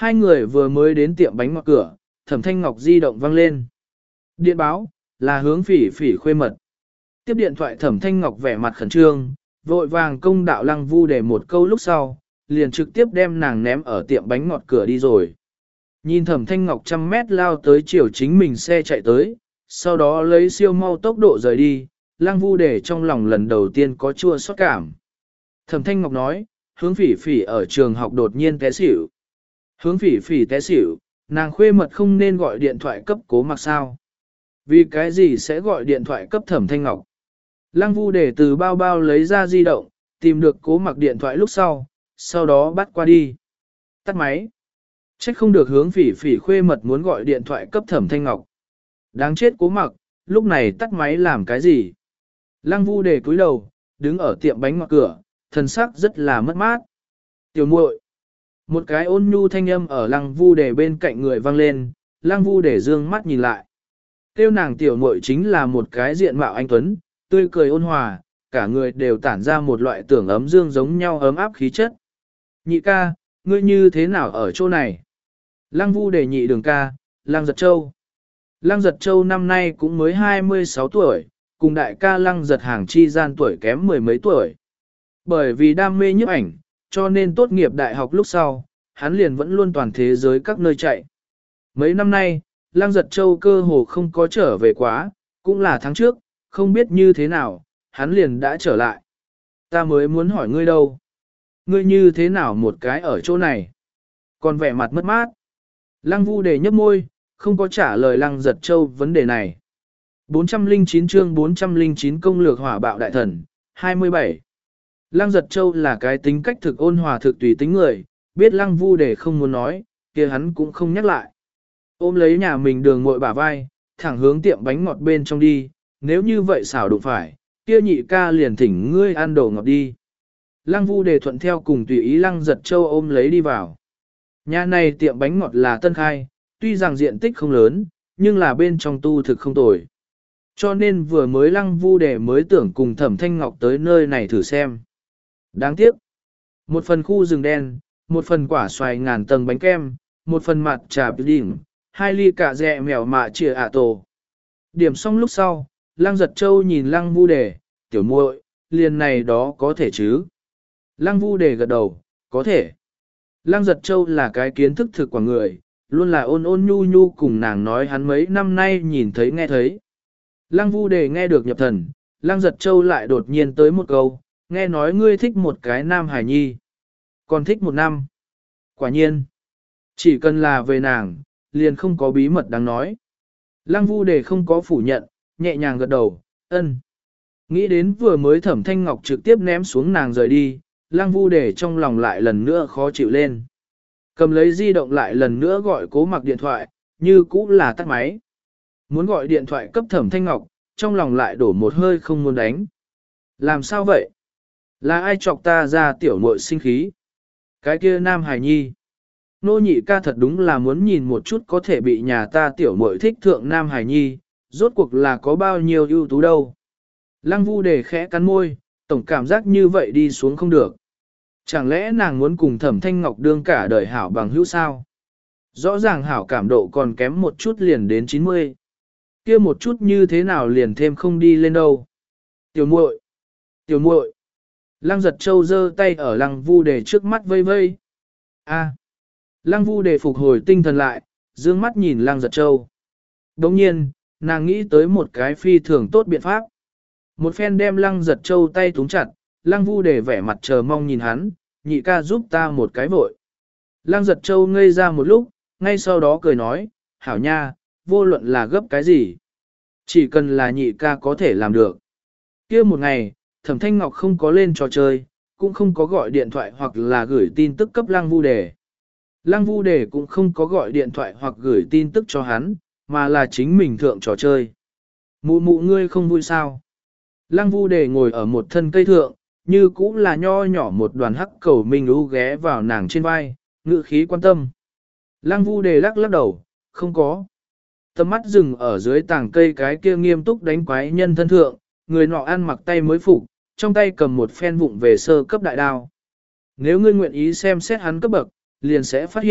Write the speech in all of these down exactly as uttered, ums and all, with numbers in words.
Hai người vừa mới đến tiệm bánh ngọt cửa, Thẩm Thanh Ngọc di động vang lên. Điện báo, là hướng phỉ phỉ khuê mật. Tiếp điện thoại Thẩm Thanh Ngọc vẻ mặt khẩn trương, vội vàng công đạo Lăng Vu để một câu lúc sau, liền trực tiếp đem nàng ném ở tiệm bánh ngọt cửa đi rồi. Nhìn Thẩm Thanh Ngọc trăm mét lao tới chiều chính mình xe chạy tới, sau đó lấy siêu mau tốc độ rời đi, Lăng Vu để trong lòng lần đầu tiên có chua xót cảm. Thẩm Thanh Ngọc nói, hướng phỉ phỉ ở trường học đột nhiên té xỉu. Hướng phỉ phỉ té xỉu, nàng khuê mật không nên gọi điện thoại cấp Cố Mặc sao. Vì cái gì sẽ gọi điện thoại cấp Thẩm Thanh Ngọc? Lăng Vu để từ bao bao lấy ra di động, tìm được Cố Mặc điện thoại lúc sau, sau đó bắt qua đi. Tắt máy. Trách không được hướng phỉ phỉ khuê mật muốn gọi điện thoại cấp Thẩm Thanh Ngọc. Đáng chết Cố Mặc, lúc này tắt máy làm cái gì? Lăng Vu để cúi đầu, đứng ở tiệm bánh ngọt cửa, thần sắc rất là mất mát. Tiểu muội. Một cái ôn nhu thanh âm ở Lăng Vu để bên cạnh người vang lên, Lăng Vu để dương mắt nhìn lại. Tiêu nàng tiểu muội chính là một cái diện mạo anh tuấn, tươi cười ôn hòa, cả người đều tản ra một loại tưởng ấm dương giống nhau ấm áp khí chất. Nhị ca, ngươi như thế nào ở chỗ này? Lăng Vu để nhị đường ca, Lăng Giật Châu. Lăng Giật Châu năm nay cũng mới hai mươi sáu tuổi, cùng đại ca Lăng Giật Hàng chi gian tuổi kém mười mấy tuổi. Bởi vì đam mê nhiếp ảnh, cho nên tốt nghiệp đại học lúc sau, hắn liền vẫn luôn toàn thế giới các nơi chạy. Mấy năm nay, Lăng Giật Châu cơ hồ không có trở về quá, cũng là tháng trước, không biết như thế nào, hắn liền đã trở lại. Ta mới muốn hỏi ngươi đâu? Ngươi như thế nào một cái ở chỗ này? Còn vẻ mặt mất mát. Lăng Vu để nhấp môi, không có trả lời Lăng Giật Châu vấn đề này. bốn trăm lẻ chín chương bốn trăm lẻ chín công lược hỏa bạo đại thần, hai mươi bảy. Lăng Giật Châu là cái tính cách thực ôn hòa thực tùy tính người, biết Lăng Vu để không muốn nói, kia hắn cũng không nhắc lại. Ôm lấy nhà mình đường muội bả vai, thẳng hướng tiệm bánh ngọt bên trong đi, nếu như vậy xảo đụng phải, kia nhị ca liền thỉnh ngươi ăn đồ ngọt đi. Lăng Vu để thuận theo cùng tùy ý Lăng Giật Châu ôm lấy đi vào. Nhà này tiệm bánh ngọt là tân khai, tuy rằng diện tích không lớn, nhưng là bên trong tu thực không tồi. Cho nên vừa mới Lăng Vu để mới tưởng cùng Thẩm Thanh Ngọc tới nơi này thử xem. Đáng tiếc. Một phần khu rừng đen, một phần quả xoài ngàn tầng bánh kem, một phần mặt trà đỉnh, hai ly cà rẹ mèo mạ chìa ạ tổ. Điểm xong lúc sau, Lăng Giật Châu nhìn Lăng Vu Đề, tiểu muội, liền này đó có thể chứ? Lăng Vu Đề gật đầu, có thể. Lăng Giật Châu là cái kiến thức thực của người, luôn là ôn ôn nhu nhu cùng nàng nói hắn mấy năm nay nhìn thấy nghe thấy. Lăng Vu Đề nghe được nhập thần, Lăng Giật Châu lại đột nhiên tới một câu, nghe nói ngươi thích một cái nam hải nhi. Còn thích một năm. Quả nhiên. Chỉ cần là về nàng, liền không có bí mật đáng nói. Lăng Vu Đề không có phủ nhận, nhẹ nhàng gật đầu, ân. Nghĩ đến vừa mới Thẩm Thanh Ngọc trực tiếp ném xuống nàng rời đi, Lăng Vu Đề trong lòng lại lần nữa khó chịu lên. Cầm lấy di động lại lần nữa gọi Cố Mặc điện thoại, như cũ là tắt máy. Muốn gọi điện thoại cấp Thẩm Thanh Ngọc, trong lòng lại đổ một hơi không muốn đánh. Làm sao vậy? Là ai chọc ta ra tiểu muội sinh khí? Cái kia Nam Hải Nhi. Nô nhị ca thật đúng là muốn nhìn một chút có thể bị nhà ta tiểu muội thích thượng Nam Hải Nhi, rốt cuộc là có bao nhiêu ưu tú đâu. Lăng Vu Đề khẽ cắn môi, tổng cảm giác như vậy đi xuống không được. Chẳng lẽ nàng muốn cùng Thẩm Thanh Ngọc đương cả đời hảo bằng hữu sao? Rõ ràng hảo cảm độ còn kém một chút liền đến chín mươi. Kia một chút như thế nào liền thêm không đi lên đâu. Tiểu muội, tiểu muội. Lăng Giật Châu giơ tay ở Lăng Vu Đề trước mắt vây vây. A. Lăng Vu Đề phục hồi tinh thần lại, dương mắt nhìn Lăng Giật Châu. Đồng nhiên, nàng nghĩ tới một cái phi thường tốt biện pháp. Một phen đem Lăng Giật Châu tay túng chặt, Lăng Vu Đề vẻ mặt chờ mong nhìn hắn, nhị ca giúp ta một cái vội. Lăng Giật Châu ngây ra một lúc, ngay sau đó cười nói, hảo nha, vô luận là gấp cái gì. Chỉ cần là nhị ca có thể làm được. Kia một ngày, Thẩm Thanh Ngọc không có lên trò chơi, cũng không có gọi điện thoại hoặc là gửi tin tức cấp Lăng Vu Đề. Lăng Vu Đề cũng không có gọi điện thoại hoặc gửi tin tức cho hắn, mà là chính mình thượng trò chơi. Mụ mụ ngươi không vui sao? Lăng Vu Đề ngồi ở một thân cây thượng, như cũng là nho nhỏ một đoàn hắc cầu minh u ghé vào nàng trên vai, ngữ khí quan tâm. Lăng Vu Đề lắc lắc đầu, không có. Tầm mắt dừng ở dưới tảng cây cái kia nghiêm túc đánh quái nhân thân thượng, người nọ ăn mặc tay mới phục, trong tay cầm một phen vụng về sơ cấp đại đao. Nếu ngươi nguyện ý xem xét hắn cấp bậc, liền sẽ phát hiện,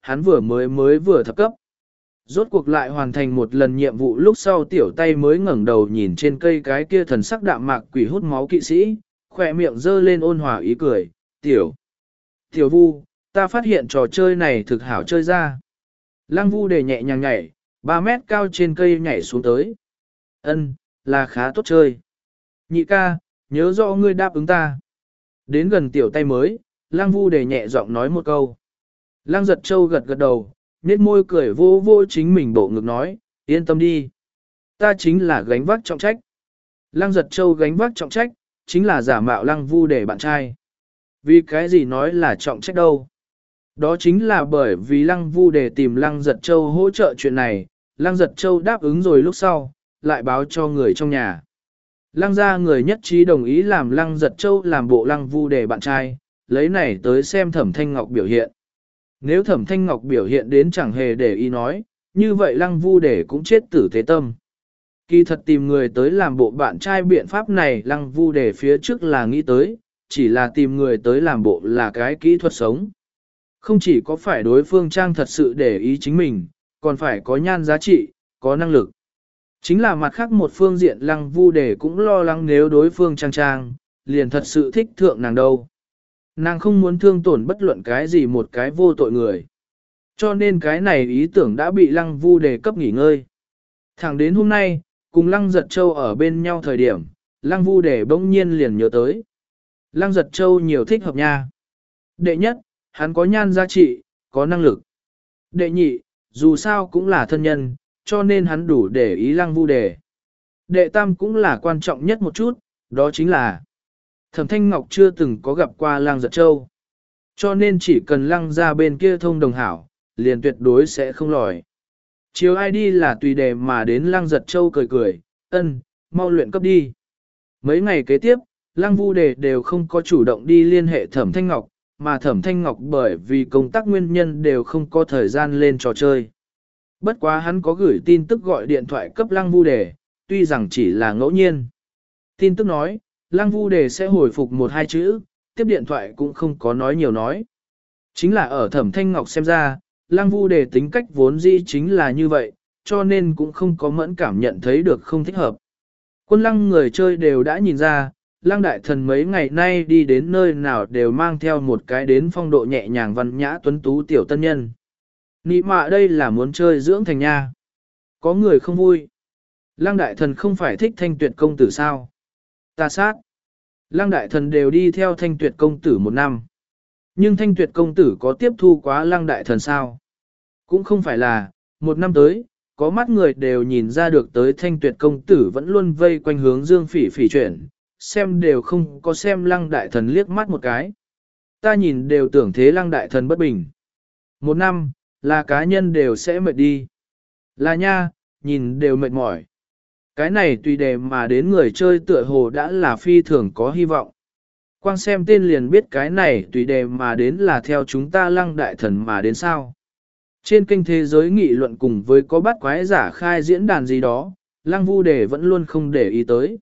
hắn vừa mới mới vừa thập cấp. Rốt cuộc lại hoàn thành một lần nhiệm vụ lúc sau tiểu tay mới ngẩng đầu nhìn trên cây cái kia thần sắc đạm mạc quỷ hút máu kỵ sĩ, khỏe miệng dơ lên ôn hòa ý cười, tiểu. Tiểu vu, ta phát hiện trò chơi này thực hảo chơi ra. Lăng vu để nhẹ nhàng nhảy, ba mét cao trên cây nhảy xuống tới. Ân, là khá tốt chơi. Nhị ca, nhớ rõ ngươi đáp ứng ta. Đến gần tiểu tay mới, Lăng vu để nhẹ giọng nói một câu. Lăng giật châu gật gật đầu, nét môi cười vô vô chính mình bộ ngực nói, yên tâm đi. Ta chính là gánh vác trọng trách. Lăng giật châu gánh vác trọng trách, chính là giả mạo lăng vu để bạn trai. Vì cái gì nói là trọng trách đâu? Đó chính là bởi vì lăng vu để tìm lăng giật châu hỗ trợ chuyện này, lăng giật châu đáp ứng rồi lúc sau, lại báo cho người trong nhà. Lăng gia người nhất trí đồng ý làm lăng giật châu làm bộ lăng vu để bạn trai, lấy này tới xem thẩm thanh ngọc biểu hiện. Nếu thẩm thanh ngọc biểu hiện đến chẳng hề để ý nói, như vậy lăng vu để cũng chết tử thế tâm. Kỳ thật tìm người tới làm bộ bạn trai biện pháp này lăng vu để phía trước là nghĩ tới, chỉ là tìm người tới làm bộ là cái kỹ thuật sống. Không chỉ có phải đối phương trang thật sự để ý chính mình, còn phải có nhan giá trị, có năng lực. Chính là mặt khác một phương diện lăng vu để cũng lo lắng nếu đối phương trang trang, liền thật sự thích thượng nàng đâu. Nàng không muốn thương tổn bất luận cái gì một cái vô tội người. Cho nên cái này ý tưởng đã bị lăng vu đề cấp nghỉ ngơi. Thẳng đến hôm nay, cùng lăng giật châu ở bên nhau thời điểm, lăng vu đề bỗng nhiên liền nhớ tới. Lăng giật châu nhiều thích hợp nha. Đệ nhất, hắn có nhan giá trị, có năng lực. Đệ nhị, dù sao cũng là thân nhân, cho nên hắn đủ để ý lăng vu đề. Đệ tam cũng là quan trọng nhất một chút, đó chính là Thẩm Thanh Ngọc chưa từng có gặp qua lăng giật châu. Cho nên chỉ cần lăng ra bên kia thông đồng hảo, liền tuyệt đối sẽ không lòi. Chiều ai đi là tùy đề mà đến lăng giật châu cười cười, ân, mau luyện cấp đi. Mấy ngày kế tiếp, lăng vu đề đều không có chủ động đi liên hệ Thẩm Thanh Ngọc, mà Thẩm Thanh Ngọc bởi vì công tác nguyên nhân đều không có thời gian lên trò chơi. Bất quá hắn có gửi tin tức gọi điện thoại cấp lăng vu đề, tuy rằng chỉ là ngẫu nhiên. Tin tức nói, lăng vu đề sẽ hồi phục một hai chữ, tiếp điện thoại cũng không có nói nhiều nói. Chính là ở Thẩm Thanh Ngọc xem ra, lăng vu đề tính cách vốn dĩ chính là như vậy, cho nên cũng không có mẫn cảm nhận thấy được không thích hợp. Quân lăng người chơi đều đã nhìn ra, lăng đại thần mấy ngày nay đi đến nơi nào đều mang theo một cái đến phong độ nhẹ nhàng văn nhã tuấn tú tiểu tân nhân. Nị mạ đây là muốn chơi dưỡng thành nha. Có người không vui. Lăng đại thần không phải thích thanh tuyệt công tử sao? Ta sát. Lăng đại thần đều đi theo thanh tuyệt công tử một năm. Nhưng thanh tuyệt công tử có tiếp thu quá lăng đại thần sao? Cũng không phải là, một năm tới, có mắt người đều nhìn ra được tới thanh tuyệt công tử vẫn luôn vây quanh hướng dương phỉ phỉ chuyển, xem đều không có xem lăng đại thần liếc mắt một cái. Ta nhìn đều tưởng thế lăng đại thần bất bình. Một năm, là cá nhân đều sẽ mệt đi. Là nha, nhìn đều mệt mỏi. Cái này tùy đề mà đến người chơi tựa hồ đã là phi thường có hy vọng. Quang xem tên liền biết cái này tùy đề mà đến là theo chúng ta lăng đại thần mà đến sao. Trên kênh thế giới nghị luận cùng với có bắt quái giả khai diễn đàn gì đó, lăng vu đề vẫn luôn không để ý tới.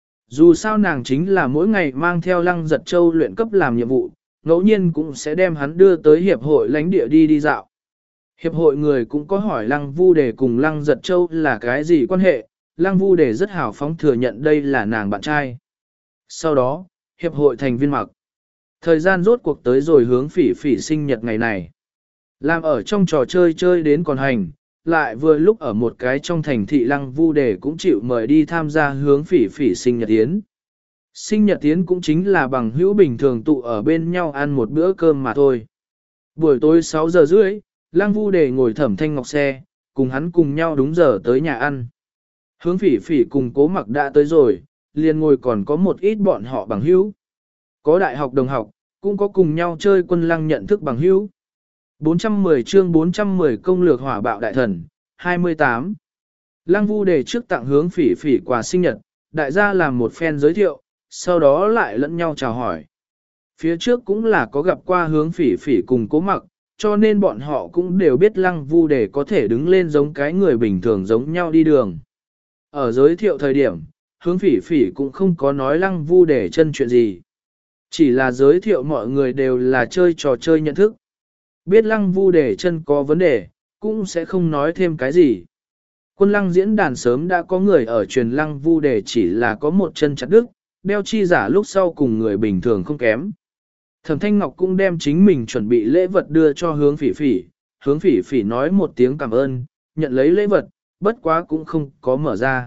Dù sao nàng chính là mỗi ngày mang theo lăng giật châu luyện cấp làm nhiệm vụ, ngẫu nhiên cũng sẽ đem hắn đưa tới hiệp hội lãnh địa đi đi dạo. Hiệp hội người cũng có hỏi lăng vu đề cùng lăng giật châu là cái gì quan hệ, lăng vu đề rất hào phóng thừa nhận đây là nàng bạn trai. Sau đó, hiệp hội thành viên mặc. Thời gian rốt cuộc tới rồi hướng phỉ phỉ sinh nhật ngày này. Làm ở trong trò chơi chơi đến còn hành, lại vừa lúc ở một cái trong thành thị lăng vu đề cũng chịu mời đi tham gia hướng phỉ phỉ sinh nhật yến. Sinh nhật yến cũng chính là bằng hữu bình thường tụ ở bên nhau ăn một bữa cơm mà thôi. Buổi tối sáu giờ rưỡi, lăng vu đề ngồi Thẩm Thanh Ngọc xe, cùng hắn cùng nhau đúng giờ tới nhà ăn. Hướng phỉ phỉ cùng cố mặc đã tới rồi, liền ngồi còn có một ít bọn họ bằng hữu. Có đại học đồng học, cũng có cùng nhau chơi quân lăng nhận thức bằng hữu. bốn trăm mười chương bốn trăm mười công lược hỏa bạo đại thần, hai mươi tám. Lăng vu đề trước tặng hướng phỉ phỉ quà sinh nhật, đại gia làm một phen giới thiệu, sau đó lại lẫn nhau chào hỏi. Phía trước cũng là có gặp qua hướng phỉ phỉ cùng cố mặc, cho nên bọn họ cũng đều biết lăng vu đề có thể đứng lên giống cái người bình thường giống nhau đi đường. Ở giới thiệu thời điểm, hướng phỉ phỉ cũng không có nói lăng vu đề chân chuyện gì. Chỉ là giới thiệu mọi người đều là chơi trò chơi nhận thức. Biết Lăng Vu Đề chân có vấn đề, cũng sẽ không nói thêm cái gì. Quân Lăng diễn đàn sớm đã có người ở truyền Lăng Vu Đề chỉ là có một chân chặt đứt, đeo chi giả lúc sau cùng người bình thường không kém. Thẩm Thanh Ngọc cũng đem chính mình chuẩn bị lễ vật đưa cho hướng phỉ phỉ, hướng phỉ phỉ nói một tiếng cảm ơn, nhận lấy lễ vật, bất quá cũng không có mở ra.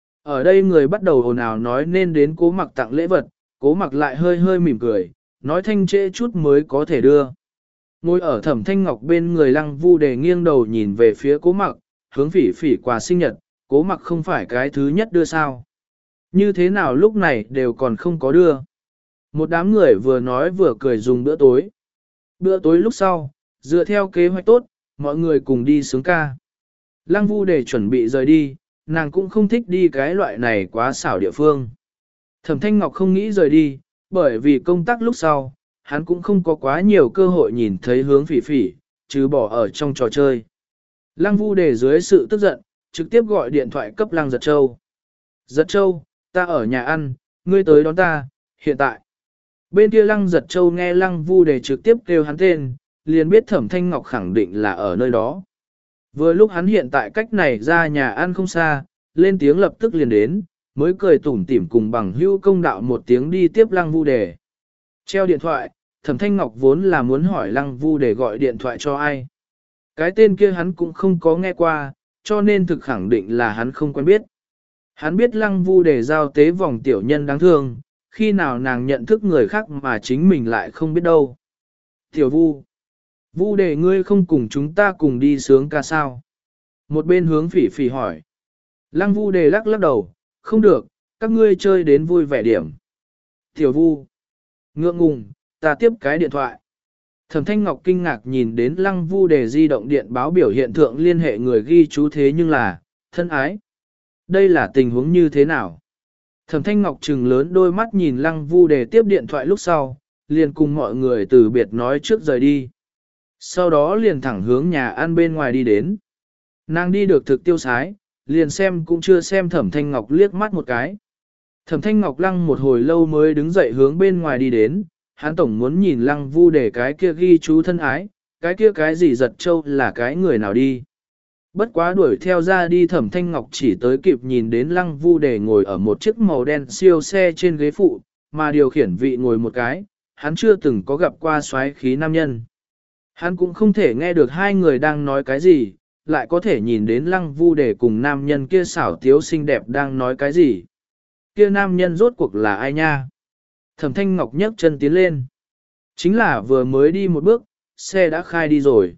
Ở đây người bắt đầu ồn ào nói nên đến Cố Mặc tặng lễ vật, Cố Mặc lại hơi hơi mỉm cười, nói thanh trễ chút mới có thể đưa. Ngồi ở Thẩm Thanh Ngọc bên người Lăng Vu Đề nghiêng đầu nhìn về phía Cố Mặc, hướng phỉ phỉ quà sinh nhật, Cố Mặc không phải cái thứ nhất đưa sao. Như thế nào lúc này đều còn không có đưa. Một đám người vừa nói vừa cười dùng bữa tối. Bữa tối lúc sau, dựa theo kế hoạch tốt, mọi người cùng đi sướng ca. Lăng Vu Đề chuẩn bị rời đi, nàng cũng không thích đi cái loại này quá xảo địa phương. Thẩm Thanh Ngọc không nghĩ rời đi, bởi vì công tác lúc sau, hắn cũng không có quá nhiều cơ hội nhìn thấy hướng phỉ phỉ, chứ bỏ ở trong trò chơi. Lăng Vu Đề dưới sự tức giận, trực tiếp gọi điện thoại cấp Lăng Giật Châu. Giật Châu, ta ở nhà ăn, ngươi tới đón ta, hiện tại. Bên kia Lăng Giật Châu nghe Lăng Vu Đề trực tiếp kêu hắn tên, liền biết Thẩm Thanh Ngọc khẳng định là ở nơi đó. Vừa lúc hắn hiện tại cách này ra nhà ăn không xa, lên tiếng lập tức liền đến, mới cười tủm tỉm cùng bằng hữu công đạo một tiếng đi tiếp Lăng Vu Đề. Treo điện thoại, Thẩm Thanh Ngọc vốn là muốn hỏi Lăng Vu Đề gọi điện thoại cho ai. Cái tên kia hắn cũng không có nghe qua, cho nên thực khẳng định là hắn không quen biết. Hắn biết Lăng Vu Đề giao tế vòng tiểu nhân đáng thương, khi nào nàng nhận thức người khác mà chính mình lại không biết đâu. Tiểu Vu, Vu Đề ngươi không cùng chúng ta cùng đi sướng ca sao? Một bên hướng phỉ phỉ hỏi. Lăng Vu Đề lắc lắc đầu, không được, các ngươi chơi đến vui vẻ điểm. Tiểu Vu, ngượng ngùng, ta tiếp cái điện thoại. Thẩm Thanh Ngọc kinh ngạc nhìn đến Lăng Vu Đề di động điện báo biểu hiện thượng liên hệ người ghi chú thế nhưng là, thân ái. Đây là tình huống như thế nào? Thẩm Thanh Ngọc trừng lớn đôi mắt nhìn Lăng Vu Đề tiếp điện thoại lúc sau, liền cùng mọi người từ biệt nói trước rời đi. Sau đó liền thẳng hướng nhà ăn bên ngoài đi đến. Nàng đi được thực tiêu sái, liền xem cũng chưa xem Thẩm Thanh Ngọc liếc mắt một cái. Thẩm Thanh Ngọc lăng một hồi lâu mới đứng dậy hướng bên ngoài đi đến, hắn tổng muốn nhìn Lăng Vu Đề cái kia ghi chú thân ái, cái kia cái gì Giật Châu là cái người nào đi. Bất quá đuổi theo ra đi Thẩm Thanh Ngọc chỉ tới kịp nhìn đến Lăng Vu Đề ngồi ở một chiếc màu đen siêu xe trên ghế phụ, mà điều khiển vị ngồi một cái, hắn chưa từng có gặp qua soái khí nam nhân. Hắn cũng không thể nghe được hai người đang nói cái gì, lại có thể nhìn đến Lăng Vu Đề cùng nam nhân kia xảo tiếu xinh đẹp đang nói cái gì. Kia nam nhân rốt cuộc là ai nha? Thẩm Thanh Ngọc nhấc chân tiến lên. Chính là vừa mới đi một bước, xe đã khai đi rồi.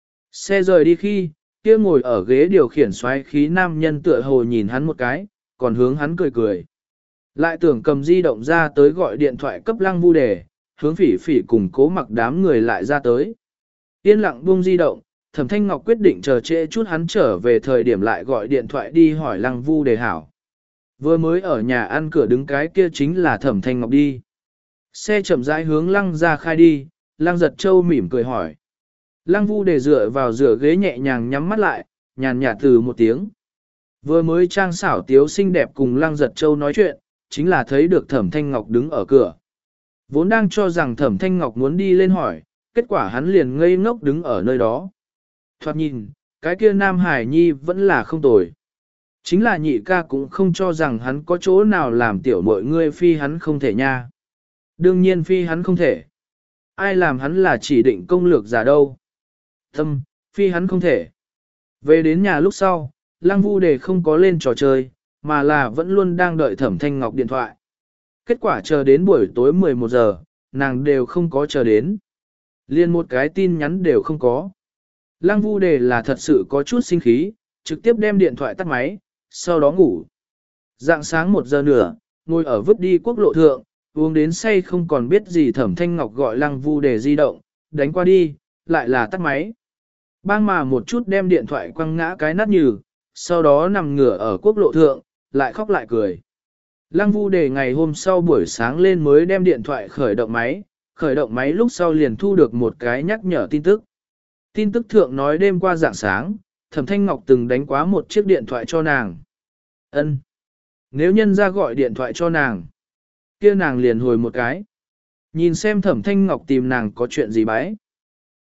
Xe rời đi khi, kia ngồi ở ghế điều khiển xoáy khí nam nhân tựa hồ nhìn hắn một cái, còn hướng hắn cười cười. Lại tưởng cầm di động ra tới gọi điện thoại cấp Lăng Vu Đề, hướng phỉ phỉ cùng Cố Mặc đám người lại ra tới. Yên lặng buông di động, Thẩm Thanh Ngọc quyết định chờ trễ chút hắn trở về thời điểm lại gọi điện thoại đi hỏi Lăng Vu Đề hảo. Vừa mới ở nhà ăn cửa đứng cái kia chính là Thẩm Thanh Ngọc đi. Xe chậm rãi hướng Lăng ra khai đi, Lăng Giật Châu mỉm cười hỏi. Lăng Vu Đề dựa vào dựa ghế nhẹ nhàng nhắm mắt lại, nhàn nhạt từ một tiếng. Vừa mới trang xảo tiếu xinh đẹp cùng Lăng Giật Châu nói chuyện, chính là thấy được Thẩm Thanh Ngọc đứng ở cửa. Vốn đang cho rằng Thẩm Thanh Ngọc muốn đi lên hỏi, kết quả hắn liền ngây ngốc đứng ở nơi đó. Thoạt nhìn, cái kia Nam Hải Nhi vẫn là không tồi. Chính là nhị ca cũng không cho rằng hắn có chỗ nào làm tiểu mọi ngươi phi hắn không thể nha. Đương nhiên phi hắn không thể. Ai làm hắn là chỉ định công lược giả đâu. Tâm, phi hắn không thể. Về đến nhà lúc sau, Lăng Vu Đề không có lên trò chơi, mà là vẫn luôn đang đợi Thẩm Thanh Ngọc điện thoại. Kết quả chờ đến buổi tối mười một giờ, nàng đều không có chờ đến. Liên một cái tin nhắn đều không có. Lăng Vu Đề là thật sự có chút sinh khí, trực tiếp đem điện thoại tắt máy, sau đó ngủ. Dạng sáng một giờ nửa, ngồi ở vứt đi quốc lộ thượng, uống đến say không còn biết gì Thẩm Thanh Ngọc gọi Lăng Vu Đề di động, đánh qua đi, lại là tắt máy. Bang mà một chút đem điện thoại quăng ngã cái nát nhừ, sau đó nằm ngửa ở quốc lộ thượng, lại khóc lại cười. Lăng Vu Đề ngày hôm sau buổi sáng lên mới đem điện thoại khởi động máy, khởi động máy lúc sau liền thu được một cái nhắc nhở tin tức. Tin tức thượng nói đêm qua dạng sáng, Thẩm Thanh Ngọc từng đánh quá một chiếc điện thoại cho nàng. Ân, nếu nhân ra gọi điện thoại cho nàng, kia nàng liền hồi một cái. Nhìn xem Thẩm Thanh Ngọc tìm nàng có chuyện gì bái.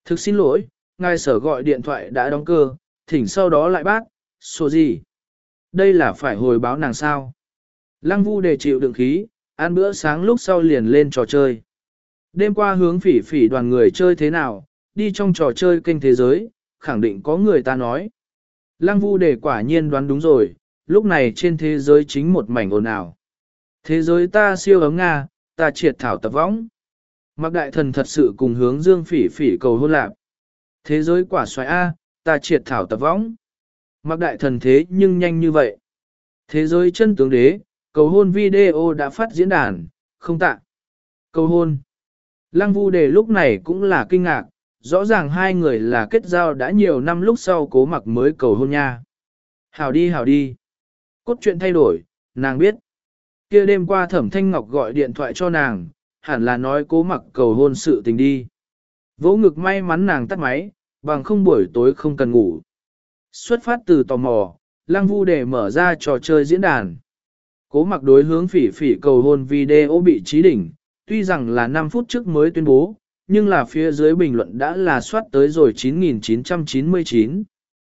Thực xin lỗi, ngài sở gọi điện thoại đã đóng cơ, thỉnh sau đó lại bác, số gì? Đây là phải hồi báo nàng sao? Lăng Vu Đề chịu đựng khí, ăn bữa sáng lúc sau liền lên trò chơi. Đêm qua hướng phỉ phỉ đoàn người chơi thế nào, đi trong trò chơi kênh thế giới, khẳng định có người ta nói. Lăng Vu Đề quả nhiên đoán đúng rồi, lúc này trên thế giới chính một mảnh ồn ào. Thế giới ta siêu ấm Nga, ta triệt thảo tập võng. Mạc Đại Thần thật sự cùng hướng Dương Phỉ Phỉ cầu hôn lạc. Thế giới quả xoài A, ta triệt thảo tập võng. Mạc Đại Thần thế nhưng nhanh như vậy. Thế giới chân tướng đế, cầu hôn video đã phát diễn đàn, không tạ. Cầu hôn. Lăng Vu Đề lúc này cũng là kinh ngạc, rõ ràng hai người là kết giao đã nhiều năm lúc sau Cố Mặc mới cầu hôn nha. Hảo đi hảo đi. Cốt truyện thay đổi, nàng biết. Kia đêm qua Thẩm Thanh Ngọc gọi điện thoại cho nàng, hẳn là nói Cố Mặc cầu hôn sự tình đi. Vỗ ngực may mắn nàng tắt máy, bằng không buổi tối không cần ngủ. Xuất phát từ tò mò, Lăng Vu Đề mở ra trò chơi diễn đàn. Cố Mặc đối hướng phỉ phỉ cầu hôn video bị trí đỉnh, tuy rằng là năm phút trước mới tuyên bố, nhưng là phía dưới bình luận đã là soát tới rồi chín nghìn chín trăm chín mươi chín.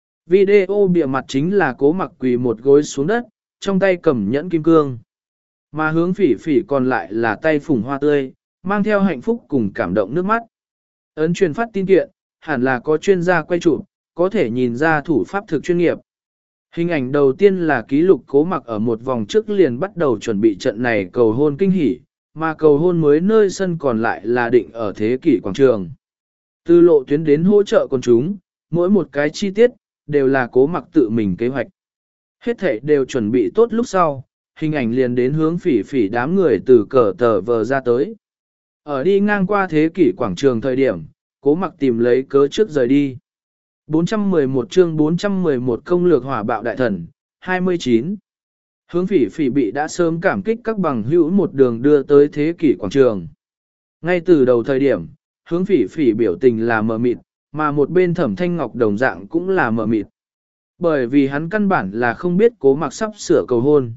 Video bìa mặt chính là Cố Mặc quỳ một gối xuống đất, trong tay cầm nhẫn kim cương. Mà hướng phỉ phỉ còn lại là tay phủng hoa tươi, mang theo hạnh phúc cùng cảm động nước mắt. Ấn truyền phát tin kiện, hẳn là có chuyên gia quay chụp, có thể nhìn ra thủ pháp thực chuyên nghiệp. Hình ảnh đầu tiên là ký lục Cố Mặc ở một vòng trước liền bắt đầu chuẩn bị trận này cầu hôn kinh hỉ, mà cầu hôn mới nơi sân còn lại là định ở thế kỷ quảng trường. Từ lộ tuyến đến hỗ trợ con chúng, mỗi một cái chi tiết, đều là Cố Mặc tự mình kế hoạch. Hết thảy đều chuẩn bị tốt lúc sau, hình ảnh liền đến hướng phỉ phỉ đám người từ cờ tờ vờ ra tới. Ở đi ngang qua thế kỷ quảng trường thời điểm, Cố Mặc tìm lấy cớ trước rời đi. bốn trăm mười một chương bốn trăm mười một công lược hỏa bạo đại thần, hai mươi chín. Hướng phỉ phỉ bị đã sớm cảm kích các bằng hữu một đường đưa tới thế kỷ quảng trường. Ngay từ đầu thời điểm, hướng phỉ phỉ biểu tình là mờ mịt, mà một bên Thẩm Thanh Ngọc đồng dạng cũng là mờ mịt. Bởi vì hắn căn bản là không biết Cố Mặc sắp sửa cầu hôn.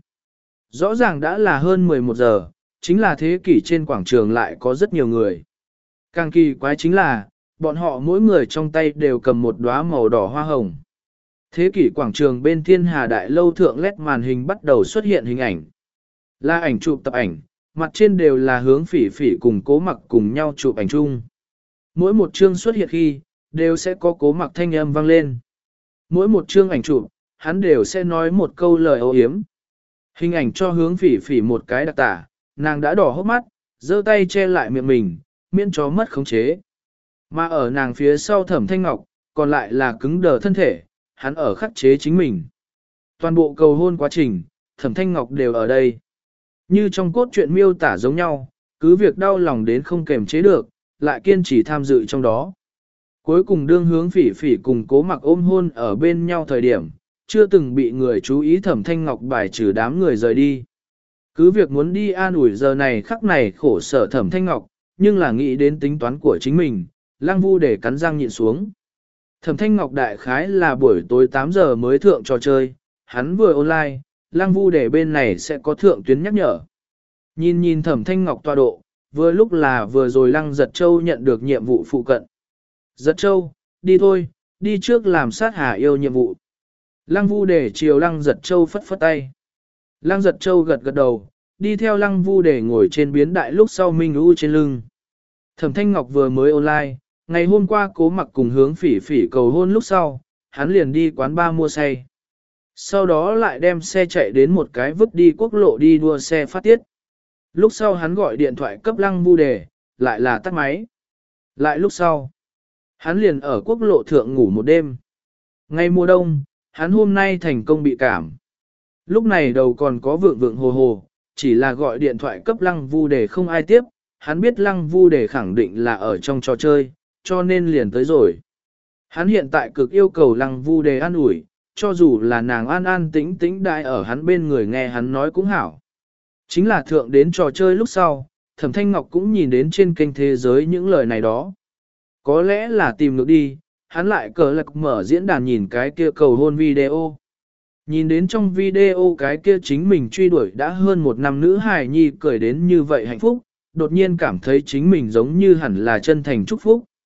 Rõ ràng đã là hơn mười một giờ, chính là thế kỷ trên quảng trường lại có rất nhiều người. Càng kỳ quái chính là, bọn họ mỗi người trong tay đều cầm một đóa màu đỏ hoa hồng. Thế kỷ quảng trường bên Thiên Hà Đại Lâu thượng led màn hình bắt đầu xuất hiện hình ảnh. Là ảnh chụp tập ảnh, mặt trên đều là hướng phỉ phỉ cùng Cố Mặc cùng nhau chụp ảnh chung. Mỗi một chương xuất hiện khi, đều sẽ có Cố Mặc thanh âm vang lên. Mỗi một chương ảnh chụp, hắn đều sẽ nói một câu lời âu yếm. Hình ảnh cho hướng phỉ phỉ một cái đặc tả, nàng đã đỏ hốc mắt, giơ tay che lại miệng mình, miễn cho mất khống chế. Mà ở nàng phía sau Thẩm Thanh Ngọc, còn lại là cứng đờ thân thể, hắn ở khắc chế chính mình. Toàn bộ cầu hôn quá trình, Thẩm Thanh Ngọc đều ở đây. Như trong cốt truyện miêu tả giống nhau, cứ việc đau lòng đến không kềm chế được, lại kiên trì tham dự trong đó. Cuối cùng đương hướng phỉ phỉ cùng Cố Mặc ôm hôn ở bên nhau thời điểm, chưa từng bị người chú ý Thẩm Thanh Ngọc bài trừ đám người rời đi. Cứ việc muốn đi an ủi giờ này khắc này khổ sở Thẩm Thanh Ngọc, nhưng là nghĩ đến tính toán của chính mình, Lăng Vu để cắn răng nhịn xuống. Thẩm Thanh Ngọc đại khái là buổi tối tám giờ mới thượng trò chơi, hắn vừa online, Lăng Vu để bên này sẽ có thượng tuyến nhắc nhở. Nhìn nhìn Thẩm Thanh Ngọc tọa độ, vừa lúc là vừa rồi Lăng Giật Châu nhận được nhiệm vụ phụ cận. Giật Châu, đi thôi, đi trước làm sát Hà Yêu nhiệm vụ. Lăng Vu để chiều Lăng Giật Châu phất phất tay. Lăng Giật Châu gật gật đầu, đi theo Lăng Vu để ngồi trên biến đại lúc sau Minh U trên lưng. Thẩm Thanh Ngọc vừa mới online, ngày hôm qua Cố Mặc cùng hướng phỉ phỉ cầu hôn lúc sau, hắn liền đi quán bar mua say. Sau đó lại đem xe chạy đến một cái vứt đi quốc lộ đi đua xe phát tiết. Lúc sau hắn gọi điện thoại cấp Lăng Vu đề, lại là tắt máy. Lại lúc sau, hắn liền ở quốc lộ thượng ngủ một đêm. Ngay mùa đông, hắn hôm nay thành công bị cảm. Lúc này đầu còn có vượng vượng hồ hồ, chỉ là gọi điện thoại cấp Lăng Vu đề không ai tiếp, hắn biết Lăng Vu đề khẳng định là ở trong trò chơi, cho nên liền tới rồi. Hắn hiện tại cực yêu cầu Lăng Vu đề an ủi, cho dù là nàng an an tĩnh tĩnh đại ở hắn bên người nghe hắn nói cũng hảo. Chính là thượng đến trò chơi lúc sau, Thẩm Thanh Ngọc cũng nhìn đến trên kênh thế giới những lời này đó. Có lẽ là tìm được đi, hắn lại cờ lạc mở diễn đàn nhìn cái kia cầu hôn video. Nhìn đến trong video cái kia chính mình truy đuổi đã hơn một năm nữ hài nhi cười đến như vậy hạnh phúc, đột nhiên cảm thấy chính mình giống như hẳn là chân thành chúc phúc.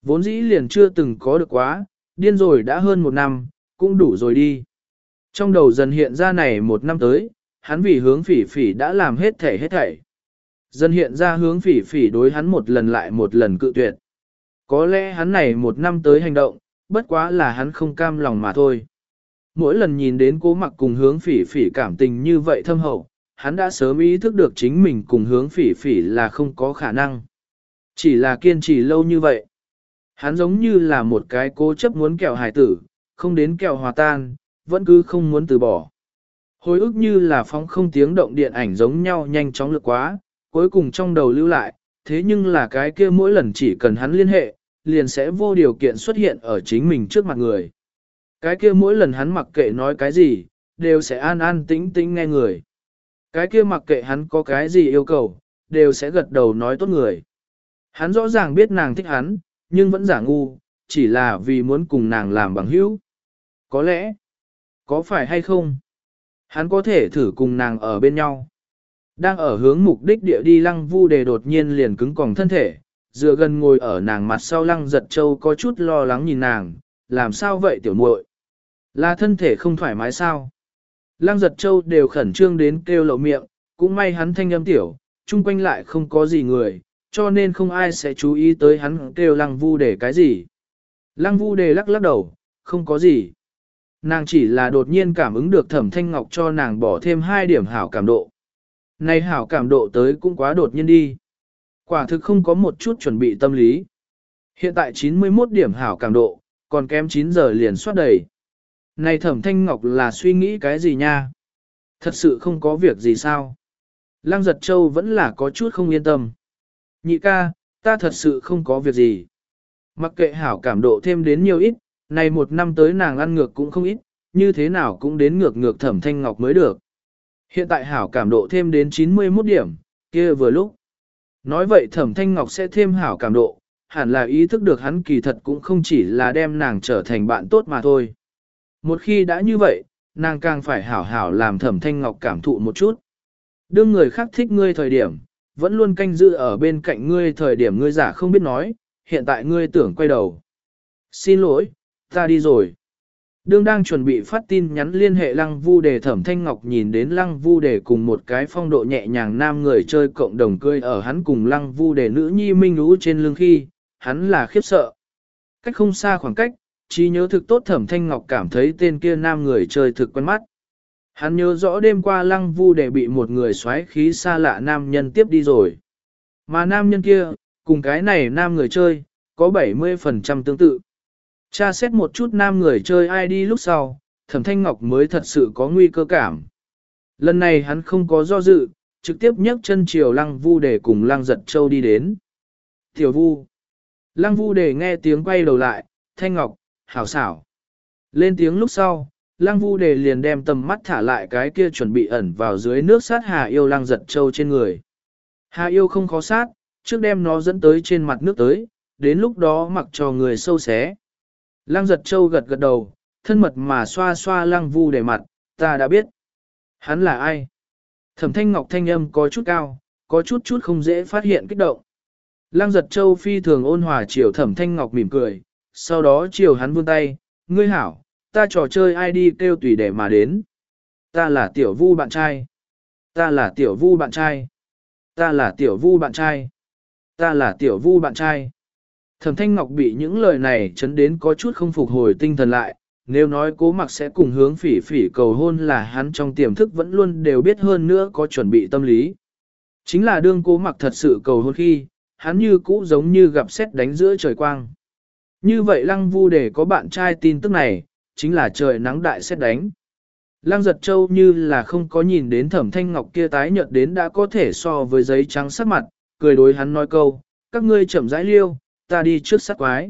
Vốn dĩ liền chưa từng có được quá, điên rồi đã hơn một năm, cũng đủ rồi đi. Trong đầu dần hiện ra này một năm tới, hắn vì hướng phỉ phỉ đã làm hết thể hết thảy. Dần hiện ra hướng phỉ phỉ đối hắn một lần lại một lần cự tuyệt. Có lẽ hắn này một năm tới hành động, bất quá là hắn không cam lòng mà thôi. Mỗi lần nhìn đến Cố Mặc cùng hướng phỉ phỉ cảm tình như vậy thâm hậu, hắn đã sớm ý thức được chính mình cùng hướng phỉ phỉ là không có khả năng. Chỉ là kiên trì lâu như vậy. Hắn giống như là một cái cố chấp muốn kẹo hài tử, không đến kẹo hòa tan, vẫn cứ không muốn từ bỏ. Hồi ức như là phóng không tiếng động điện ảnh giống nhau nhanh chóng lướt quá, cuối cùng trong đầu lưu lại, thế nhưng là cái kia mỗi lần chỉ cần hắn liên hệ, liền sẽ vô điều kiện xuất hiện ở chính mình trước mặt người. Cái kia mỗi lần hắn mặc kệ nói cái gì, đều sẽ an an tĩnh tĩnh nghe người. Cái kia mặc kệ hắn có cái gì yêu cầu, đều sẽ gật đầu nói tốt người. Hắn rõ ràng biết nàng thích hắn, nhưng vẫn giả ngu, chỉ là vì muốn cùng nàng làm bằng hữu. Có lẽ, có phải hay không? Hắn có thể thử cùng nàng ở bên nhau. Đang ở hướng mục đích địa đi Lăng Vu Đề đột nhiên liền cứng còng thân thể, dựa gần ngồi ở nàng mặt sau Lăng Giật Châu có chút lo lắng nhìn nàng, làm sao vậy tiểu muội? Là thân thể không thoải mái sao? Lăng Giật Châu đều khẩn trương đến kêu lậu miệng, cũng may hắn thanh âm tiểu, chung quanh lại không có gì người, cho nên không ai sẽ chú ý tới hắn kêu Lăng Vu Đề cái gì. Lăng Vu Đề lắc lắc đầu, không có gì. Nàng chỉ là đột nhiên cảm ứng được Thẩm Thanh Ngọc cho nàng bỏ thêm hai điểm hảo cảm độ. Này hảo cảm độ tới cũng quá đột nhiên đi. Quả thực không có một chút chuẩn bị tâm lý. Hiện tại chín mươi mốt điểm hảo cảm độ, còn kém chín giờ liền soát đầy. Này Thẩm Thanh Ngọc là suy nghĩ cái gì nha? Thật sự không có việc gì sao? Lăng Giật Châu vẫn là có chút không yên tâm. Nhị ca, ta thật sự không có việc gì. Mặc kệ hảo cảm độ thêm đến nhiều ít, này một năm tới nàng ăn ngược cũng không ít, như thế nào cũng đến ngược ngược Thẩm Thanh Ngọc mới được. Hiện tại hảo cảm độ thêm đến chín mươi mốt điểm, kia vừa lúc. Nói vậy Thẩm Thanh Ngọc sẽ thêm hảo cảm độ, hẳn là ý thức được hắn kỳ thật cũng không chỉ là đem nàng trở thành bạn tốt mà thôi. Một khi đã như vậy, nàng càng phải hảo hảo làm Thẩm Thanh Ngọc cảm thụ một chút. Đương người khác thích ngươi thời điểm, vẫn luôn canh giữ ở bên cạnh ngươi thời điểm ngươi giả không biết nói, hiện tại ngươi tưởng quay đầu. Xin lỗi, ta đi rồi. Đương đang chuẩn bị phát tin nhắn liên hệ Lăng Vu Đề, Thẩm Thanh Ngọc nhìn đến Lăng Vu Đề cùng một cái phong độ nhẹ nhàng nam người chơi cộng đồng cười ở hắn cùng Lăng Vu Đề nữ nhi minh lũ trên lưng khi, hắn là khiếp sợ. Cách không xa khoảng cách, trí nhớ thực tốt Thẩm Thanh Ngọc cảm thấy tên kia nam người chơi thực quen mắt. Hắn nhớ rõ đêm qua Lăng Vu Đề bị một người xoáy khí xa lạ nam nhân tiếp đi rồi. Mà nam nhân kia, cùng cái này nam người chơi, có bảy mươi phần trăm tương tự. Tra xét một chút nam người chơi ai đi lúc sau, Thẩm Thanh Ngọc mới thật sự có nguy cơ cảm. Lần này hắn không có do dự, trực tiếp nhấc chân chiều Lăng Vu Đề cùng Lăng Giật Châu đi đến. Tiểu Vu. Lăng Vu Đề nghe tiếng quay đầu lại, Thanh Ngọc, hảo xảo. Lên tiếng lúc sau, Lăng Vu Đề liền đem tầm mắt thả lại cái kia chuẩn bị ẩn vào dưới nước sát Hà Yêu Lăng Giật Châu trên người. Hà Yêu không khó sát, trước đem nó dẫn tới trên mặt nước tới, đến lúc đó mặc cho người sâu xé. Lăng Giật Châu gật gật đầu, thân mật mà xoa xoa Lăng Vu Đề mặt, ta đã biết. Hắn là ai? Thẩm Thanh Ngọc thanh âm có chút cao, có chút chút không dễ phát hiện kích động. Lăng Giật Châu phi thường ôn hòa chiều Thẩm Thanh Ngọc mỉm cười, sau đó chiều hắn vươn tay, ngươi hảo, ta trò chơi ai đi kêu tùy để mà đến. Ta là Tiểu Vu bạn trai. Ta là Tiểu Vu bạn trai. Ta là Tiểu Vu bạn trai. Ta là Tiểu Vu bạn trai. Thẩm Thanh Ngọc bị những lời này chấn đến có chút không phục hồi tinh thần lại, nếu nói Cố Mặc sẽ cùng hướng phỉ phỉ cầu hôn là hắn trong tiềm thức vẫn luôn đều biết hơn nữa có chuẩn bị tâm lý. Chính là đương Cố Mặc thật sự cầu hôn khi, hắn như cũ giống như gặp sét đánh giữa trời quang. Như vậy Lăng Vu Đề có bạn trai tin tức này, chính là trời nắng đại sét đánh. Lăng Giật Châu như là không có nhìn đến Thẩm Thanh Ngọc kia tái nhợt đến đã có thể so với giấy trắng sắc mặt, cười đối hắn nói câu, các ngươi chậm rãi liêu, ta đi trước sát quái.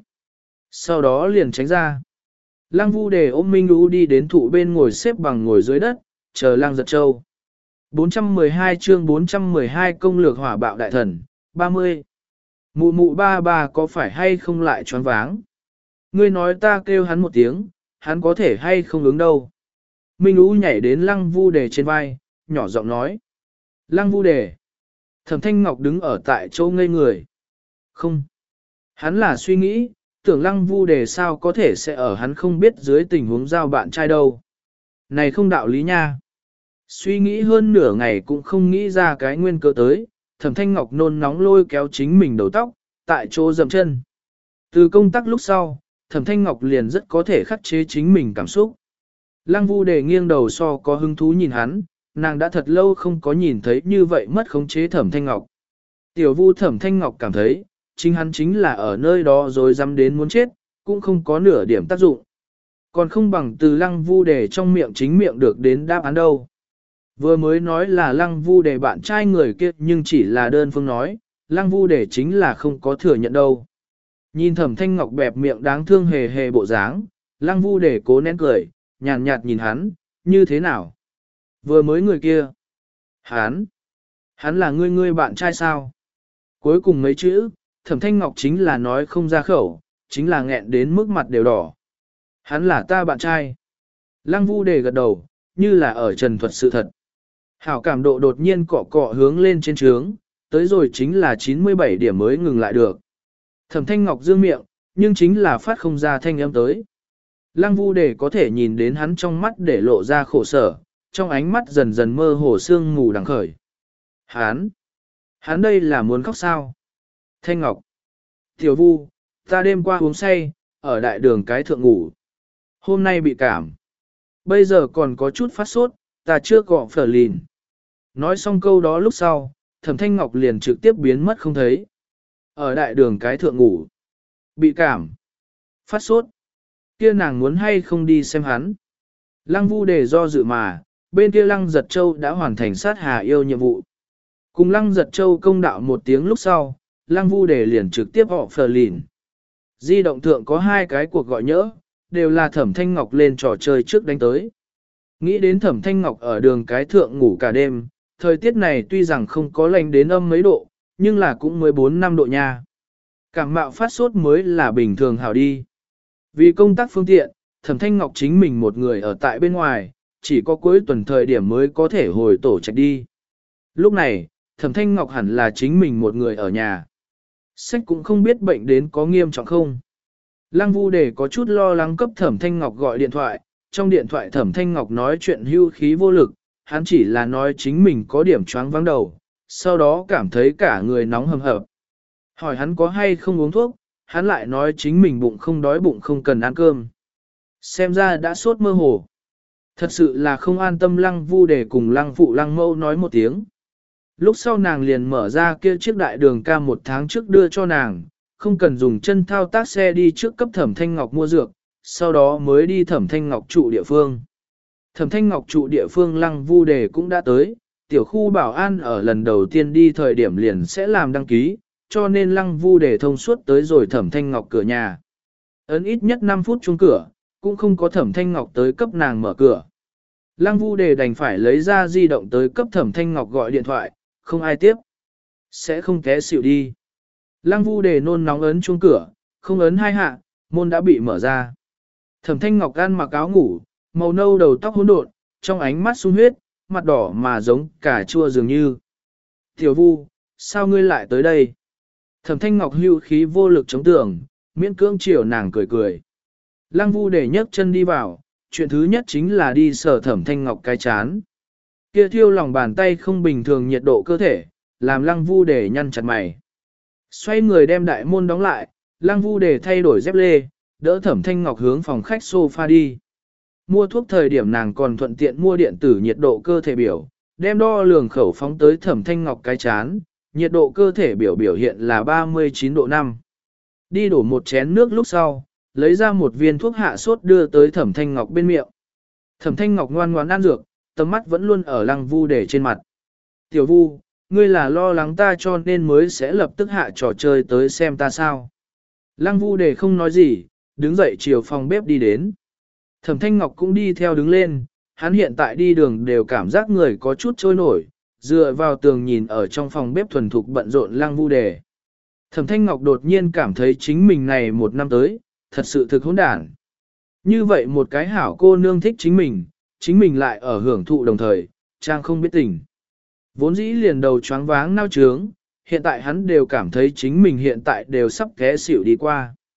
Sau đó liền tránh ra. Lăng Vu Đề ôm Minh Lũ đi đến thụ bên ngồi xếp bằng ngồi dưới đất, chờ Lăng Giật Châu. bốn trăm mười hai chương bốn trăm mười hai công lược hỏa bạo đại thần, ba mươi. Mụ mụ ba ba có phải hay không lại choáng váng? Ngươi nói ta kêu hắn một tiếng, hắn có thể hay không ứng đâu. Minh Lũ nhảy đến Lăng Vu Đề trên vai, nhỏ giọng nói. Lăng Vu Đề. Thẩm Thanh Ngọc đứng ở tại chỗ ngây người. Không. Hắn là suy nghĩ, tưởng lăng vu đề sao có thể sẽ ở hắn không biết dưới tình huống giao bạn trai đâu. Này không đạo lý nha. Suy nghĩ hơn nửa ngày cũng không nghĩ ra cái nguyên cớ tới, Thẩm Thanh Ngọc nôn nóng lôi kéo chính mình đầu tóc, tại chỗ dậm chân. Từ công tác lúc sau, Thẩm Thanh Ngọc liền rất có thể khắc chế chính mình cảm xúc. Lăng Vu Đề nghiêng đầu so có hứng thú nhìn hắn, nàng đã thật lâu không có nhìn thấy như vậy mất khống chế Thẩm Thanh Ngọc. Tiểu Vu Thẩm Thanh Ngọc cảm thấy, chính hắn chính là ở nơi đó rồi dám đến muốn chết, cũng không có nửa điểm tác dụng. Còn không bằng từ Lăng Vu Đề trong miệng chính miệng được đến đáp án đâu. Vừa mới nói là Lăng Vu Đề bạn trai người kia nhưng chỉ là đơn phương nói, Lăng Vu Đề chính là không có thừa nhận đâu. Nhìn Thẩm Thanh Ngọc bẹp miệng đáng thương hề hề bộ dáng, Lăng Vu Đề cố nén cười, nhàn nhạt, nhạt nhìn hắn, như thế nào? Vừa mới người kia. Hắn. Hắn là ngươi ngươi bạn trai sao? Cuối cùng mấy chữ, Thẩm Thanh Ngọc chính là nói không ra khẩu, chính là nghẹn đến mức mặt đều đỏ. Hắn là ta bạn trai. Lăng Vu Đề gật đầu, như là ở trần thuật sự thật. Hảo cảm độ đột nhiên cọ cọ hướng lên trên trướng, tới rồi chính là chín mươi bảy điểm mới ngừng lại được. Thẩm Thanh Ngọc dương miệng, nhưng chính là phát không ra thanh âm tới. Lăng Vu Đề có thể nhìn đến hắn trong mắt để lộ ra khổ sở, trong ánh mắt dần dần mơ hồ sương mù đằng khởi. Hắn, hắn đây là muốn khóc sao? Thanh Ngọc, Tiểu Vu, ta đêm qua uống say, ở đại đường cái thượng ngủ. Hôm nay bị cảm. Bây giờ còn có chút phát sốt, ta chưa gọ phở lìn. Nói xong câu đó lúc sau, Thẩm Thanh Ngọc liền trực tiếp biến mất không thấy. Ở đại đường cái thượng ngủ. Bị cảm. Phát sốt. Kia nàng muốn hay không đi xem hắn. Lăng Vu Đề do dự mà, bên kia Lăng Giật Châu đã hoàn thành sát hà yêu nhiệm vụ. Cùng Lăng Giật Châu công đạo một tiếng lúc sau, Lăng Vu Đề liền trực tiếp họ phờ lìn. Di động thượng có hai cái cuộc gọi nhỡ, đều là Thẩm Thanh Ngọc lên trò chơi trước đánh tới. Nghĩ đến Thẩm Thanh Ngọc ở đường cái thượng ngủ cả đêm, thời tiết này tuy rằng không có lạnh đến âm mấy độ, nhưng là cũng mới bốn năm độ nha. Cảm mạo phát sốt mới là bình thường hảo đi. Vì công tác phương tiện, Thẩm Thanh Ngọc chính mình một người ở tại bên ngoài, chỉ có cuối tuần thời điểm mới có thể hồi tổ trạch đi. Lúc này, Thẩm Thanh Ngọc hẳn là chính mình một người ở nhà. Sách cũng không biết bệnh đến có nghiêm trọng không. Lăng Vu Đề có chút lo lắng cấp Thẩm Thanh Ngọc gọi điện thoại, trong điện thoại Thẩm Thanh Ngọc nói chuyện hưu khí vô lực, hắn chỉ là nói chính mình có điểm choáng vắng đầu, sau đó cảm thấy cả người nóng hầm hập. Hỏi hắn có hay không uống thuốc, hắn lại nói chính mình bụng không đói bụng không cần ăn cơm. Xem ra đã sốt mơ hồ. Thật sự là không an tâm Lăng Vu Đề cùng Lăng Phụ Lăng Mẫu nói một tiếng. Lúc sau nàng liền mở ra kia chiếc đại đường ca một tháng trước đưa cho nàng, không cần dùng chân thao tác xe đi trước cấp Thẩm Thanh Ngọc mua dược, sau đó mới đi Thẩm Thanh Ngọc trụ địa phương. Thẩm Thanh Ngọc trụ địa phương Lăng Vu Đề cũng đã tới, tiểu khu bảo an ở lần đầu tiên đi thời điểm liền sẽ làm đăng ký, cho nên Lăng Vu Đề thông suốt tới rồi Thẩm Thanh Ngọc cửa nhà. Ấn ít nhất năm phút chuông cửa, cũng không có Thẩm Thanh Ngọc tới cấp nàng mở cửa. Lăng Vu Đề đành phải lấy ra di động tới cấp Thẩm Thanh Ngọc gọi điện thoại, không ai tiếp. Sẽ không té xỉu đi. Lăng Vu Đề nôn nóng ấn chuông cửa, không ấn hai hạ, môn đã bị mở ra. Thẩm Thanh Ngọc ăn mặc áo ngủ, màu nâu đầu tóc hỗn độn, trong ánh mắt sung huyết, mặt đỏ mà giống cà chua dường như. Tiểu Vu, sao ngươi lại tới đây? Thẩm Thanh Ngọc hưu khí vô lực chống tường, miễn cưỡng chiều nàng cười cười. Lăng Vu Đề nhấc chân đi vào, chuyện thứ nhất chính là đi sờ Thẩm Thanh Ngọc cái chán. Kia thiêu lòng bàn tay không bình thường nhiệt độ cơ thể, làm Lăng Vu Đề nhăn chặt mày. Xoay người đem đại môn đóng lại, Lăng Vu Đề thay đổi dép lê, đỡ Thẩm Thanh Ngọc hướng phòng khách sofa đi. Mua thuốc thời điểm nàng còn thuận tiện mua điện tử nhiệt độ cơ thể biểu, đem đo lường khẩu phóng tới Thẩm Thanh Ngọc cái chán, nhiệt độ cơ thể biểu biểu hiện là ba mươi chín độ năm. Đi đổ một chén nước lúc sau, lấy ra một viên thuốc hạ sốt đưa tới Thẩm Thanh Ngọc bên miệng. Thẩm Thanh Ngọc ngoan ngoãn ăn dược, tầm mắt vẫn luôn ở Lăng Vu Đề trên mặt. Tiểu Vu, ngươi là lo lắng ta cho nên mới sẽ lập tức hạ trò chơi tới xem ta sao. Lăng Vu Đề không nói gì, đứng dậy chiều phòng bếp đi đến. Thẩm Thanh Ngọc cũng đi theo đứng lên, hắn hiện tại đi đường đều cảm giác người có chút trôi nổi, dựa vào tường nhìn ở trong phòng bếp thuần thục bận rộn Lăng Vu Đề. Thẩm Thanh Ngọc đột nhiên cảm thấy chính mình này một năm tới, thật sự thực hỗn đản. Như vậy một cái hảo cô nương thích chính mình, chính mình lại ở hưởng thụ đồng thời, trang không biết tình. Vốn dĩ liền đầu choáng váng nao trướng, hiện tại hắn đều cảm thấy chính mình hiện tại đều sắp té xỉu đi qua.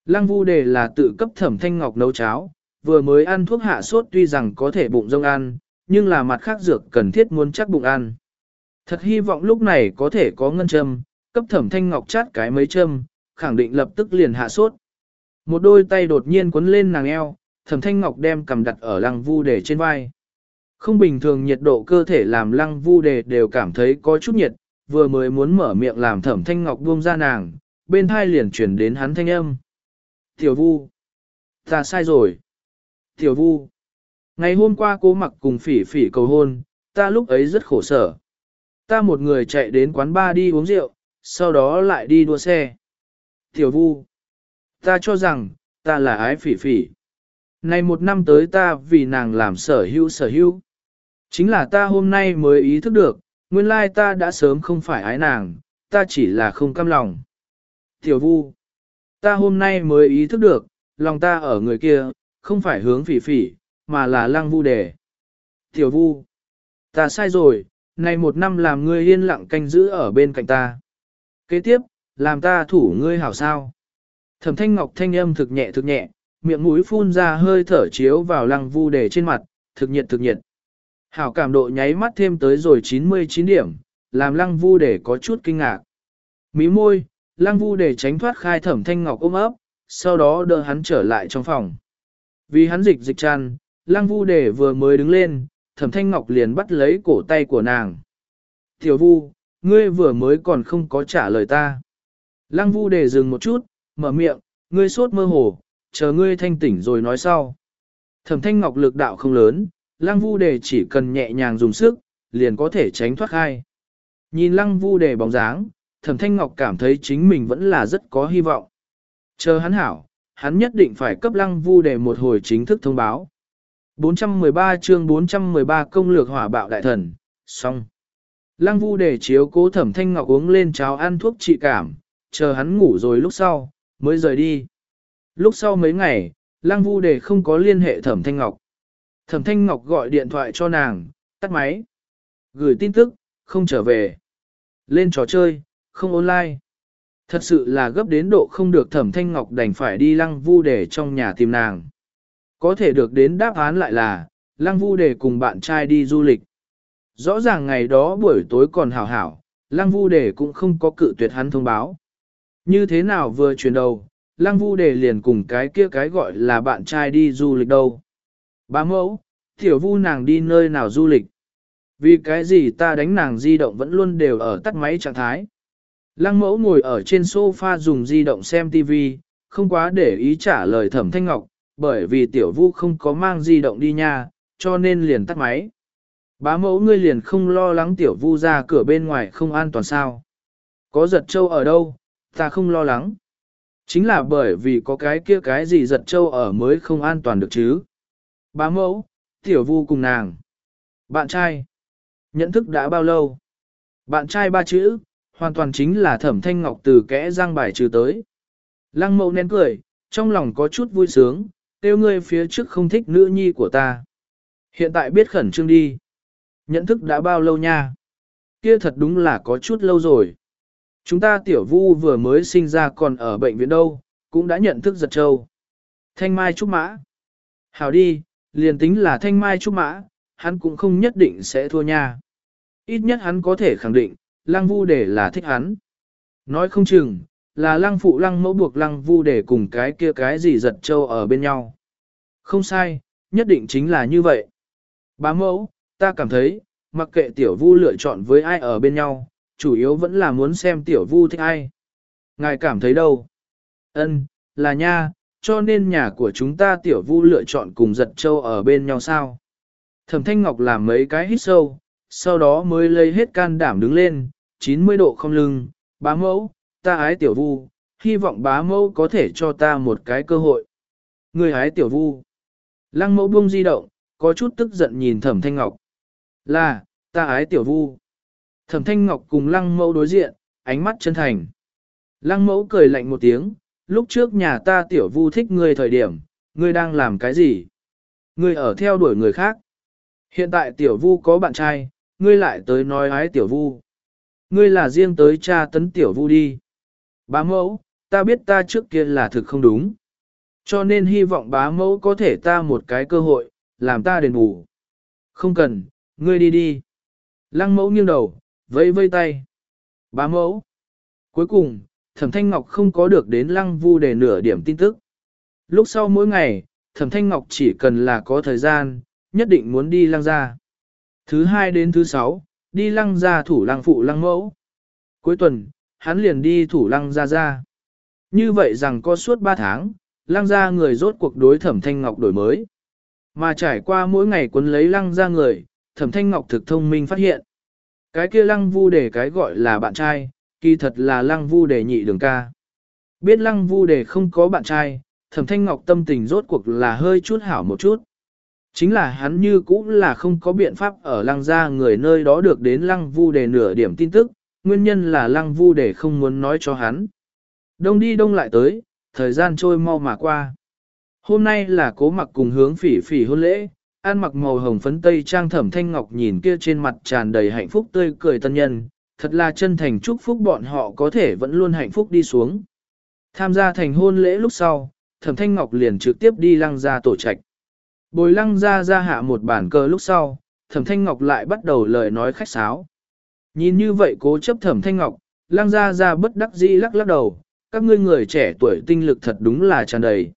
Lăng Vu Đề là tự cấp Thẩm Thanh Ngọc nấu cháo, vừa mới ăn thuốc hạ sốt tuy rằng có thể bụng rông ăn, nhưng là mặt khác dược cần thiết muốn chắc bụng ăn. Thật hy vọng lúc này có thể có ngân châm, cấp Thẩm Thanh Ngọc chát cái mấy châm, khẳng định lập tức liền hạ sốt. Một đôi tay đột nhiên quấn lên nàng eo, Thẩm Thanh Ngọc đem cầm đặt ở Lăng Vu Đề trên vai. Không bình thường nhiệt độ cơ thể làm Lăng Vu Đề đều cảm thấy có chút nhiệt, vừa mới muốn mở miệng làm Thẩm Thanh Ngọc buông ra nàng, bên thai liền chuyển đến hắn thanh âm. Tiểu Vu, ta sai rồi. Tiểu Vu, ngày hôm qua cô mặc cùng phỉ phỉ cầu hôn, ta lúc ấy rất khổ sở. Ta một người chạy đến quán bar đi uống rượu, sau đó lại đi đua xe. Tiểu Vu, ta cho rằng, ta là ái phỉ phỉ. Này một năm tới ta vì nàng làm sở hữu sở hữu. Chính là ta hôm nay mới ý thức được, nguyên lai ta đã sớm không phải ái nàng, ta chỉ là không cam lòng. Tiểu Vu, ta hôm nay mới ý thức được, lòng ta ở người kia, không phải hướng phỉ phỉ, mà là Lăng Vu Đề. Tiểu Vu, ta sai rồi, này một năm làm ngươi yên lặng canh giữ ở bên cạnh ta. Kế tiếp, làm ta thủ ngươi hảo sao. Thẩm Thanh Ngọc thanh âm thực nhẹ thực nhẹ, miệng mũi phun ra hơi thở chiếu vào Lăng Vu Đề trên mặt, thực nhiệt thực nhiệt. Hảo cảm độ nháy mắt thêm tới rồi chín mươi chín điểm, làm Lăng Vu Đề có chút kinh ngạc. Mí môi, Lăng Vu Đề tránh thoát khai Thẩm Thanh Ngọc ôm ấp, sau đó đỡ hắn trở lại trong phòng. Vì hắn dịch dịch chăn, Lăng Vu Đề vừa mới đứng lên, Thẩm Thanh Ngọc liền bắt lấy cổ tay của nàng. Tiểu Vu, ngươi vừa mới còn không có trả lời ta. Lăng Vu Đề dừng một chút, mở miệng, ngươi sốt mơ hồ, chờ ngươi thanh tỉnh rồi nói sau. Thẩm Thanh Ngọc lực đạo không lớn, Lăng Vu Đề chỉ cần nhẹ nhàng dùng sức, liền có thể tránh thoát khai. Nhìn Lăng Vu Đề bóng dáng, Thẩm Thanh Ngọc cảm thấy chính mình vẫn là rất có hy vọng. Chờ hắn hảo, hắn nhất định phải cấp Lăng Vu Đề một hồi chính thức thông báo. bốn trăm mười ba chương bốn trăm mười ba công lược hỏa bạo đại thần, xong. Lăng Vu Đề chiếu cố Thẩm Thanh Ngọc uống lên cháo ăn thuốc trị cảm, chờ hắn ngủ rồi lúc sau, mới rời đi. Lúc sau mấy ngày, Lăng Vu Đề không có liên hệ Thẩm Thanh Ngọc. Thẩm Thanh Ngọc gọi điện thoại cho nàng, tắt máy. Gửi tin tức, không trở về. Lên trò chơi, không online. Thật sự là gấp đến độ không được Thẩm Thanh Ngọc đành phải đi Lăng Vu Đề trong nhà tìm nàng. Có thể được đến đáp án lại là, Lăng Vu Đề cùng bạn trai đi du lịch. Rõ ràng ngày đó buổi tối còn hảo hảo, Lăng Vu Đề cũng không có cự tuyệt hắn thông báo. Như thế nào vừa chuyển đầu, Lăng Vu Đề liền cùng cái kia cái gọi là bạn trai đi du lịch đâu. Bá mẫu, tiểu Vu nàng đi nơi nào du lịch. Vì cái gì ta đánh nàng di động vẫn luôn đều ở tắt máy trạng thái. Lăng mẫu ngồi ở trên sofa dùng di động xem ti vi, không quá để ý trả lời Thẩm Thanh Ngọc, bởi vì tiểu Vu không có mang di động đi nha, cho nên liền tắt máy. Bá mẫu ngươi liền không lo lắng tiểu Vu ra cửa bên ngoài không an toàn sao. Có giật châu ở đâu, ta không lo lắng. Chính là bởi vì có cái kia cái gì giật châu ở mới không an toàn được chứ. Bá mẫu, tiểu Vu cùng nàng. Bạn trai. Nhận thức đã bao lâu? Bạn trai ba chữ, hoàn toàn chính là Thẩm Thanh Ngọc từ kẽ răng bài trừ tới. Lăng mẫu nén cười, trong lòng có chút vui sướng, tiêu ngươi phía trước không thích nữ nhi của ta. Hiện tại biết khẩn trương đi. Nhận thức đã bao lâu nha? Kia thật đúng là có chút lâu rồi. Chúng ta tiểu Vu vừa mới sinh ra còn ở bệnh viện đâu, cũng đã nhận thức giật châu. Thanh Mai Trúc Mã. Hảo đi, liền tính là Thanh Mai Trúc Mã, hắn cũng không nhất định sẽ thua nha. Ít nhất hắn có thể khẳng định, Lăng Vu Đề là thích hắn. Nói không chừng, là Lăng phụ Lăng mẫu buộc Lăng Vu Đề cùng cái kia cái gì giật châu ở bên nhau. Không sai, nhất định chính là như vậy. Bá mẫu, ta cảm thấy, mặc kệ tiểu Vu lựa chọn với ai ở bên nhau, chủ yếu vẫn là muốn xem tiểu Vu thích ai. Ngài cảm thấy đâu? Ân, là nha, cho nên nhà của chúng ta tiểu Vu lựa chọn cùng giật châu ở bên nhau sao? Thẩm Thanh Ngọc làm mấy cái hít sâu, sau đó mới lấy hết can đảm đứng lên, chín mươi độ không lưng, bá mẫu, ta ái tiểu Vu, hy vọng bá mẫu có thể cho ta một cái cơ hội. Người ái tiểu Vu. Lăng mẫu buông di động, có chút tức giận nhìn Thẩm Thanh Ngọc. Là, ta ái tiểu Vu. Thẩm Thanh Ngọc cùng Lăng mẫu đối diện, ánh mắt chân thành. Lăng mẫu cười lạnh một tiếng, lúc trước nhà ta tiểu Vu thích ngươi thời điểm, ngươi đang làm cái gì? Ngươi ở theo đuổi người khác. Hiện tại tiểu Vu có bạn trai, ngươi lại tới nói ái tiểu Vu. Ngươi là riêng tới cha tấn tiểu Vu đi. Bá mẫu, ta biết ta trước kia là thực không đúng. Cho nên hy vọng bá mẫu có thể ta một cái cơ hội, làm ta đền bù. Không cần, ngươi đi đi. Lăng mẫu nghiêng đầu, vẫy vây tay. Bá mẫu. Cuối cùng, Thẩm Thanh Ngọc không có được đến Lăng Vu để nửa điểm tin tức. Lúc sau mỗi ngày, Thẩm Thanh Ngọc chỉ cần là có thời gian, nhất định muốn đi Lăng gia. Thứ hai đến thứ sáu, đi Lăng gia thủ Lăng phụ Lăng mẫu. Cuối tuần, hắn liền đi thủ Lăng gia gia. Như vậy rằng có suốt ba tháng, Lăng gia người rốt cuộc đối Thẩm Thanh Ngọc đổi mới. Mà trải qua mỗi ngày cuốn lấy Lăng gia người, Thẩm Thanh Ngọc thực thông minh phát hiện. Cái kia Lăng Vu để cái gọi là bạn trai, kỳ thật là Lăng Vu để nhị đường ca. Biết Lăng Vu để không có bạn trai, Thẩm Thanh Ngọc tâm tình rốt cuộc là hơi chút hảo một chút. Chính là hắn như cũng là không có biện pháp ở Lăng gia người nơi đó được đến Lăng Vu để nửa điểm tin tức, nguyên nhân là Lăng Vu để không muốn nói cho hắn. Đông đi đông lại tới, thời gian trôi mau mà qua. Hôm nay là Cố Mặc cùng Hướng Phỉ Phỉ hôn lễ, ăn mặc màu hồng phấn tây trang Thẩm Thanh Ngọc nhìn kia trên mặt tràn đầy hạnh phúc tươi cười tân nhân, thật là chân thành chúc phúc bọn họ có thể vẫn luôn hạnh phúc đi xuống. Tham gia thành hôn lễ lúc sau, Thẩm Thanh Ngọc liền trực tiếp đi Lăng gia tổ trạch. Bồi Lăng gia ra hạ một bản cờ lúc sau, Thẩm Thanh Ngọc lại bắt đầu lời nói khách sáo. Nhìn như vậy cố chấp Thẩm Thanh Ngọc, Lăng gia ra bất đắc dĩ lắc lắc đầu, các ngươi người trẻ tuổi tinh lực thật đúng là tràn đầy.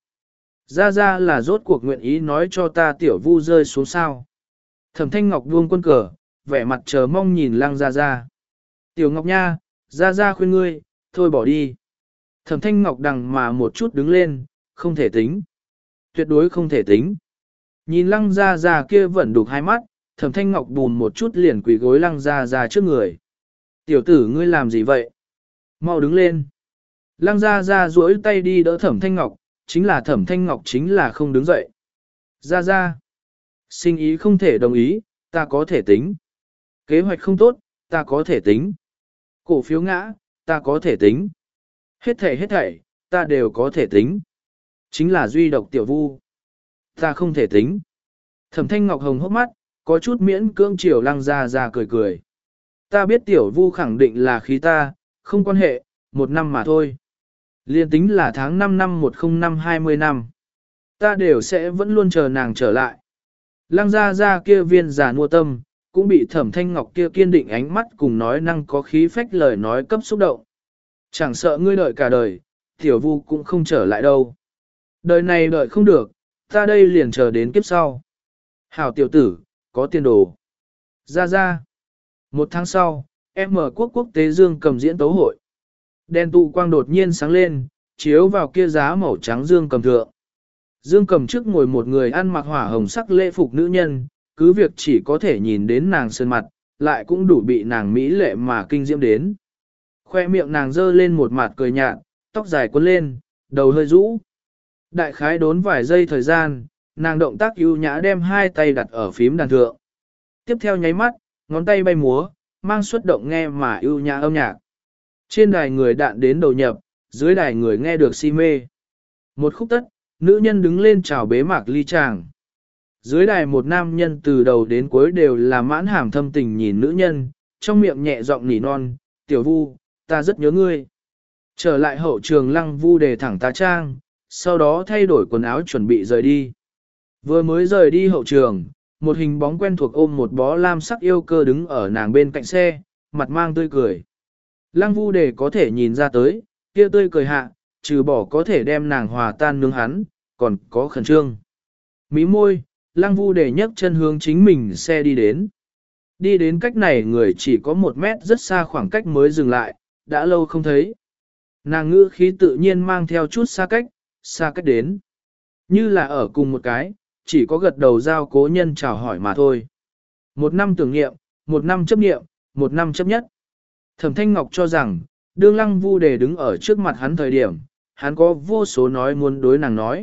Ra ra là rốt cuộc nguyện ý nói cho ta tiểu vu rơi xuống sao. Thẩm Thanh Ngọc buông quân cờ, vẻ mặt chờ mong nhìn Lăng ra ra. Tiểu Ngọc nha, ra ra khuyên ngươi, thôi bỏ đi. Thẩm Thanh Ngọc đằng mà một chút đứng lên, không thể tính. Tuyệt đối không thể tính. Nhìn Lăng ra ra kia vẫn đục hai mắt, Thẩm Thanh Ngọc bùn một chút liền quỳ gối Lăng ra ra trước người. Tiểu tử ngươi làm gì vậy? Mau đứng lên. Lăng ra ra duỗi tay đi đỡ Thẩm Thanh Ngọc, chính là Thẩm Thanh Ngọc chính là không đứng dậy. Ra ra. Sinh ý không thể đồng ý, ta có thể tính. Kế hoạch không tốt, ta có thể tính. Cổ phiếu ngã, ta có thể tính. Hết thảy hết thảy, ta đều có thể tính. Chính là duy độc tiểu vu. Ta không thể tính. Thẩm Thanh Ngọc hồng hốc mắt, có chút miễn cưỡng chiều Lăng ra ra cười cười. Ta biết tiểu vu khẳng định là khí ta, không quan hệ, một năm mà thôi. Liên tính là tháng năm năm một không năm hai mươi năm. Ta đều sẽ vẫn luôn chờ nàng trở lại. Lăng ra ra kia viên giả nua tâm, cũng bị Thẩm Thanh Ngọc kia kiên định ánh mắt cùng nói năng có khí phách lời nói cấp xúc động. Chẳng sợ ngươi đợi cả đời, tiểu vu cũng không trở lại đâu. Đời này đợi không được, ta đây liền chờ đến kiếp sau. Hảo tiểu tử, có tiền đồ. Ra ra. Một tháng sau, em mở quốc quốc tế dương cầm diễn tấu hội. Đèn tụ quang đột nhiên sáng lên, chiếu vào kia giá màu trắng dương cầm thượng. Dương cầm trước ngồi một người ăn mặc hỏa hồng sắc lễ phục nữ nhân, cứ việc chỉ có thể nhìn đến nàng sơn mặt, lại cũng đủ bị nàng mỹ lệ mà kinh diễm đến. Khoe miệng nàng dơ lên một mặt cười nhạt, tóc dài quấn lên, đầu hơi rũ. Đại khái đốn vài giây thời gian, nàng động tác ưu nhã đem hai tay đặt ở phím đàn thượng. Tiếp theo nháy mắt, ngón tay bay múa, mang xuất động nghe mà ưu nhã âm nhạc. Trên đài người đạn đến đầu nhập, dưới đài người nghe được si mê. Một khúc tất, nữ nhân đứng lên chào bế mạc ly tràng. Dưới đài một nam nhân từ đầu đến cuối đều là mãn hàm thâm tình nhìn nữ nhân, trong miệng nhẹ giọng nỉ non, tiểu vu, ta rất nhớ ngươi. Trở lại hậu trường Lăng Vu để thẳng tá trang, sau đó thay đổi quần áo chuẩn bị rời đi. Vừa mới rời đi hậu trường, một hình bóng quen thuộc ôm một bó lam sắc yêu cơ đứng ở nàng bên cạnh xe, mặt mang tươi cười. Lăng Vu để có thể nhìn ra tới, kia tươi cười hạ, trừ bỏ có thể đem nàng hòa tan nướng hắn, còn có khẩn trương. Mí môi, Lăng Vu để nhấc chân hướng chính mình xe đi đến. Đi đến cách này người chỉ có một mét rất xa khoảng cách mới dừng lại, đã lâu không thấy. Nàng ngữ khí tự nhiên mang theo chút xa cách, xa cách đến. Như là ở cùng một cái, chỉ có gật đầu giao cố nhân chào hỏi mà thôi. Một năm tưởng nghiệm, một năm chấp nghiệm, một năm chấp nhất. Thẩm Thanh Ngọc cho rằng, đương Lăng Vu để đứng ở trước mặt hắn thời điểm, hắn có vô số nói muốn đối nàng nói.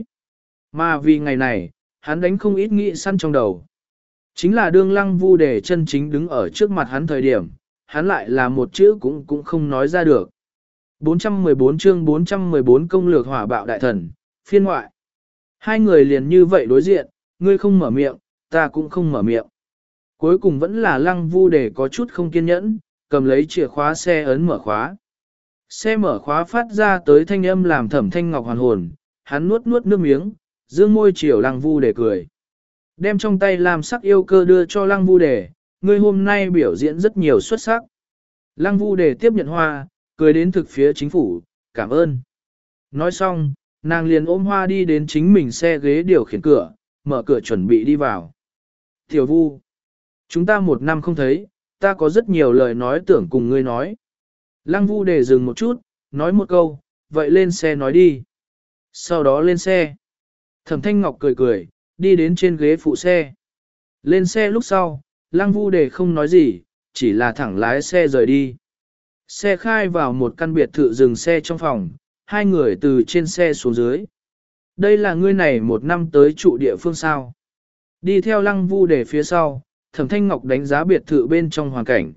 Mà vì ngày này, hắn đánh không ít nghĩ săn trong đầu. Chính là đương Lăng Vu để chân chính đứng ở trước mặt hắn thời điểm, hắn lại là một chữ cũng cũng không nói ra được. bốn trăm mười bốn chương bốn trăm mười bốn công lược hỏa bạo đại thần, phiên ngoại. Hai người liền như vậy đối diện, ngươi không mở miệng, ta cũng không mở miệng. Cuối cùng vẫn là Lăng Vu để có chút không kiên nhẫn, cầm lấy chìa khóa xe ấn mở khóa. Xe mở khóa phát ra tới thanh âm làm Thẩm Thanh Ngọc hoàn hồn, hắn nuốt nuốt nước miếng, dương môi chiều lăng vu để cười. Đem trong tay làm sắc yêu cơ đưa cho lăng vu để, ngươi hôm nay biểu diễn rất nhiều xuất sắc. Lăng vu để tiếp nhận hoa, cười đến thực phía chính phủ, cảm ơn. Nói xong, nàng liền ôm hoa đi đến chính mình xe ghế điều khiển cửa, mở cửa chuẩn bị đi vào. Tiểu vu, chúng ta một năm không thấy, ta có rất nhiều lời nói tưởng cùng ngươi nói. Lăng vu để dừng một chút, nói một câu, vậy lên xe nói đi. Sau đó lên xe. Thẩm Thanh Ngọc cười cười, đi đến trên ghế phụ xe. Lên xe lúc sau, Lăng vu để không nói gì, chỉ là thẳng lái xe rời đi. Xe khai vào một căn biệt thự dừng xe trong phòng, hai người từ trên xe xuống dưới. Đây là ngươi này một năm tới trụ địa phương sao. Đi theo Lăng vu để phía sau, Thẩm Thanh Ngọc đánh giá biệt thự bên trong hoàn cảnh.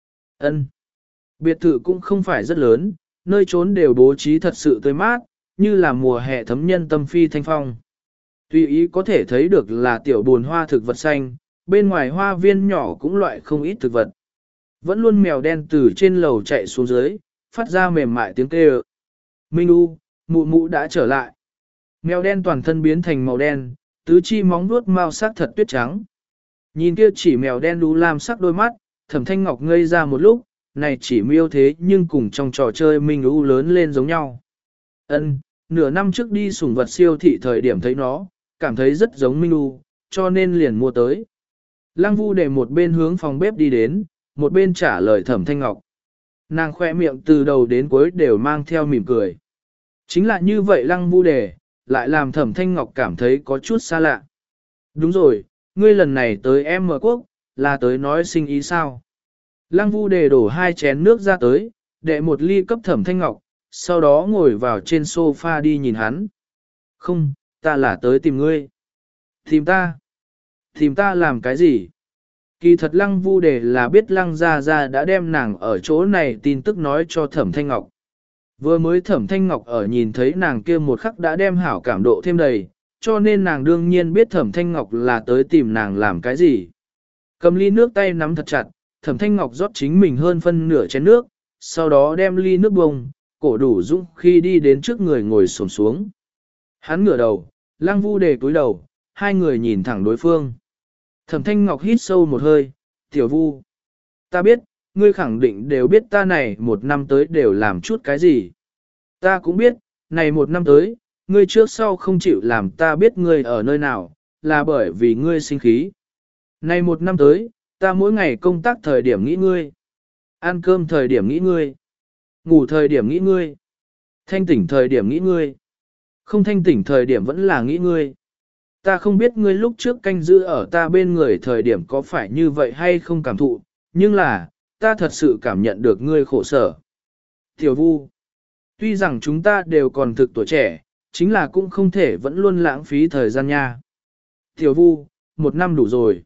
Ân. Biệt thự cũng không phải rất lớn, nơi trốn đều bố trí thật sự tươi mát, như là mùa hè thấm nhân tâm phi thanh phong. Tuy ý có thể thấy được là tiểu buồn hoa thực vật xanh, bên ngoài hoa viên nhỏ cũng loại không ít thực vật. Vẫn luôn mèo đen từ trên lầu chạy xuống dưới, phát ra mềm mại tiếng kêu. Minh U, mụ mụ đã trở lại. Mèo đen toàn thân biến thành màu đen, tứ chi móng vuốt mau sắc thật tuyết trắng. Nhìn kia chỉ mèo đen đú lam sắc đôi mắt, Thẩm Thanh Ngọc ngây ra một lúc, này chỉ miêu thế nhưng cùng trong trò chơi Minh U lớn lên giống nhau. Ân, nửa năm trước đi sủng vật siêu thị thời điểm thấy nó, cảm thấy rất giống Minh U, cho nên liền mua tới. Lăng Vu để một bên hướng phòng bếp đi đến, một bên trả lời Thẩm Thanh Ngọc. Nàng khoe miệng từ đầu đến cuối đều mang theo mỉm cười. Chính là như vậy Lăng Vu để, lại làm Thẩm Thanh Ngọc cảm thấy có chút xa lạ. Đúng rồi, ngươi lần này tới em mở quốc, là tới nói sinh ý sao? Lăng Vu để đổ hai chén nước ra tới, đệ một ly cấp Thẩm Thanh Ngọc, sau đó ngồi vào trên sofa đi nhìn hắn. Không, ta là tới tìm ngươi. Tìm ta? Tìm ta làm cái gì? Kỳ thật Lăng Vu để là biết Lăng Gia Gia đã đem nàng ở chỗ này tin tức nói cho Thẩm Thanh Ngọc. Vừa mới Thẩm Thanh Ngọc ở nhìn thấy nàng kia một khắc đã đem hảo cảm độ thêm đầy, cho nên nàng đương nhiên biết Thẩm Thanh Ngọc là tới tìm nàng làm cái gì. Cầm ly nước tay nắm thật chặt, Thẩm Thanh Ngọc rót chính mình hơn phân nửa chén nước, sau đó đem ly nước bông, cổ đủ dũng khi đi đến trước người ngồi xổm xuống. Hắn ngửa đầu, Lăng Vu để cúi đầu, hai người nhìn thẳng đối phương. Thẩm Thanh Ngọc hít sâu một hơi, tiểu Vu, ta biết, ngươi khẳng định đều biết ta này một năm tới đều làm chút cái gì. Ta cũng biết, này một năm tới, ngươi trước sau không chịu làm ta biết ngươi ở nơi nào, là bởi vì ngươi sinh khí. Này một năm tới, ta mỗi ngày công tác thời điểm nghĩ ngươi, ăn cơm thời điểm nghĩ ngươi, ngủ thời điểm nghĩ ngươi, thanh tỉnh thời điểm nghĩ ngươi, không thanh tỉnh thời điểm vẫn là nghĩ ngươi. Ta không biết ngươi lúc trước canh giữ ở ta bên người thời điểm có phải như vậy hay không cảm thụ, nhưng là, ta thật sự cảm nhận được ngươi khổ sở. Tiểu Vu, tuy rằng chúng ta đều còn thực tuổi trẻ, chính là cũng không thể vẫn luôn lãng phí thời gian nha. Tiểu Vu, một năm đủ rồi.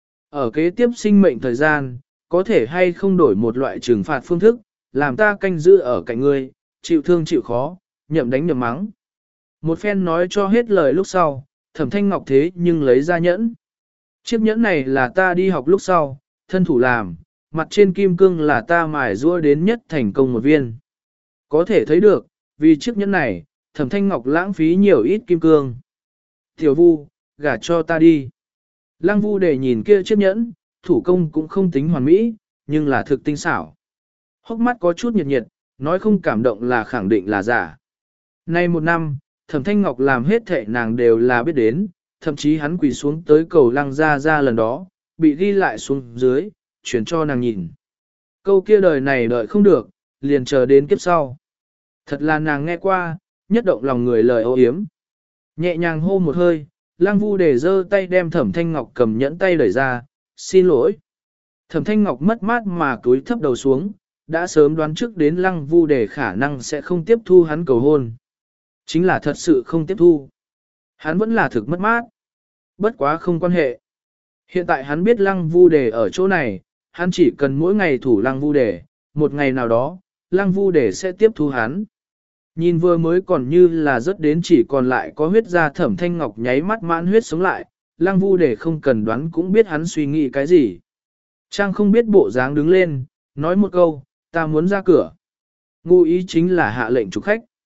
Ở kế tiếp sinh mệnh thời gian, có thể hay không đổi một loại trừng phạt phương thức, làm ta canh giữ ở cạnh ngươi, chịu thương chịu khó, nhậm đánh nhậm mắng. Một phen nói cho hết lời lúc sau, Thẩm Thanh Ngọc thế nhưng lấy ra nhẫn. Chiếc nhẫn này là ta đi học lúc sau, thân thủ làm, mặt trên kim cương là ta mài rũa đến nhất thành công một viên. Có thể thấy được, vì chiếc nhẫn này, Thẩm Thanh Ngọc lãng phí nhiều ít kim cương. Tiểu Vu, gả cho ta đi. Lăng Vu để nhìn kia chiếc nhẫn, thủ công cũng không tính hoàn mỹ, nhưng là thực tinh xảo. Hốc mắt có chút nhiệt nhiệt, nói không cảm động là khẳng định là giả. Nay một năm, Thẩm Thanh Ngọc làm hết thệ nàng đều là biết đến, thậm chí hắn quỳ xuống tới cầu Lăng Gia Gia lần đó, bị ghi lại xuống dưới, chuyển cho nàng nhìn. Câu kia đời này đợi không được, liền chờ đến kiếp sau. Thật là nàng nghe qua, nhất động lòng người lời ô yếm. Nhẹ nhàng hô một hơi, Lăng Vu để giơ tay đem Thẩm Thanh Ngọc cầm nhẫn tay đẩy ra, xin lỗi. Thẩm Thanh Ngọc mất mát mà cúi thấp đầu xuống, đã sớm đoán trước đến Lăng Vu để khả năng sẽ không tiếp thu hắn cầu hôn. Chính là thật sự không tiếp thu. Hắn vẫn là thực mất mát. Bất quá không quan hệ. Hiện tại hắn biết Lăng Vu Đề ở chỗ này, hắn chỉ cần mỗi ngày thủ Lăng Vu Đề, một ngày nào đó, Lăng Vu Đề sẽ tiếp thu hắn. Nhìn vừa mới còn như là rất đến chỉ còn lại có huyết ra Thẩm Thanh Ngọc nháy mắt mãn huyết sống lại, Lăng Vu Đề không cần đoán cũng biết hắn suy nghĩ cái gì. Trang không biết bộ dáng đứng lên, nói một câu, ta muốn ra cửa. Ngụ ý chính là hạ lệnh chủ khách.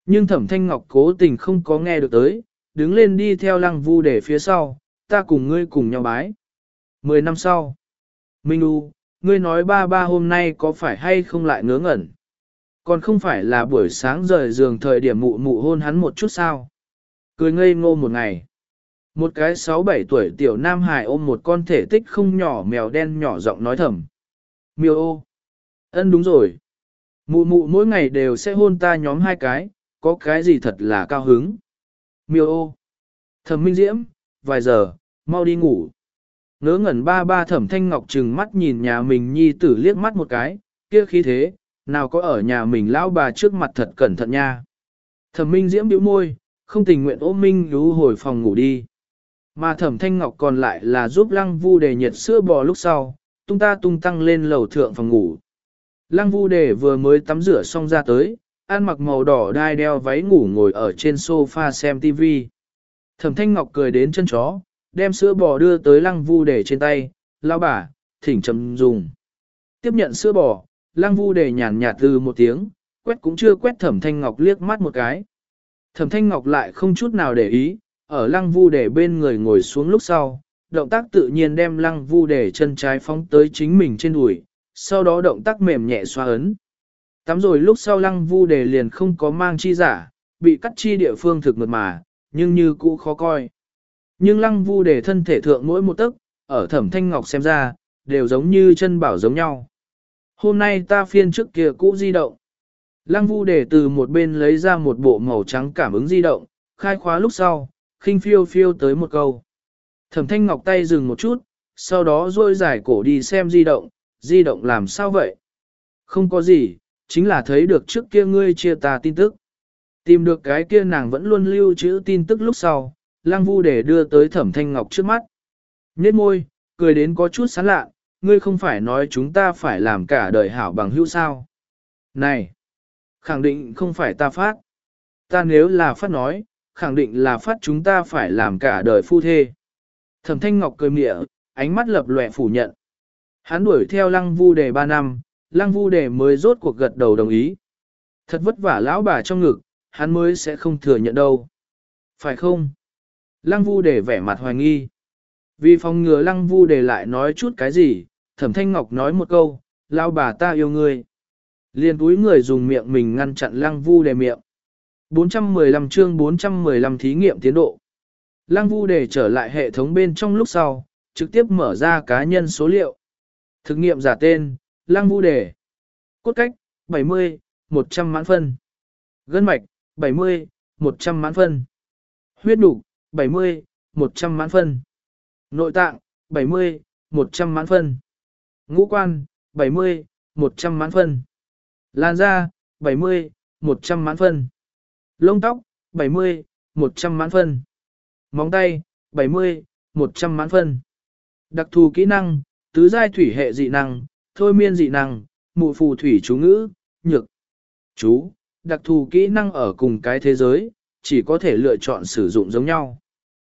Nhưng Thẩm Thanh Ngọc cố tình không có nghe được tới, đứng lên đi theo Lăng Vu Đề phía sau, ta cùng ngươi cùng nhau bái. Mười năm sau, Minh U, ngươi nói ba ba hôm nay có phải hay không lại ngớ ngẩn? Còn không phải là buổi sáng rời giường thời điểm mụ mụ hôn hắn một chút sao? Cười ngây ngô một ngày. Một cái sáu bảy tuổi tiểu nam hài ôm một con thể tích không nhỏ mèo đen nhỏ giọng nói thầm. Miêu ô. Ân đúng rồi. Mụ mụ mỗi ngày đều sẽ hôn ta nhóm hai cái, có cái gì thật là cao hứng. Miêu ô. Thẩm Minh Diễm, vài giờ, mau đi ngủ. Ngớ ngẩn ba ba Thẩm Thanh Ngọc trừng mắt nhìn nhà mình nhi tử liếc mắt một cái, kia khí thế, nào có ở nhà mình lão bà trước mặt thật cẩn thận nha. Thẩm Minh Diễm bĩu môi, không tình nguyện ôm Minh Lú hồi phòng ngủ đi. Mà Thẩm Thanh Ngọc còn lại là giúp Lăng Vu Đề nhiệt sữa bò lúc sau, tung ta tung tăng lên lầu thượng phòng ngủ. Lăng Vu Đề vừa mới tắm rửa xong ra tới, ăn mặc màu đỏ đai đeo váy ngủ ngồi ở trên sofa xem ti vi. Thẩm Thanh Ngọc cười đến chân chó, đem sữa bò đưa tới Lăng Vu Đề trên tay, lão bà, thỉnh chấm dùng. Tiếp nhận sữa bò, Lăng Vu Đề nhàn nhạt từ một tiếng, quét cũng chưa quét Thẩm Thanh Ngọc liếc mắt một cái. Thẩm Thanh Ngọc lại không chút nào để ý, ở Lăng Vu Đề bên người ngồi xuống lúc sau, động tác tự nhiên đem Lăng Vu Đề chân trái phóng tới chính mình trên đùi, sau đó động tác mềm nhẹ xoa ấn. Tắm rồi lúc sau Lăng Vu Đề liền không có mang chi giả, bị cắt chi địa phương thực mượt mà, nhưng như cũ khó coi. Nhưng Lăng Vu Đề thân thể thượng mỗi một tấc, ở Thẩm Thanh Ngọc xem ra, đều giống như chân bảo giống nhau. Hôm nay ta phiên trước kia cũ di động. Lăng Vu Đề từ một bên lấy ra một bộ màu trắng cảm ứng di động, khai khóa lúc sau, khinh phiêu phiêu tới một câu. Thẩm Thanh Ngọc tay dừng một chút, sau đó duỗi dài cổ đi xem di động, di động làm sao vậy? Không có gì, chính là thấy được trước kia ngươi chia ta tin tức. Tìm được cái kia nàng vẫn luôn lưu trữ tin tức lúc sau, Lăng Vu Đề đưa tới Thẩm Thanh Ngọc trước mắt. Nhếch môi, cười đến có chút sán lạ, ngươi không phải nói chúng ta phải làm cả đời hảo bằng hữu sao? Này, khẳng định không phải ta phát. Ta nếu là phát nói, khẳng định là phát chúng ta phải làm cả đời phu thê. Thẩm Thanh Ngọc cười mỉa, ánh mắt lập lòe phủ nhận. Hắn đuổi theo Lăng Vu Đề ba năm, Lăng Vu Đề mới rốt cuộc gật đầu đồng ý. Thật vất vả lão bà trong ngực, hắn mới sẽ không thừa nhận đâu. Phải không? Lăng Vu Đề vẻ mặt hoài nghi. Vì phòng ngừa Lăng Vu Đề lại nói chút cái gì, Thẩm Thanh Ngọc nói một câu, lão bà ta yêu ngươi. Liền túi người dùng miệng mình ngăn chặn Lăng Vu Đề miệng. bốn trăm mười lăm chương bốn trăm mười lăm thí nghiệm tiến độ. Lăng Vu Đề trở lại hệ thống bên trong lúc sau, trực tiếp mở ra cá nhân số liệu. Thực nghiệm giả tên, Lăng Vu Đề. Cốt cách, bảy mươi, một trăm mãn phân. Gân mạch, bảy mươi, một trăm mãn phân. Huyết nục, bảy mươi, một trăm mãn phân. Nội tạng, bảy mươi, một trăm mãn phân. Ngũ quan, bảy mươi, một trăm mãn phân. Làn da, bảy mươi, một trăm mãn phân. Lông tóc, bảy mươi, một trăm mãn phân. Móng tay, bảy mươi, một trăm mãn phân. Đặc thù kỹ năng, tứ giai thủy hệ dị năng, thôi miên dị năng, mụ phù thủy chú ngữ, nhược. Chú, đặc thù kỹ năng ở cùng cái thế giới, chỉ có thể lựa chọn sử dụng giống nhau.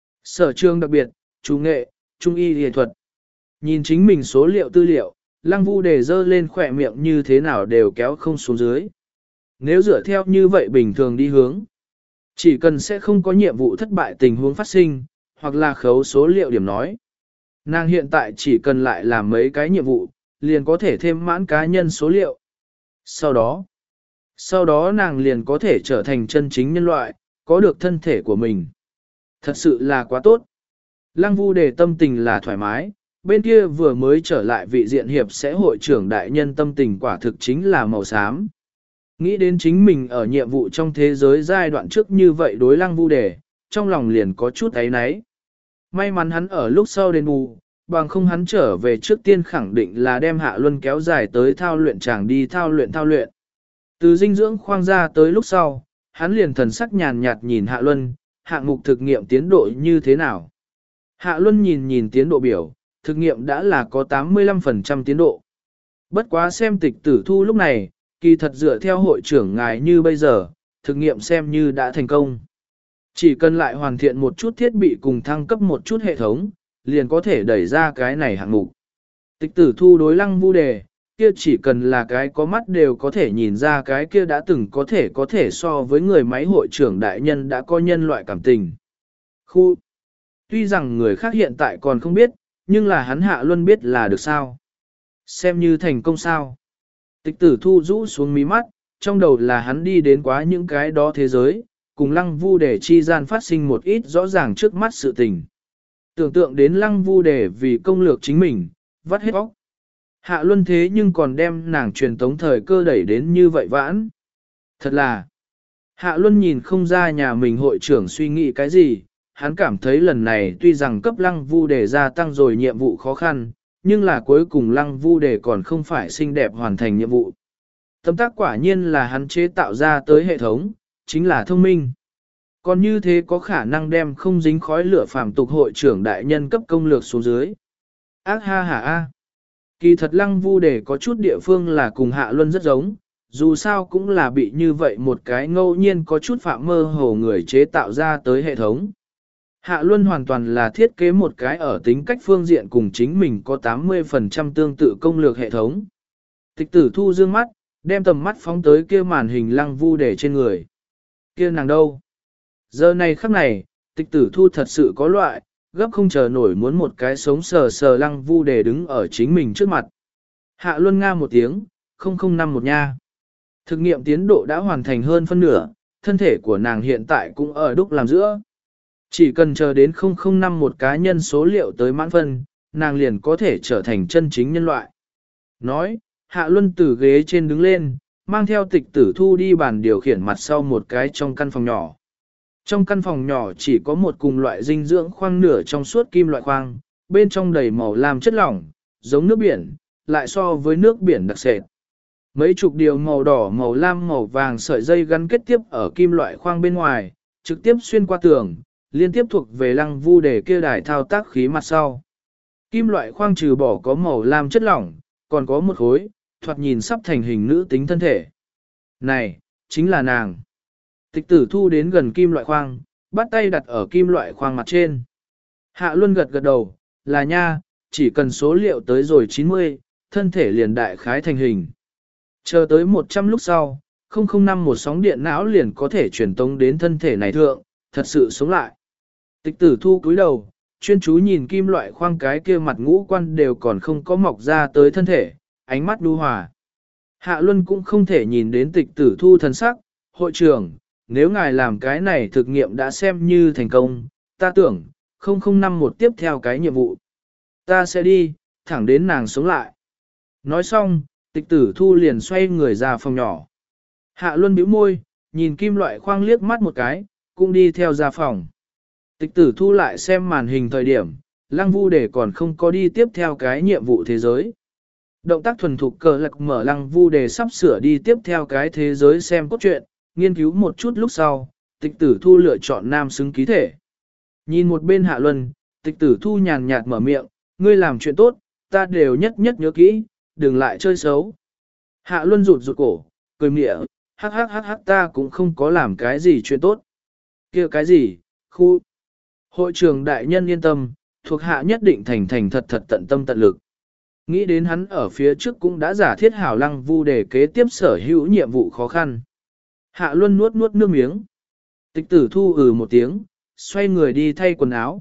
Sở trường đặc biệt, chú nghệ, trung y y thuật. Nhìn chính mình số liệu tư liệu, Lăng Vu Đề dơ lên khỏe miệng như thế nào đều kéo không xuống dưới. Nếu dựa theo như vậy bình thường đi hướng, chỉ cần sẽ không có nhiệm vụ thất bại tình huống phát sinh, hoặc là khấu số liệu điểm nói. Nàng hiện tại chỉ cần lại làm mấy cái nhiệm vụ, liền có thể thêm mãn cá nhân số liệu. Sau đó, sau đó nàng liền có thể trở thành chân chính nhân loại, có được thân thể của mình. Thật sự là quá tốt. Lăng Vu Đề tâm tình là thoải mái, bên kia vừa mới trở lại vị diện hiệp sẽ hội trưởng đại nhân tâm tình quả thực chính là màu xám. Nghĩ đến chính mình ở nhiệm vụ trong thế giới giai đoạn trước như vậy đối Lăng Vu Đề, trong lòng liền có chút áy náy. May mắn hắn ở lúc sau đền bù, bằng không hắn trở về trước tiên khẳng định là đem Hạ Luân kéo dài tới thao luyện chàng đi thao luyện thao luyện. Từ dinh dưỡng khoang ra tới lúc sau, hắn liền thần sắc nhàn nhạt nhìn Hạ Luân, hạng mục thực nghiệm tiến độ như thế nào. Hạ Luân nhìn nhìn tiến độ biểu, thực nghiệm đã là có tám mươi lăm phần trăm tiến độ. Bất quá xem tịch tử thu lúc này, kỳ thật dựa theo hội trưởng ngài như bây giờ, thực nghiệm xem như đã thành công. Chỉ cần lại hoàn thiện một chút thiết bị cùng thăng cấp một chút hệ thống, liền có thể đẩy ra cái này hạng mục. Tịch tử thu đối Lăng Vu Đề, kia chỉ cần là cái có mắt đều có thể nhìn ra cái kia đã từng có thể có thể so với người máy hội trưởng đại nhân đã có nhân loại cảm tình. Khu Tuy rằng người khác hiện tại còn không biết, nhưng là hắn Hạ Luân biết là được sao. Xem như thành công sao. Tịch tử thu rũ xuống mí mắt, trong đầu là hắn đi đến quá những cái đó thế giới, cùng lăng vu để chi gian phát sinh một ít rõ ràng trước mắt sự tình. Tưởng tượng đến lăng vu để vì công lược chính mình, vắt hết óc. Hạ Luân thế nhưng còn đem nàng truyền tống thời cơ đẩy đến như vậy vãn. Thật là, Hạ Luân nhìn không ra nhà mình hội trưởng suy nghĩ cái gì, hắn cảm thấy lần này tuy rằng cấp lăng vu để gia tăng rồi nhiệm vụ khó khăn, nhưng là cuối cùng lăng vu để còn không phải xinh đẹp hoàn thành nhiệm vụ. Tấm tác quả nhiên là hắn chế tạo ra tới hệ thống, chính là thông minh. Còn như thế có khả năng đem không dính khói lửa phàm tục hội trưởng đại nhân cấp công lược xuống dưới. Ác ha ha a. Kỳ thật lăng vu để có chút địa phương là cùng Hạ Luân rất giống, dù sao cũng là bị như vậy một cái ngẫu nhiên có chút phạm mơ hồ người chế tạo ra tới hệ thống. Hạ Luân hoàn toàn là thiết kế một cái ở tính cách phương diện cùng chính mình có tám mươi phần trăm tương tự công lược hệ thống. Tịch tử thu dương mắt, đem tầm mắt phóng tới kia màn hình lăng vu để trên người. Kia nàng đâu? Giờ này khắc này, tịch tử thu thật sự có loại, gấp không chờ nổi muốn một cái sống sờ sờ lăng vu để đứng ở chính mình trước mặt. Hạ Luân nga một tiếng, không không năm một nha. Thực nghiệm tiến độ đã hoàn thành hơn phân nửa, thân thể của nàng hiện tại cũng ở đúc làm giữa. Chỉ cần chờ đến không không năm một cá nhân số liệu tới mãn phân, nàng liền có thể trở thành chân chính nhân loại. Nói, Hạ Luân từ ghế trên đứng lên, mang theo tịch tử thu đi bàn điều khiển mặt sau một cái trong căn phòng nhỏ. Trong căn phòng nhỏ chỉ có một cùng loại dinh dưỡng khoang nửa trong suốt kim loại khoang, bên trong đầy màu lam chất lỏng, giống nước biển, lại so với nước biển đặc sệt. Mấy chục điều màu đỏ màu lam màu vàng sợi dây gắn kết tiếp ở kim loại khoang bên ngoài, trực tiếp xuyên qua tường, liên tiếp thuộc về lăng vu để kia đài thao tác khí mặt sau. Kim loại khoang trừ bỏ có màu lam chất lỏng, còn có một khối, thoạt nhìn sắp thành hình nữ tính thân thể. Này, chính là nàng. Tịch tử thu đến gần kim loại khoang, bắt tay đặt ở kim loại khoang mặt trên. Hạ Luân gật gật đầu, là nha, chỉ cần số liệu tới rồi chín mươi, thân thể liền đại khái thành hình. Chờ tới một trăm lúc sau, không không năm một sóng điện não liền có thể truyền tống đến thân thể này thượng, thật sự sống lại. Tịch tử thu cúi đầu, chuyên chú nhìn kim loại khoang cái kia mặt ngũ quan đều còn không có mọc ra tới thân thể, ánh mắt đu hòa. Hạ Luân cũng không thể nhìn đến tịch tử thu thần sắc, hội trưởng, nếu ngài làm cái này thực nghiệm đã xem như thành công, ta tưởng, không không năm một tiếp theo cái nhiệm vụ. Ta sẽ đi, thẳng đến nàng sống lại. Nói xong, tịch tử thu liền xoay người ra phòng nhỏ. Hạ Luân bĩu môi, nhìn kim loại khoang liếc mắt một cái, cũng đi theo ra phòng. Tịch tử thu lại xem màn hình thời điểm, lăng vu để còn không có đi tiếp theo cái nhiệm vụ thế giới. Động tác thuần thục cờ lạc mở lăng vu để sắp sửa đi tiếp theo cái thế giới xem cốt truyện, nghiên cứu một chút lúc sau, tịch tử thu lựa chọn nam xứng ký thể. Nhìn một bên Hạ Luân, tịch tử thu nhàn nhạt mở miệng, ngươi làm chuyện tốt, ta đều nhất nhất nhớ kỹ, đừng lại chơi xấu. Hạ Luân rụt rụt cổ, cười mỉa, hắc hắc hắc hắc ta cũng không có làm cái gì chuyện tốt. Kia cái gì, khu. Hội trưởng đại nhân yên tâm, thuộc hạ nhất định thành thành thật thật tận tâm tận lực. Nghĩ đến hắn ở phía trước cũng đã giả thiết hảo lăng vu để kế tiếp sở hữu nhiệm vụ khó khăn. Hạ Luân nuốt nuốt nước miếng. Tịch tử thu ừ một tiếng, xoay người đi thay quần áo.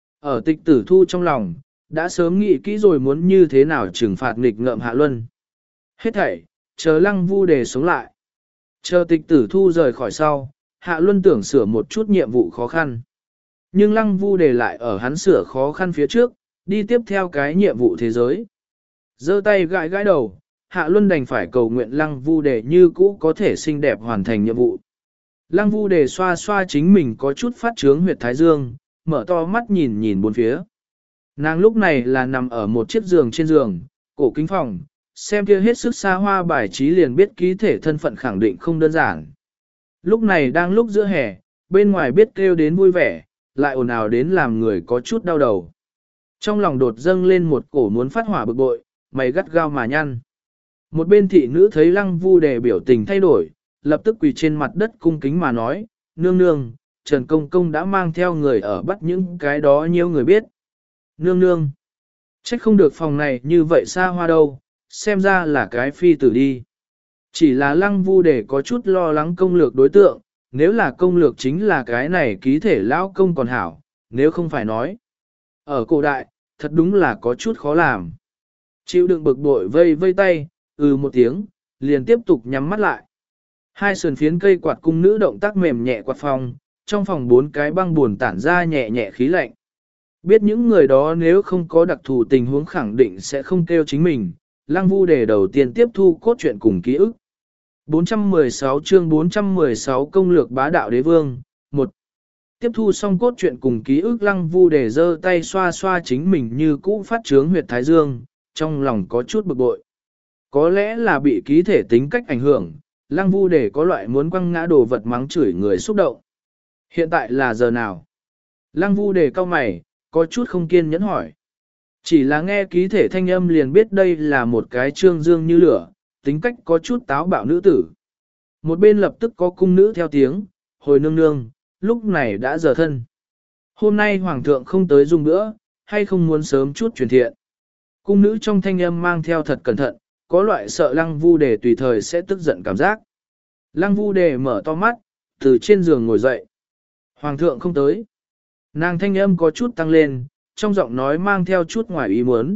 Ở tịch tử thu trong lòng, đã sớm nghĩ kỹ rồi muốn như thế nào trừng phạt nghịch ngợm Hạ Luân. Hết thảy, chờ lăng vu để sống lại. Chờ tịch tử thu rời khỏi sau, Hạ Luân tưởng sửa một chút nhiệm vụ khó khăn. Nhưng lăng vu để lại ở hắn sửa khó khăn phía trước, đi tiếp theo cái nhiệm vụ thế giới. Giơ tay gãi gãi đầu, Hạ Luân đành phải cầu nguyện lăng vu để như cũ có thể xinh đẹp hoàn thành nhiệm vụ. Lăng vu để xoa xoa chính mình có chút phát trướng huyệt thái dương, mở to mắt nhìn nhìn bốn phía. Nàng lúc này là nằm ở một chiếc giường trên giường, cổ kính phòng, xem kia hết sức xa hoa bài trí liền biết ký thể thân phận khẳng định không đơn giản. Lúc này đang lúc giữa hè, bên ngoài biết kêu đến vui vẻ, lại ồn ào đến làm người có chút đau đầu. Trong lòng đột dâng lên một cổ muốn phát hỏa bực bội, mày gắt gao mà nhăn. Một bên thị nữ thấy lăng vu đề biểu tình thay đổi, lập tức quỳ trên mặt đất cung kính mà nói, nương nương, Trần Công Công đã mang theo người ở bắt những cái đó nhiều người biết. Nương nương, trách không được phòng này như vậy xa hoa đâu, xem ra là cái phi tử đi. Chỉ là lăng vu để có chút lo lắng công lược đối tượng, nếu là công lược chính là cái này ký thể lão công còn hảo, nếu không phải nói. Ở cổ đại, thật đúng là có chút khó làm. Chịu đựng bực bội vây vây tay, ừ một tiếng, liền tiếp tục nhắm mắt lại. Hai sườn phiến cây quạt cung nữ động tác mềm nhẹ quạt phòng, trong phòng bốn cái băng buồn tản ra nhẹ nhẹ khí lạnh. Biết những người đó nếu không có đặc thù tình huống khẳng định sẽ không kêu chính mình, Lăng Vu để đầu tiên tiếp thu cốt truyện cùng ký ức. bốn trăm mười sáu chương bốn trăm mười sáu công lược bá đạo đế vương, một. Tiếp thu xong cốt truyện cùng ký ức Lăng Vu để giơ tay xoa xoa chính mình như cũ phát trướng huyệt thái dương, trong lòng có chút bực bội. Có lẽ là bị ký thể tính cách ảnh hưởng, Lăng Vu để có loại muốn quăng ngã đồ vật mắng chửi người xúc động. Hiện tại là giờ nào? Lăng Vu để cau mày, có chút không kiên nhẫn hỏi. Chỉ là nghe ký thể thanh âm liền biết đây là một cái trương dương như lửa, tính cách có chút táo bạo nữ tử. Một bên lập tức có cung nữ theo tiếng, hồi nương nương, lúc này đã giờ thân. Hôm nay hoàng thượng không tới dùng bữa, hay không muốn sớm chút truyền thiện. Cung nữ trong thanh âm mang theo thật cẩn thận, có loại sợ Lăng Vu Đề tùy thời sẽ tức giận cảm giác. Lăng Vu Đề mở to mắt, từ trên giường ngồi dậy. Hoàng thượng không tới. Nàng thanh âm có chút tăng lên, trong giọng nói mang theo chút ngoài ý muốn.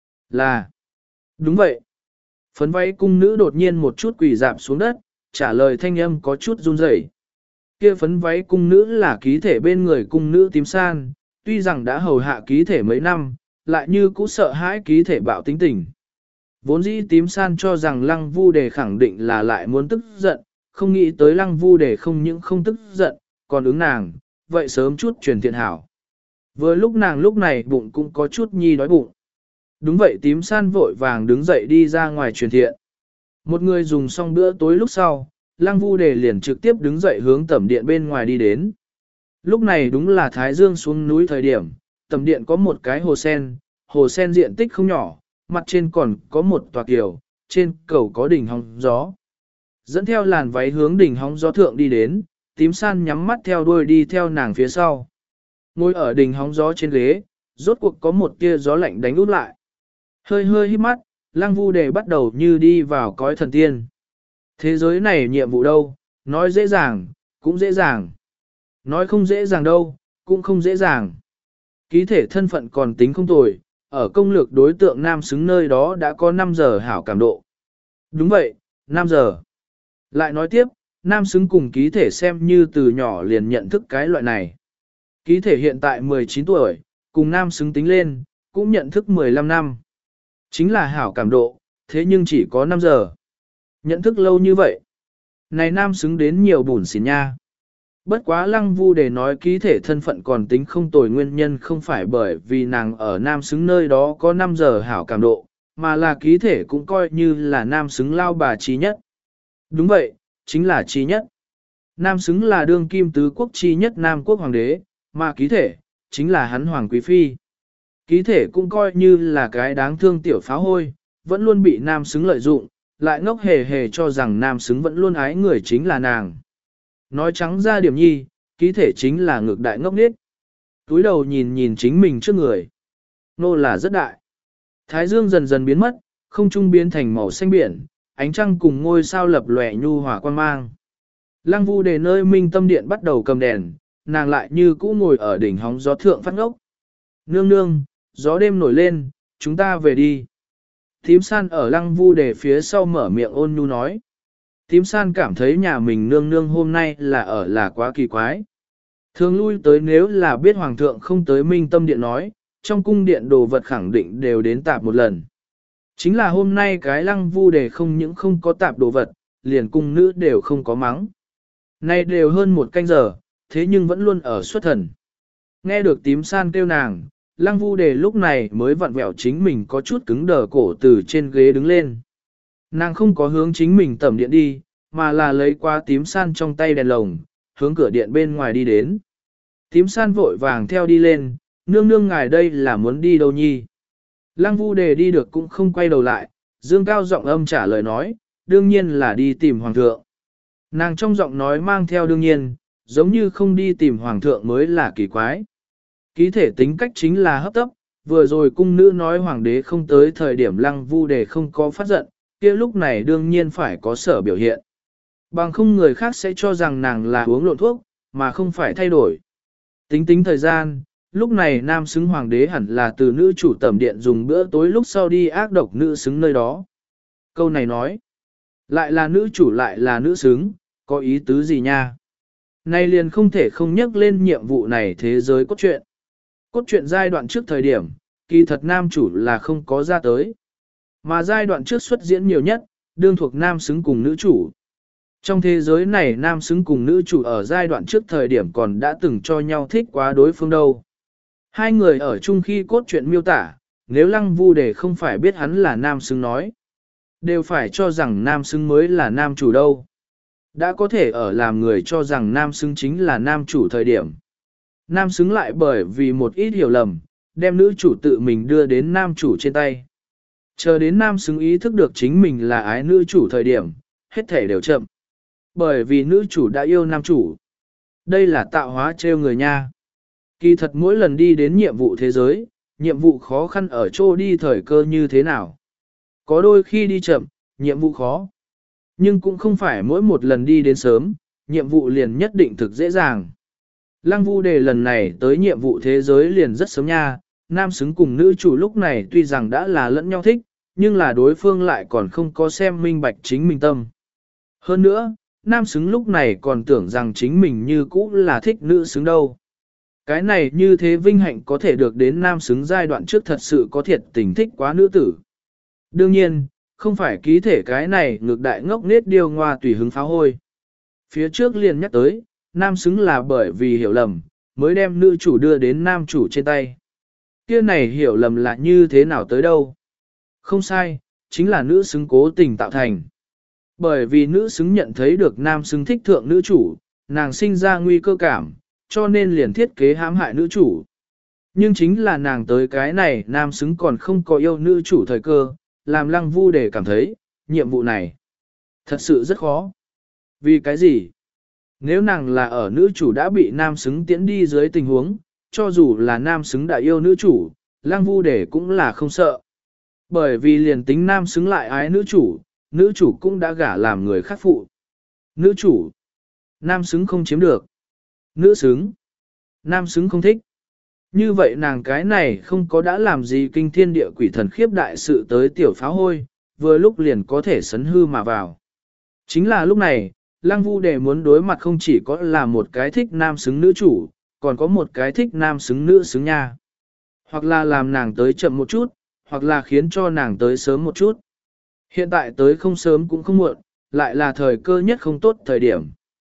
Là. Đúng vậy. Phấn váy cung nữ đột nhiên một chút quỳ dạp xuống đất, trả lời thanh âm có chút run rẩy. Kia phấn váy cung nữ là ký thể bên người cung nữ tím san, tuy rằng đã hầu hạ ký thể mấy năm, lại như cũ sợ hãi ký thể bạo tính tình. Vốn dĩ tím san cho rằng Lăng Vu Đề khẳng định là lại muốn tức giận, không nghĩ tới Lăng Vu Đề không những không tức giận, còn ứng nàng, vậy sớm chút truyền thiện hảo. Vừa lúc nàng lúc này bụng cũng có chút nhi đói bụng. Đúng vậy tím san vội vàng đứng dậy đi ra ngoài truyền thiện. Một người dùng xong bữa tối lúc sau, Lăng Vu Đề liền trực tiếp đứng dậy hướng tẩm điện bên ngoài đi đến. Lúc này đúng là Thái Dương xuống núi thời điểm, tẩm điện có một cái hồ sen, hồ sen diện tích không nhỏ, mặt trên còn có một tòa kiều, trên cầu có đỉnh hóng gió. Dẫn theo làn váy hướng đỉnh hóng gió thượng đi đến, tím san nhắm mắt theo đuôi đi theo nàng phía sau. Ngồi ở đỉnh hóng gió trên ghế, rốt cuộc có một tia gió lạnh đánh út lại. Hơi hơi hít mắt, Lăng Vu Đề bắt đầu như đi vào cõi thần tiên. Thế giới này nhiệm vụ đâu, nói dễ dàng, cũng dễ dàng. Nói không dễ dàng đâu, cũng không dễ dàng. Ký thể thân phận còn tính không tồi, ở công lược đối tượng nam xứng nơi đó đã có năm giờ hảo cảm độ. Đúng vậy, năm giờ. Lại nói tiếp, nam xứng cùng ký thể xem như từ nhỏ liền nhận thức cái loại này. Ký thể hiện tại mười chín tuổi, cùng nam xứng tính lên, cũng nhận thức mười lăm năm. Chính là hảo cảm độ, thế nhưng chỉ có năm giờ. Nhận thức lâu như vậy. Này nam xứng đến nhiều bùn xỉn nha. Bất quá Lăng Vu Đề nói ký thể thân phận còn tính không tồi nguyên nhân không phải bởi vì nàng ở nam xứng nơi đó có năm giờ hảo cảm độ, mà là ký thể cũng coi như là nam xứng lao bà trí nhất. Đúng vậy, chính là trí nhất. Nam xứng là đương kim tứ quốc trí nhất Nam quốc hoàng đế, mà ký thể, chính là hắn hoàng quý phi. Ký thể cũng coi như là cái đáng thương tiểu pháo hôi, vẫn luôn bị nam xứng lợi dụng, lại ngốc hề hề cho rằng nam xứng vẫn luôn ái người chính là nàng. Nói trắng ra điểm nhi, ký thể chính là ngược đại ngốc nết. Túi đầu nhìn nhìn chính mình trước người. Nô là rất đại. Thái dương dần dần biến mất, không trung biến thành màu xanh biển, ánh trăng cùng ngôi sao lập lòe nhu hòa quan mang. Lăng Vu Đề nơi minh tâm điện bắt đầu cầm đèn, nàng lại như cũ ngồi ở đỉnh hóng gió thượng phát ngốc. Nương nương, gió đêm nổi lên, chúng ta về đi. Tím san ở Lăng Vu Đề phía sau mở miệng ôn nhu nói. Tím san cảm thấy nhà mình nương nương hôm nay là ở là quá kỳ quái. Thường lui tới nếu là biết hoàng thượng không tới minh tâm điện nói, trong cung điện đồ vật khẳng định đều đến tạp một lần. Chính là hôm nay cái Lăng Vu Đề không những không có tạp đồ vật, liền cung nữ đều không có mắng. Nay đều hơn một canh giờ, thế nhưng vẫn luôn ở xuất thần. Nghe được tím san kêu nàng, Lăng Vu Đề lúc này mới vặn vẹo chính mình có chút cứng đờ cổ từ trên ghế đứng lên. Nàng không có hướng chính mình tẩm điện đi, mà là lấy qua tím san trong tay đèn lồng, hướng cửa điện bên ngoài đi đến. Tím san vội vàng theo đi lên, nương nương ngài đây là muốn đi đâu nhi. Lăng Vu Đề đi được cũng không quay đầu lại, dương cao giọng âm trả lời nói, đương nhiên là đi tìm hoàng thượng. Nàng trong giọng nói mang theo đương nhiên, giống như không đi tìm hoàng thượng mới là kỳ quái. Ký thể tính cách chính là hấp tấp, vừa rồi cung nữ nói hoàng đế không tới thời điểm lăng vu đề không có phát giận, kia lúc này đương nhiên phải có sở biểu hiện. Bằng không người khác sẽ cho rằng nàng là uống lộn thuốc, mà không phải thay đổi. Tính tính thời gian, lúc này nam xứng hoàng đế hẳn là từ nữ chủ tẩm điện dùng bữa tối lúc sau đi ác độc nữ xứng nơi đó. Câu này nói, lại là nữ chủ lại là nữ xứng, có ý tứ gì nha? Nay liền không thể không nhắc lên nhiệm vụ này thế giới cốt truyện. Cốt truyện giai đoạn trước thời điểm, kỳ thật nam chủ là không có ra tới. Mà giai đoạn trước xuất diễn nhiều nhất, đương thuộc nam xứng cùng nữ chủ. Trong thế giới này nam xứng cùng nữ chủ ở giai đoạn trước thời điểm còn đã từng cho nhau thích quá đối phương đâu. Hai người ở chung khi cốt truyện miêu tả, nếu lăng vu đề không phải biết hắn là nam xứng nói, đều phải cho rằng nam xứng mới là nam chủ đâu. Đã có thể ở làm người cho rằng nam xứng chính là nam chủ thời điểm. Nam xứng lại bởi vì một ít hiểu lầm, đem nữ chủ tự mình đưa đến nam chủ trên tay. Chờ đến nam xứng ý thức được chính mình là ái nữ chủ thời điểm, hết thể đều chậm. Bởi vì nữ chủ đã yêu nam chủ. Đây là tạo hóa trêu người nha. Kỳ thật mỗi lần đi đến nhiệm vụ thế giới, nhiệm vụ khó khăn ở chỗ đi thời cơ như thế nào. Có đôi khi đi chậm, nhiệm vụ khó. Nhưng cũng không phải mỗi một lần đi đến sớm, nhiệm vụ liền nhất định thực dễ dàng. Lăng Vu Đề lần này tới nhiệm vụ thế giới liền rất sớm nha, nam xứng cùng nữ chủ lúc này tuy rằng đã là lẫn nhau thích, nhưng là đối phương lại còn không có xem minh bạch chính mình tâm. Hơn nữa, nam xứng lúc này còn tưởng rằng chính mình như cũ là thích nữ xứng đâu. Cái này như thế vinh hạnh có thể được đến nam xứng giai đoạn trước thật sự có thiệt tình thích quá nữ tử. Đương nhiên, không phải ký thể cái này ngược đại ngốc nết điêu ngoa tùy hứng pháo hôi. Phía trước liền nhắc tới, nam xứng là bởi vì hiểu lầm, mới đem nữ chủ đưa đến nam chủ trên tay. Kia này hiểu lầm là như thế nào tới đâu? Không sai, chính là nữ xứng cố tình tạo thành. Bởi vì nữ xứng nhận thấy được nam xứng thích thượng nữ chủ, nàng sinh ra nguy cơ cảm, cho nên liền thiết kế hãm hại nữ chủ. Nhưng chính là nàng tới cái này nam xứng còn không có yêu nữ chủ thời cơ, làm Lăng Vu Đề cảm thấy, nhiệm vụ này thật sự rất khó. Vì cái gì? Nếu nàng là ở nữ chủ đã bị nam xứng tiễn đi dưới tình huống, cho dù là nam xứng đã yêu nữ chủ, Lăng Vu Đề cũng là không sợ. Bởi vì liền tính nam xứng lại ái nữ chủ, nữ chủ cũng đã gả làm người khác phụ. Nữ chủ, nam xứng không chiếm được. Nữ xứng, nam xứng không thích. Như vậy nàng cái này không có đã làm gì kinh thiên địa quỷ thần khiếp đại sự tới tiểu pháo hôi, vừa lúc liền có thể sấn hư mà vào. Chính là lúc này, Lăng Vu Đề muốn đối mặt không chỉ có là một cái thích nam xứng nữ chủ, còn có một cái thích nam xứng nữ xứng nha. Hoặc là làm nàng tới chậm một chút, hoặc là khiến cho nàng tới sớm một chút. Hiện tại tới không sớm cũng không muộn, lại là thời cơ nhất không tốt thời điểm.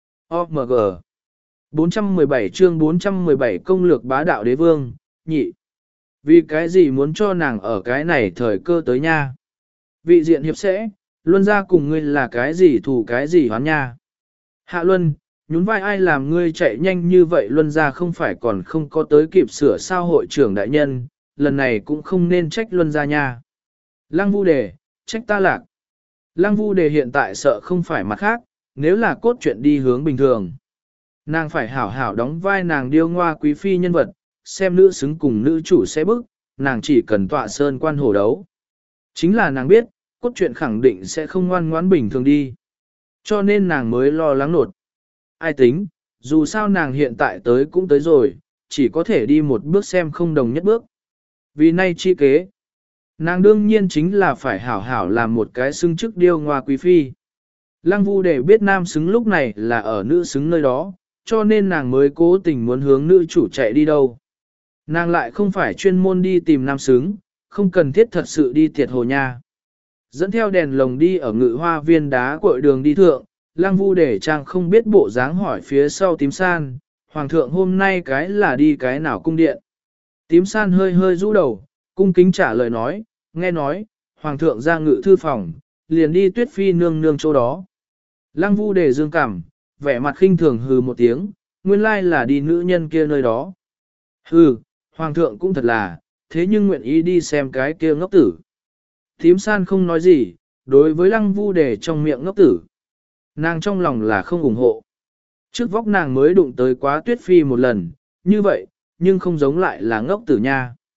o em giê bốn trăm mười bảy chương bốn trăm mười bảy công lược bá đạo đế vương, nhị. Vì cái gì muốn cho nàng ở cái này thời cơ tới nha? Vị diện hiệp sẽ, Luân ra cùng ngươi là cái gì thủ cái gì hoán nha? Hạ Luân, nhún vai ai làm ngươi chạy nhanh như vậy Luân ra không phải còn không có tới kịp sửa sao hội trưởng đại nhân, lần này cũng không nên trách Luân ra nha. Lăng Vu Đề, trách ta lạc. Lăng Vu Đề hiện tại sợ không phải mặt khác, nếu là cốt truyện đi hướng bình thường. Nàng phải hảo hảo đóng vai nàng điêu ngoa quý phi nhân vật, xem nữ xứng cùng nữ chủ sẽ bức, nàng chỉ cần tọa sơn quan hổ đấu. Chính là nàng biết, cốt truyện khẳng định sẽ không ngoan ngoãn bình thường đi. Cho nên nàng mới lo lắng nột. Ai tính, dù sao nàng hiện tại tới cũng tới rồi, chỉ có thể đi một bước xem không đồng nhất bước. Vì nay chi kế, nàng đương nhiên chính là phải hảo hảo làm một cái xưng chức điêu ngoa quý phi. Lăng Vu Đề biết nam xứng lúc này là ở nữ xứng nơi đó, cho nên nàng mới cố tình muốn hướng nữ chủ chạy đi đâu. Nàng lại không phải chuyên môn đi tìm nam xứng, không cần thiết thật sự đi tiệt hồ nha. Dẫn theo đèn lồng đi ở ngự hoa viên đá cội đường đi thượng, Lăng Vu Đề trang không biết bộ dáng hỏi phía sau tím san, hoàng thượng hôm nay cái là đi cái nào cung điện. Tím san hơi hơi rũ đầu, cung kính trả lời nói, nghe nói, hoàng thượng ra ngự thư phòng, liền đi tuyết phi nương nương chỗ đó. Lăng Vu Đề dương cảm, vẻ mặt khinh thường hừ một tiếng, nguyên lai là đi nữ nhân kia nơi đó. Hừ, hoàng thượng cũng thật là, thế nhưng nguyện ý đi xem cái kia ngốc tử. Tím san không nói gì, đối với Lăng Vu Đề trong miệng ngốc tử. Nàng trong lòng là không ủng hộ. Trước vóc nàng mới đụng tới quá tuyết phi một lần, như vậy, nhưng không giống lại là ngốc tử nha.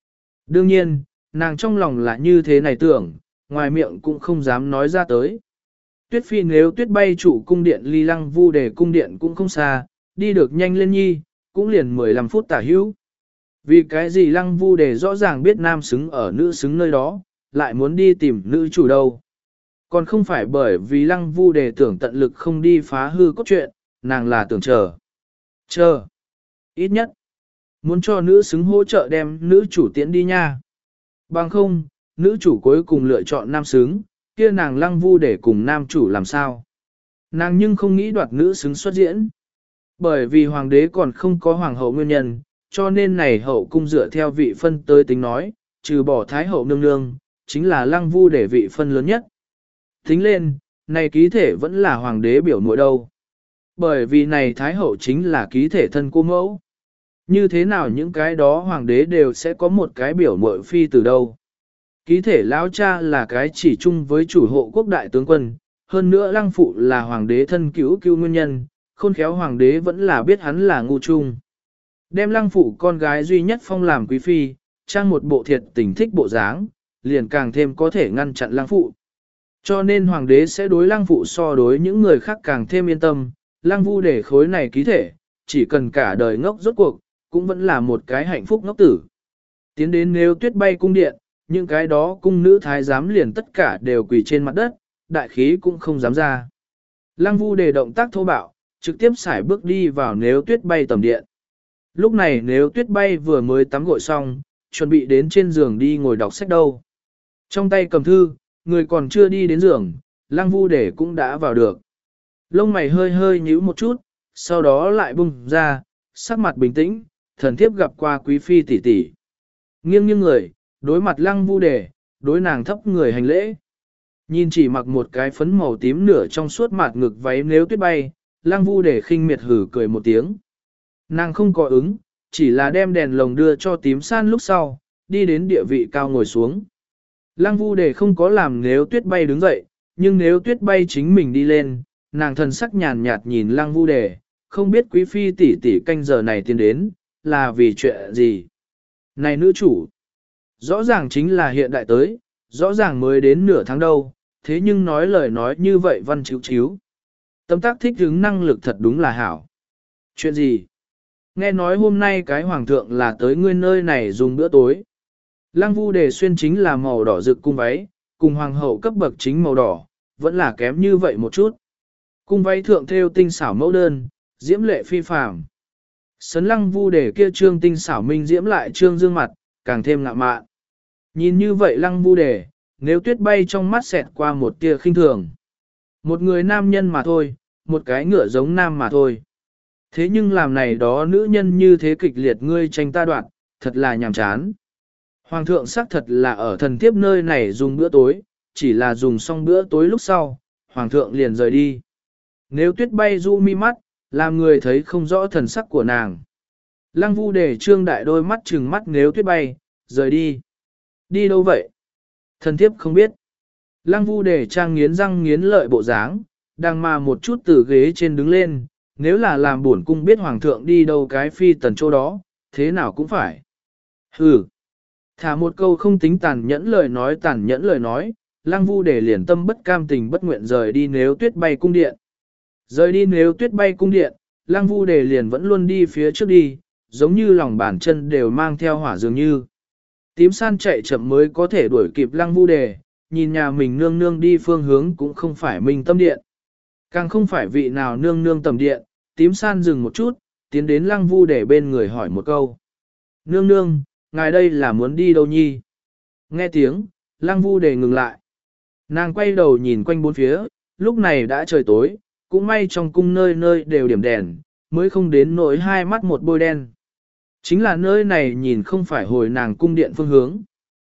Đương nhiên, nàng trong lòng là như thế này tưởng, ngoài miệng cũng không dám nói ra tới. Tuyết phi nếu tuyết bay chủ cung điện ly lăng vu để cung điện cũng không xa, đi được nhanh lên nhi, cũng liền mười lăm phút tả hữu. Vì cái gì lăng vu để rõ ràng biết nam xứng ở nữ xứng nơi đó, lại muốn đi tìm nữ chủ đâu. Còn không phải bởi vì lăng vu để tưởng tận lực không đi phá hư cốt truyện, nàng là tưởng chờ. Chờ. Ít nhất. Muốn cho nữ xứng hỗ trợ đem nữ chủ tiễn đi nha. Bằng không, nữ chủ cuối cùng lựa chọn nam xứng, kia nàng lăng vu để cùng nam chủ làm sao. Nàng nhưng không nghĩ đoạt nữ xứng xuất diễn. Bởi vì hoàng đế còn không có hoàng hậu nguyên nhân, cho nên này hậu cung dựa theo vị phân tới tính nói, trừ bỏ thái hậu nương nương, chính là lăng vu để vị phân lớn nhất. Tính lên, này ký thể vẫn là hoàng đế biểu muội đâu. Bởi vì này thái hậu chính là ký thể thân cô mẫu. Như thế nào những cái đó hoàng đế đều sẽ có một cái biểu muội phi từ đâu. Ký thể lão cha là cái chỉ chung với chủ hộ quốc đại tướng quân, hơn nữa lăng phụ là hoàng đế thân cứu cứu nguyên nhân, khôn khéo hoàng đế vẫn là biết hắn là ngu chung. Đem lăng phụ con gái duy nhất phong làm quý phi, trang một bộ thiệt tình thích bộ dáng, liền càng thêm có thể ngăn chặn lăng phụ. Cho nên hoàng đế sẽ đối lăng phụ so đối những người khác càng thêm yên tâm, lăng vu để khối này ký thể, chỉ cần cả đời ngốc rốt cuộc, cũng vẫn là một cái hạnh phúc ngốc tử. Tiến đến nếu tuyết bay cung điện, những cái đó cung nữ thái giám liền tất cả đều quỳ trên mặt đất, đại khí cũng không dám ra. Lăng vu để động tác thô bạo, trực tiếp xài bước đi vào nếu tuyết bay tầm điện. Lúc này nếu tuyết bay vừa mới tắm gội xong, chuẩn bị đến trên giường đi ngồi đọc sách đâu. Trong tay cầm thư, người còn chưa đi đến giường, lăng vu để cũng đã vào được. Lông mày hơi hơi nhíu một chút, sau đó lại bung ra, sắc mặt bình tĩnh, thần thiếp gặp qua quý phi tỷ tỷ. Nghiêng nghiêng người, đối mặt lăng vu để, đối nàng thấp người hành lễ. Nhìn chỉ mặc một cái phấn màu tím nửa trong suốt mặt ngực váy nếu tuyết bay, lăng vu để khinh miệt hử cười một tiếng. Nàng không có ứng, chỉ là đem đèn lồng đưa cho tím san lúc sau, đi đến địa vị cao ngồi xuống. Lăng vu để không có làm nếu tuyết bay đứng dậy, nhưng nếu tuyết bay chính mình đi lên, nàng thần sắc nhàn nhạt nhìn lăng vu để, không biết quý phi tỷ tỷ canh giờ này tiến đến, là vì chuyện gì. Này nữ chủ, rõ ràng chính là hiện đại tới, rõ ràng mới đến nửa tháng đâu, thế nhưng nói lời nói như vậy văn chiếu chiếu. Tâm tác thích hứng năng lực thật đúng là hảo. Chuyện gì? Nghe nói hôm nay cái hoàng thượng là tới ngươi nơi này dùng bữa tối. Lăng vu đề xuyên chính là màu đỏ rực cung váy, cùng hoàng hậu cấp bậc chính màu đỏ, vẫn là kém như vậy một chút. Cung váy thượng thêu tinh xảo mẫu đơn, diễm lệ phi phàm. Sấn lăng vu đề kia trương tinh xảo minh diễm lại trương dương mặt, càng thêm ngạ mạn. Nhìn như vậy lăng vu đề, nếu tuyết bay trong mắt xẹt qua một tia khinh thường. Một người nam nhân mà thôi, một cái ngựa giống nam mà thôi. Thế nhưng làm này đó nữ nhân như thế kịch liệt ngươi tranh ta đoạn, thật là nhàm chán. Hoàng thượng xác thật là ở thần thiếp nơi này dùng bữa tối, chỉ là dùng xong bữa tối lúc sau, hoàng thượng liền rời đi. Nếu tuyết bay du mi mắt, làm người thấy không rõ thần sắc của nàng. Lăng vu để trương đại đôi mắt trừng mắt nếu tuyết bay, rời đi. Đi đâu vậy? Thần thiếp không biết. Lăng vu để trang nghiến răng nghiến lợi bộ dáng, đang mà một chút từ ghế trên đứng lên, nếu là làm buồn cung biết hoàng thượng đi đâu cái phi tần chỗ đó, thế nào cũng phải. Hừ. Thả một câu không tính tàn nhẫn lời nói tàn nhẫn lời nói, lăng vu để liền tâm bất cam tình bất nguyện rời đi nếu tuyết bay cung điện. Rời đi nếu tuyết bay cung điện, lăng vu để liền vẫn luôn đi phía trước đi, giống như lòng bàn chân đều mang theo hỏa dường như. Tím san chạy chậm mới có thể đuổi kịp lăng vu đề, nhìn nhà mình nương nương đi phương hướng cũng không phải mình tâm điện. Càng không phải vị nào nương nương tầm điện, tím san dừng một chút, tiến đến lăng vu để bên người hỏi một câu. Nương nương, ngài đây là muốn đi đâu nhi? Nghe tiếng, lăng vu để ngừng lại. Nàng quay đầu nhìn quanh bốn phía, lúc này đã trời tối, cũng may trong cung nơi nơi đều điểm đèn, mới không đến nỗi hai mắt một bôi đen. Chính là nơi này nhìn không phải hồi nàng cung điện phương hướng.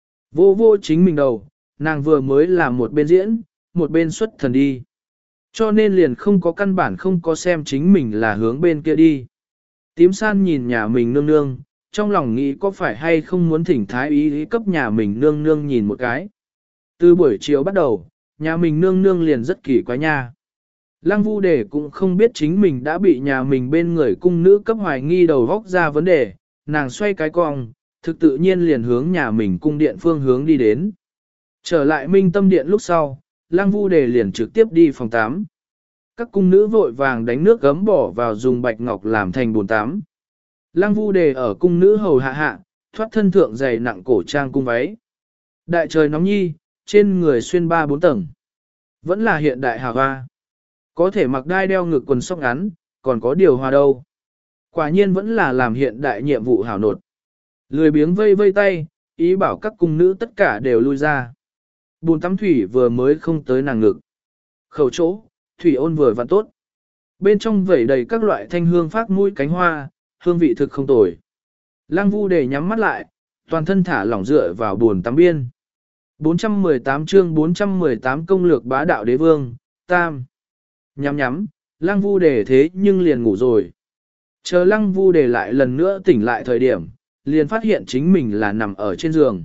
Vô vô chính mình đầu, nàng vừa mới làm một bên diễn, một bên xuất thần đi. Cho nên liền không có căn bản không có xem chính mình là hướng bên kia đi. Tím san nhìn nhà mình nương nương, trong lòng nghĩ có phải hay không muốn thỉnh thái ý cấp nhà mình nương nương nhìn một cái. Từ buổi chiều bắt đầu, nhà mình nương nương liền rất kỳ quái nha. Lăng vu đề cũng không biết chính mình đã bị nhà mình bên người cung nữ cấp hoài nghi đầu vóc ra vấn đề, nàng xoay cái cong, thực tự nhiên liền hướng nhà mình cung điện phương hướng đi đến. Trở lại minh tâm điện lúc sau, Lăng Vu Đề liền trực tiếp đi phòng tắm. Các cung nữ vội vàng đánh nước gấm bỏ vào dùng bạch ngọc làm thành bồn tắm. Lăng Vu Đề ở cung nữ hầu hạ hạ, thoát thân thượng dày nặng cổ trang cung váy. Đại trời nóng nhi, trên người xuyên ba bốn tầng. Vẫn là hiện đại hào hoa. Có thể mặc đai đeo ngực quần sóc ngắn, còn có điều hòa đâu. Quả nhiên vẫn là làm hiện đại nhiệm vụ hảo nột. Lười biếng vây vây tay, ý bảo các cung nữ tất cả đều lui ra. Bồn tắm thủy vừa mới không tới nàng ngực. Khẩu chỗ, thủy ôn vừa vặn tốt. Bên trong vẩy đầy các loại thanh hương phát mũi cánh hoa, hương vị thực không tồi. Lăng Vu Đề nhắm mắt lại, toàn thân thả lỏng dựa vào bồn tắm biên. bốn trăm mười tám chương bốn trăm mười tám công lược bá đạo đế vương, tam. Nhắm nhắm, Lăng Vu Đề thế nhưng liền ngủ rồi. Chờ Lăng Vu Đề lại lần nữa tỉnh lại thời điểm, liền phát hiện chính mình là nằm ở trên giường.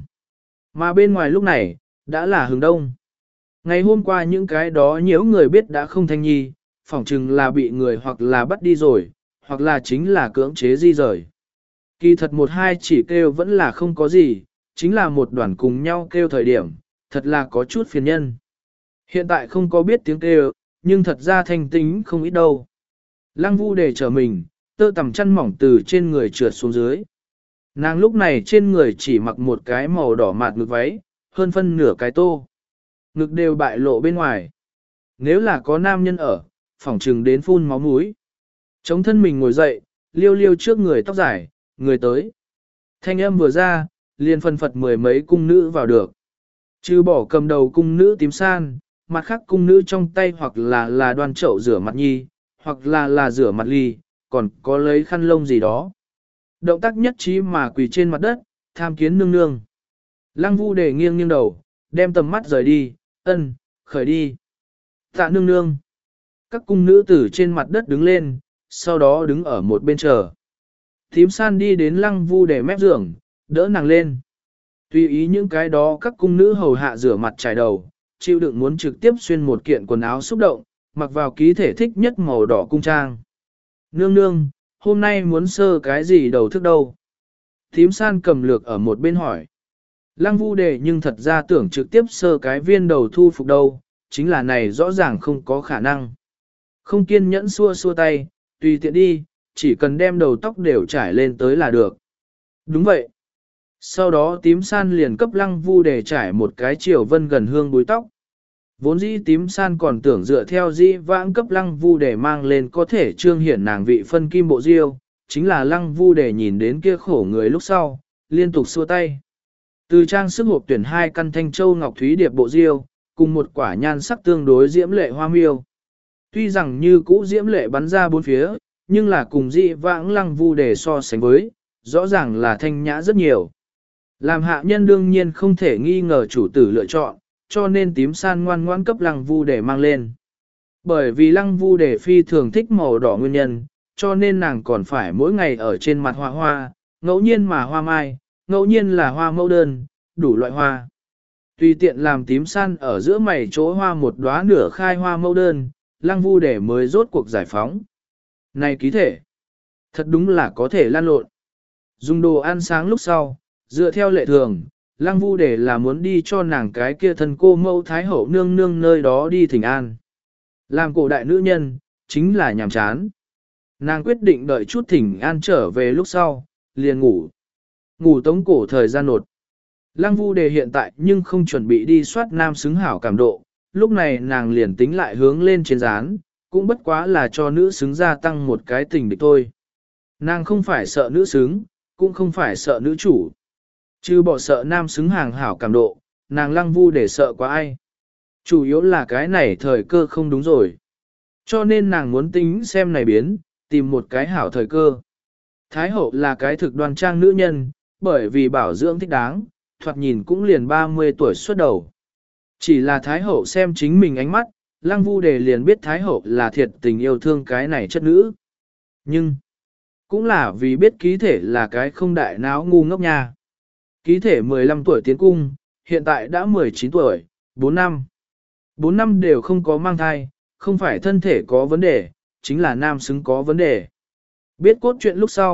Mà bên ngoài lúc này, đã là hướng đông. Ngày hôm qua những cái đó nhiễu người biết đã không thanh nhi, phỏng chừng là bị người hoặc là bắt đi rồi, hoặc là chính là cưỡng chế di rời. Kỳ thật một hai chỉ kêu vẫn là không có gì, chính là một đoàn cùng nhau kêu thời điểm, thật là có chút phiền nhân. Hiện tại không có biết tiếng kêu, nhưng thật ra thanh tính không ít đâu. Lăng Vu Đề trở mình, tơ tằm chăn mỏng từ trên người trượt xuống dưới. Nàng lúc này trên người chỉ mặc một cái màu đỏ mạt ngực váy, hơn phân nửa cái tô. Ngực đều bại lộ bên ngoài. Nếu là có nam nhân ở, phỏng trừng đến phun máu mũi. Chống thân mình ngồi dậy, liêu liêu trước người tóc dài, người tới. Thanh âm vừa ra, liền phân phật mười mấy cung nữ vào được. Trừ bỏ cầm đầu cung nữ tím san, mặt khác cung nữ trong tay hoặc là là đoan chậu rửa mặt nhi, hoặc là là rửa mặt ly, còn có lấy khăn lông gì đó. Động tác nhất trí mà quỳ trên mặt đất, tham kiến nương nương. Lăng Vu Đề nghiêng nghiêng đầu, đem tầm mắt rời đi, ân, khởi đi. Tạ nương nương. Các cung nữ tử trên mặt đất đứng lên, sau đó đứng ở một bên chờ. Thím san đi đến Lăng Vu Đề mép giường, đỡ nàng lên. Tùy ý những cái đó các cung nữ hầu hạ rửa mặt trải đầu, chịu đựng muốn trực tiếp xuyên một kiện quần áo xúc động, mặc vào ký thể thích nhất màu đỏ cung trang. Nương nương, hôm nay muốn sơ cái gì đầu thức đâu? Thím san cầm lược ở một bên hỏi. Lăng Vu Đề nhưng thật ra tưởng trực tiếp sơ cái viên đầu thu phục đâu, chính là này rõ ràng không có khả năng. Không kiên nhẫn xua xua tay, tùy tiện đi, chỉ cần đem đầu tóc đều trải lên tới là được. Đúng vậy. Sau đó tím san liền cấp Lăng Vu Đề trải một cái chiều vân gần hương búi tóc. Vốn dĩ tím san còn tưởng dựa theo dĩ vãng cấp Lăng Vu Đề mang lên có thể trương hiển nàng vị phân kim bộ diêu, chính là Lăng Vu Đề nhìn đến kia khổ người lúc sau, liên tục xua tay. Từ trang sức hộp tuyển hai căn thanh châu ngọc thúy điệp bộ diêu, cùng một quả nhan sắc tương đối diễm lệ hoa miêu. Tuy rằng như cũ diễm lệ bắn ra bốn phía, nhưng là cùng dĩ vãng Lăng Vu Đề so sánh với, rõ ràng là thanh nhã rất nhiều. Làm hạ nhân đương nhiên không thể nghi ngờ chủ tử lựa chọn, cho nên tím san ngoan ngoan cấp Lăng Vu Đề mang lên. Bởi vì Lăng Vu Đề phi thường thích màu đỏ nguyên nhân, cho nên nàng còn phải mỗi ngày ở trên mặt hoa hoa, ngẫu nhiên mà hoa mai, ngẫu nhiên là hoa mẫu đơn, đủ loại hoa. Tùy tiện làm tím san ở giữa mày chỗ hoa một đóa nửa khai hoa mẫu đơn, Lăng Vu Đề mới rốt cuộc giải phóng. Này ký thể, thật đúng là có thể lan lộn. Dùng đồ ăn sáng lúc sau, dựa theo lệ thường, Lăng Vu Đề là muốn đi cho nàng cái kia thân cô mẫu thái hậu nương nương nơi đó đi thỉnh an. Làm cổ đại nữ nhân, chính là nhàm chán. Nàng quyết định đợi chút thỉnh an trở về lúc sau, liền ngủ. Ngủ tống cổ thời gian nột. Lăng Vu Đề hiện tại nhưng không chuẩn bị đi soát nam xứng hảo cảm độ, lúc này nàng liền tính lại hướng lên trên dán, cũng bất quá là cho nữ xứng gia tăng một cái tình địch thôi. Nàng không phải sợ nữ xứng, cũng không phải sợ nữ chủ. Chứ bỏ sợ nam xứng hàng hảo cảm độ, nàng Lăng Vu Đề sợ quá ai. Chủ yếu là cái này thời cơ không đúng rồi. Cho nên nàng muốn tính xem này biến, tìm một cái hảo thời cơ. Thái hậu là cái thực đoan trang nữ nhân, bởi vì bảo dưỡng thích đáng, thoạt nhìn cũng liền ba mươi tuổi xuất đầu. Chỉ là Thái hậu xem chính mình ánh mắt, Lăng Vu Đề liền biết Thái hậu là thiệt tình yêu thương cái này chất nữ. Nhưng, cũng là vì biết ký thể là cái không đại náo ngu ngốc nha. Ký thể mười lăm tuổi tiến cung, hiện tại đã mười chín tuổi, bốn năm. bốn năm đều không có mang thai, không phải thân thể có vấn đề, chính là nam xứng có vấn đề. Biết cốt truyện lúc sau,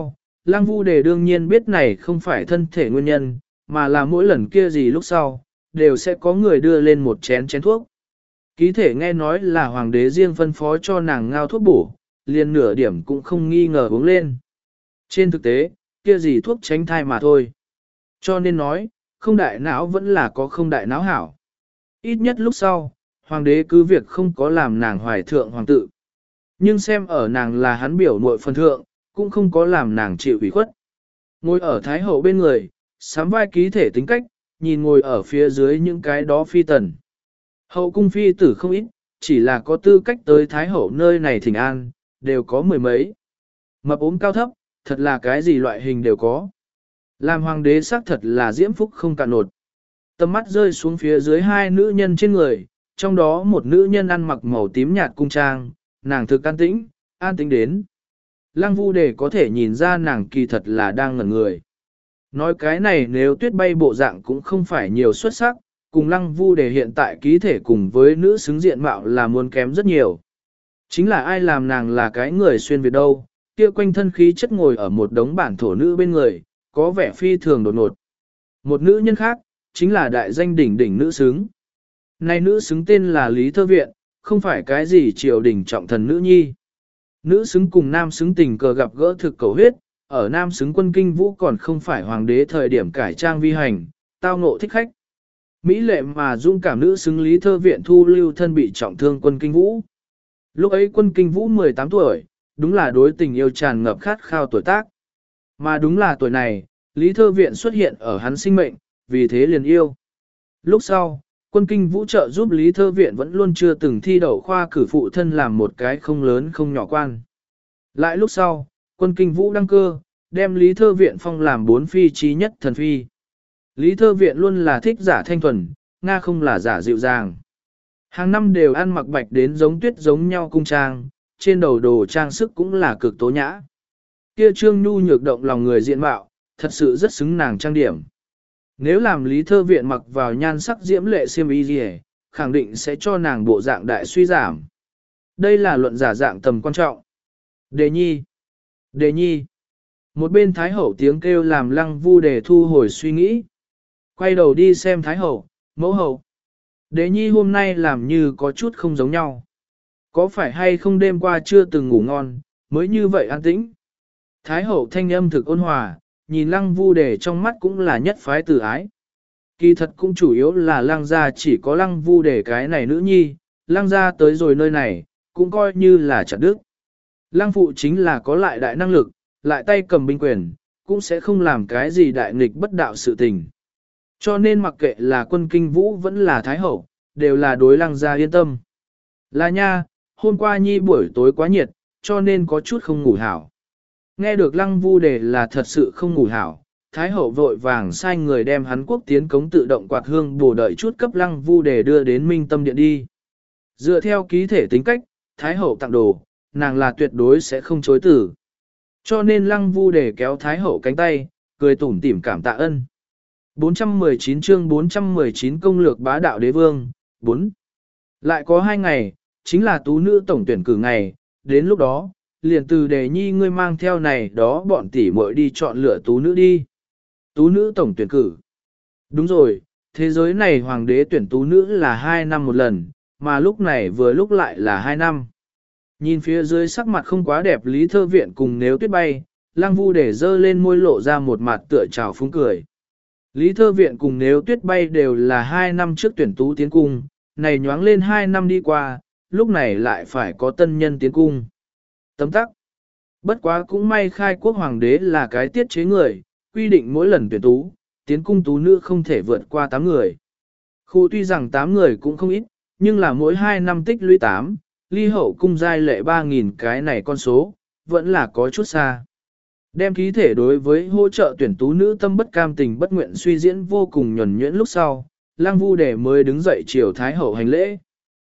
Lăng Vu Đề đương nhiên biết này không phải thân thể nguyên nhân, mà là mỗi lần kia gì lúc sau, đều sẽ có người đưa lên một chén chén thuốc. Ký thể nghe nói là hoàng đế riêng phân phó cho nàng ngao thuốc bổ, liền nửa điểm cũng không nghi ngờ uống lên. Trên thực tế, kia gì thuốc tránh thai mà thôi. Cho nên nói, không đại não vẫn là có không đại não hảo. Ít nhất lúc sau, hoàng đế cứ việc không có làm nàng hoài thượng hoàng tự. Nhưng xem ở nàng là hắn biểu muội phần thượng, cũng không có làm nàng chịu ủy khuất. Ngồi ở thái hậu bên người, sám vai ký thể tính cách, nhìn ngồi ở phía dưới những cái đó phi tần. Hậu cung phi tử không ít, chỉ là có tư cách tới thái hậu nơi này thỉnh an, đều có mười mấy. Mập ốm cao thấp, thật là cái gì loại hình đều có. Làm hoàng đế xác thật là diễm phúc không cạn nột. Tầm mắt rơi xuống phía dưới hai nữ nhân trên người, trong đó một nữ nhân ăn mặc màu tím nhạt cung trang, nàng thực an tĩnh, an tĩnh đến. Lăng Vu Đề có thể nhìn ra nàng kỳ thật là đang ngẩn người. Nói cái này nếu tuyết bay bộ dạng cũng không phải nhiều xuất sắc, cùng Lăng Vu Đề hiện tại ký thể cùng với nữ xứng diện mạo là muốn kém rất nhiều. Chính là ai làm nàng là cái người xuyên Việt đâu, kia quanh thân khí chất ngồi ở một đống bản thổ nữ bên người, có vẻ phi thường đột ngột. Một nữ nhân khác, chính là đại danh đỉnh đỉnh nữ xứng. Này nữ xứng tên là Lý Thơ Viện, không phải cái gì triều đình trọng thần nữ nhi. Nữ xứng cùng nam xứng tình cờ gặp gỡ thực cầu huyết, ở nam xứng quân kinh vũ còn không phải hoàng đế thời điểm cải trang vi hành, tao ngộ thích khách. Mỹ lệ mà dung cảm nữ xứng Lý Thơ Viện thu lưu thân bị trọng thương quân kinh vũ. Lúc ấy quân kinh vũ mười tám tuổi, đúng là đối tình yêu tràn ngập khát khao tuổi tác. Mà đúng là tuổi này, Lý Thơ Viện xuất hiện ở hắn sinh mệnh, vì thế liền yêu. Lúc sau, quân kinh vũ trợ giúp Lý Thơ Viện vẫn luôn chưa từng thi đậu khoa cử phụ thân làm một cái không lớn không nhỏ quan. Lại lúc sau, quân kinh vũ đăng cơ, đem Lý Thơ Viện phong làm bốn phi trí nhất thần phi. Lý Thơ Viện luôn là thích giả thanh thuần, Nga không là giả dịu dàng. Hàng năm đều ăn mặc bạch đến giống tuyết giống nhau cung trang, trên đầu đồ trang sức cũng là cực tố nhã. Kia trương nhu nhược động lòng người diện mạo, thật sự rất xứng nàng trang điểm. Nếu làm Lý Thơ Viện mặc vào nhan sắc diễm lệ xiêm y gì, khẳng định sẽ cho nàng bộ dạng đại suy giảm. Đây là luận giả dạng tầm quan trọng. Đề nhi! Đề nhi! Một bên Thái Hậu tiếng kêu làm Lăng Vu Đề thu hồi suy nghĩ. Quay đầu đi xem Thái Hậu, mẫu hậu. Đề nhi hôm nay làm như có chút không giống nhau. Có phải hay không đêm qua chưa từng ngủ ngon, mới như vậy an tĩnh. Thái Hậu thanh âm thực ôn hòa, nhìn Lăng Vu Đề trong mắt cũng là nhất phái từ ái. Kỳ thật cũng chủ yếu là Lăng gia chỉ có Lăng Vu Đề cái này nữ nhi, Lăng gia tới rồi nơi này, cũng coi như là chặt đức. Lăng phụ chính là có lại đại năng lực, lại tay cầm binh quyền, cũng sẽ không làm cái gì đại nghịch bất đạo sự tình. Cho nên mặc kệ là quân kinh vũ vẫn là Thái Hậu, đều là đối Lăng gia yên tâm. Là nha, hôm qua nhi buổi tối quá nhiệt, cho nên có chút không ngủ hảo. Nghe được Lăng Vu Đề là thật sự không ngủ hảo, Thái Hậu vội vàng sai người đem hắn quốc tiến cống tự động quạt hương bổ đợi chút cấp Lăng Vu Đề đưa đến Minh Tâm Điện đi. Dựa theo ký thể tính cách, Thái Hậu tặng đồ, nàng là tuyệt đối sẽ không chối từ. Cho nên Lăng Vu Đề kéo Thái Hậu cánh tay, cười tủm tỉm cảm tạ ân. bốn trăm mười chín chương bốn trăm mười chín công lược bá đạo đế vương, bốn. Lại có hai ngày, chính là tú nữ tổng tuyển cử ngày, đến lúc đó, liền từ Đề nhi ngươi mang theo này đó bọn tỷ muội đi chọn lựa tú nữ đi. Tú nữ tổng tuyển cử. Đúng rồi, thế giới này hoàng đế tuyển tú nữ là hai năm một lần, mà lúc này vừa lúc lại là hai năm. Nhìn phía dưới sắc mặt không quá đẹp Lý Thơ Viện cùng Nếu Tuyết bay, Lăng Vu Đề dơ lên môi lộ ra một mặt tựa trào phúng cười. Lý Thơ Viện cùng Nếu Tuyết bay đều là hai năm trước tuyển tú tiến cung, này nhoáng lên hai năm đi qua, lúc này lại phải có tân nhân tiến cung. Tấm tắc. Bất quá cũng may khai quốc hoàng đế là cái tiết chế người, quy định mỗi lần tuyển tú, tiến cung tú nữ không thể vượt qua tám người. Khu tuy rằng tám người cũng không ít, nhưng là mỗi hai năm tích lũy tám, ly hậu cung giai lệ ba nghìn cái này con số, vẫn là có chút xa. Đem ký thể đối với hỗ trợ tuyển tú nữ tâm bất cam tình bất nguyện suy diễn vô cùng nhuần nhuyễn lúc sau, Lăng Vu Đề mới đứng dậy chiều Thái Hậu hành lễ.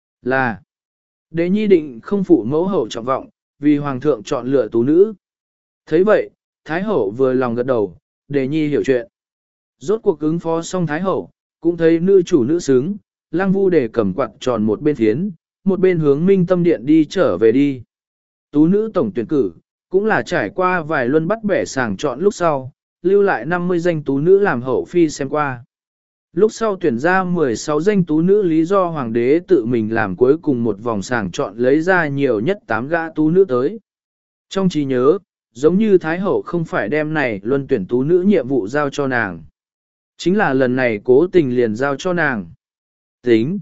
Là, Đế nhi định không phụ mẫu hậu trọng vọng, vì hoàng thượng chọn lựa tú nữ. Thấy vậy, Thái Hậu vừa lòng gật đầu, Đề nhi hiểu chuyện. Rốt cuộc ứng phó xong Thái Hậu, cũng thấy nữ chủ nữ xứng, Lăng Vu Đề cầm quạt tròn một bên thiến, một bên hướng Minh Tâm Điện đi trở về đi. Tú nữ tổng tuyển cử, cũng là trải qua vài luân bắt bẻ sàng chọn lúc sau, lưu lại năm mươi danh tú nữ làm hậu phi xem qua. Lúc sau tuyển ra mười sáu danh tú nữ lý do hoàng đế tự mình làm cuối cùng một vòng sàng chọn lấy ra nhiều nhất tám gã tú nữ tới. Trong trí nhớ, giống như Thái Hậu không phải đem này luân tuyển tú nữ nhiệm vụ giao cho nàng. Chính là lần này cố tình liền giao cho nàng. Tính.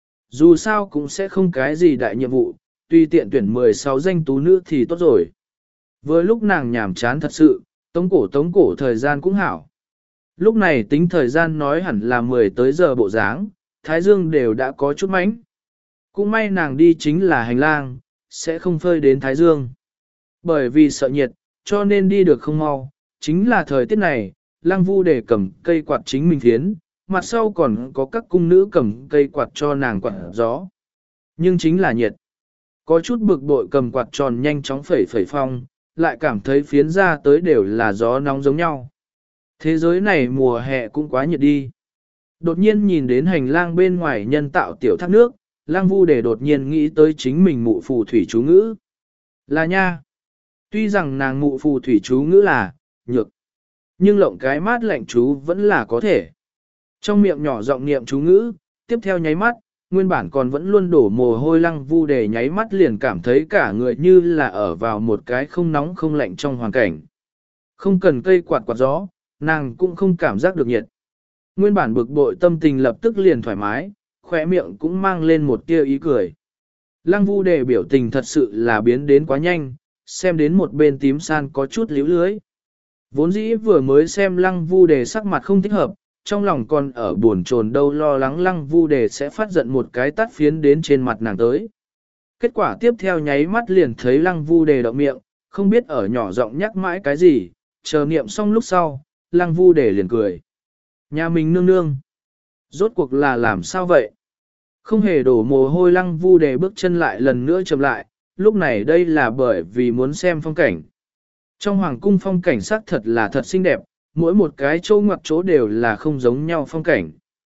Dù sao cũng sẽ không cái gì đại nhiệm vụ, tuy tiện tuyển mười sáu danh tú nữ thì tốt rồi. Với lúc nàng nhàm chán thật sự, tống cổ tống cổ thời gian cũng hảo. Lúc này tính thời gian nói hẳn là mười tới giờ bộ dáng, Thái Dương đều đã có chút mánh. Cũng may nàng đi chính là hành lang, sẽ không phơi đến Thái Dương. Bởi vì sợ nhiệt, cho nên đi được không mau, chính là thời tiết này, Lăng Vu để cầm cây quạt chính mình thiến, mặt sau còn có các cung nữ cầm cây quạt cho nàng quạt gió. Nhưng chính là nhiệt. Có chút bực bội cầm quạt tròn nhanh chóng phẩy phẩy phong, lại cảm thấy phiến ra tới đều là gió nóng giống nhau. Thế giới này mùa hè cũng quá nhiệt đi. Đột nhiên nhìn đến hành lang bên ngoài nhân tạo tiểu thác nước, Lăng Vu để đột nhiên nghĩ tới chính mình mụ phù thủy chú ngữ. Là nha. Tuy rằng nàng mụ phù thủy chú ngữ là nhược, nhưng lộng cái mát lạnh chú vẫn là có thể. Trong miệng nhỏ giọng niệm chú ngữ, tiếp theo nháy mắt, nguyên bản còn vẫn luôn đổ mồ hôi Lăng Vu để nháy mắt liền cảm thấy cả người như là ở vào một cái không nóng không lạnh trong hoàn cảnh. Không cần cây quạt quạt gió, nàng cũng không cảm giác được nhiệt. Nguyên bản bực bội tâm tình lập tức liền thoải mái, khỏe miệng cũng mang lên một tia ý cười. Lăng Vu đề biểu tình thật sự là biến đến quá nhanh, xem đến một bên tím san có chút líu lưới. Vốn dĩ vừa mới xem Lăng Vu đề sắc mặt không thích hợp, trong lòng còn ở buồn chồn đâu lo lắng Lăng Vu đề sẽ phát giận một cái tát phiến đến trên mặt nàng tới. Kết quả tiếp theo nháy mắt liền thấy Lăng Vu đề động miệng, không biết ở nhỏ giọng nhắc mãi cái gì, chờ niệm xong lúc sau, Lăng Vu đề liền cười. Nhà mình nương nương. Rốt cuộc là làm sao vậy? Không hề đổ mồ hôi Lăng Vu đề bước chân lại lần nữa chậm lại, lúc này đây là bởi vì muốn xem phong cảnh. Trong hoàng cung phong cảnh sắc thật là thật xinh đẹp, mỗi một cái chỗ ngoặt chỗ đều là không giống nhau phong cảnh.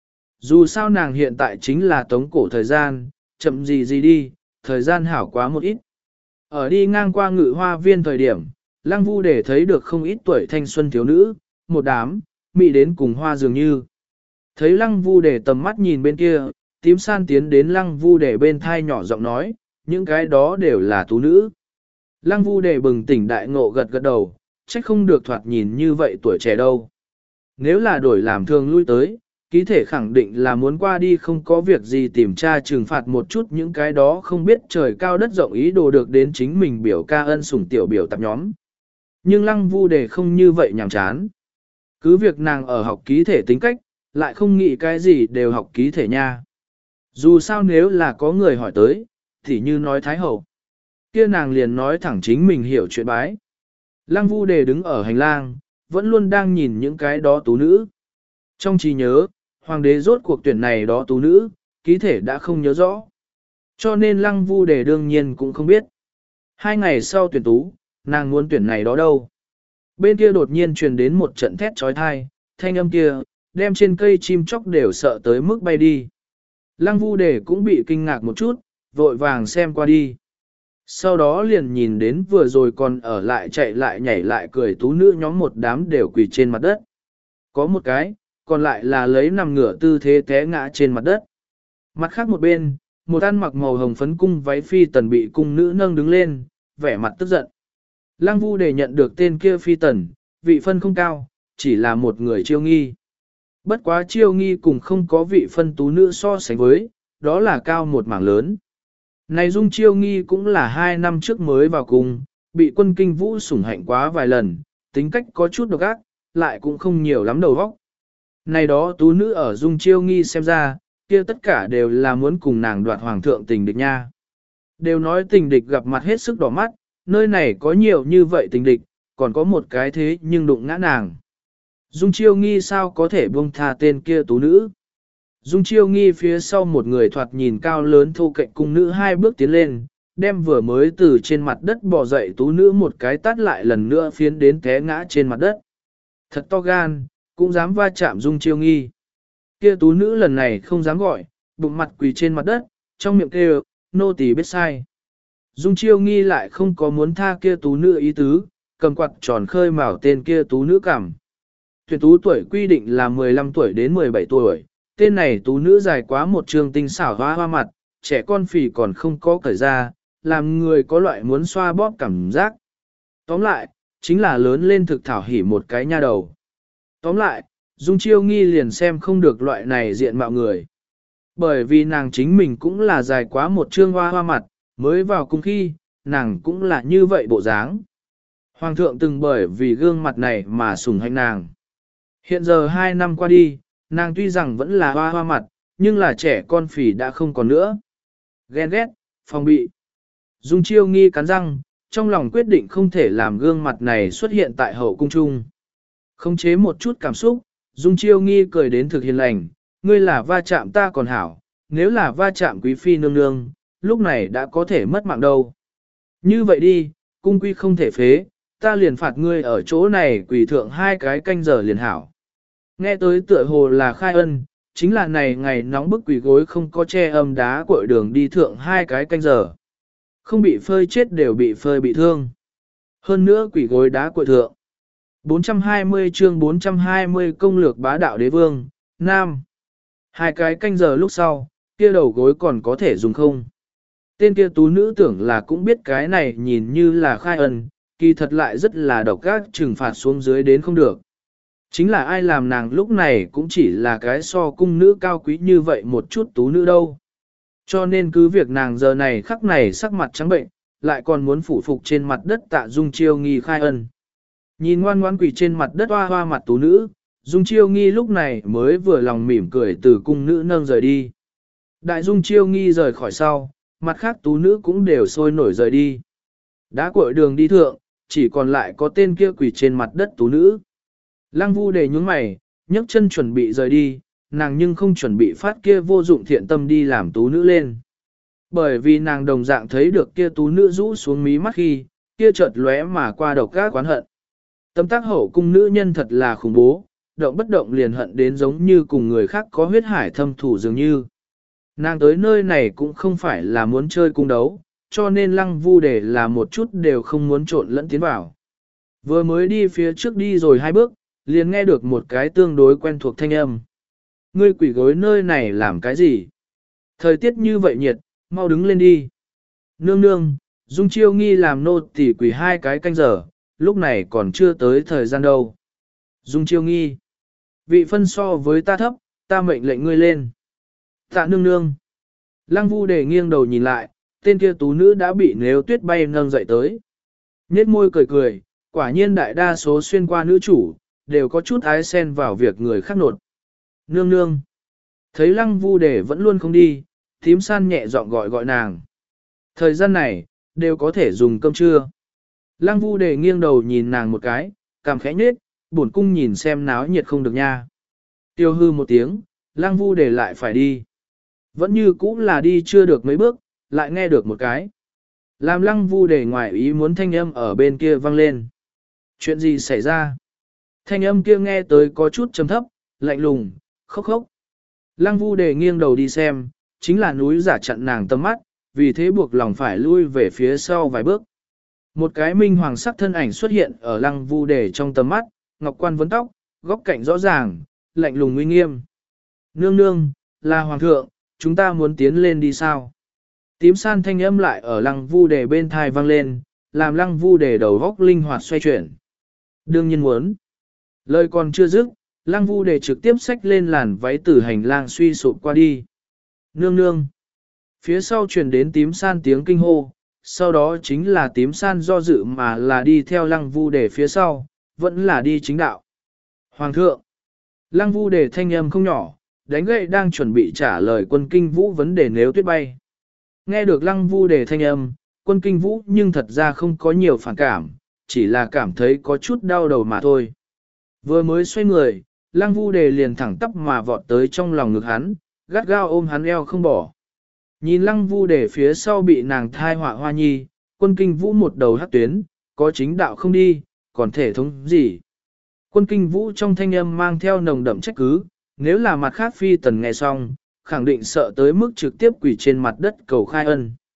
Dù sao nàng hiện tại chính là tống cổ thời gian, chậm gì gì đi, thời gian hảo quá một ít. Ở đi ngang qua ngự hoa viên thời điểm, Lăng Vu để thấy được không ít tuổi thanh xuân thiếu nữ, một đám, mị đến cùng hoa dường như. Thấy Lăng Vu để tầm mắt nhìn bên kia, tím san tiến đến Lăng Vu để bên thai nhỏ giọng nói, những cái đó đều là tú nữ. Lăng Vu để bừng tỉnh đại ngộ gật gật đầu, trách không được thoạt nhìn như vậy tuổi trẻ đâu. Nếu là đổi làm thường lui tới, ký thể khẳng định là muốn qua đi không có việc gì tìm tra trừng phạt một chút những cái đó không biết trời cao đất rộng ý đồ được đến chính mình biểu ca ân sủng tiểu biểu tập nhóm. Nhưng Lăng Vu để không như vậy nhàm chán. Cứ việc nàng ở học ký thể tính cách, lại không nghĩ cái gì đều học ký thể nha. Dù sao nếu là có người hỏi tới, thì như nói Thái Hậu. Kia nàng liền nói thẳng chính mình hiểu chuyện bái. Lăng Vu đề đứng ở hành lang, vẫn luôn đang nhìn những cái đó tú nữ. Trong trí nhớ, hoàng đế rốt cuộc tuyển này đó tú nữ, ký thể đã không nhớ rõ. Cho nên Lăng Vu đề đương nhiên cũng không biết. Hai ngày sau tuyển tú, nàng muốn tuyển này đó đâu. Bên kia đột nhiên truyền đến một trận thét trói thai, thanh âm kia, đem trên cây chim chóc đều sợ tới mức bay đi. Lăng Vu đề cũng bị kinh ngạc một chút, vội vàng xem qua đi. Sau đó liền nhìn đến vừa rồi còn ở lại chạy lại nhảy lại cười tú nữ nhóm một đám đều quỳ trên mặt đất. Có một cái, còn lại là lấy nằm ngửa tư thế té ngã trên mặt đất. Mặt khác một bên, một ăn mặc màu hồng phấn cung váy phi tần bị cung nữ nâng đứng lên, vẻ mặt tức giận. Lăng Vu để nhận được tên kia phi tần, vị phân không cao, chỉ là một người chiêu nghi. Bất quá chiêu nghi cùng không có vị phân tú nữ so sánh với, đó là cao một mảng lớn. Này Dung Chiêu Nghi cũng là hai năm trước mới vào cung, bị quân kinh vũ sủng hạnh quá vài lần, tính cách có chút độc ác, lại cũng không nhiều lắm đầu óc. Này đó tú nữ ở Dung Chiêu Nghi xem ra, kia tất cả đều là muốn cùng nàng đoạt hoàng thượng tình địch nha. Đều nói tình địch gặp mặt hết sức đỏ mắt, nơi này có nhiều như vậy tình địch, còn có một cái thế nhưng đụng ngã nàng. Dung Chiêu Nghi sao có thể buông tha tên kia tú nữ? Dung Chiêu Nghi phía sau một người thoạt nhìn cao lớn thô cạnh cung nữ hai bước tiến lên, đem vừa mới từ trên mặt đất bò dậy tú nữ một cái tát lại lần nữa phiến đến té ngã trên mặt đất. Thật to gan, cũng dám va chạm Dung Chiêu Nghi. Kia tú nữ lần này không dám gọi, bụng mặt quỳ trên mặt đất, trong miệng kêu, nô tỳ biết sai. Dung Chiêu Nghi lại không có muốn tha kia tú nữ ý tứ, cầm quạt tròn khơi mào tên kia tú nữ cảm. Tuyển tú tuổi quy định là mười lăm tuổi đến mười bảy tuổi, tên này tú nữ dài quá một trường tinh xảo hoa hoa mặt, trẻ con phì còn không có cởi ra, làm người có loại muốn xoa bóp cảm giác. Tóm lại, chính là lớn lên thực thảo hỉ một cái nha đầu. Tóm lại, Dung Chiêu Nghi liền xem không được loại này diện mạo người. Bởi vì nàng chính mình cũng là dài quá một trương hoa hoa mặt, mới vào cung khi, nàng cũng là như vậy bộ dáng. Hoàng thượng từng bởi vì gương mặt này mà sủng hạnh nàng. Hiện giờ hai năm qua đi, nàng tuy rằng vẫn là hoa hoa mặt, nhưng là trẻ con phì đã không còn nữa. Ghen ghét, phòng bị. Dung Chiêu Nghi cắn răng, trong lòng quyết định không thể làm gương mặt này xuất hiện tại hậu cung trung. Khống chế một chút cảm xúc, Dung Chiêu Nghi cười đến thực hiền lành, ngươi là va chạm ta còn hảo, nếu là va chạm quý phi nương nương, lúc này đã có thể mất mạng đâu. Như vậy đi, cung quy không thể phế, ta liền phạt ngươi ở chỗ này quỳ thượng hai cái canh giờ liền hảo. Nghe tới tựa hồ là khai ân, chính là này ngày nóng bức quỳ gối không có che âm đá cội đường đi thượng hai cái canh giờ. Không bị phơi chết đều bị phơi bị thương. Hơn nữa quỷ gối đá cội thượng. bốn trăm hai mươi chương bốn trăm hai mươi công lược bá đạo đế vương, Nam. Hai cái canh giờ lúc sau, kia đầu gối còn có thể dùng không? Tên kia tú nữ tưởng là cũng biết cái này nhìn như là khai ân, kỳ thật lại rất là độc ác trừng phạt xuống dưới đến không được. Chính là ai làm nàng lúc này cũng chỉ là cái so cung nữ cao quý như vậy một chút tú nữ đâu. Cho nên cứ việc nàng giờ này khắc này sắc mặt trắng bệnh, lại còn muốn phủ phục trên mặt đất tạ Dung Chiêu Nghi khai ân. Nhìn ngoan ngoan quỷ trên mặt đất hoa hoa mặt tú nữ, Dung Chiêu Nghi lúc này mới vừa lòng mỉm cười từ cung nữ nâng rời đi. Đại Dung Chiêu Nghi rời khỏi sau, mặt khác tú nữ cũng đều sôi nổi rời đi. Đã cội đường đi thượng, chỉ còn lại có tên kia quỷ trên mặt đất tú nữ. Lăng Vu Đề nhướng mày, nhấc chân chuẩn bị rời đi, nàng nhưng không chuẩn bị phát kia vô dụng thiện tâm đi làm tú nữ lên. Bởi vì nàng đồng dạng thấy được kia tú nữ rũ xuống mí mắt khi, kia chợt lóe mà qua độc các quán hận. Tâm tác hậu cung nữ nhân thật là khủng bố, động bất động liền hận đến giống như cùng người khác có huyết hải thâm thủ dường như. Nàng tới nơi này cũng không phải là muốn chơi cung đấu, cho nên Lăng Vu Đề là một chút đều không muốn trộn lẫn tiến vào. Vừa mới đi phía trước đi rồi hai bước, liền nghe được một cái tương đối quen thuộc thanh âm. Ngươi quỷ gối nơi này làm cái gì? Thời tiết như vậy nhiệt, mau đứng lên đi. Nương nương, Dung Chiêu Nghi làm nô tỳ quỷ hai cái canh giờ, lúc này còn chưa tới thời gian đâu. Dung Chiêu Nghi, vị phân so với ta thấp, ta mệnh lệnh ngươi lên. Tạ nương nương. Lăng Vu Đề nghiêng đầu nhìn lại, tên kia tú nữ đã bị Nếu Tuyết bay nâng dậy tới. Nhết môi cười cười, quả nhiên đại đa số xuyên qua nữ chủ, đều có chút ái xen vào việc người khác nột. Nương nương. Thấy Lăng Vu Đề vẫn luôn không đi, thím san nhẹ giọng gọi gọi nàng. Thời gian này, đều có thể dùng cơm trưa. Lăng Vu Đề nghiêng đầu nhìn nàng một cái, cảm khẽ nhết, buồn cung nhìn xem náo nhiệt không được nha. Tiêu hư một tiếng, Lăng Vu Đề lại phải đi. Vẫn như cũ là đi chưa được mấy bước, lại nghe được một cái. Làm Lăng Vu Đề ngoài ý muốn thanh âm ở bên kia vang lên. Chuyện gì xảy ra? Thanh âm kia nghe tới có chút trầm thấp, lạnh lùng, khóc khóc. Lăng Vu Đề nghiêng đầu đi xem, chính là núi giả chặn nàng tầm mắt, vì thế buộc lòng phải lui về phía sau vài bước. Một cái minh hoàng sắc thân ảnh xuất hiện ở Lăng Vu Đề trong tầm mắt, ngọc quan vấn tóc, góc cạnh rõ ràng, lạnh lùng uy nghiêm. Nương nương, là hoàng thượng, chúng ta muốn tiến lên đi sao? Tím san thanh âm lại ở Lăng Vu Đề bên thai vang lên, làm Lăng Vu Đề đầu góc linh hoạt xoay chuyển. Đương nhiên muốn. Lời còn chưa dứt, Lăng Vu Đề trực tiếp xách lên làn váy tử hành lang suy sụp qua đi. Nương nương. Phía sau truyền đến tím san tiếng kinh hô, sau đó chính là tím san do dự mà là đi theo Lăng Vu Đề phía sau, vẫn là đi chính đạo. Hoàng thượng. Lăng Vu Đề thanh âm không nhỏ, đánh gậy đang chuẩn bị trả lời quân kinh vũ vấn đề Nếu Tuyết bay. Nghe được Lăng Vu Đề thanh âm, quân kinh vũ nhưng thật ra không có nhiều phản cảm, chỉ là cảm thấy có chút đau đầu mà thôi. Vừa mới xoay người, Lăng Vu Đề liền thẳng tắp mà vọt tới trong lòng ngực hắn, gắt gao ôm hắn eo không bỏ. Nhìn Lăng Vu Đề phía sau bị nàng thai họa hoa nhi, quân kinh vũ một đầu hắc tuyến, có chính đạo không đi, còn thể thống gì. Quân kinh vũ trong thanh âm mang theo nồng đậm trách cứ, nếu là mặt khác phi tần nghe xong, khẳng định sợ tới mức trực tiếp quỳ trên mặt đất cầu khai ân.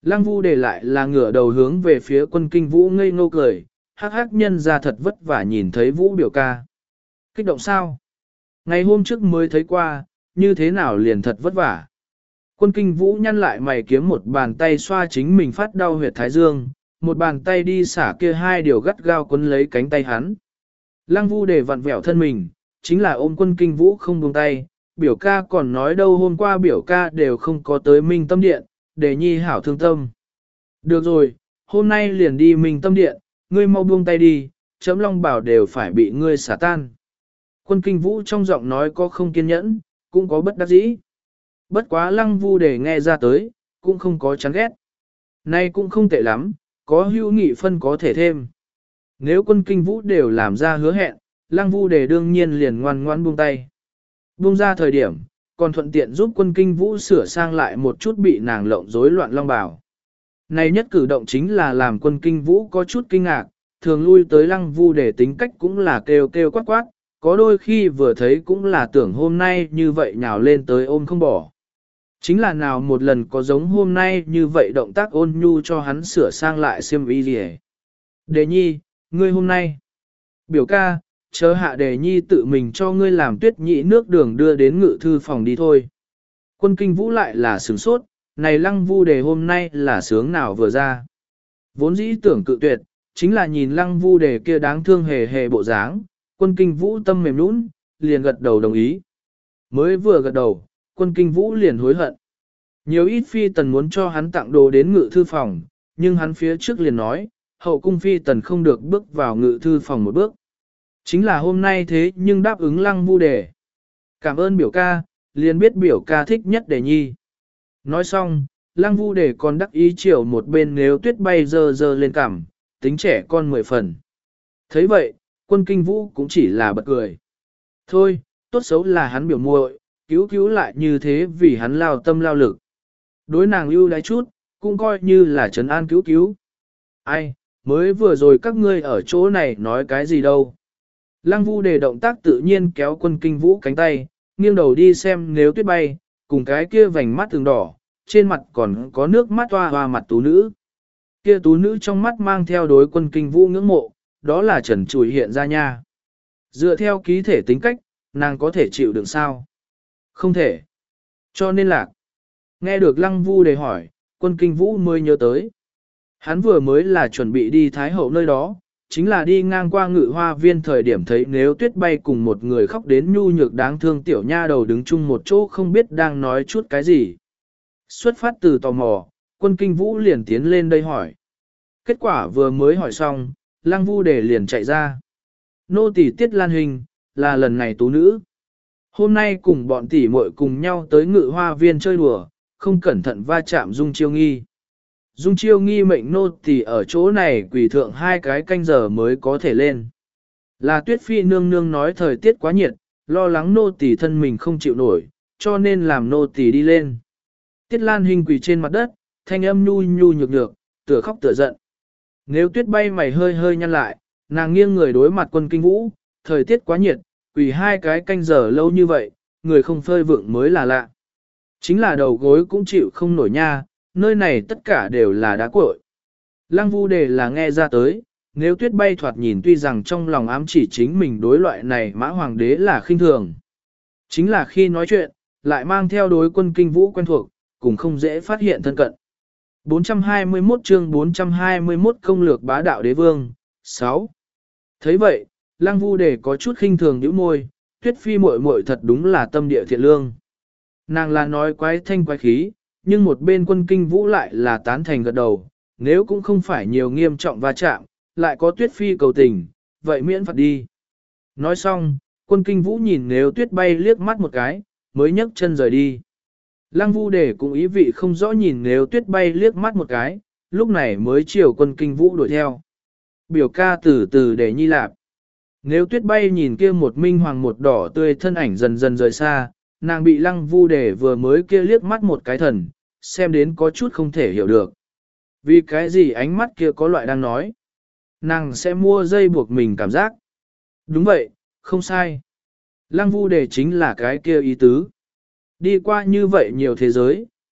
Lăng Vu Đề lại là ngửa đầu hướng về phía Quân Kinh Vũ ngây ngô cười, hắc hắc nhân ra thật vất vả nhìn thấy Vũ biểu ca. Kích động sao? Ngày hôm trước mới thấy qua, như thế nào liền thật vất vả. Quân Kinh Vũ nhăn lại mày kiếm một bàn tay xoa chính mình phát đau huyệt thái dương, một bàn tay đi xả kia hai điều gắt gao quấn lấy cánh tay hắn. Lăng Vu Đề vặn vẹo thân mình, chính là ôm Quân Kinh Vũ không buông tay, biểu ca còn nói đâu hôm qua biểu ca đều không có tới Minh Tâm Điện, để nhi hảo thương tâm. Được rồi, hôm nay liền đi Minh Tâm Điện, ngươi mau buông tay đi, chấm long bảo đều phải bị ngươi xả tan. Quân Kinh Vũ trong giọng nói có không kiên nhẫn, cũng có bất đắc dĩ. Bất quá Lăng Vu Đề nghe ra tới, cũng không có chán ghét. Nay cũng không tệ lắm, có hữu nghị phân có thể thêm. Nếu Quân Kinh Vũ đều làm ra hứa hẹn, Lăng Vu Đề đương nhiên liền ngoan ngoãn buông tay. Buông ra thời điểm, còn thuận tiện giúp Quân Kinh Vũ sửa sang lại một chút bị nàng lộng rối loạn long bào. Này nhất cử động chính là làm Quân Kinh Vũ có chút kinh ngạc, thường lui tới Lăng Vu Đề tính cách cũng là kêu kêu quát quát, có đôi khi vừa thấy cũng là tưởng hôm nay như vậy nhào lên tới ôm không bỏ. Chính là nào một lần có giống hôm nay như vậy động tác ôn nhu cho hắn sửa sang lại xiêm y gì hết. Đề nhi, ngươi hôm nay. Biểu ca, chờ hạ đề nhi tự mình cho ngươi làm tuyết nhị nước đường đưa đến ngự thư phòng đi thôi. Quân Kinh Vũ lại là sửng sốt, này Lăng Vu Đề hôm nay là sướng nào vừa ra. Vốn dĩ tưởng cự tuyệt, chính là nhìn Lăng Vu Đề kia đáng thương hề hề bộ dáng, Quân Kinh Vũ tâm mềm nũng, liền gật đầu đồng ý. Mới vừa gật đầu, Quân Kinh Vũ liền hối hận. Nhiều ít phi tần muốn cho hắn tặng đồ đến ngự thư phòng, nhưng hắn phía trước liền nói, hậu cung phi tần không được bước vào ngự thư phòng một bước. Chính là hôm nay thế nhưng đáp ứng Lăng Vu Đề. Cảm ơn biểu ca, liền biết biểu ca thích nhất Đề nhi. Nói xong, Lăng Vu Đề còn đắc ý chiều một bên nếu tuyết bay dơ dơ lên cằm, tính trẻ con mười phần. thấy vậy, Quân Kinh Vũ cũng chỉ là bật cười. Thôi, tốt xấu là hắn biểu muội, cứu cứu lại như thế vì hắn lao tâm lao lực. Đối nàng lưu đáy chút, cũng coi như là trấn an cứu cứu. Ai, mới vừa rồi các ngươi ở chỗ này nói cái gì đâu. Lăng Vu Đề động tác tự nhiên kéo Quân Kinh Vũ cánh tay, nghiêng đầu đi xem nếu tuyết bay, cùng cái kia vành mắt từng đỏ, trên mặt còn có nước mắt hoa hoa mặt tú nữ. Kia tú nữ trong mắt mang theo đối Quân Kinh Vũ ngưỡng mộ, đó là trần trùi hiện ra nha. Dựa theo ký thể tính cách, nàng có thể chịu đựng sao? Không thể. Cho nên là, nghe được Lăng Vu Đề hỏi, Quân Kinh Vũ mới nhớ tới. Hắn vừa mới là chuẩn bị đi Thái Hậu nơi đó, chính là đi ngang qua Ngự Hoa Viên thời điểm thấy nếu tuyết bay cùng một người khóc đến nhu nhược đáng thương tiểu nha đầu đứng chung một chỗ không biết đang nói chút cái gì. Xuất phát từ tò mò, Quân Kinh Vũ liền tiến lên đây hỏi. Kết quả vừa mới hỏi xong, Lăng Vu Đề liền chạy ra. Nô tỳ Tiết Lan Hình, là lần này tú nữ. Hôm nay cùng bọn tỷ muội cùng nhau tới Ngự Hoa Viên chơi đùa, không cẩn thận va chạm Dung Chiêu Nghi. Dung Chiêu Nghi mệnh nô tỳ ở chỗ này quỳ thượng hai cái canh giờ mới có thể lên. Là Tuyết Phi nương nương nói thời tiết quá nhiệt, lo lắng nô tỳ thân mình không chịu nổi, cho nên làm nô tỳ đi lên. Tiết Lan Hình quỳ trên mặt đất, thanh âm nhu nhu nhược nhược, tựa khóc tựa giận. Nếu Tuyết bay mày hơi hơi nhăn lại, nàng nghiêng người đối mặt Quân Kinh Vũ, thời tiết quá nhiệt, quỳ hai cái canh giờ lâu như vậy, người không phơi vượng mới là lạ. Chính là đầu gối cũng chịu không nổi nha, nơi này tất cả đều là đá cuội. Lăng Vu Đề là nghe ra tới, nếu Tuyết bay thoạt nhìn tuy rằng trong lòng ám chỉ chính mình đối loại này mã hoàng đế là khinh thường. Chính là khi nói chuyện, lại mang theo đối Quân Kinh Vũ quen thuộc, cũng không dễ phát hiện thân cận. bốn trăm hai mươi mốt chương bốn trăm hai mươi mốt công lược bá đạo đế vương, sáu. Thấy vậy, Lăng Vu Đề có chút khinh thường nhíu môi, Tuyết Phi muội muội thật đúng là tâm địa thiện lương. Nàng là nói quái thanh quái khí, nhưng một bên Quân Kinh Vũ lại là tán thành gật đầu, nếu cũng không phải nhiều nghiêm trọng va chạm, lại có Tuyết Phi cầu tình, vậy miễn phạt đi. Nói xong, Quân Kinh Vũ nhìn nếu Tuyết bay liếc mắt một cái, mới nhấc chân rời đi. Lăng Vu Đề cũng ý vị không rõ nhìn nếu Tuyết bay liếc mắt một cái, lúc này mới chiều Quân Kinh Vũ đuổi theo. Biểu ca từ từ để nhi lạp. Nếu Tuyết bay nhìn kia một minh hoàng một đỏ tươi thân ảnh dần dần rời xa, nàng bị Lăng Vu Đề vừa mới kia liếc mắt một cái thần, xem đến có chút không thể hiểu được. Vì cái gì ánh mắt kia có loại đang nói. Nàng sẽ mua dây buộc mình cảm giác. Đúng vậy, không sai. Lăng Vu Đề chính là cái kia ý tứ. Đi qua như vậy nhiều thế giới,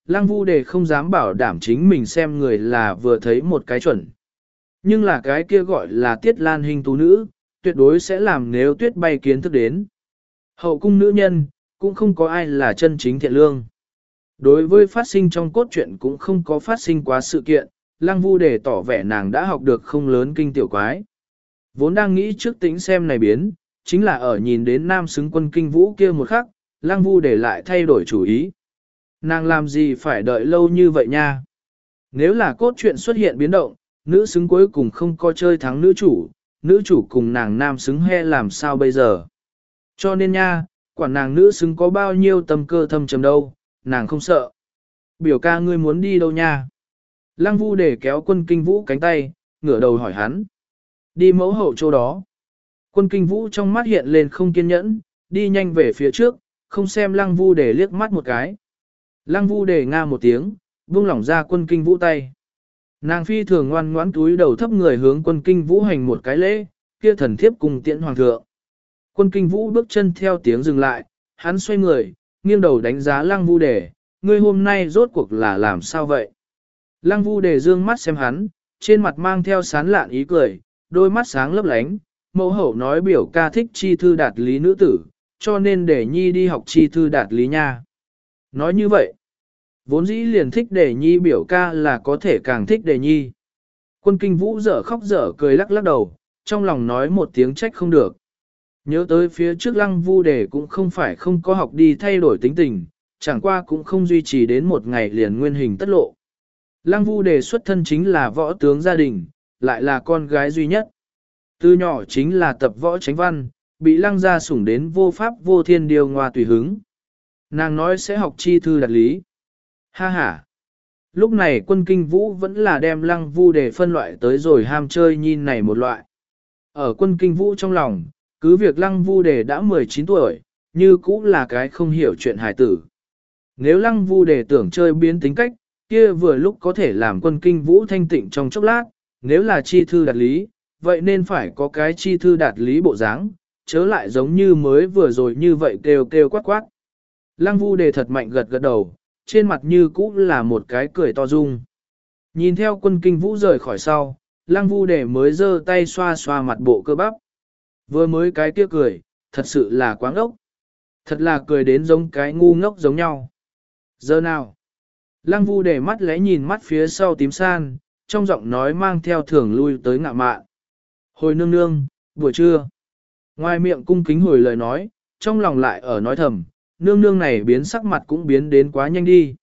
Lăng Vu Đề không dám bảo đảm chính mình xem người là vừa thấy một cái chuẩn. Nhưng là cái kia gọi là Tiết Lan Hinh tú nữ, tuyệt đối sẽ làm nếu Tuyết Bay kiến thức đến. Hậu cung nữ nhân, cũng không có ai là chân chính thiện lương. Đối với phát sinh trong cốt truyện cũng không có phát sinh quá sự kiện, Lăng Vu Đề tỏ vẻ nàng đã học được không lớn kinh tiểu quái. Vốn đang nghĩ trước tính xem này biến, chính là ở nhìn đến nam xứng quân kinh vũ kia một khắc, Lăng Vu Đề lại thay đổi chủ ý. Nàng làm gì phải đợi lâu như vậy nha? Nếu là cốt truyện xuất hiện biến động, nữ xứng cuối cùng không có chơi thắng nữ chủ, nữ chủ cùng nàng nam xứng he làm sao bây giờ? Cho nên nha, quản nàng nữ xứng có bao nhiêu tâm cơ thâm trầm đâu, nàng không sợ. Biểu ca ngươi muốn đi đâu nha? Lăng Vu Đề kéo quân kinh vũ cánh tay, ngửa đầu hỏi hắn. Đi mẫu hậu chỗ đó. Quân kinh vũ trong mắt hiện lên không kiên nhẫn, đi nhanh về phía trước, không xem Lăng Vu Đề liếc mắt một cái. Lăng Vu Đề nga một tiếng, buông lỏng ra quân kinh vũ tay. Nàng phi thường ngoan ngoãn túi đầu thấp người hướng quân kinh vũ hành một cái lễ, kia thần thiếp cùng tiễn hoàng thượng. Quân kinh vũ bước chân theo tiếng dừng lại, hắn xoay người, nghiêng đầu đánh giá Lăng Vu Đề, ngươi hôm nay rốt cuộc là làm sao vậy? Lăng Vu Đề dương mắt xem hắn, trên mặt mang theo sán lạn ý cười, đôi mắt sáng lấp lánh, mẫu hậu nói biểu ca thích chi thư đạt lý nữ tử, cho nên để nhi đi học chi thư đạt lý nha. Nói như vậy, vốn dĩ liền thích để nhi biểu ca là có thể càng thích để nhi. Quân kinh vũ dở khóc dở cười lắc lắc đầu, trong lòng nói một tiếng trách không được. Nhớ tới phía trước Lăng Vu Đề cũng không phải không có học đi thay đổi tính tình, chẳng qua cũng không duy trì đến một ngày liền nguyên hình tất lộ. Lăng Vu Đề xuất thân chính là võ tướng gia đình, lại là con gái duy nhất. Từ nhỏ chính là tập võ tránh văn, bị Lăng gia sủng đến vô pháp vô thiên điều ngoa tùy hứng. Nàng nói sẽ học chi thư đạt lý. Ha ha! Lúc này quân kinh vũ vẫn là đem Lăng Vu Đề phân loại tới rồi ham chơi nhìn này một loại. Ở quân kinh vũ trong lòng, cứ việc Lăng Vu Đề đã mười chín tuổi, như cũng là cái không hiểu chuyện hài tử. Nếu Lăng Vu Đề tưởng chơi biến tính cách, kia vừa lúc có thể làm quân kinh vũ thanh tịnh trong chốc lát, nếu là chi thư đạt lý, vậy nên phải có cái chi thư đạt lý bộ dáng, chớ lại giống như mới vừa rồi như vậy kêu kêu quát quát. Lăng Vu Đề thật mạnh gật gật đầu, trên mặt như cũ là một cái cười to dung. Nhìn theo quân kinh vũ rời khỏi sau, Lăng Vu Đề mới giơ tay xoa xoa mặt bộ cơ bắp. Vừa mới cái kia cười, thật sự là quá ngốc. Thật là cười đến giống cái ngu ngốc giống nhau. Giờ nào? Lăng Vu Đề mắt lẽ nhìn mắt phía sau tím san, trong giọng nói mang theo thường lui tới ngạ mạn. Hồi nương nương, buổi trưa. Ngoài miệng cung kính hồi lời nói, trong lòng lại ở nói thầm, nương nương này biến sắc mặt cũng biến đến quá nhanh đi.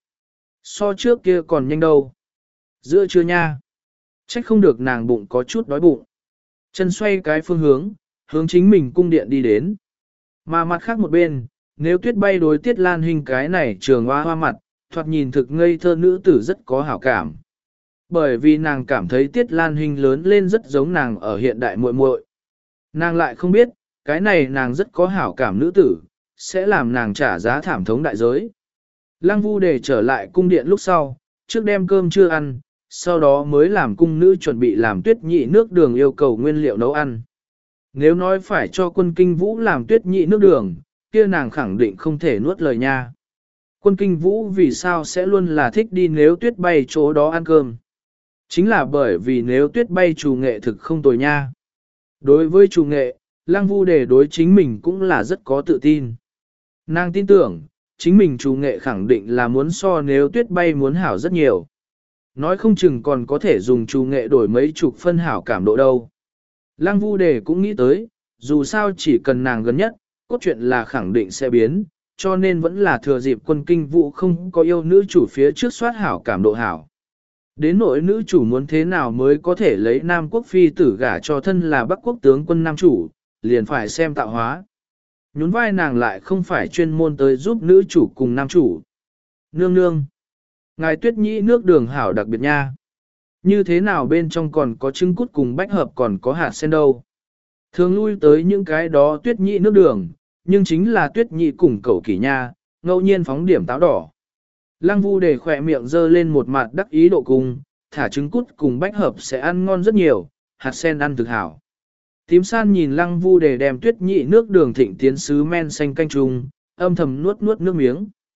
So trước kia còn nhanh đâu. Giữa trưa nha. Trách không được nàng bụng có chút đói bụng. Chân xoay cái phương hướng, hướng chính mình cung điện đi đến. Mà mặt khác một bên, nếu Tuyết Bay đối Tiết Lan Hinh cái này trường hoa hoa mặt, thoạt nhìn thực ngây thơ nữ tử rất có hảo cảm. Bởi vì nàng cảm thấy Tiết Lan Hinh lớn lên rất giống nàng ở hiện đại muội muội. Nàng lại không biết, cái này nàng rất có hảo cảm nữ tử, sẽ làm nàng trả giá thảm thống đại giới. Lăng Vu Đề trở lại cung điện lúc sau, trước đem cơm chưa ăn, sau đó mới làm cung nữ chuẩn bị làm Tuyết Nhị nước đường yêu cầu nguyên liệu nấu ăn. Nếu nói phải cho quân kinh vũ làm Tuyết Nhị nước đường, kia nàng khẳng định không thể nuốt lời nha. Quân kinh vũ vì sao sẽ luôn là thích đi nếu Tuyết Bay chỗ đó ăn cơm? Chính là bởi vì nếu Tuyết Bay chủ nghệ thực không tồi nha. Đối với chủ nghệ, Lăng Vu Đề đối chính mình cũng là rất có tự tin. Nàng tin tưởng, chính mình chủ nghệ khẳng định là muốn so nếu Tuyết Bay muốn hảo rất nhiều. Nói không chừng còn có thể dùng chủ nghệ đổi mấy chục phân hảo cảm độ đâu. Lăng Vu Đề cũng nghĩ tới, dù sao chỉ cần nàng gần nhất, cốt truyện là khẳng định sẽ biến, cho nên vẫn là thừa dịp quân kinh vũ không có yêu nữ chủ phía trước soát hảo cảm độ hảo. Đến nỗi nữ chủ muốn thế nào mới có thể lấy Nam quốc phi tử gả cho thân là Bắc quốc tướng quân Nam chủ, liền phải xem tạo hóa. Nhún vai nàng lại không phải chuyên môn tới giúp nữ chủ cùng Nam chủ. Nương nương. Ngài Tuyết Nhị nước đường hảo đặc biệt nha. Như thế nào bên trong còn có trứng cút cùng bách hợp còn có hạt sen đâu. Thường lui tới những cái đó Tuyết Nhị nước đường, nhưng chính là Tuyết Nhị cùng cẩu kỷ nha, ngẫu nhiên phóng điểm táo đỏ. Lăng Vu Đề khỏe miệng dơ lên một mặt đắc ý độ cùng, thả trứng cút cùng bách hợp sẽ ăn ngon rất nhiều, hạt sen ăn thực hảo. Tím san nhìn Lăng Vu Đề đem Tuyết Nhị nước đường thịnh tiến sứ men xanh canh trùng, âm thầm nuốt nuốt nước miếng.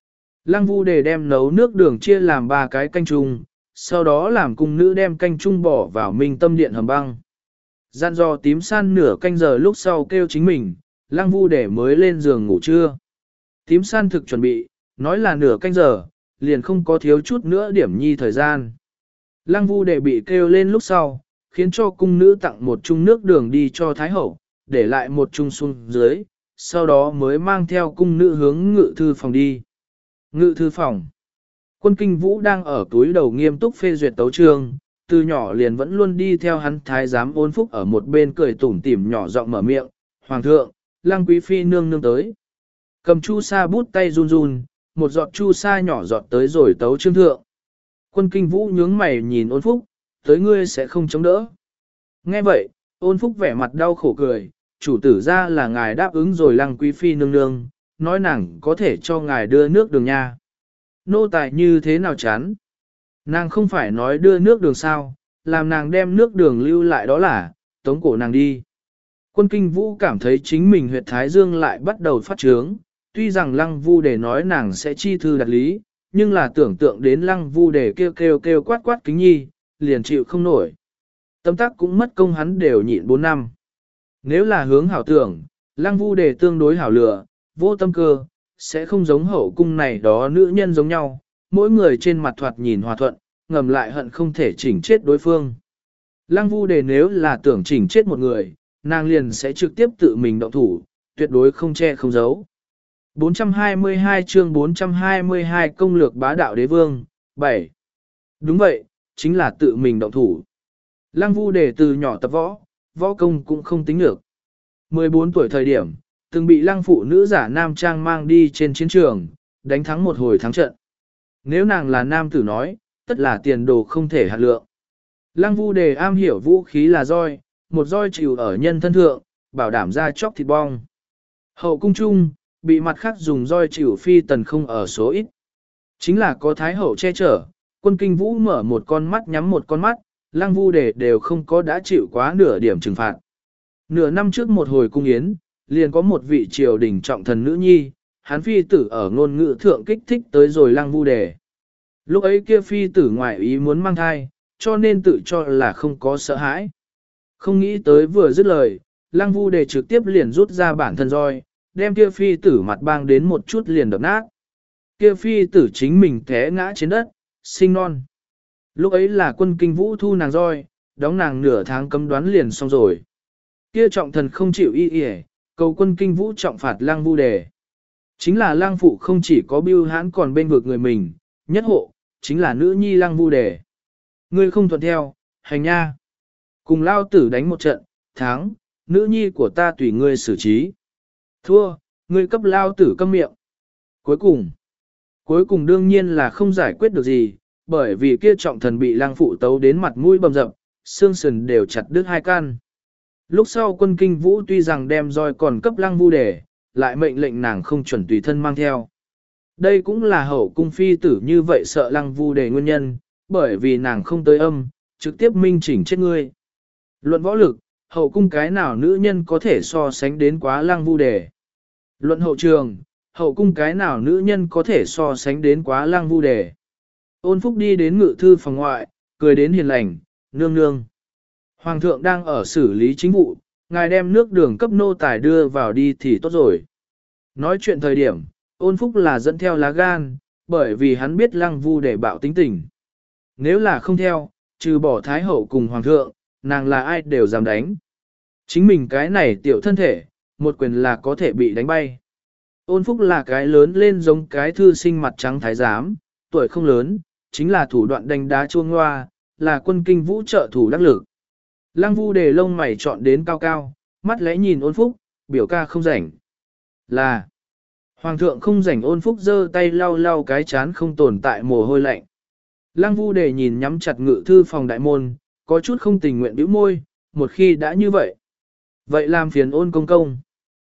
Lăng Vu Đề đem nấu nước đường chia làm ba cái canh chung, sau đó làm cung nữ đem canh chung bỏ vào Minh Tâm Điện hầm băng. Gian dò tím san nửa canh giờ lúc sau kêu chính mình, Lăng Vu Đề mới lên giường ngủ trưa. Tím san thực chuẩn bị, nói là nửa canh giờ, liền không có thiếu chút nữa điểm nhi thời gian. Lăng Vu Đề bị kêu lên lúc sau, khiến cho cung nữ tặng một chung nước đường đi cho Thái Hậu, để lại một chung xuống dưới, sau đó mới mang theo cung nữ hướng ngự thư phòng đi. Ngự thư phòng. Quân Kinh Vũ đang ở túi đầu nghiêm túc phê duyệt tấu chương, từ nhỏ liền vẫn luôn đi theo hắn thái giám Ôn Phúc ở một bên cười tủm tỉm nhỏ giọng mở miệng, "Hoàng thượng, Lăng quý phi nương nương tới." Cầm chu sa bút tay run run, một giọt chu sa nhỏ giọt tới rồi tấu chương thượng. Quân Kinh Vũ nhướng mày nhìn Ôn Phúc, "Tới ngươi sẽ không chống đỡ." Nghe vậy, Ôn Phúc vẻ mặt đau khổ cười, "Chủ tử ra là ngài đáp ứng rồi Lăng quý phi nương nương, nói nàng có thể cho ngài đưa nước đường nha. Nô tài như thế nào chán? Nàng không phải nói đưa nước đường sao, làm nàng đem nước đường lưu lại đó là, tống cổ nàng đi." Quân Kinh Vũ cảm thấy chính mình huyệt thái dương lại bắt đầu phát trướng, tuy rằng Lăng Vu Đề nói nàng sẽ chi thư đặt lý, nhưng là tưởng tượng đến Lăng Vu Đề kêu kêu kêu quát quát kính nhi, liền chịu không nổi. Tâm tác cũng mất công hắn đều nhịn bốn năm. Nếu là hướng hảo tưởng, Lăng Vu Đề tương đối hảo lựa, vô tâm cơ, sẽ không giống hậu cung này đó nữ nhân giống nhau, mỗi người trên mặt thoạt nhìn hòa thuận, ngầm lại hận không thể chỉnh chết đối phương. Lăng Vu Đề nếu là tưởng chỉnh chết một người, nàng liền sẽ trực tiếp tự mình động thủ, tuyệt đối không che không giấu. bốn trăm hai mươi hai chương bốn trăm hai mươi hai công lược bá đạo đế vương, bảy. Đúng vậy, chính là tự mình động thủ. Lăng Vu Đề từ nhỏ tập võ, võ công cũng không tính được. mười bốn tuổi thời điểm, từng bị Lăng phụ nữ giả nam trang mang đi trên chiến trường, đánh thắng một hồi thắng trận. Nếu nàng là nam tử nói, tất là tiền đồ không thể hạt lượng. Lăng Vu Đề am hiểu vũ khí là roi, một roi chịu ở nhân thân thượng, bảo đảm ra chóc thịt bong. Hậu cung chung, bị mặt khác dùng roi chịu phi tần không ở số ít. Chính là có Thái Hậu che chở, Quân Kinh Vũ mở một con mắt nhắm một con mắt, Lăng Vu Đề đều không có đã chịu quá nửa điểm trừng phạt. Nửa năm trước một hồi cung yến, liền có một vị triều đình trọng thần nữ nhi, hắn phi tử ở ngôn ngữ thượng kích thích tới rồi Lăng Vu Đề. Lúc ấy kia phi tử ngoại ý muốn mang thai, cho nên tự cho là không có sợ hãi. Không nghĩ tới vừa dứt lời, Lăng Vu Đề trực tiếp liền rút ra bản thân roi, đem kia phi tử mặt bang đến một chút liền đập nát. Kia phi tử chính mình té ngã trên đất, sinh non. Lúc ấy là Quân Kinh Vũ thu nàng roi, đóng nàng nửa tháng cấm đoán liền xong rồi. Kia trọng thần không chịu y y, cầu Quân Kinh Vũ trọng phạt Lăng Vu Đề. Chính là Lăng phụ không chỉ có bưu hãn còn bên vực người mình, nhất hộ, chính là nữ nhi Lăng Vu Đề. Ngươi không thuận theo, hành nha. Cùng lao tử đánh một trận, thắng, nữ nhi của ta tùy ngươi xử trí. Thua, ngươi cấp lao tử câm miệng. Cuối cùng, cuối cùng đương nhiên là không giải quyết được gì, bởi vì kia trọng thần bị Lăng phụ tấu đến mặt mũi bầm dập, xương sườn đều chặt đứt hai căn. Lúc sau Quân Kinh Vũ tuy rằng đem roi còn cấp Lăng Vu Đề, lại mệnh lệnh nàng không chuẩn tùy thân mang theo. Đây cũng là hậu cung phi tử như vậy sợ Lăng Vu Đề nguyên nhân, bởi vì nàng không tới âm, trực tiếp minh chỉnh chết ngươi. Luận võ lực, hậu cung cái nào nữ nhân có thể so sánh đến quá Lăng Vu Đề. Luận hậu trường, hậu cung cái nào nữ nhân có thể so sánh đến quá Lăng Vu Đề. Ôn Phúc đi đến ngự thư phòng ngoại, cười đến hiền lành, nương nương. Hoàng thượng đang ở xử lý chính vụ, ngài đem nước đường cấp nô tài đưa vào đi thì tốt rồi. Nói chuyện thời điểm, Ôn Phúc là dẫn theo lá gan, bởi vì hắn biết Lăng Vu Đề bạo tính tình. Nếu là không theo, trừ bỏ Thái Hậu cùng Hoàng thượng, nàng là ai đều dám đánh. Chính mình cái này tiểu thân thể, một quyền là có thể bị đánh bay. Ôn Phúc là cái lớn lên giống cái thư sinh mặt trắng thái giám, tuổi không lớn, chính là thủ đoạn đánh đá chuông hoa, là Quân Kinh Vũ trợ thủ đắc lực. Lăng Vu Đề lông mày chọn đến cao cao, mắt lẽ nhìn Ôn Phúc, biểu ca không rảnh. Là, Hoàng thượng không rảnh. Ôn Phúc giơ tay lau lau cái chán không tồn tại mồ hôi lạnh. Lăng Vu Đề nhìn nhắm chặt ngự thư phòng đại môn, có chút không tình nguyện bĩu môi, một khi đã như vậy. Vậy làm phiền Ôn công công.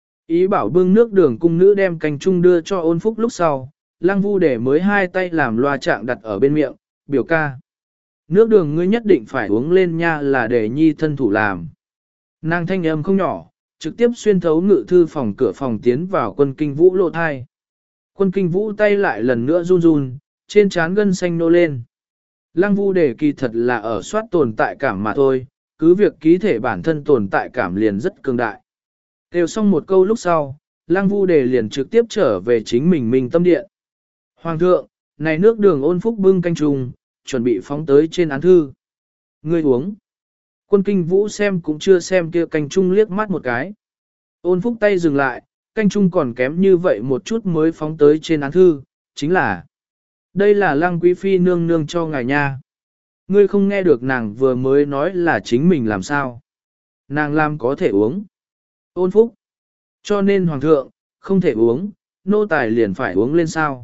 Ý bảo bưng nước đường cung nữ đem canh chung đưa cho Ôn Phúc lúc sau, Lăng Vu Đề mới hai tay làm loa trạng đặt ở bên miệng, biểu ca. Nước đường ngươi nhất định phải uống lên nha, là để nhi thân thủ làm. Nàng thanh âm không nhỏ, trực tiếp xuyên thấu ngự thư phòng cửa phòng tiến vào Quân Kinh Vũ lộ thai. Quân kinh vũ tay lại lần nữa run run, trên trán gân xanh nô lên. Lăng Vu Đề kỳ thật là ở soát tồn tại cảm mà thôi, cứ việc ký thể bản thân tồn tại cảm liền rất cường đại. Kêu xong một câu lúc sau, Lăng Vu Đề liền trực tiếp trở về chính mình Minh Tâm Điện. Hoàng thượng, này nước đường ôn phúc bưng canh trùng, chuẩn bị phóng tới trên án thư. Ngươi uống. Quân kinh vũ xem cũng chưa xem kia canh trung liếc mắt một cái. Ôn phúc tay dừng lại, canh trung còn kém như vậy một chút mới phóng tới trên án thư, chính là đây là Lăng Quý Phi nương nương cho ngài nha. Ngươi không nghe được nàng vừa mới nói là chính mình làm sao. Nàng làm có thể uống. Ôn phúc. Cho nên hoàng thượng, không thể uống, nô tài liền phải uống lên sao.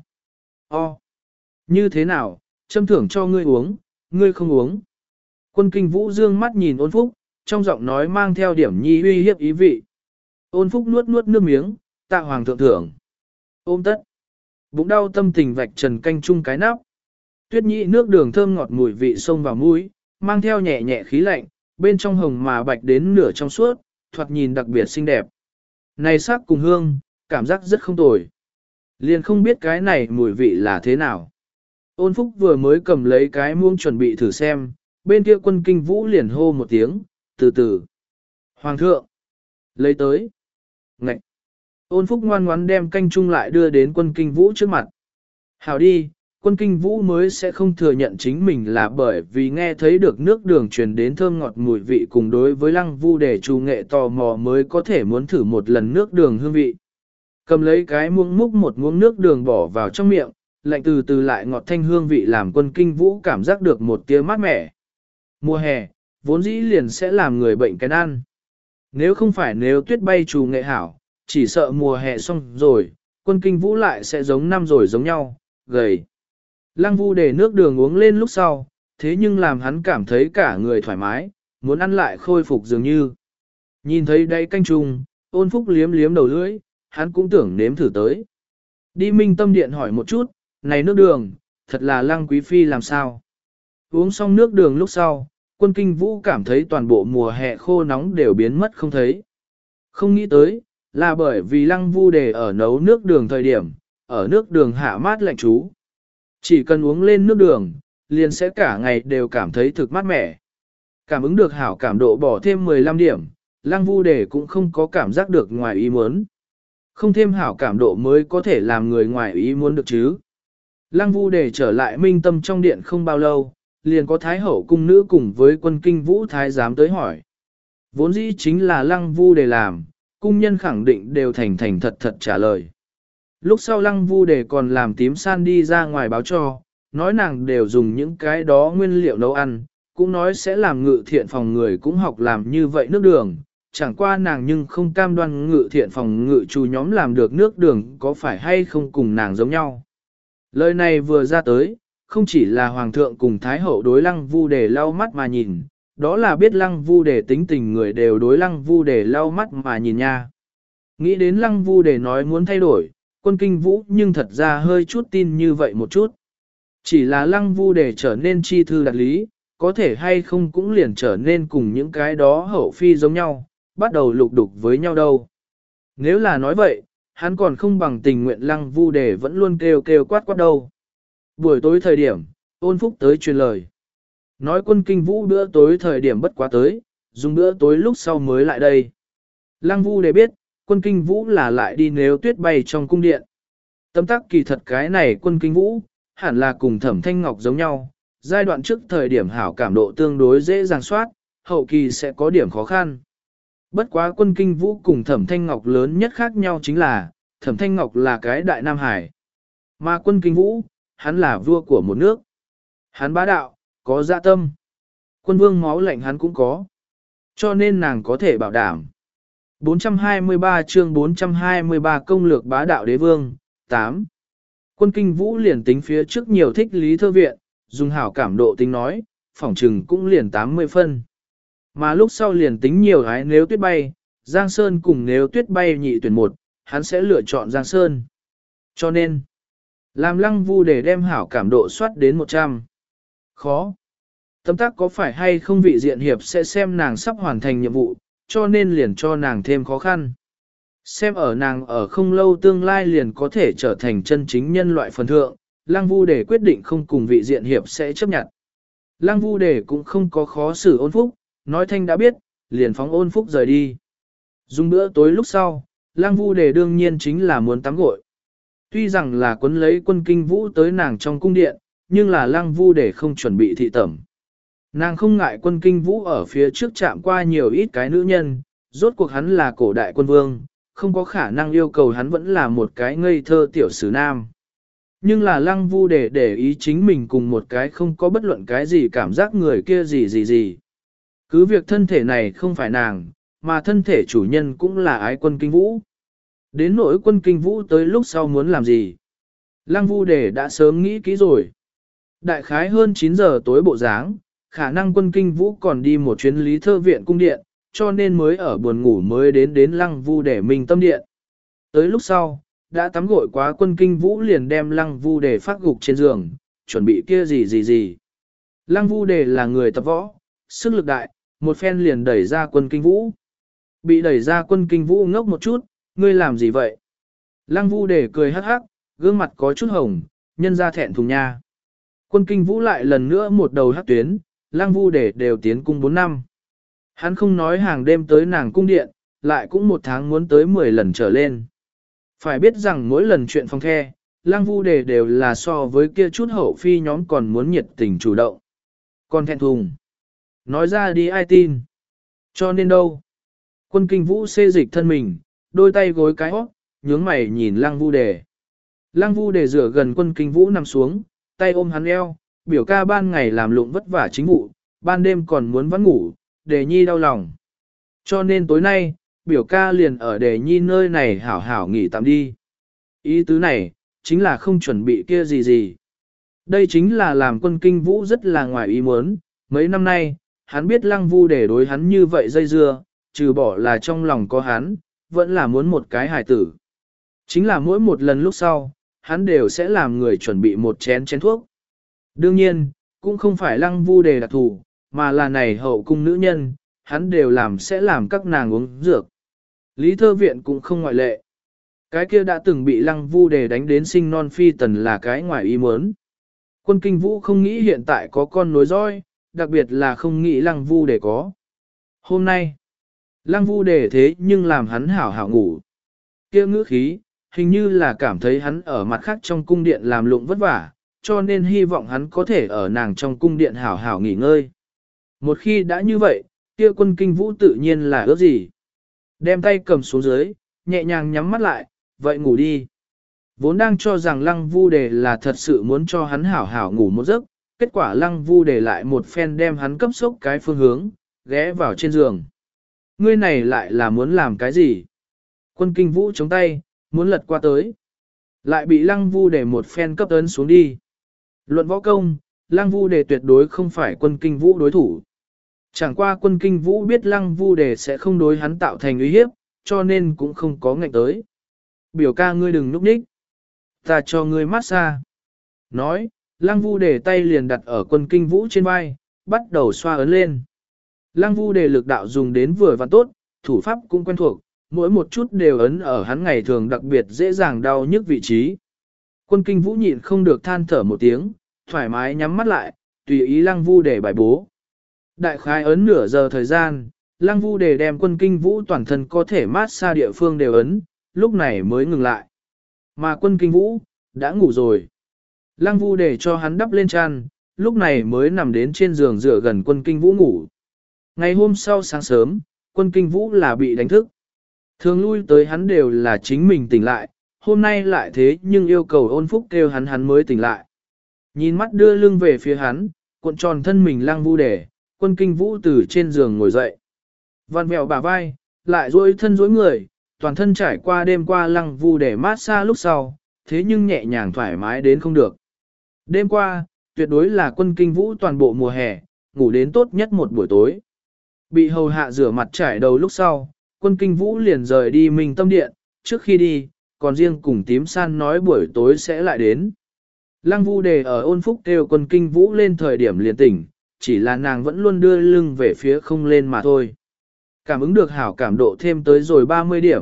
O. Như thế nào, châm thưởng cho ngươi uống, ngươi không uống. Quân kinh vũ dương mắt nhìn ôn phúc, trong giọng nói mang theo điểm nhi uy hiếp ý vị. Ôn phúc nuốt nuốt nước miếng, tạ hoàng thượng thưởng. Ôm tất. Bụng đau tâm tình vạch trần canh chung cái nắp. Tuyết nhị nước đường thơm ngọt mùi vị xông vào mũi, mang theo nhẹ nhẹ khí lạnh, bên trong hồng mà bạch đến nửa trong suốt, thoạt nhìn đặc biệt xinh đẹp. Này sắc cùng hương, cảm giác rất không tồi. Liền không biết cái này mùi vị là thế nào. Ôn phúc vừa mới cầm lấy cái muông chuẩn bị thử xem, bên kia quân kinh vũ liền hô một tiếng, từ từ. Hoàng thượng, lấy tới. Ngậy. Ôn phúc ngoan ngoãn đem canh chung lại đưa đến quân kinh vũ trước mặt. Hảo đi, quân kinh vũ mới sẽ không thừa nhận chính mình là bởi vì nghe thấy được nước đường truyền đến thơm ngọt mùi vị cùng đối với Lăng Vu Đề trù nghệ tò mò mới có thể muốn thử một lần nước đường hương vị. Cầm lấy cái muỗng múc một muỗng nước đường bỏ vào trong miệng, lạnh từ từ lại ngọt thanh hương vị làm quân kinh vũ cảm giác được một tia mát mẻ. Mùa hè, vốn dĩ liền sẽ làm người bệnh cái ăn. Nếu không phải nếu tuyết bay trù nghệ hảo, chỉ sợ mùa hè xong rồi, quân kinh vũ lại sẽ giống năm rồi giống nhau, gầy. Lăng Vu Đề nước đường uống lên lúc sau, thế nhưng làm hắn cảm thấy cả người thoải mái, muốn ăn lại khôi phục dường như. Nhìn thấy đây canh trùng, ôn phúc liếm liếm đầu lưỡi, hắn cũng tưởng nếm thử tới. Đi Minh Tâm Điện hỏi một chút, này nước đường, thật là Lăng Quý Phi làm sao? Uống xong nước đường lúc sau, quân kinh vũ cảm thấy toàn bộ mùa hè khô nóng đều biến mất không thấy. Không nghĩ tới, là bởi vì Lăng Vu Đề ở nấu nước đường thời điểm, ở nước đường hạ mát lạnh trú. Chỉ cần uống lên nước đường, liền sẽ cả ngày đều cảm thấy thực mát mẻ. Cảm ứng được hảo cảm độ bỏ thêm mười lăm điểm, Lăng Vu Đề cũng không có cảm giác được ngoài ý muốn. Không thêm hảo cảm độ mới có thể làm người ngoài ý muốn được chứ. Lăng Vu Đề trở lại Minh Tâm trong điện không bao lâu, liền có Thái Hậu cung nữ cùng với quân kinh vũ Thái giám tới hỏi. Vốn dĩ chính là Lăng Vu Đề làm, cung nhân khẳng định đều thành thành thật thật trả lời. Lúc sau Lăng Vu Đề còn làm tím san đi ra ngoài báo cho, nói nàng đều dùng những cái đó nguyên liệu nấu ăn, cũng nói sẽ làm ngự thiện phòng người cũng học làm như vậy nước đường, chẳng qua nàng nhưng không cam đoan ngự thiện phòng ngự chú nhóm làm được nước đường có phải hay không cùng nàng giống nhau. Lời này vừa ra tới, không chỉ là Hoàng thượng cùng Thái Hậu đối Lăng Vu Đề lau mắt mà nhìn, đó là biết Lăng Vu Đề tính tình người đều đối Lăng Vu Đề lau mắt mà nhìn nha. Nghĩ đến Lăng Vu Đề nói muốn thay đổi, quân kinh vũ nhưng thật ra hơi chút tin như vậy một chút. Chỉ là Lăng Vu Đề trở nên chi thư đạt lý, có thể hay không cũng liền trở nên cùng những cái đó hậu phi giống nhau, bắt đầu lục đục với nhau đâu. Nếu là nói vậy, hắn còn không bằng tình nguyện Lăng Vu Đề vẫn luôn kêu kêu quát quát đâu. Buổi tối thời điểm, ôn phúc tới truyền lời. Nói quân kinh vũ bữa tối thời điểm bất quá tới, dùng bữa tối lúc sau mới lại đây. Lăng Vu Đề biết, quân kinh vũ là lại đi nếu tuyết bay trong cung điện. Tấm tắc kỳ thật cái này quân kinh vũ, hẳn là cùng Thẩm Thanh Ngọc giống nhau, giai đoạn trước thời điểm hảo cảm độ tương đối dễ dàng soát, hậu kỳ sẽ có điểm khó khăn. Bất quá quân kinh vũ cùng Thẩm Thanh Ngọc lớn nhất khác nhau chính là, Thẩm Thanh Ngọc là cái đại Nam Hải. Mà quân kinh vũ, hắn là vua của một nước. Hắn bá đạo, có dạ tâm. Quân vương máu lạnh hắn cũng có. Cho nên nàng có thể bảo đảm. bốn trăm hai mươi ba chương bốn trăm hai mươi ba công lược bá đạo đế vương, tám. Quân kinh vũ liền tính phía trước nhiều thích lý thơ viện, dùng hảo cảm độ tính nói, phỏng trừng cũng liền tám mươi phân. Mà lúc sau liền tính nhiều gái nếu tuyết bay, Giang Sơn cùng nếu tuyết bay nhị tuyển một, hắn sẽ lựa chọn Giang Sơn. Cho nên, làm Lăng Vu để đem hảo cảm độ soát đến một trăm. Khó. Tâm tác có phải hay không vị diện hiệp sẽ xem nàng sắp hoàn thành nhiệm vụ, cho nên liền cho nàng thêm khó khăn. Xem ở nàng ở không lâu tương lai liền có thể trở thành chân chính nhân loại phần thượng, Lăng Vu Đề quyết định không cùng vị diện hiệp sẽ chấp nhận. Lăng Vu Đề cũng không có khó xử Ôn Phúc, nói thanh đã biết, liền phóng Ôn Phúc rời đi. Dùng bữa tối lúc sau, Lăng Vu Đề đương nhiên chính là muốn tắm gội. Tuy rằng là quấn lấy Quân Kinh Vũ tới nàng trong cung điện, nhưng là Lăng Vu Đề không chuẩn bị thị tẩm. Nàng không ngại Quân Kinh Vũ ở phía trước chạm qua nhiều ít cái nữ nhân, rốt cuộc hắn là cổ đại quân vương, không có khả năng yêu cầu hắn vẫn là một cái ngây thơ tiểu sử nam. Nhưng là Lăng Vu Đề để ý chính mình cùng một cái không có bất luận cái gì cảm giác người kia gì gì gì. Cứ việc thân thể này không phải nàng, mà thân thể chủ nhân cũng là ái Quân Kinh Vũ. Đến nỗi Quân Kinh Vũ tới lúc sau muốn làm gì? Lăng Vu Đề đã sớm nghĩ kỹ rồi. Đại khái hơn chín giờ tối bộ dáng, khả năng Quân Kinh Vũ còn đi một chuyến Lý Thơ Viện cung điện, cho nên mới ở buồn ngủ mới đến đến Lăng Vu Đề mình tâm điện. Tới lúc sau, đã tắm gội quá Quân Kinh Vũ liền đem Lăng Vu Đề phát gục trên giường, chuẩn bị kia gì gì gì. Lăng Vu Đề là người tập võ, sức lực đại, một phen liền đẩy ra Quân Kinh Vũ. Bị đẩy ra Quân Kinh Vũ ngốc một chút, ngươi làm gì vậy? Lăng Vu Đề cười hắc hắc, gương mặt có chút hồng, nhân ra thẹn thùng nha. Quân Kinh Vũ lại lần nữa một đầu hắc tuyến, Lăng Vu Đề đều tiến cung bốn năm. Hắn không nói hàng đêm tới nàng cung điện, lại cũng một tháng muốn tới mười lần trở lên. Phải biết rằng mỗi lần chuyện phong khe, Lăng Vu Đề đều là so với kia chút hậu phi nhóm còn muốn nhiệt tình chủ động. Còn thẹn thùng. Nói ra đi ai tin. Cho nên đâu. Quân Kinh Vũ xê dịch thân mình, đôi tay gối cái hót, nhướng mày nhìn Lăng Vu Đề. Lăng Vu Đề rửa gần Quân Kinh Vũ nằm xuống, tay ôm hắn eo, biểu ca ban ngày làm lụng vất vả chính vụ, ban đêm còn muốn vãn ngủ, Đề Nhi đau lòng. Cho nên tối nay, biểu ca liền ở Đề Nhi nơi này hảo hảo nghỉ tạm đi. Ý tứ này, chính là không chuẩn bị kia gì gì. Đây chính là làm Quân Kinh Vũ rất là ngoài ý muốn, mấy năm nay, hắn biết Lăng Vu Đề đối hắn như vậy dây dưa, trừ bỏ là trong lòng có hắn, vẫn là muốn một cái hài tử. Chính là mỗi một lần lúc sau, hắn đều sẽ làm người chuẩn bị một chén chén thuốc. Đương nhiên, cũng không phải Lăng Vu Đề đặc thù, mà là này hậu cung nữ nhân, hắn đều làm sẽ làm các nàng uống dược. Lý Thơ Viện cũng không ngoại lệ. Cái kia đã từng bị Lăng Vu Đề đánh đến sinh non phi tần là cái ngoài ý muốn. Quân Kinh Vũ không nghĩ hiện tại có con nối dõi, đặc biệt là không nghĩ Lăng Vu Đề có. Hôm nay, Lăng Vu Đề thế nhưng làm hắn hảo hảo ngủ. Kia ngữ khí, hình như là cảm thấy hắn ở mặt khác trong cung điện làm lụng vất vả, cho nên hy vọng hắn có thể ở nàng trong cung điện hảo hảo nghỉ ngơi. Một khi đã như vậy, kia Quân Kinh Vũ tự nhiên là ước gì. Đem tay cầm xuống dưới, nhẹ nhàng nhắm mắt lại, vậy ngủ đi. Vốn đang cho rằng Lăng Vu Đề là thật sự muốn cho hắn hảo hảo ngủ một giấc, kết quả Lăng Vu Đề lại một phen đem hắn cấp sốc cái phương hướng, ghé vào trên giường. Ngươi này lại là muốn làm cái gì? Quân Kinh Vũ chống tay, muốn lật qua tới. Lại bị Lăng Vu Đề một phen cấp ấn xuống đi. Luận võ công, Lăng Vu Đề tuyệt đối không phải Quân Kinh Vũ đối thủ. Chẳng qua Quân Kinh Vũ biết Lăng Vu Đề sẽ không đối hắn tạo thành uy hiếp, cho nên cũng không có ngạnh tới. Biểu ca ngươi đừng núp ních. Ta cho ngươi massage. Nói, Lăng Vu Đề tay liền đặt ở Quân Kinh Vũ trên vai, bắt đầu xoa ấn lên. Lăng Vu Đề lực đạo dùng đến vừa và tốt, thủ pháp cũng quen thuộc, mỗi một chút đều ấn ở hắn ngày thường đặc biệt dễ dàng đau nhức vị trí. Quân Kinh Vũ nhịn không được than thở một tiếng, thoải mái nhắm mắt lại, tùy ý Lăng Vu Đề bài bố. Đại khái ấn nửa giờ thời gian, Lăng Vu Đề đem Quân Kinh Vũ toàn thân có thể mát xa địa phương đều ấn, lúc này mới ngừng lại. Mà Quân Kinh Vũ, đã ngủ rồi. Lăng Vu Đề cho hắn đắp lên chăn, lúc này mới nằm đến trên giường dựa gần Quân Kinh Vũ ngủ. Ngày hôm sau sáng sớm, Quân Kinh Vũ là bị đánh thức. Thường lui tới hắn đều là chính mình tỉnh lại, hôm nay lại thế nhưng yêu cầu Ôn Phúc kêu hắn hắn mới tỉnh lại. Nhìn mắt đưa lưng về phía hắn, cuộn tròn thân mình Lăng Vu Đề, Quân Kinh Vũ từ trên giường ngồi dậy. Văn vẹo bả vai, lại duỗi thân duỗi người, toàn thân trải qua đêm qua Lăng Vu Đề mát xa lúc sau, thế nhưng nhẹ nhàng thoải mái đến không được. Đêm qua, tuyệt đối là Quân Kinh Vũ toàn bộ mùa hè, ngủ đến tốt nhất một buổi tối. Bị hầu hạ rửa mặt trải đầu lúc sau, Quân Kinh Vũ liền rời đi Minh Tâm Điện, trước khi đi, còn riêng cùng tím san nói buổi tối sẽ lại đến. Lăng Vu Đề ở Ôn Phúc kêu Quân Kinh Vũ lên thời điểm liền tỉnh, chỉ là nàng vẫn luôn đưa lưng về phía không lên mà thôi. Cảm ứng được hảo cảm độ thêm tới rồi ba mươi điểm,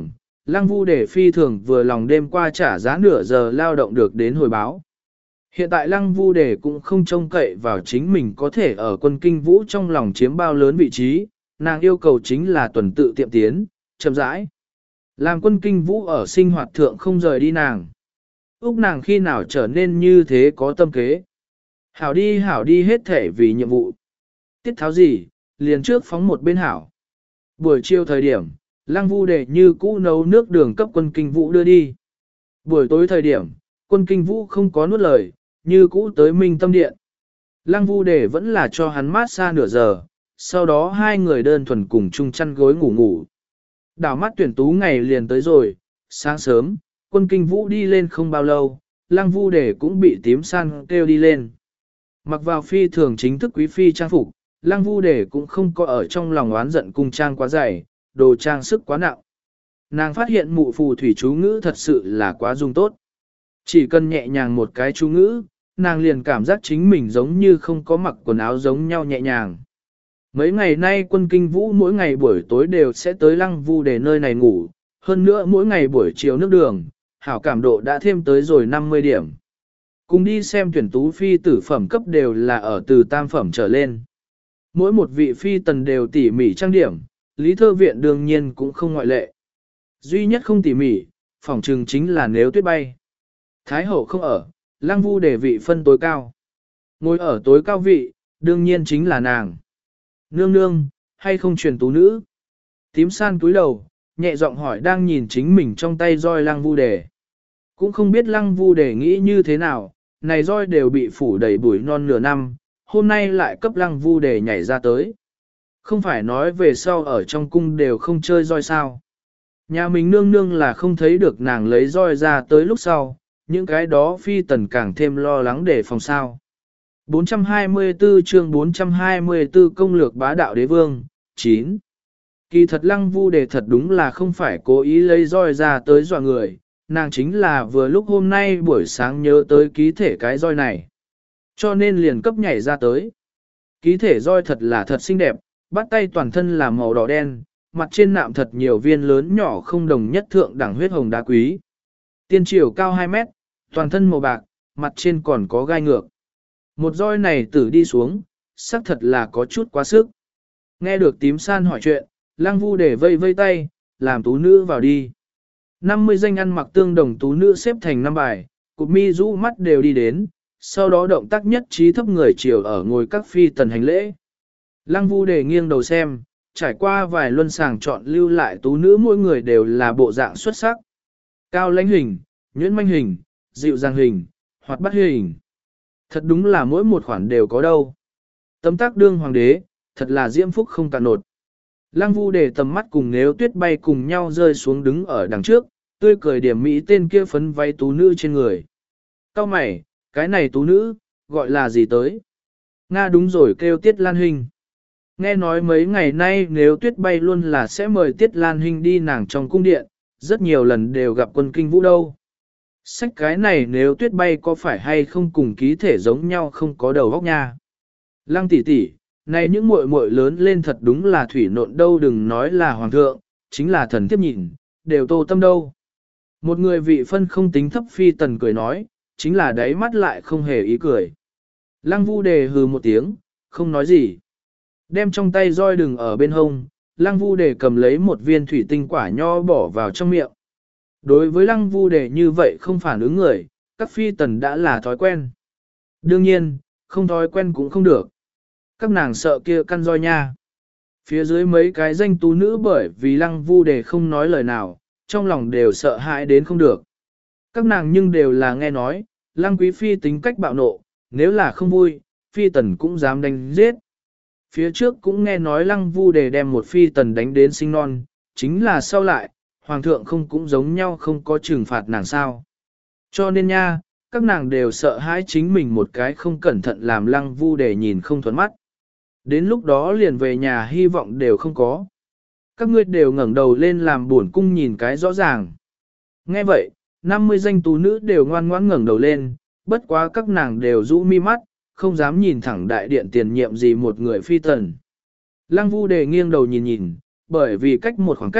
Lăng Vu Đề phi thường vừa lòng đêm qua trả giá nửa giờ lao động được đến hồi báo. Hiện tại Lăng Vu Đề cũng không trông cậy vào chính mình có thể ở quân kinh vũ trong lòng chiếm bao lớn vị trí, nàng yêu cầu chính là tuần tự tiệm tiến, chậm rãi. Làm quân kinh vũ ở sinh hoạt thượng không rời đi nàng. Úc nàng khi nào trở nên như thế có tâm kế. Hảo đi hảo đi hết thể vì nhiệm vụ. Tiết tháo gì, liền trước phóng một bên hảo. Buổi chiều thời điểm, Lăng Vu Đề như cũ nấu nước đường cấp quân kinh vũ đưa đi. Buổi tối thời điểm, quân kinh vũ không có nuốt lời, như cũ tới Minh Tâm Điện. Lăng Vu Đề vẫn là cho hắn mát xa nửa giờ, sau đó hai người đơn thuần cùng chung chăn gối ngủ ngủ. Đảo mắt tuyển tú ngày liền tới rồi, sáng sớm, quân kinh vũ đi lên không bao lâu, Lăng Vu Đề cũng bị tím san kêu đi lên. Mặc vào phi thường chính thức quý phi trang phục, Lăng Vu Đề cũng không có ở trong lòng oán giận cung trang quá dày, đồ trang sức quá nặng. Nàng phát hiện mụ phù thủy chú ngữ thật sự là quá dùng tốt. Chỉ cần nhẹ nhàng một cái chú ngữ, nàng liền cảm giác chính mình giống như không có mặc quần áo giống nhau nhẹ nhàng. Mấy ngày nay quân kinh vũ mỗi ngày buổi tối đều sẽ tới Lăng Vu Đề nơi này ngủ, hơn nữa mỗi ngày buổi chiều nước đường, hảo cảm độ đã thêm tới rồi năm mươi điểm. Cùng đi xem tuyển tú phi tử phẩm cấp đều là ở từ tam phẩm trở lên. Mỗi một vị phi tần đều tỉ mỉ trang điểm, Lý Thơ Viện đương nhiên cũng không ngoại lệ. Duy nhất không tỉ mỉ, phỏng trừng chính là nếu tuyết bay. Thái hậu không ở, Lăng Vu Đề vị phân tối cao. Ngồi ở tối cao vị, đương nhiên chính là nàng. Nương nương, hay không truyền tú nữ? Tím san túi đầu, nhẹ giọng hỏi đang nhìn chính mình trong tay roi Lăng Vu Đề. Cũng không biết Lăng Vu Đề nghĩ như thế nào, này roi đều bị phủ đầy bụi non nửa năm, hôm nay lại cấp Lăng Vu Đề nhảy ra tới. Không phải nói về sau ở trong cung đều không chơi roi sao. Nhà mình nương nương là không thấy được nàng lấy roi ra tới lúc sau, những cái đó phi tần càng thêm lo lắng để phòng sao. bốn trăm hai mươi tư chương bốn trăm hai mươi tư công lược bá đạo đế vương, chín. Kỳ thật Lăng Vu Đề thật đúng là không phải cố ý lấy roi ra tới dọa người, nàng chính là vừa lúc hôm nay buổi sáng nhớ tới ký thể cái roi này. Cho nên liền cấp nhảy ra tới. Ký thể roi thật là thật xinh đẹp, bắt tay toàn thân là màu đỏ đen, mặt trên nạm thật nhiều viên lớn nhỏ không đồng nhất thượng đẳng huyết hồng đá quý. Tiên triều cao hai mét, toàn thân màu bạc, mặt trên còn có gai ngược. Một roi này tử đi xuống, xác thật là có chút quá sức. Nghe được tím san hỏi chuyện, Lăng Vu Đề vây vây tay, làm tú nữ vào đi. năm mươi danh ăn mặc tương đồng tú nữ xếp thành năm bài, cụp mi rũ mắt đều đi đến, sau đó động tác nhất trí thấp người chiều ở ngồi các phi tần hành lễ. Lăng Vu Đề nghiêng đầu xem, trải qua vài luân sàng chọn lưu lại tú nữ mỗi người đều là bộ dạng xuất sắc. Cao lãnh hình, nhuyễn manh hình, dịu dàng hình, hoạt bát hình. Thật đúng là mỗi một khoản đều có đâu. Tấm tác đương hoàng đế, thật là diễm phúc không cạn nột. Lăng Vu Đề tầm mắt cùng Nếu Tuyết bay cùng nhau rơi xuống đứng ở đằng trước, tươi cười điểm mỹ tên kia phấn váy tú nữ trên người. Cao mày, cái này tú nữ, gọi là gì tới? Nga đúng rồi kêu Tiết Lan Hinh. Nghe nói mấy ngày nay Nếu Tuyết bay luôn là sẽ mời Tiết Lan Hinh đi nàng trong cung điện, rất nhiều lần đều gặp quân kinh vũ đâu. Sách cái này Nếu Tuyết bay có phải hay không cùng ký thể giống nhau không có đầu óc nha. Lăng tỷ tỷ, này những muội muội lớn lên thật đúng là thủy nộn đâu, đừng nói là hoàng thượng, chính là thần tiếp nhìn, đều tô tâm đâu. Một người vị phân không tính thấp phi tần cười nói, chính là đáy mắt lại không hề ý cười. Lăng Vu Đề hừ một tiếng, không nói gì. Đem trong tay roi đừng ở bên hông, Lăng Vu Đề cầm lấy một viên thủy tinh quả nho bỏ vào trong miệng. Đối với Lăng Vu Đề như vậy không phản ứng người, các phi tần đã là thói quen. Đương nhiên, không thói quen cũng không được. Các nàng sợ kia căn roi nha. Phía dưới mấy cái danh tú nữ bởi vì Lăng Vu Đề không nói lời nào, trong lòng đều sợ hãi đến không được. Các nàng nhưng đều là nghe nói, Lăng Quý Phi tính cách bạo nộ, nếu là không vui, Phi tần cũng dám đánh giết. Phía trước cũng nghe nói Lăng Vu Đề đem một Phi tần đánh đến sinh non, chính là sau lại, Hoàng thượng không cũng giống nhau không có trừng phạt nàng sao. Cho nên nha, các nàng đều sợ hãi chính mình một cái không cẩn thận làm Lăng Vu Đề nhìn không thuận mắt. Đến lúc đó liền về nhà hy vọng đều không có. Các ngươi đều ngẩng đầu lên làm buồn cung nhìn cái rõ ràng. Nghe vậy, năm mươi danh tú nữ đều ngoan ngoãn ngẩng đầu lên, bất quá các nàng đều rũ mi mắt, không dám nhìn thẳng đại điện tiền nhiệm gì một người phi tần. Lăng Vu Đề nghiêng đầu nhìn nhìn, bởi vì cách một khoảng cách,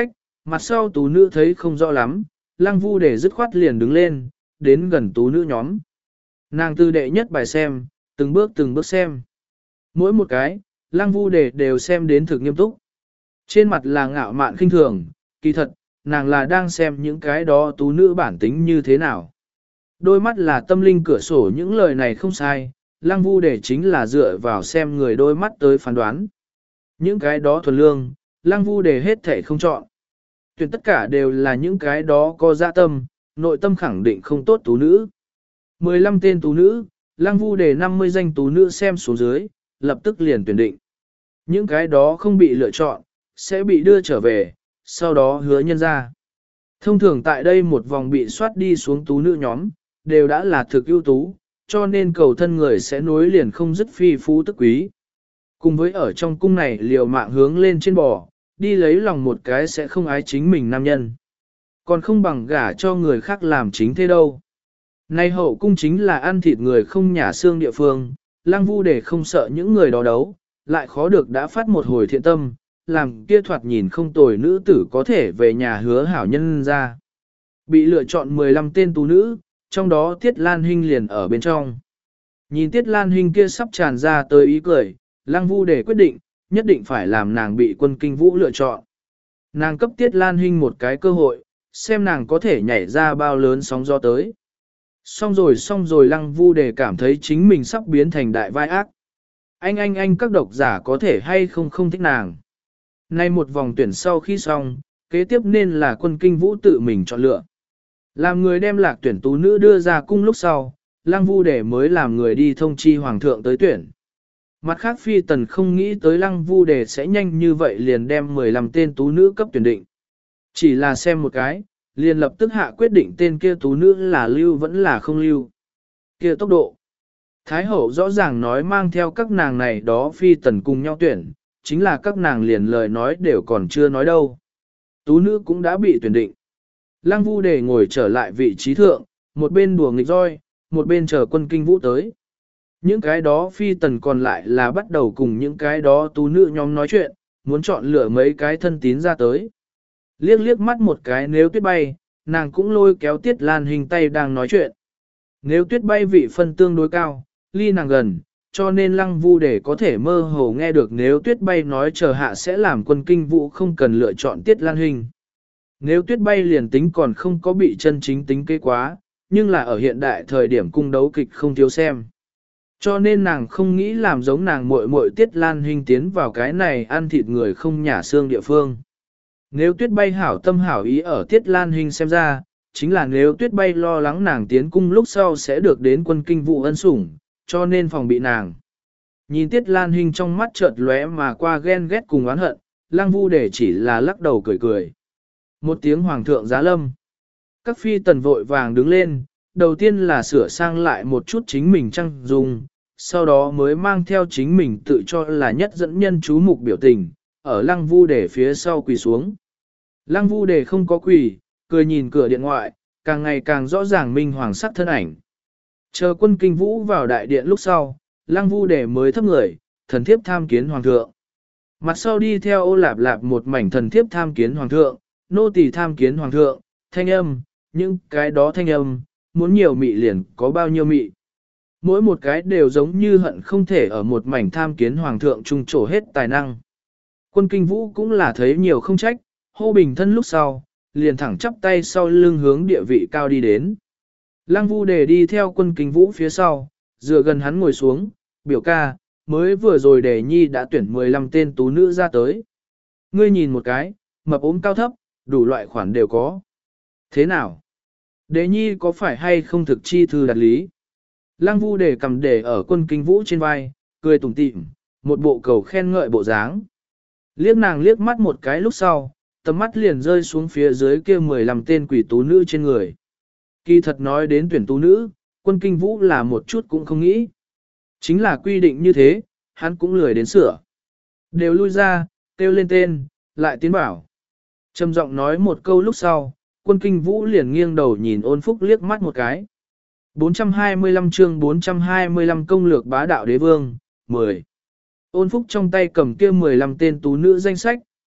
Mặt sau tú nữ thấy không rõ lắm, lăng vu để dứt khoát liền đứng lên, đến gần tú nữ nhóm. Nàng tư đệ nhất bài xem, từng bước từng bước xem. Mỗi một cái, lăng vu để đều xem đến thực nghiêm túc. Trên mặt là ngạo mạn khinh thường, kỳ thật, nàng là đang xem những cái đó tú nữ bản tính như thế nào. Đôi mắt là tâm linh cửa sổ, những lời này không sai, lăng vu để chính là dựa vào xem người đôi mắt tới phán đoán. Những cái đó thuần lương, lăng vu để hết thể không chọn. Tuyển tất cả đều là những cái đó có dạ tâm, nội tâm khẳng định không tốt tú nữ. mười lăm tên tú nữ, lăng vu để năm mươi danh tú nữ xem xuống dưới, lập tức liền tuyển định. Những cái đó không bị lựa chọn, sẽ bị đưa trở về, sau đó hứa nhân ra. Thông thường tại đây một vòng bị soát đi xuống tú nữ nhóm, đều đã là thực ưu tú, cho nên cầu thân người sẽ nối liền không dứt phi phú tức quý. Cùng với ở trong cung này liều mạng hướng lên trên bò, đi lấy lòng một cái sẽ không ái chính mình nam nhân. Còn không bằng gả cho người khác làm chính thế đâu. Nay hậu cung chính là ăn thịt người không nhả xương địa phương, lăng vu để không sợ những người đó đấu, lại khó được đã phát một hồi thiện tâm, làm kia thoạt nhìn không tồi nữ tử có thể về nhà hứa hảo nhân ra. Bị lựa chọn mười lăm tên tú nữ, trong đó Tiết Lan Hinh liền ở bên trong. Nhìn Tiết Lan Hinh kia sắp tràn ra tới ý cười, lăng vu để quyết định, nhất định phải làm nàng bị quân kinh vũ lựa chọn. Nàng cấp Tiết Lan Hinh một cái cơ hội, xem nàng có thể nhảy ra bao lớn sóng gió tới. Xong rồi xong rồi lăng vu để cảm thấy chính mình sắp biến thành đại vai ác. Anh anh anh các độc giả có thể hay không không thích nàng. Nay một vòng tuyển sau khi xong, kế tiếp nên là quân kinh vũ tự mình chọn lựa. Làm người đem lạc tuyển tú nữ đưa ra cung lúc sau, lăng vu để mới làm người đi thông chi hoàng thượng tới tuyển. Mặt khác phi tần không nghĩ tới lăng vu để sẽ nhanh như vậy liền đem mười lăm tên tú nữ cấp tuyển định. Chỉ là xem một cái, liền lập tức hạ quyết định tên kia tú nữ là lưu vẫn là không lưu. Kia tốc độ. Thái hậu rõ ràng nói mang theo các nàng này đó phi tần cùng nhau tuyển, chính là các nàng liền lời nói đều còn chưa nói đâu. Tú nữ cũng đã bị tuyển định. Lăng vu để ngồi trở lại vị trí thượng, một bên đùa nghịch roi, một bên chờ quân kinh vũ tới. Những cái đó phi tần còn lại là bắt đầu cùng những cái đó tú nữ nhóm nói chuyện, muốn chọn lựa mấy cái thân tín ra tới. Liếc liếc mắt một cái nếu tuyết bay, nàng cũng lôi kéo Tiết Lan Hinh tay đang nói chuyện. Nếu tuyết bay vị phân tương đối cao, ly nàng gần, cho nên lăng vu để có thể mơ hồ nghe được nếu tuyết bay nói chờ hạ sẽ làm quân kinh vũ không cần lựa chọn Tiết Lan Hinh. Nếu tuyết bay liền tính còn không có bị chân chính tính kế quá, nhưng là ở hiện đại thời điểm cung đấu kịch không thiếu xem. Cho nên nàng không nghĩ làm giống nàng muội muội Tiết Lan Hinh tiến vào cái này ăn thịt người không nhả xương địa phương. Nếu tuyết bay hảo tâm hảo ý ở Tiết Lan Hinh xem ra, chính là nếu tuyết bay lo lắng nàng tiến cung lúc sau sẽ được đến quân kinh vụ ân sủng, cho nên phòng bị nàng. Nhìn Tiết Lan Hinh trong mắt chợt lóe mà qua ghen ghét cùng oán hận, lăng vu để chỉ là lắc đầu cười cười. Một tiếng hoàng thượng giá lâm. Các phi tần vội vàng đứng lên, đầu tiên là sửa sang lại một chút chính mình trang dung, sau đó mới mang theo chính mình tự cho là nhất dẫn nhân chú mục biểu tình, ở lăng vu để phía sau quỳ xuống. Lăng vu để không có quỳ, cười nhìn cửa điện ngoại, càng ngày càng rõ ràng minh hoàng sắc thân ảnh. Chờ quân kinh vũ vào đại điện lúc sau, lăng vu để mới thấp người, thần thiếp tham kiến hoàng thượng. Mặt sau đi theo ô lạp lạp một mảnh thần thiếp tham kiến hoàng thượng, nô tỳ tham kiến hoàng thượng, thanh âm, những cái đó thanh âm, muốn nhiều mị liền có bao nhiêu mị. Mỗi một cái đều giống như hận không thể ở một mảnh tham kiến hoàng thượng trung trổ hết tài năng. Quân kinh vũ cũng là thấy nhiều không trách, hô bình thân lúc sau, liền thẳng chắp tay sau lưng hướng địa vị cao đi đến. Lăng vu đề đi theo quân kinh vũ phía sau, dựa gần hắn ngồi xuống, biểu ca, mới vừa rồi đề nhi đã tuyển mười lăm tên tú nữ ra tới. Ngươi nhìn một cái, mập ốm cao thấp, đủ loại khoản đều có. Thế nào? Đề nhi có phải hay không thực chi thư đặt lý? Lăng vu đề cầm để ở quân kinh vũ trên vai, cười tủm tỉm, một bộ cầu khen ngợi bộ dáng. Liếc nàng liếc mắt một cái lúc sau, tầm mắt liền rơi xuống phía dưới kia mười lăm tên quỷ tú nữ trên người. Kỳ thật nói đến tuyển tú nữ, quân kinh vũ là một chút cũng không nghĩ. Chính là quy định như thế, hắn cũng lười đến sửa. Đều lui ra, kêu lên tên, lại tiến bảo. Trầm giọng nói một câu lúc sau, quân kinh vũ liền nghiêng đầu nhìn ôn phúc liếc mắt một cái. bốn trăm hai mươi lăm chương bốn trăm hai mươi lăm công lược bá đạo đế vương, mười. Ôn phúc trong tay cầm kia mười lăm tên tú nữ danh sách,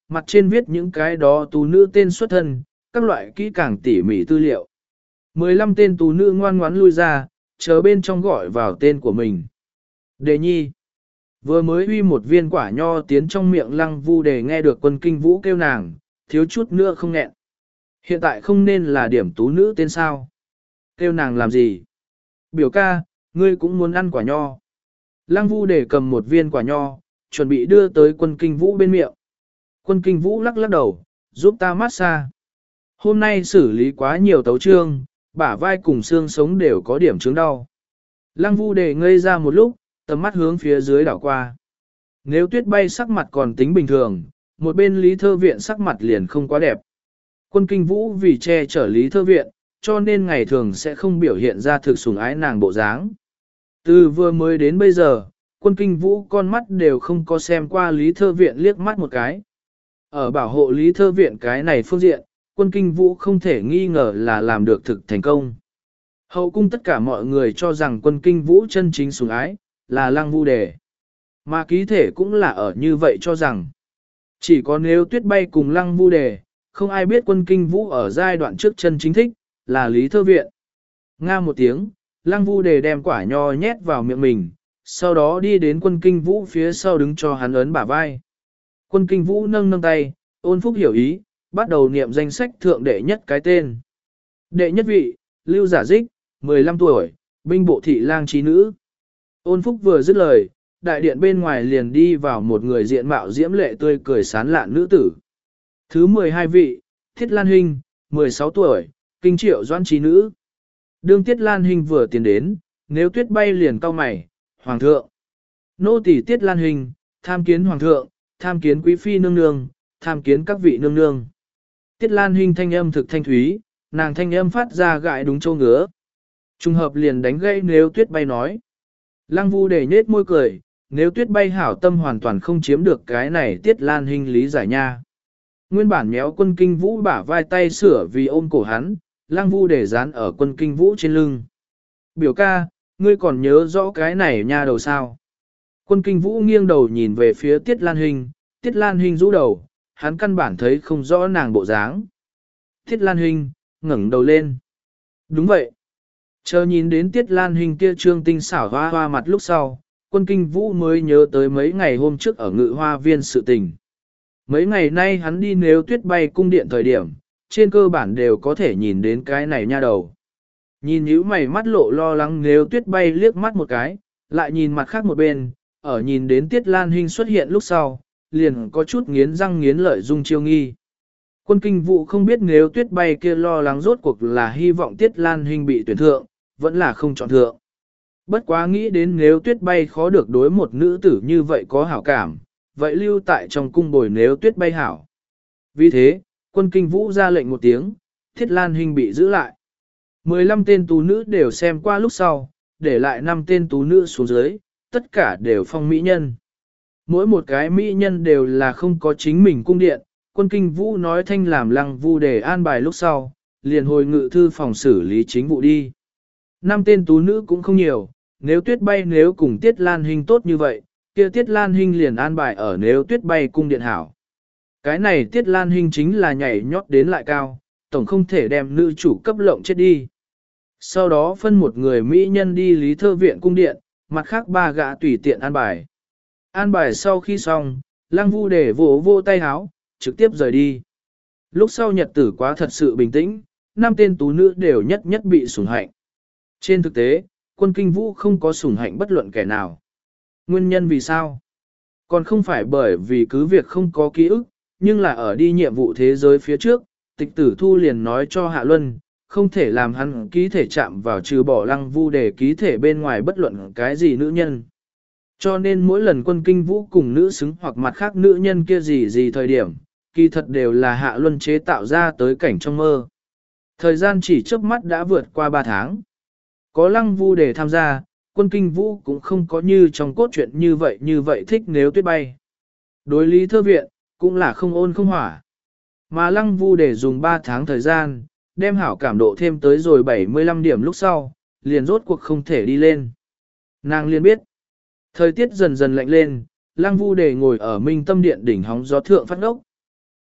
mặt trên viết những cái đó tú nữ tên xuất thân, các loại kỹ càng tỉ mỉ tư liệu. mười lăm tên tú nữ ngoan ngoãn lui ra, chờ bên trong gọi vào tên của mình. Đề nhi. Vừa mới uy một viên quả nho tiến trong miệng Lăng Vu Đề nghe được Quân Kinh Vũ kêu nàng, thiếu chút nữa không nghẹn. Hiện tại không nên là điểm tú nữ tên sao. Kêu nàng làm gì? Biểu ca, ngươi cũng muốn ăn quả nho. Lăng Vu Đề cầm một viên quả nho, chuẩn bị đưa tới Quân Kinh Vũ bên miệng. Quân Kinh Vũ lắc lắc đầu, giúp ta massage. Hôm nay xử lý quá nhiều tấu trương, bả vai cùng xương sống đều có điểm chứng đau. Lăng Vu Đề ngây ra một lúc, tầm mắt hướng phía dưới đảo qua. Nếu Tuyết Bay sắc mặt còn tính bình thường, một bên Lý Thơ Viện sắc mặt liền không quá đẹp. Quân Kinh Vũ vì che chở Lý Thơ Viện, cho nên ngày thường sẽ không biểu hiện ra thực sủng ái nàng bộ dáng. Từ vừa mới đến bây giờ, Quân Kinh Vũ con mắt đều không có xem qua Lý Thơ Viện liếc mắt một cái. Ở bảo hộ Lý Thơ Viện cái này phương diện, Quân Kinh Vũ không thể nghi ngờ là làm được thực thành công. Hậu cung tất cả mọi người cho rằng Quân Kinh Vũ chân chính sủng ái, là Lăng Vu Đề. Mà ký thể cũng là ở như vậy cho rằng, chỉ có nếu Tuyết Bay cùng Lăng Vu Đề, không ai biết Quân Kinh Vũ ở giai đoạn trước chân chính thích, là Lý Thơ Viện. Nga một tiếng, Lăng Vu Đề đem quả nho nhét vào miệng mình, sau đó đi đến Quân Kinh Vũ phía sau đứng cho hắn ấn bả vai. Quân Kinh Vũ nâng nâng tay, ôn phúc hiểu ý, bắt đầu niệm danh sách thượng đệ nhất cái tên. Đệ nhất vị, Lưu Giả Dích, mười lăm tuổi, binh bộ thị lang trí nữ. Ôn phúc vừa dứt lời, đại điện bên ngoài liền đi vào một người diện mạo diễm lệ tươi cười sán lạn nữ tử. Thứ mười hai vị, Thiết Lan Hinh, mười sáu tuổi, kinh triệu doãn trí nữ. Đương Tiết Lan Hinh vừa tiến đến, nếu Tuyết Bay liền cau mày, Hoàng thượng. Nô tỳ Tiết Lan Hinh, tham kiến Hoàng thượng, tham kiến quý phi nương nương, tham kiến các vị nương nương. Tiết Lan Hinh thanh âm thực thanh thúy, nàng thanh âm phát ra gại đúng châu ngứa. Trùng hợp liền đánh gây nếu Tuyết Bay nói. Lăng Vu Đề nhếch môi cười, nếu Tuyết Bay hảo tâm hoàn toàn không chiếm được cái này Tiết Lan Hinh lý giải nha. Nguyên bản méo Quân Kinh Vũ bả vai tay sửa vì ôm cổ hắn, Lăng Vu Đề dán ở Quân Kinh Vũ trên lưng. Biểu ca, ngươi còn nhớ rõ cái này nha đầu sao? Quân Kinh Vũ nghiêng đầu nhìn về phía Tiết Lan Hinh, Tiết Lan Hinh rũ đầu, hắn căn bản thấy không rõ nàng bộ dáng. Tiết Lan Hinh, ngẩng đầu lên. Đúng vậy. Chờ nhìn đến Tiết Lan Hinh kia trương tinh xảo hoa hoa mặt lúc sau, Quân Kinh Vũ mới nhớ tới mấy ngày hôm trước ở Ngự Hoa Viên sự tình. Mấy ngày nay hắn đi nếu Tuyết Bay cung điện thời điểm, trên cơ bản đều có thể nhìn đến cái này nha đầu. Nhìn nhíu mày mắt lộ lo lắng nếu Tuyết Bay liếc mắt một cái, lại nhìn mặt khác một bên, ở nhìn đến Tiết Lan Hinh xuất hiện lúc sau, liền có chút nghiến răng nghiến lợi dung chiêu nghi. Quân Kinh Vũ không biết nếu Tuyết Bay kia lo lắng rốt cuộc là hy vọng Tiết Lan Hinh bị tuyển thượng, vẫn là không chọn thượng. Bất quá nghĩ đến nếu Tuyết Bay khó được đối một nữ tử như vậy có hảo cảm, vậy lưu tại trong cung bồi nếu Tuyết Bay hảo. Vì thế, Quân Kinh Vũ ra lệnh một tiếng, Tiết Lan Hinh bị giữ lại. mười lăm tên tú nữ đều xem qua lúc sau, để lại năm tên tú nữ xuống dưới, tất cả đều phong mỹ nhân. Mỗi một cái mỹ nhân đều là không có chính mình cung điện, Quân Kinh Vũ nói thanh làm Lăng Vu Đề an bài lúc sau, liền hồi ngự thư phòng xử lý chính vụ đi. Năm tên tú nữ cũng không nhiều, nếu Tuyết Bay nếu cùng Tiết Lan Hinh tốt như vậy, kia Tiết Lan Hinh liền an bài ở nếu Tuyết Bay cung điện hảo. Cái này Tiết Lan Hinh chính là nhảy nhót đến lại cao, tổng không thể đem nữ chủ cấp lộng chết đi. Sau đó phân một người mỹ nhân đi Lý Thơ Viện cung điện, mặt khác ba gã tùy tiện an bài. An bài sau khi xong, Lăng Vu Đề vỗ vô tay háo, trực tiếp rời đi. Lúc sau nhật tử quá thật sự bình tĩnh, năm tên tú nữ đều nhất nhất bị sủng hạnh. Trên thực tế, Quân Kinh Vũ không có sủng hạnh bất luận kẻ nào. Nguyên nhân vì sao? Còn không phải bởi vì cứ việc không có ký ức, nhưng là ở đi nhiệm vụ thế giới phía trước, Tịch Tử Thu liền nói cho Hạ Luân, không thể làm hắn ký thể chạm vào trừ bỏ Lăng Vu Đề ký thể bên ngoài bất luận cái gì nữ nhân. Cho nên mỗi lần Quân Kinh Vũ cùng nữ xứng hoặc mặt khác nữ nhân kia gì gì thời điểm, kỳ thật đều là Hạ Luân chế tạo ra tới cảnh trong mơ. Thời gian chỉ chớp mắt đã vượt qua ba tháng. Có Lăng Vu Đề tham gia, Quân Kinh Vũ cũng không có như trong cốt truyện như vậy như vậy thích nếu Tuyết Bay. Đối Lý Thơ Viện, cũng là không ôn không hỏa. Mà Lăng Vu Đề dùng ba tháng thời gian, đem hảo cảm độ thêm tới rồi bảy mươi lăm điểm lúc sau, liền rốt cuộc không thể đi lên. Nàng liền biết, thời tiết dần dần lạnh lên, Lăng Vu Đề ngồi ở Minh Tâm Điện đỉnh hóng gió thượng phát ngốc.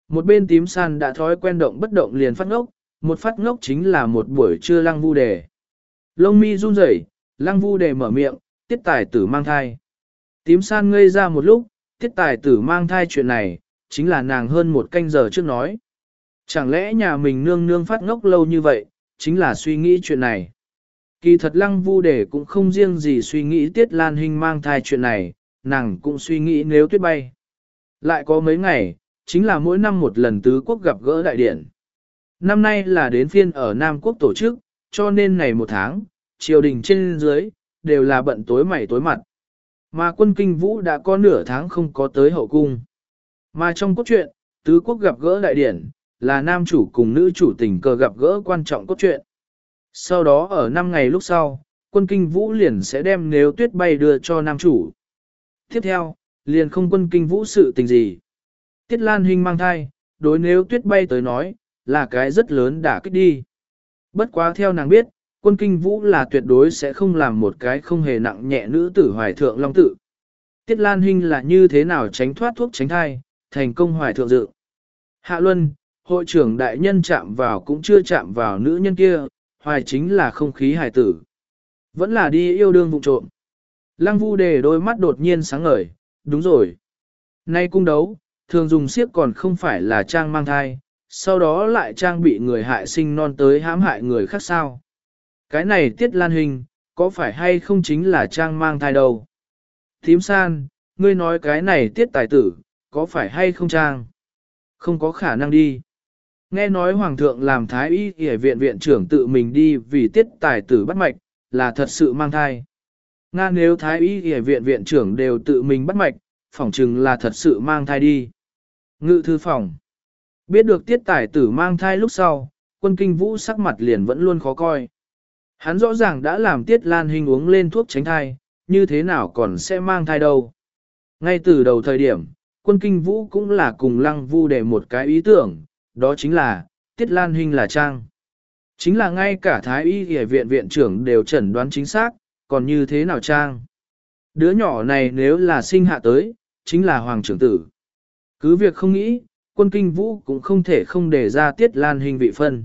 Một bên tím san đã thói quen động bất động liền phát ngốc, một phát ngốc chính là một buổi trưa lăng vu đề. Lông mi run rẩy, lăng vu đề mở miệng, tiết tài tử mang thai. Tím san ngây ra một lúc, tiết tài tử mang thai chuyện này, chính là nàng hơn một canh giờ trước nói. Chẳng lẽ nhà mình nương nương phát ngốc lâu như vậy, chính là suy nghĩ chuyện này. Kỳ thật lăng vu đề cũng không riêng gì suy nghĩ tiết lan hình mang thai chuyện này, nàng cũng suy nghĩ nếu tuyết bay. Lại có mấy ngày, chính là mỗi năm một lần tứ quốc gặp gỡ đại điển. Năm nay là đến phiên ở Nam Quốc tổ chức, cho nên này một tháng, triều đình trên dưới, đều là bận tối mày tối mặt. Mà quân kinh vũ đã có nửa tháng không có tới hậu cung. Mà trong cốt truyện, tứ quốc gặp gỡ đại điển, là nam chủ cùng nữ chủ tình cờ gặp gỡ quan trọng cốt truyện. Sau đó ở năm ngày lúc sau, quân kinh vũ liền sẽ đem nếu tuyết bay đưa cho nam chủ. Tiếp theo, liền không quân kinh vũ sự tình gì. Tiết Lan Hinh mang thai, đối nếu tuyết bay tới nói, là cái rất lớn đả kích đi. Bất quá theo nàng biết, quân kinh vũ là tuyệt đối sẽ không làm một cái không hề nặng nhẹ nữ tử hoài thượng long tự. Tiết Lan Hinh là như thế nào tránh thoát thuốc tránh thai, thành công hoài thượng dự. Hạ Luân, hội trưởng đại nhân chạm vào cũng chưa chạm vào nữ nhân kia, hoài chính là không khí hài tử. Vẫn là đi yêu đương vụ trộm. Lăng Vu Đề đôi mắt đột nhiên sáng ngời, đúng rồi. Nay cung đấu, thường dùng siếc còn không phải là trang mang thai, sau đó lại trang bị người hại sinh non tới hãm hại người khác sao. Cái này Tiết Lan Hình, có phải hay không chính là trang mang thai đâu? Thím san, ngươi nói cái này Tiết tài tử, có phải hay không trang? Không có khả năng đi. Nghe nói Hoàng thượng làm thái y y viện viện trưởng tự mình đi vì Tiết tài tử bắt mạch, là thật sự mang thai. Nga nếu thái y y viện viện trưởng đều tự mình bắt mạch, phỏng chừng là thật sự mang thai đi. Ngự thư phòng. Biết được Tiết tài tử mang thai lúc sau, quân kinh vũ sắc mặt liền vẫn luôn khó coi. Hắn rõ ràng đã làm Tiết Lan Hinh uống lên thuốc tránh thai, như thế nào còn sẽ mang thai đâu. Ngay từ đầu thời điểm, quân kinh vũ cũng là cùng Lăng Vu để một cái ý tưởng, đó chính là, Tiết Lan Hinh là trang. Chính là ngay cả Thái y y viện viện trưởng đều chẩn đoán chính xác, còn như thế nào trang. Đứa nhỏ này nếu là sinh hạ tới, chính là hoàng trưởng tử. Cứ việc không nghĩ, quân kinh vũ cũng không thể không để ra Tiết Lan Hinh vị phân.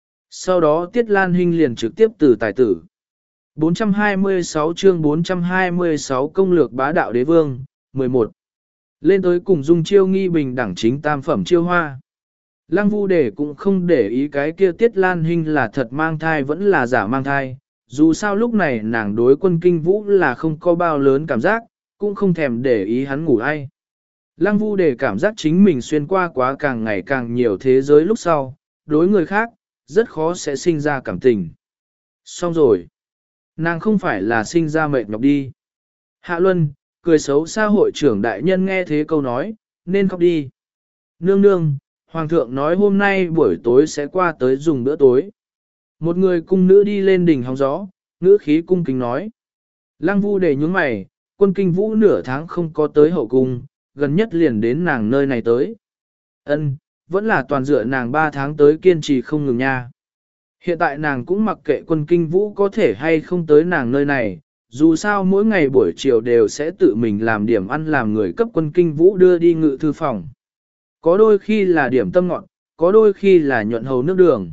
Sau đó Tiết Lan Hinh liền trực tiếp từ tài tử. bốn trăm hai mươi sáu chương bốn trăm hai mươi sáu công lược bá đạo đế vương, mười một. Lên tới cùng dung chiêu nghi bình đẳng chính tam phẩm chiêu hoa. Lăng Vu Đề cũng không để ý cái kia Tiết Lan Hinh là thật mang thai vẫn là giả mang thai. Dù sao lúc này nàng đối quân kinh vũ là không có bao lớn cảm giác, cũng không thèm để ý hắn ngủ ai. Lăng Vu Đề cảm giác chính mình xuyên qua quá càng ngày càng nhiều thế giới lúc sau, đối người khác, rất khó sẽ sinh ra cảm tình. Xong rồi. Nàng không phải là sinh ra mệt nhọc đi. Hạ Luân, cười xấu xa hội trưởng đại nhân nghe thế câu nói, nên khóc đi. Nương nương, Hoàng thượng nói hôm nay buổi tối sẽ qua tới dùng bữa tối. Một người cung nữ đi lên đỉnh hóng gió, ngữ khí cung kính nói. Lăng Vu Đề nhướng mày, quân kinh vũ nửa tháng không có tới hậu cung, gần nhất liền đến nàng nơi này tới. Ân, vẫn là toàn dựa nàng ba tháng tới kiên trì không ngừng nha. Hiện tại nàng cũng mặc kệ quân kinh vũ có thể hay không tới nàng nơi này, dù sao mỗi ngày buổi chiều đều sẽ tự mình làm điểm ăn làm người cấp quân kinh vũ đưa đi ngự thư phòng. Có đôi khi là điểm tâm ngọt, có đôi khi là nhuận hầu nước đường.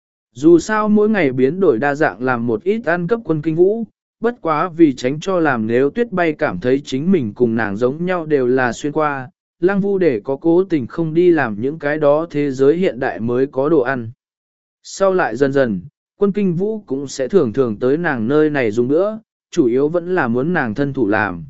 Dù sao mỗi ngày biến đổi đa dạng làm một ít ăn cấp quân kinh vũ, bất quá vì tránh cho làm nếu tuyết bay cảm thấy chính mình cùng nàng giống nhau đều là xuyên qua, Lăng Vu để có cố tình không đi làm những cái đó thế giới hiện đại mới có đồ ăn. Sau lại dần dần, quân kinh vũ cũng sẽ thường thường tới nàng nơi này dùng nữa, chủ yếu vẫn là muốn nàng thân thủ làm.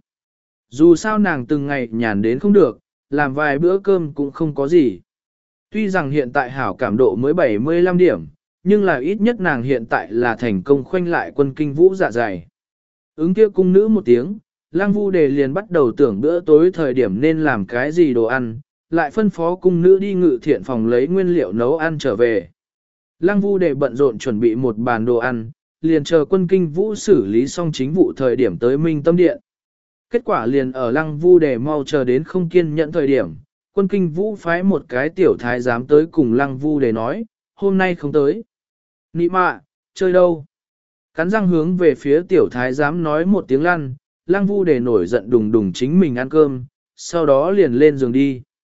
Dù sao nàng từng ngày nhàn đến không được, làm vài bữa cơm cũng không có gì. Tuy rằng hiện tại hảo cảm độ mới bảy mươi lăm điểm, nhưng là ít nhất nàng hiện tại là thành công khoanh lại quân kinh vũ dạ dày. Ứng kia cung nữ một tiếng, Lăng Vu Đề liền bắt đầu tưởng bữa tối thời điểm nên làm cái gì đồ ăn, lại phân phó cung nữ đi ngự thiện phòng lấy nguyên liệu nấu ăn trở về. Lăng Vu Đề bận rộn chuẩn bị một bàn đồ ăn, liền chờ quân kinh vũ xử lý xong chính vụ thời điểm tới Minh Tâm Điện. Kết quả liền ở Lăng Vu Đề mau chờ đến không kiên nhẫn thời điểm, quân kinh vũ phái một cái tiểu thái giám tới cùng Lăng Vu Đề nói, hôm nay không tới. Nị mạ, chơi đâu? Cắn răng hướng về phía tiểu thái giám nói một tiếng lăn, Lăng Vu Đề nổi giận đùng đùng chính mình ăn cơm, sau đó liền lên giường đi.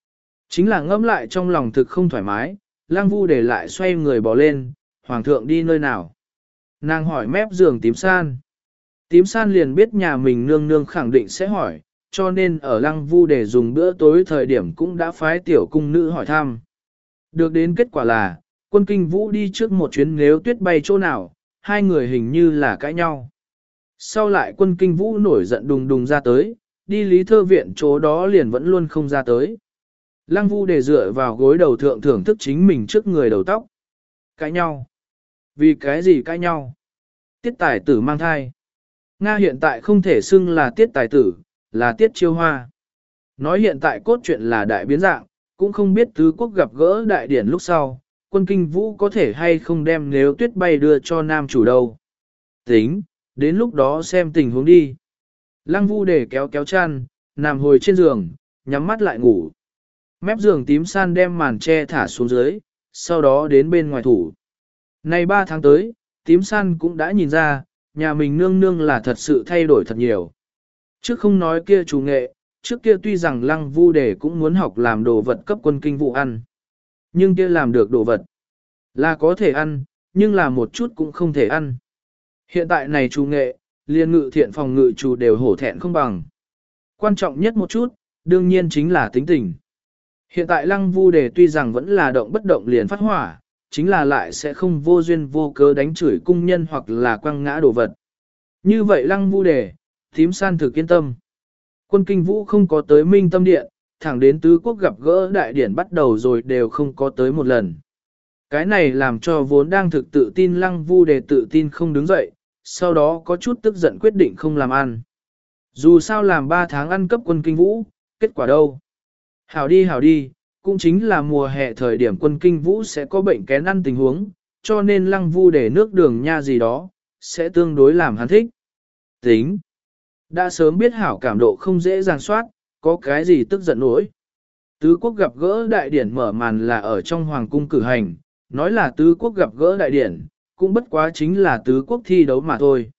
Chính là ngẫm lại trong lòng thực không thoải mái, Lăng Vu để lại xoay người bỏ lên, hoàng thượng đi nơi nào. Nàng hỏi mép giường tím san. Tím san liền biết nhà mình nương nương khẳng định sẽ hỏi, cho nên ở Lăng Vu để dùng bữa tối thời điểm cũng đã phái tiểu cung nữ hỏi thăm. Được đến kết quả là, quân kinh vũ đi trước một chuyến nếu tuyết bay chỗ nào, hai người hình như là cãi nhau. Sau lại quân kinh vũ nổi giận đùng đùng ra tới, đi lý thơ viện chỗ đó liền vẫn luôn không ra tới. Lăng Vu để dựa vào gối đầu thượng thưởng thức chính mình trước người đầu tóc. Cãi nhau. Vì cái gì cãi nhau? Tiết tài tử mang thai. Nga hiện tại không thể xưng là tiết tài tử, là tiết chiêu hoa. Nói hiện tại cốt truyện là đại biến dạng, cũng không biết tứ quốc gặp gỡ đại điển lúc sau, quân kinh vũ có thể hay không đem nếu tuyết bay đưa cho nam chủ đâu. Tính, đến lúc đó xem tình huống đi. Lăng Vu để kéo kéo chăn, nằm hồi trên giường, nhắm mắt lại ngủ. Mép giường tím san đem màn che thả xuống dưới, sau đó đến bên ngoài thủ. Này ba tháng tới, tím san cũng đã nhìn ra, nhà mình nương nương là thật sự thay đổi thật nhiều. Trước không nói kia chủ nghệ, trước kia tuy rằng Lăng Vu Đề cũng muốn học làm đồ vật cấp quân kinh vụ ăn. Nhưng kia làm được đồ vật là có thể ăn, nhưng là một chút cũng không thể ăn. Hiện tại này chủ nghệ, liên ngự thiện phòng ngự chủ đều hổ thẹn không bằng. Quan trọng nhất một chút, đương nhiên chính là tính tình. Hiện tại Lăng Vu Đề tuy rằng vẫn là động bất động liền phát hỏa, chính là lại sẽ không vô duyên vô cớ đánh chửi cung nhân hoặc là quăng ngã đồ vật. Như vậy Lăng Vu Đề, thím san thực yên tâm. Quân kinh vũ không có tới Minh Tâm Điện, thẳng đến tứ quốc gặp gỡ đại điển bắt đầu rồi đều không có tới một lần. Cái này làm cho vốn đang thực tự tin Lăng Vu Đề tự tin không đứng dậy, sau đó có chút tức giận quyết định không làm ăn. Dù sao làm ba tháng ăn cấp quân kinh vũ, kết quả đâu? Hảo đi hảo đi, cũng chính là mùa hè thời điểm quân kinh vũ sẽ có bệnh kén ăn tình huống, cho nên Lăng Vu để nước đường nha gì đó, sẽ tương đối làm hắn thích. Tính. Đã sớm biết hảo cảm độ không dễ dàng soát, có cái gì tức giận nổi. Tứ quốc gặp gỡ đại điển mở màn là ở trong hoàng cung cử hành, nói là tứ quốc gặp gỡ đại điển, cũng bất quá chính là tứ quốc thi đấu mà thôi.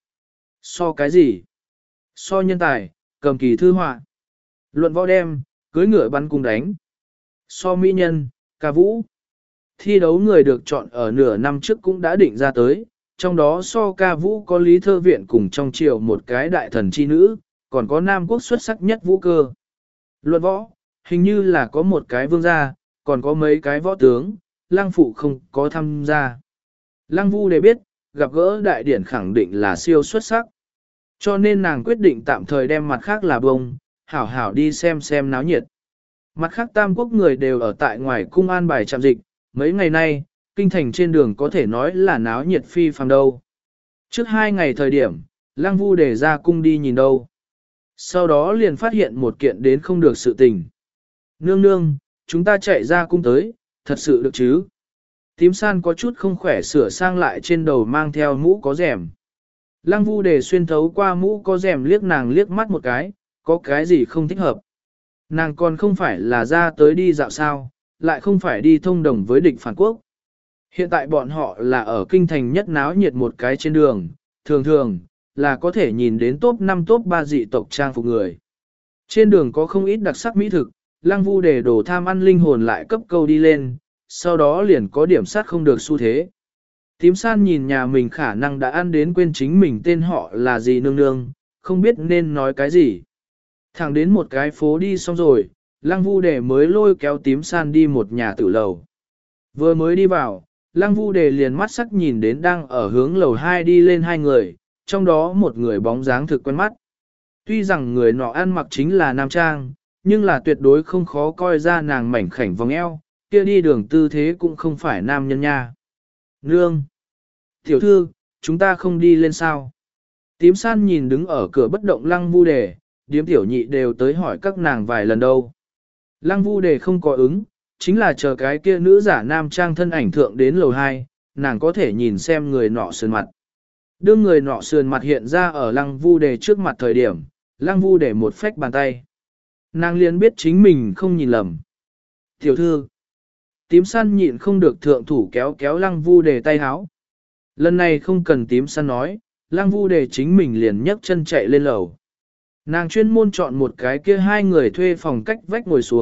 So cái gì? So nhân tài, cầm kỳ thư họa, luận võ đem, cưới ngựa bắn cung đánh. So mỹ nhân, ca vũ. Thi đấu người được chọn ở nửa năm trước cũng đã định ra tới, trong đó so ca vũ có Lý Thơ Viện cùng trong triều một cái đại thần chi nữ, còn có Nam Quốc xuất sắc nhất vũ cơ. Luận võ, hình như là có một cái vương gia, còn có mấy cái võ tướng, Lăng Phụ không có tham gia. Lăng Vu để biết, gặp gỡ đại điển khẳng định là siêu xuất sắc. Cho nên nàng quyết định tạm thời đem mặt khác là bông, hảo hảo đi xem xem náo nhiệt. Mặt khác tam quốc người đều ở tại ngoài cung an bài trạm dịch, mấy ngày nay, kinh thành trên đường có thể nói là náo nhiệt phi phàm đâu. Trước hai ngày thời điểm, Lăng Vu để ra cung đi nhìn đâu. Sau đó liền phát hiện một kiện đến không được sự tình. Nương nương, chúng ta chạy ra cung tới, thật sự được chứ? Tím san có chút không khỏe sửa sang lại trên đầu mang theo mũ có rèm. Lăng Vu để xuyên thấu qua mũ có rèm liếc nàng liếc mắt một cái, có cái gì không thích hợp. Nàng còn không phải là ra tới đi dạo sao, lại không phải đi thông đồng với địch phản quốc. Hiện tại bọn họ là ở kinh thành nhất náo nhiệt một cái trên đường, thường thường, là có thể nhìn đến top năm top ba dị tộc trang phục người. Trên đường có không ít đặc sắc mỹ thực, Lăng Vu để đồ tham ăn linh hồn lại cấp câu đi lên, sau đó liền có điểm sát không được xu thế. Tím san nhìn nhà mình khả năng đã ăn đến quên chính mình tên họ là gì nương nương, không biết nên nói cái gì. Thẳng đến một cái phố đi xong rồi, Lăng Vu Đề mới lôi kéo tím san đi một nhà tử lầu. Vừa mới đi vào, Lăng Vu Đề liền mắt sắc nhìn đến đang ở hướng lầu hai đi lên hai người, trong đó một người bóng dáng thực quen mắt. Tuy rằng người nọ ăn mặc chính là nam trang, nhưng là tuyệt đối không khó coi ra nàng mảnh khảnh vòng eo, kia đi đường tư thế cũng không phải nam nhân nha. Nương! Tiểu thư, chúng ta không đi lên sao? Tím san nhìn đứng ở cửa bất động Lăng Vu Đề, điếm tiểu nhị đều tới hỏi các nàng vài lần đâu. Lăng Vu Đề không có ứng, chính là chờ cái kia nữ giả nam trang thân ảnh thượng đến lầu hai, nàng có thể nhìn xem người nọ sườn mặt. Đương người nọ sườn mặt hiện ra ở Lăng Vu Đề trước mặt thời điểm, Lăng Vu Đề một phách bàn tay. Nàng liền biết chính mình không nhìn lầm. Tiểu thư, tím săn nhịn không được thượng thủ kéo kéo Lăng Vu Đề tay háo. Lần này không cần tím săn nói, Lăng Vu Đề chính mình liền nhấc chân chạy lên lầu. Nàng chuyên môn chọn một cái kia hai người thuê phòng cách vách ngồi xuống,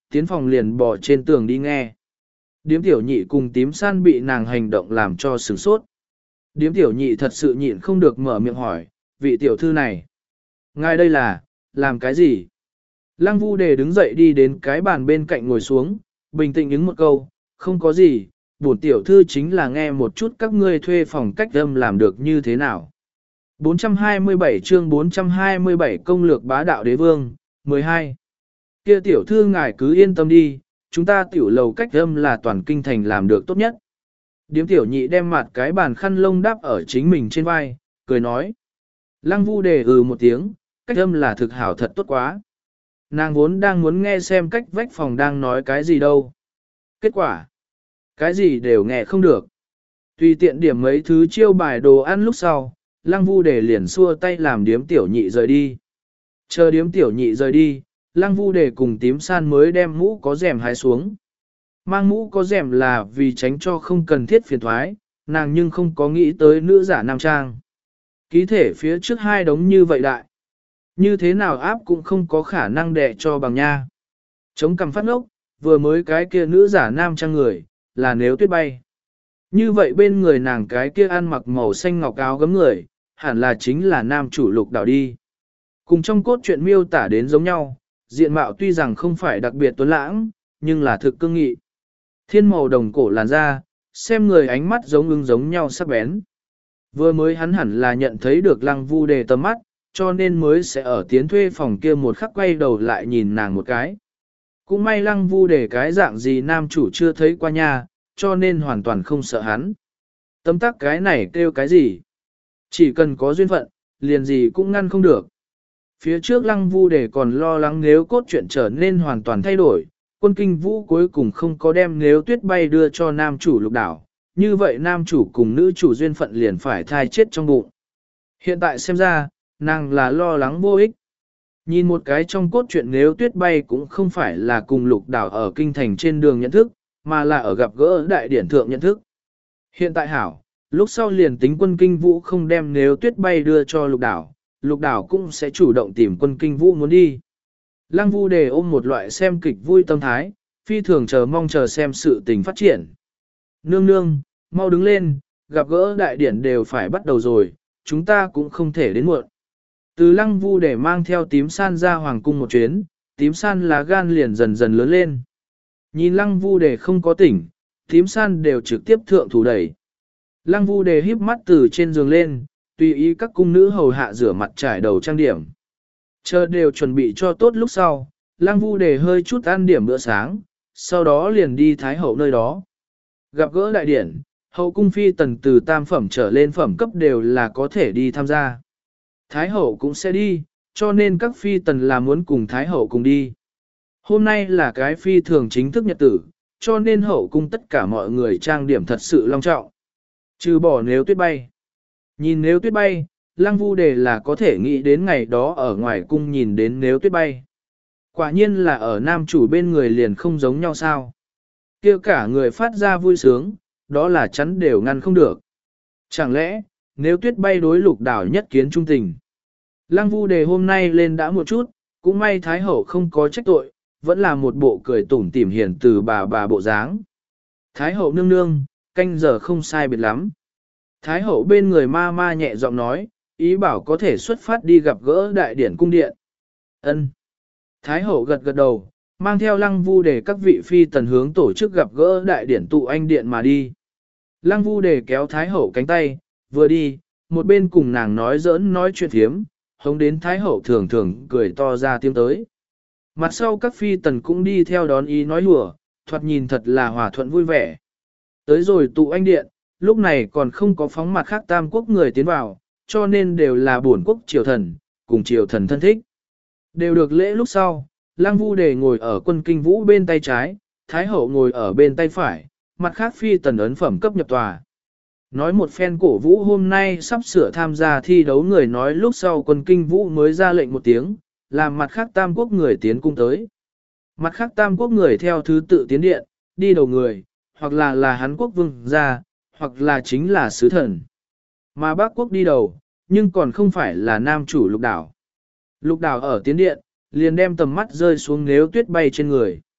tiến phòng liền bỏ trên tường đi nghe. Điếm tiểu nhị cùng tím san bị nàng hành động làm cho sửng sốt. Điếm tiểu nhị thật sự nhịn không được mở miệng hỏi, vị tiểu thư này. Ngài đây là, làm cái gì? Lăng Vu Đề đứng dậy đi đến cái bàn bên cạnh ngồi xuống, bình tĩnh ứng một câu, không có gì, bổn tiểu thư chính là nghe một chút các ngươi thuê phòng cách âm làm được như thế nào. bốn trăm hai mươi bảy chương bốn trăm hai mươi bảy công lược bá đạo đế vương, mười hai. Kia tiểu thư ngài cứ yên tâm đi, chúng ta tiểu lầu cách âm là toàn kinh thành làm được tốt nhất. Điếm tiểu nhị đem mặt cái bàn khăn lông đáp ở chính mình trên vai, cười nói. Lăng Vu Đề ừ một tiếng, cách âm là thực hảo thật tốt quá. Nàng vốn đang muốn nghe xem cách vách phòng đang nói cái gì đâu. Kết quả, cái gì đều nghe không được. Tùy tiện điểm mấy thứ chiêu bài đồ ăn lúc sau, Lăng Vu Đề liền xua tay làm điếm tiểu nhị rời đi. Chờ điếm tiểu nhị rời đi, Lăng Vu Đề cùng tím san mới đem mũ có rèm hái xuống. Mang mũ có rèm là vì tránh cho không cần thiết phiền thoái, nàng nhưng không có nghĩ tới nữ giả nam trang. Ký thể phía trước hai đống như vậy đại. Như thế nào áp cũng không có khả năng đè cho bằng nha. Chống cằm phát ngốc, vừa mới cái kia nữ giả nam trang người, là nếu tuyết bay. Như vậy bên người nàng cái kia ăn mặc màu xanh ngọc áo gấm người, hẳn là chính là nam chủ Lục Đảo đi. Cùng trong cốt truyện miêu tả đến giống nhau, diện mạo tuy rằng không phải đặc biệt tuấn lãng, nhưng là thực cương nghị. Thiên màu đồng cổ làn da, xem người ánh mắt giống ưng giống nhau sắc bén. Vừa mới hắn hẳn là nhận thấy được Lăng Vu Đề tầm mắt, cho nên mới sẽ ở tiến thuê phòng kia một khắc quay đầu lại nhìn nàng một cái. Cũng may Lăng Vu Đề cái dạng gì nam chủ chưa thấy qua nha, cho nên hoàn toàn không sợ hắn. Tấm tắc cái này kêu cái gì? Chỉ cần có duyên phận, liền gì cũng ngăn không được. Phía trước Lăng Vu Đề còn lo lắng nếu cốt truyện trở nên hoàn toàn thay đổi, Quân Kinh Vũ cuối cùng không có đem nếu tuyết bay đưa cho nam chủ Lục Đảo, như vậy nam chủ cùng nữ chủ duyên phận liền phải thai chết trong bụng. Hiện tại xem ra, nàng là lo lắng vô ích. Nhìn một cái trong cốt truyện nếu tuyết bay cũng không phải là cùng Lục Đảo ở kinh thành trên đường nhận thức, mà là ở gặp gỡ đại điển thượng nhận thức. Hiện tại hảo, lúc sau liền tính Quân Kinh Vũ không đem nếu tuyết bay đưa cho Lục Đảo, Lục Đảo cũng sẽ chủ động tìm Quân Kinh Vũ muốn đi. Lăng Vu Đề ôm một loại xem kịch vui tâm thái, phi thường chờ mong chờ xem sự tình phát triển. Nương nương, mau đứng lên, gặp gỡ đại điển đều phải bắt đầu rồi, chúng ta cũng không thể đến muộn. Từ Lăng Vu Đề mang theo tím san ra hoàng cung một chuyến, tím san lá gan liền dần dần lớn lên. Nhìn Lăng Vu Đề không có tỉnh, tím san đều trực tiếp thượng thủ đẩy. Lăng Vu Đề híp mắt từ trên giường lên, tùy ý các cung nữ hầu hạ rửa mặt trải đầu trang điểm. Chờ đều chuẩn bị cho tốt lúc sau, Lăng Vu Đề hơi chút ăn điểm bữa sáng, sau đó liền đi Thái Hậu nơi đó. Gặp gỡ đại điển, hậu cung phi tần từ tam phẩm trở lên phẩm cấp đều là có thể đi tham gia. Thái Hậu cũng sẽ đi, cho nên các phi tần là muốn cùng Thái Hậu cùng đi. Hôm nay là cái phi thường chính thức nhật tử, cho nên hậu cung tất cả mọi người trang điểm thật sự long trọng. Trừ bỏ nếu tuyết bay. Nhìn nếu tuyết bay, Lăng Vu Đề là có thể nghĩ đến ngày đó ở ngoài cung nhìn đến nếu tuyết bay. Quả nhiên là ở nam chủ bên người liền không giống nhau sao. Kêu cả người phát ra vui sướng, đó là chắn đều ngăn không được. Chẳng lẽ, nếu tuyết bay đối Lục Đảo nhất kiến trung tình. Lăng Vu Đề hôm nay lên đã một chút, cũng may Thái Hậu không có trách tội, vẫn là một bộ cười tủm tỉm hiền từ bà bà bộ dáng. Thái Hậu nương nương, canh giờ không sai biệt lắm. Thái Hậu bên người ma ma nhẹ giọng nói, ý bảo có thể xuất phát đi gặp gỡ đại điển cung điện. Ân. Thái Hậu gật gật đầu, mang theo Lăng Vu Đề các vị phi tần hướng tổ chức gặp gỡ đại điển tụ anh điện mà đi. Lăng Vu Đề kéo Thái Hậu cánh tay, vừa đi, một bên cùng nàng nói giỡn nói chuyện thiếm, hống đến Thái Hậu thường thường cười to ra tiếng tới. Mặt sau các phi tần cũng đi theo đón ý nói hùa, thoạt nhìn thật là hòa thuận vui vẻ. Tới rồi tụ anh điện, lúc này còn không có phóng mặt khác tam quốc người tiến vào, cho nên đều là bổn quốc triều thần, cùng triều thần thân thích. Đều được lễ lúc sau, Lăng Vu Đề ngồi ở Quân Kinh Vũ bên tay trái, Thái Hậu ngồi ở bên tay phải, mặt khác phi tần ấn phẩm cấp nhập tòa. Nói một phen cổ vũ hôm nay sắp sửa tham gia thi đấu người nói lúc sau Quân Kinh Vũ mới ra lệnh một tiếng, làm mặt khác tam quốc người tiến cung tới. Mặt khác tam quốc người theo thứ tự tiến điện, đi đầu người, hoặc là là Hán quốc vương gia, hoặc là chính là sứ thần. Mà Bắc quốc đi đầu, nhưng còn không phải là nam chủ Lục Đảo. Lục Đảo ở tiến điện, liền đem tầm mắt rơi xuống nếu tuyết bay trên người.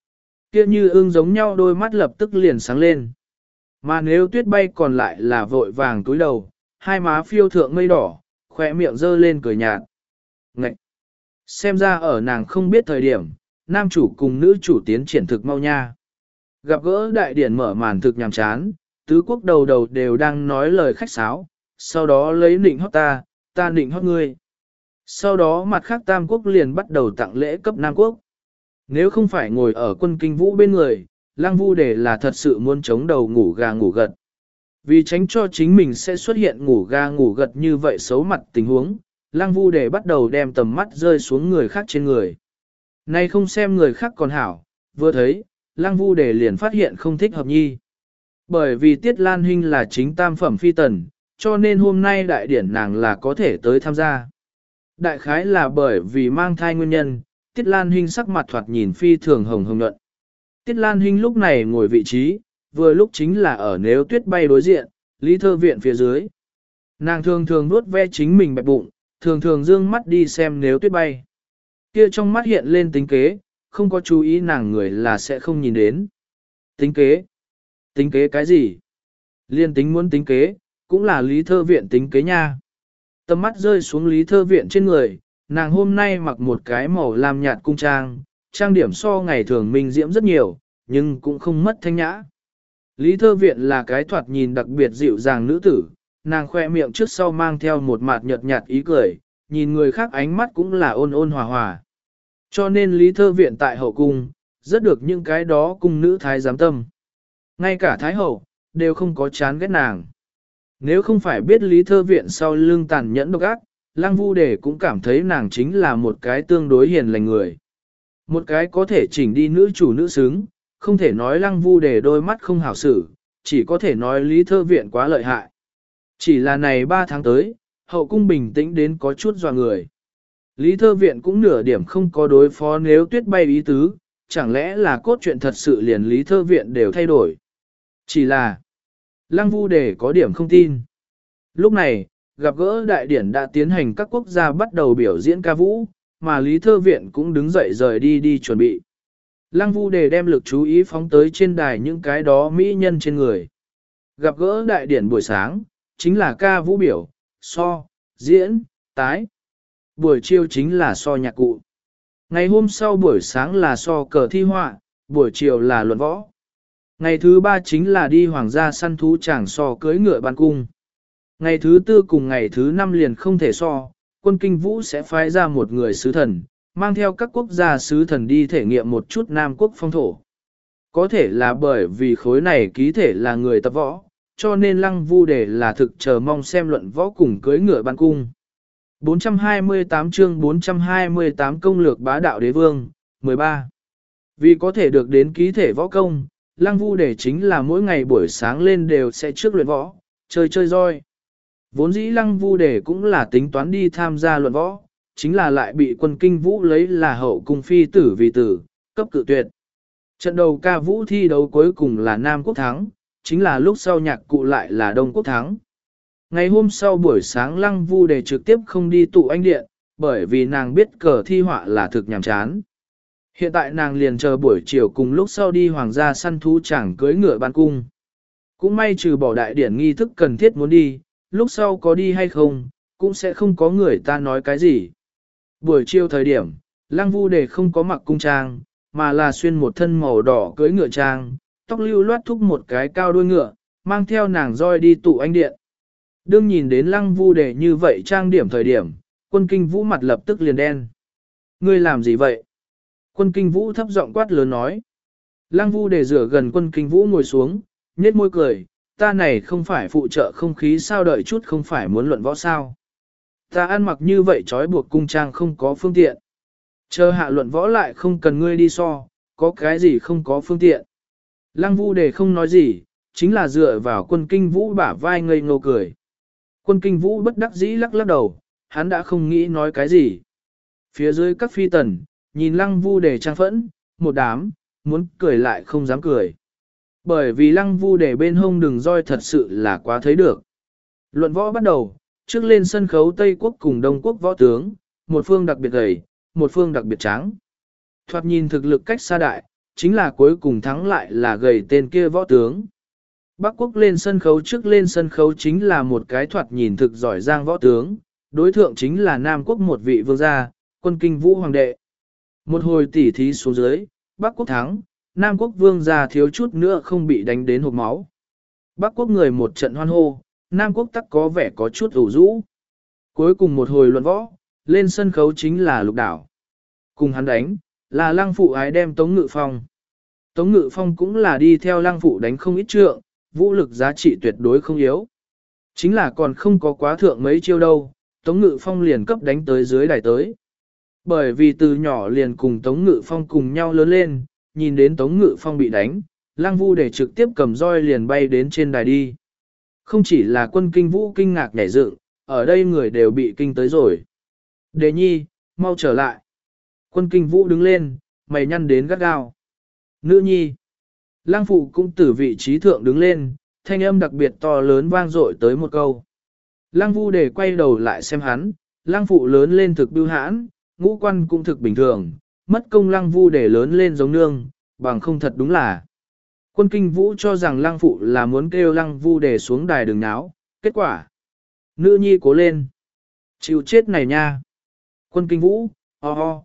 Kia như ưng giống nhau đôi mắt lập tức liền sáng lên. Mà nếu tuyết bay còn lại là vội vàng túi đầu, hai má phiêu thượng mây đỏ, khỏe miệng dơ lên cười nhạt. Ngậy! Xem ra ở nàng không biết thời điểm, nam chủ cùng nữ chủ tiến triển thực mau nha. Gặp gỡ đại điển mở màn thực nhàm chán, tứ quốc đầu đầu đều đang nói lời khách sáo, sau đó lấy nịnh hót ta, ta nịnh hót ngươi. Sau đó mặt khác tam quốc liền bắt đầu tặng lễ cấp nam quốc. Nếu không phải ngồi ở quân kinh vũ bên người, Lăng Vu Đề là thật sự muốn chống đầu ngủ gà ngủ gật. Vì tránh cho chính mình sẽ xuất hiện ngủ gà ngủ gật như vậy xấu mặt tình huống, Lăng Vu Đề bắt đầu đem tầm mắt rơi xuống người khác trên người. Nay không xem người khác còn hảo, vừa thấy, Lăng Vu Đề liền phát hiện không thích hợp nhi. Bởi vì Tiết Lan Hinh là chính tam phẩm phi tần, cho nên hôm nay đại điển nàng là có thể tới tham gia. Đại khái là bởi vì mang thai nguyên nhân, Tiết Lan Hinh sắc mặt thoạt nhìn phi thường hồng hồng nhuận. Tiết Lan Hinh lúc này ngồi vị trí, vừa lúc chính là ở nếu tuyết bay đối diện, Lý Thơ Viện phía dưới. Nàng thường thường nuốt ve chính mình bẹp bụng, thường thường dương mắt đi xem nếu tuyết bay. Kia trong mắt hiện lên tính kế, không có chú ý nàng người là sẽ không nhìn đến. Tính kế? Tính kế cái gì? Liên tính muốn tính kế, cũng là Lý Thơ Viện tính kế nha. Tầm mắt rơi xuống Lý Thơ Viện trên người, nàng hôm nay mặc một cái màu lam nhạt cung trang, trang điểm so ngày thường minh diễm rất nhiều, nhưng cũng không mất thanh nhã. Lý Thơ Viện là cái thoạt nhìn đặc biệt dịu dàng nữ tử, nàng khoe miệng trước sau mang theo một mặt nhợt nhạt ý cười, nhìn người khác ánh mắt cũng là ôn ôn hòa hòa. Cho nên Lý Thơ Viện tại hậu cung, rất được những cái đó cung nữ thái giám tâm. Ngay cả thái hậu, đều không có chán ghét nàng. Nếu không phải biết Lý Thơ Viện sau lưng tàn nhẫn độc ác, Lăng Vu Đề cũng cảm thấy nàng chính là một cái tương đối hiền lành người. Một cái có thể chỉnh đi nữ chủ nữ xứng, không thể nói Lăng Vu Đề đôi mắt không hảo xử, chỉ có thể nói Lý Thơ Viện quá lợi hại. Chỉ là này ba tháng tới, hậu cung bình tĩnh đến có chút dọa người. Lý Thơ Viện cũng nửa điểm không có đối phó nếu tuyết bay ý tứ, chẳng lẽ là cốt truyện thật sự liền Lý Thơ Viện đều thay đổi. Chỉ là, Lăng Vu Đề có điểm không tin. Lúc này, gặp gỡ đại điển đã tiến hành các quốc gia bắt đầu biểu diễn ca vũ, mà Lý Thơ Viện cũng đứng dậy rời đi đi chuẩn bị. Lăng Vu Đề đem lực chú ý phóng tới trên đài những cái đó mỹ nhân trên người. Gặp gỡ đại điển buổi sáng, chính là ca vũ biểu, so, diễn, tái. Buổi chiều chính là so nhạc cụ. Ngày hôm sau buổi sáng là so cờ thi họa, buổi chiều là luận võ. Ngày thứ ba chính là đi hoàng gia săn thú chàng so cưới ngựa ban cung. Ngày thứ tư cùng ngày thứ năm liền không thể so, quân kinh vũ sẽ phái ra một người sứ thần, mang theo các quốc gia sứ thần đi thể nghiệm một chút Nam quốc phong thổ. Có thể là bởi vì khối này ký thể là người tập võ, cho nên Lăng Vu Đề là thực chờ mong xem luận võ cùng cưới ngựa ban cung. bốn trăm hai mươi tám chương bốn trăm hai mươi tám công lược bá đạo đế vương, mười ba. Vì có thể được đến ký thể võ công, Lăng Vu Đề chính là mỗi ngày buổi sáng lên đều sẽ trước luyện võ, chơi chơi roi. Vốn dĩ Lăng Vu Đề cũng là tính toán đi tham gia luận võ, chính là lại bị quân kinh vũ lấy là hậu cung phi tử vì tử, cấp cự tuyệt. Trận đầu ca vũ thi đấu cuối cùng là Nam Quốc thắng, chính là lúc sau nhạc cụ lại là Đông Quốc thắng. Ngày hôm sau buổi sáng Lăng Vu Đề trực tiếp không đi tụ anh điện, bởi vì nàng biết cờ thi họa là thực nhàm chán. Hiện tại nàng liền chờ buổi chiều cùng lúc sau đi hoàng gia săn thú chẳng cưới ngựa ban cung. Cũng may trừ bỏ đại điển nghi thức cần thiết muốn đi, lúc sau có đi hay không, cũng sẽ không có người ta nói cái gì. Buổi chiều thời điểm, Lăng Vu Đề không có mặc cung trang, mà là xuyên một thân màu đỏ cưới ngựa trang, tóc lưu loát thúc một cái cao đuôi ngựa, mang theo nàng roi đi tụ anh điện. Đương nhìn đến Lăng Vu Đề như vậy trang điểm thời điểm, quân kinh vũ mặt lập tức liền đen. Ngươi làm gì vậy? Quân kinh vũ thấp giọng quát lớn nói. Lăng Vu Đề rửa gần quân kinh vũ ngồi xuống, nhếch môi cười, ta này không phải phụ trợ không khí sao, đợi chút không phải muốn luận võ sao. Ta ăn mặc như vậy trói buộc cung trang không có phương tiện. Chờ hạ luận võ lại không cần ngươi đi so, có cái gì không có phương tiện. Lăng Vu Đề không nói gì, chính là dựa vào quân kinh vũ bả vai ngây ngô cười. Quân kinh vũ bất đắc dĩ lắc lắc đầu, hắn đã không nghĩ nói cái gì. Phía dưới các phi tần, nhìn Lăng Vu Đề trang phẫn, một đám, muốn cười lại không dám cười. Bởi vì Lăng Vu Đề bên hông đường roi thật sự là quá thấy được. Luận võ bắt đầu, trước lên sân khấu Tây Quốc cùng Đông Quốc võ tướng, một phương đặc biệt gầy, một phương đặc biệt trắng. Thoạt nhìn thực lực cách xa đại, chính là cuối cùng thắng lại là gầy tên kia võ tướng. Bắc quốc lên sân khấu trước lên sân khấu chính là một cái thoạt nhìn thực giỏi giang võ tướng, đối thượng chính là Nam quốc một vị vương gia, quân kinh vũ hoàng đệ. Một hồi tỉ thí xuống dưới, Bắc quốc thắng, Nam quốc vương gia thiếu chút nữa không bị đánh đến hộc máu. Bắc quốc người một trận hoan hô, Nam quốc tắc có vẻ có chút ủ rũ. Cuối cùng một hồi luận võ, lên sân khấu chính là Lục Đảo. Cùng hắn đánh, là Lăng Phụ ái đem Tống Ngự Phong. Tống Ngự Phong cũng là đi theo Lăng Phụ đánh không ít trượng, vũ lực giá trị tuyệt đối không yếu. Chính là còn không có quá thượng mấy chiêu đâu, Tống Ngự Phong liền cấp đánh tới dưới đài tới. Bởi vì từ nhỏ liền cùng Tống Ngự Phong cùng nhau lớn lên, nhìn đến Tống Ngự Phong bị đánh, Lăng Vu để trực tiếp cầm roi liền bay đến trên đài đi. Không chỉ là quân kinh vũ kinh ngạc nhảy dựng, ở đây người đều bị kinh tới rồi. Đề nhi, mau trở lại. Quân kinh vũ đứng lên, mày nhăn đến gắt gao. Nữ nhi. Lăng Phụ cũng từ vị trí thượng đứng lên, thanh âm đặc biệt to lớn vang dội tới một câu. Lăng Vu để quay đầu lại xem hắn, Lăng Phụ lớn lên thực bưu hãn, ngũ quan cũng thực bình thường, mất công Lăng Vu để lớn lên giống nương, bằng không thật đúng là. Quân kinh vũ cho rằng Lăng Phụ là muốn kêu Lăng Vu để xuống đài đừng náo, kết quả. Nữ nhi cố lên. Chịu chết này nha. Quân kinh vũ, ho ho.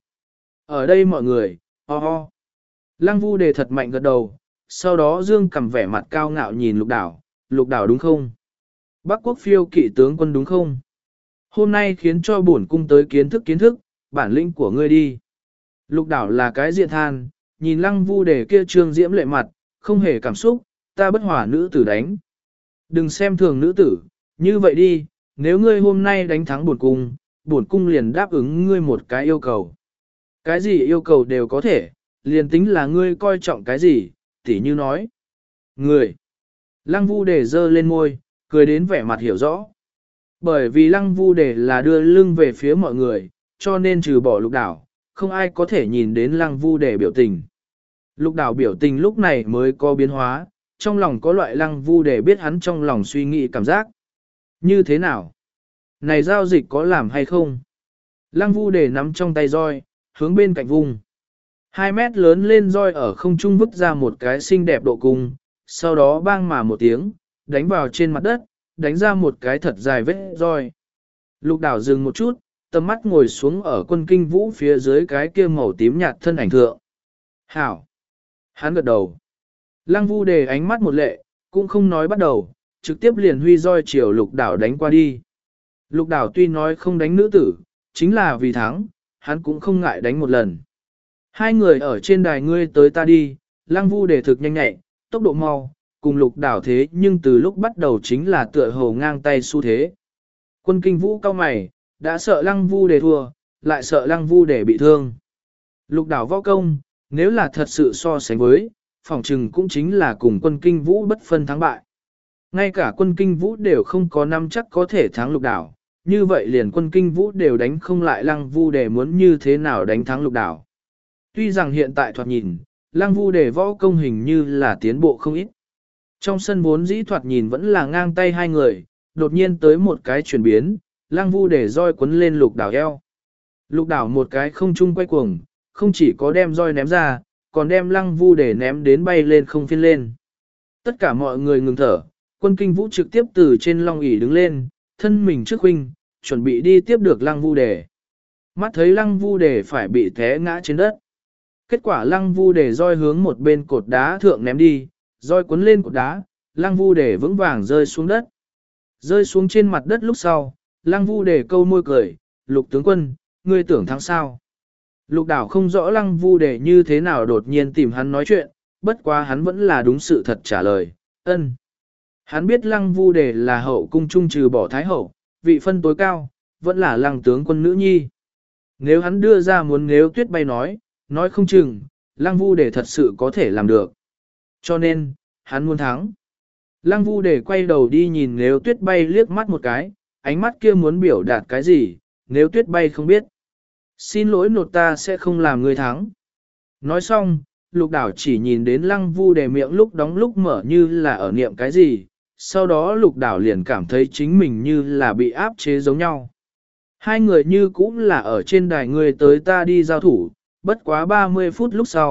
Ở đây mọi người, ho ho. Lăng Vu đề thật mạnh gật đầu, sau đó dương cầm vẻ mặt cao ngạo nhìn Lục Đảo, Lục Đảo đúng không? Bắc quốc phiêu kỵ tướng quân đúng không? Hôm nay khiến cho bổn cung tới kiến thức kiến thức, bản lĩnh của ngươi đi. Lục Đảo là cái diện than, nhìn Lăng Vu đề kia trương diễm lệ mặt, không hề cảm xúc, ta bất hỏa nữ tử đánh. Đừng xem thường nữ tử, như vậy đi, nếu ngươi hôm nay đánh thắng bổn cung, bổn cung liền đáp ứng ngươi một cái yêu cầu. Cái gì yêu cầu đều có thể, liền tính là ngươi coi trọng cái gì, tỉ như nói. Người. Lăng Vu đề dơ lên môi, cười đến vẻ mặt hiểu rõ. Bởi vì Lăng Vu đề là đưa lưng về phía mọi người, cho nên trừ bỏ Lục Đảo, không ai có thể nhìn đến Lăng Vu đề biểu tình. Lục Đảo biểu tình lúc này mới có biến hóa, trong lòng có loại Lăng Vu đề biết hắn trong lòng suy nghĩ cảm giác. Như thế nào? Này giao dịch có làm hay không? Lăng Vu đề nắm trong tay roi, hướng bên cạnh vùng. Hai mét lớn lên roi ở không trung vứt ra một cái xinh đẹp độ cung, sau đó bang mà một tiếng, đánh vào trên mặt đất, đánh ra một cái thật dài vết roi. Lục Đảo dừng một chút, tầm mắt ngồi xuống ở quân kinh vũ phía dưới cái kia màu tím nhạt thân ảnh thượng. Hảo! Hắn gật đầu. Lăng Vu đề ánh mắt một lệ, cũng không nói bắt đầu, trực tiếp liền huy roi chiều Lục Đảo đánh qua đi. Lục Đảo tuy nói không đánh nữ tử, chính là vì thắng, hắn cũng không ngại đánh một lần. Hai người ở trên đài ngươi tới ta đi, Lăng Vu đề thực nhanh nhẹ, tốc độ mau, cùng Lục Đảo thế nhưng từ lúc bắt đầu chính là tựa hồ ngang tay xu thế. Quân kinh vũ cao mày, đã sợ Lăng Vu đề thua, lại sợ Lăng Vu đề bị thương. Lục Đảo võ công, nếu là thật sự so sánh với, phỏng chừng cũng chính là cùng quân kinh vũ bất phân thắng bại. Ngay cả quân kinh vũ đều không có năm chắc có thể thắng Lục Đảo, như vậy liền quân kinh vũ đều đánh không lại Lăng Vu đề muốn như thế nào đánh thắng Lục Đảo. Tuy rằng hiện tại thoạt nhìn, Lăng Vu đề võ công hình như là tiến bộ không ít. Trong sân vốn dĩ thoạt nhìn vẫn là ngang tay hai người, đột nhiên tới một cái chuyển biến, Lăng Vu đề roi quấn lên Lục Đảo eo. Lục Đảo một cái không trung quay cuồng, không chỉ có đem roi ném ra, còn đem Lăng Vu đề ném đến bay lên không phiên lên. Tất cả mọi người ngừng thở, quân kinh vũ trực tiếp từ trên long ỷ đứng lên, thân mình trước huynh, chuẩn bị đi tiếp được Lăng Vu đề. Mắt thấy Lăng Vu đề phải bị té ngã trên đất. Kết quả Lăng Vu đề roi hướng một bên cột đá thượng ném đi, roi cuốn lên cột đá, Lăng Vu đề vững vàng rơi xuống đất. Rơi xuống trên mặt đất lúc sau, Lăng Vu đề câu môi cười, Lục tướng quân, ngươi tưởng thắng sao? Lục Đảo không rõ Lăng Vu đề như thế nào đột nhiên tìm hắn nói chuyện, bất quá hắn vẫn là đúng sự thật trả lời, ân. Hắn biết Lăng Vu đề là hậu cung trung trừ bỏ thái hậu, vị phân tối cao, vẫn là Lăng tướng quân nữ nhi. Nếu hắn đưa ra muốn nếu tuyết bay nói, nói không chừng, Lăng Vu đề thật sự có thể làm được. Cho nên, hắn muốn thắng. Lăng Vu đề quay đầu đi nhìn nếu tuyết bay liếc mắt một cái, ánh mắt kia muốn biểu đạt cái gì, nếu tuyết bay không biết. Xin lỗi nột ta sẽ không làm người thắng. Nói xong, Lục Đảo chỉ nhìn đến Lăng Vu đề miệng lúc đóng lúc mở như là ở niệm cái gì, sau đó Lục Đảo liền cảm thấy chính mình như là bị áp chế giống nhau. Hai người như cũng là ở trên đài người tới ta đi giao thủ, bất quá ba mươi phút lúc sau,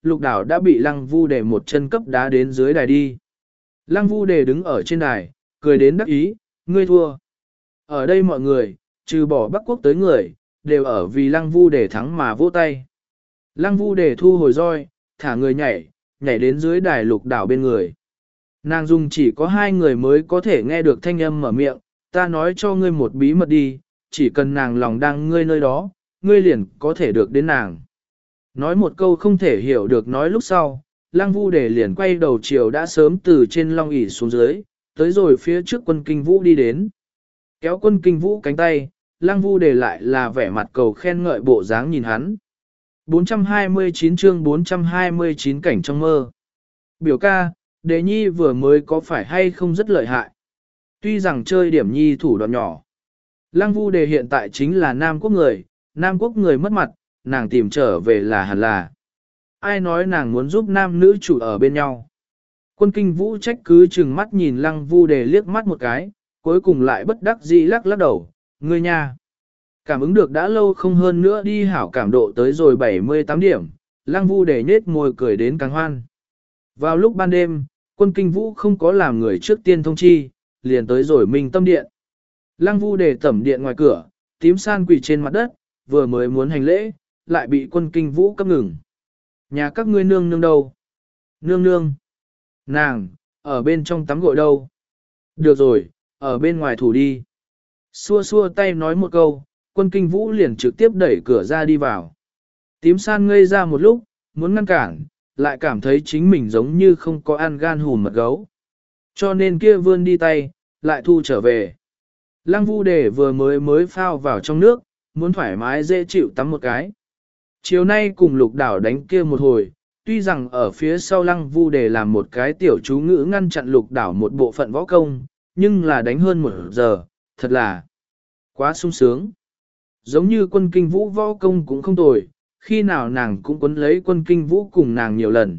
lục đảo đã bị lăng vu đề một chân cấp đá đến dưới đài đi. Lăng vu đề đứng ở trên đài, cười đến đắc ý, ngươi thua. Ở đây mọi người, trừ bỏ Bắc Quốc tới người, đều ở vì lăng vu đề thắng mà vỗ tay. Lăng vu đề thu hồi roi, thả người nhảy, nhảy đến dưới đài lục đảo bên người. Nàng dùng chỉ có hai người mới có thể nghe được thanh âm mở miệng, ta nói cho ngươi một bí mật đi, chỉ cần nàng lòng đang ngươi nơi đó, ngươi liền có thể được đến nàng. Nói một câu không thể hiểu được nói lúc sau, Lăng Vu Đề liền quay đầu chiều đã sớm từ trên long ỷ xuống dưới, tới rồi phía trước quân kinh vũ đi đến. Kéo quân kinh vũ cánh tay, Lăng Vu Đề lại là vẻ mặt cầu khen ngợi bộ dáng nhìn hắn. bốn trăm hai mươi chín chương bốn trăm hai mươi chín cảnh trong mơ. Biểu ca, Đề Nhi vừa mới có phải hay không rất lợi hại. Tuy rằng chơi điểm nhi thủ đoạn nhỏ. Lăng Vu Đề hiện tại chính là Nam Quốc người, Nam Quốc người mất mặt, nàng tìm trở về là hẳn là. Ai nói nàng muốn giúp nam nữ chủ ở bên nhau. Quân kinh vũ trách cứ chừng mắt nhìn Lăng Vu Đề liếc mắt một cái, cuối cùng lại bất đắc dĩ lắc lắc đầu, ngươi nha. Cảm ứng được đã lâu không hơn nữa đi hảo cảm độ tới rồi bảy mươi tám điểm, Lăng Vu Đề nhết môi cười đến càng hoan. Vào lúc ban đêm, quân kinh vũ không có làm người trước tiên thông chi, liền tới rồi Minh Tâm Điện. Lăng Vu Đề tẩm điện ngoài cửa, tím san quỳ trên mặt đất, vừa mới muốn hành lễ, lại bị quân kinh vũ cấp ngừng. Nhà các ngươi nương nương đâu? Nương nương. Nàng, ở bên trong tắm gội đâu? Được rồi, ở bên ngoài thủ đi. Xua xua tay nói một câu, quân kinh vũ liền trực tiếp đẩy cửa ra đi vào. Tím san ngây ra một lúc, muốn ngăn cản, lại cảm thấy chính mình giống như không có ăn gan hùn mật gấu. Cho nên kia vươn đi tay, lại thu trở về. Lăng Vu Đề vừa mới mới phao vào trong nước, muốn thoải mái dễ chịu tắm một cái. Chiều nay cùng lục đảo đánh kia một hồi, tuy rằng ở phía sau Lăng Vu Đề làm một cái tiểu chú ngữ ngăn chặn lục đảo một bộ phận võ công, nhưng là đánh hơn một giờ, thật là quá sung sướng. Giống như quân kinh vũ võ công cũng không tồi, khi nào nàng cũng quấn lấy quân kinh vũ cùng nàng nhiều lần.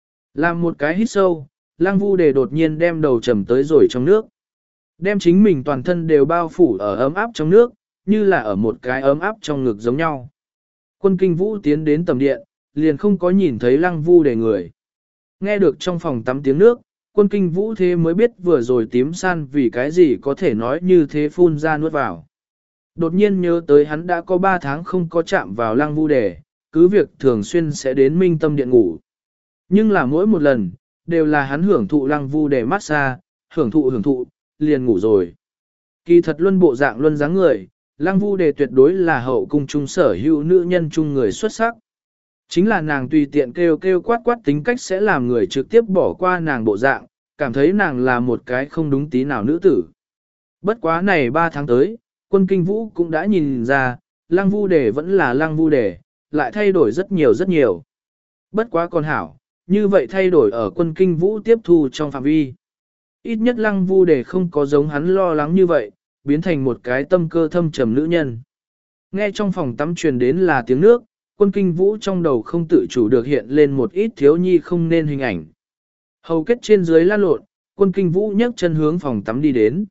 Làm một cái hít sâu, Lăng Vu Đề đột nhiên đem đầu trầm tới rồi trong nước. Đem chính mình toàn thân đều bao phủ ở ấm áp trong nước, như là ở một cái ấm áp trong ngực giống nhau. Quân kinh vũ tiến đến tầm điện, liền không có nhìn thấy Lăng Vu Đề người. Nghe được trong phòng tắm tiếng nước, quân kinh vũ thế mới biết vừa rồi tím san vì cái gì có thể nói như thế phun ra nuốt vào. Đột nhiên nhớ tới hắn đã có ba tháng không có chạm vào Lăng Vu Đề, cứ việc thường xuyên sẽ đến Minh Tâm Điện ngủ. Nhưng là mỗi một lần, đều là hắn hưởng thụ Lăng Vu Đề massage, hưởng thụ hưởng thụ, liền ngủ rồi. Kỳ thật luân bộ dạng luân dáng người, Lăng Vu Đề tuyệt đối là hậu cung trung sở hữu nữ nhân trung người xuất sắc. Chính là nàng tùy tiện kêu kêu quát quát tính cách sẽ làm người trực tiếp bỏ qua nàng bộ dạng, cảm thấy nàng là một cái không đúng tí nào nữ tử. Bất quá này ba tháng tới, quân kinh vũ cũng đã nhìn ra, Lăng Vu Đề vẫn là Lăng Vu Đề, lại thay đổi rất nhiều rất nhiều. Bất quá còn hảo, như vậy thay đổi ở quân kinh vũ tiếp thu trong phạm vi. Ít nhất Lăng Vu Đề không có giống hắn lo lắng như vậy, biến thành một cái tâm cơ thâm trầm nữ nhân. Nghe trong phòng tắm truyền đến là tiếng nước, quân kinh vũ trong đầu không tự chủ được hiện lên một ít thiếu nhi không nên hình ảnh. Hầu kết trên dưới lan lộn, quân kinh vũ nhấc chân hướng phòng tắm đi đến.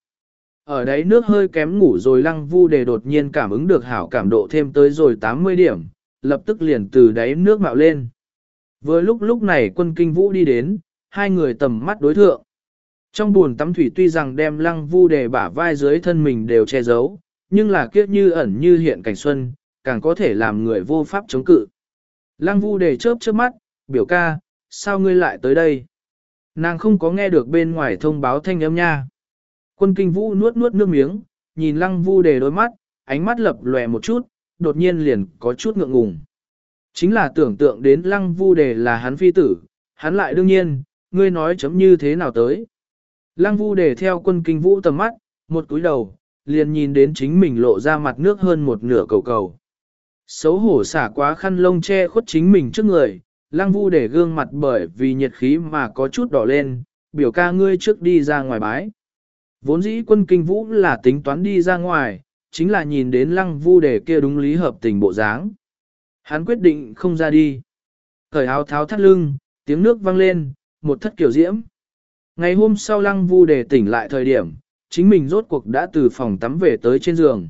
Ở đấy nước hơi kém ngủ rồi Lăng Vu Đề đột nhiên cảm ứng được hảo cảm độ thêm tới rồi tám mươi điểm, lập tức liền từ đáy nước mạo lên. Vừa lúc lúc này quân kinh vũ đi đến, hai người tầm mắt đối thượng. Trong buồn tắm thủy tuy rằng đem Lăng Vu Đề bả vai dưới thân mình đều che giấu, nhưng là kiếp như ẩn như hiện cảnh xuân, càng có thể làm người vô pháp chống cự. Lăng Vu Đề chớp chớp mắt, biểu ca, sao ngươi lại tới đây? Nàng không có nghe được bên ngoài thông báo thanh âm nha. Quân kinh vũ nuốt nuốt nước miếng, nhìn Lăng Vu Đề đôi mắt, ánh mắt lập lòe một chút, đột nhiên liền có chút ngượng ngùng. Chính là tưởng tượng đến Lăng Vu Đề là hắn phi tử, hắn lại đương nhiên, ngươi nói chấm như thế nào tới. Lăng Vu Đề theo quân kinh vũ tầm mắt, một cúi đầu, liền nhìn đến chính mình lộ ra mặt nước hơn một nửa cầu cầu. Xấu hổ xả quá khăn lông che khuất chính mình trước người, Lăng Vu Đề gương mặt bởi vì nhiệt khí mà có chút đỏ lên, biểu ca ngươi trước đi ra ngoài bái. Vốn dĩ quân kinh vũ là tính toán đi ra ngoài, chính là nhìn đến Lăng Vu Đề kia đúng lý hợp tình bộ dáng. Hắn quyết định không ra đi. Cởi áo tháo thắt lưng, tiếng nước vang lên, một thất kiểu diễm. Ngày hôm sau Lăng Vu Đề tỉnh lại thời điểm, chính mình rốt cuộc đã từ phòng tắm về tới trên giường.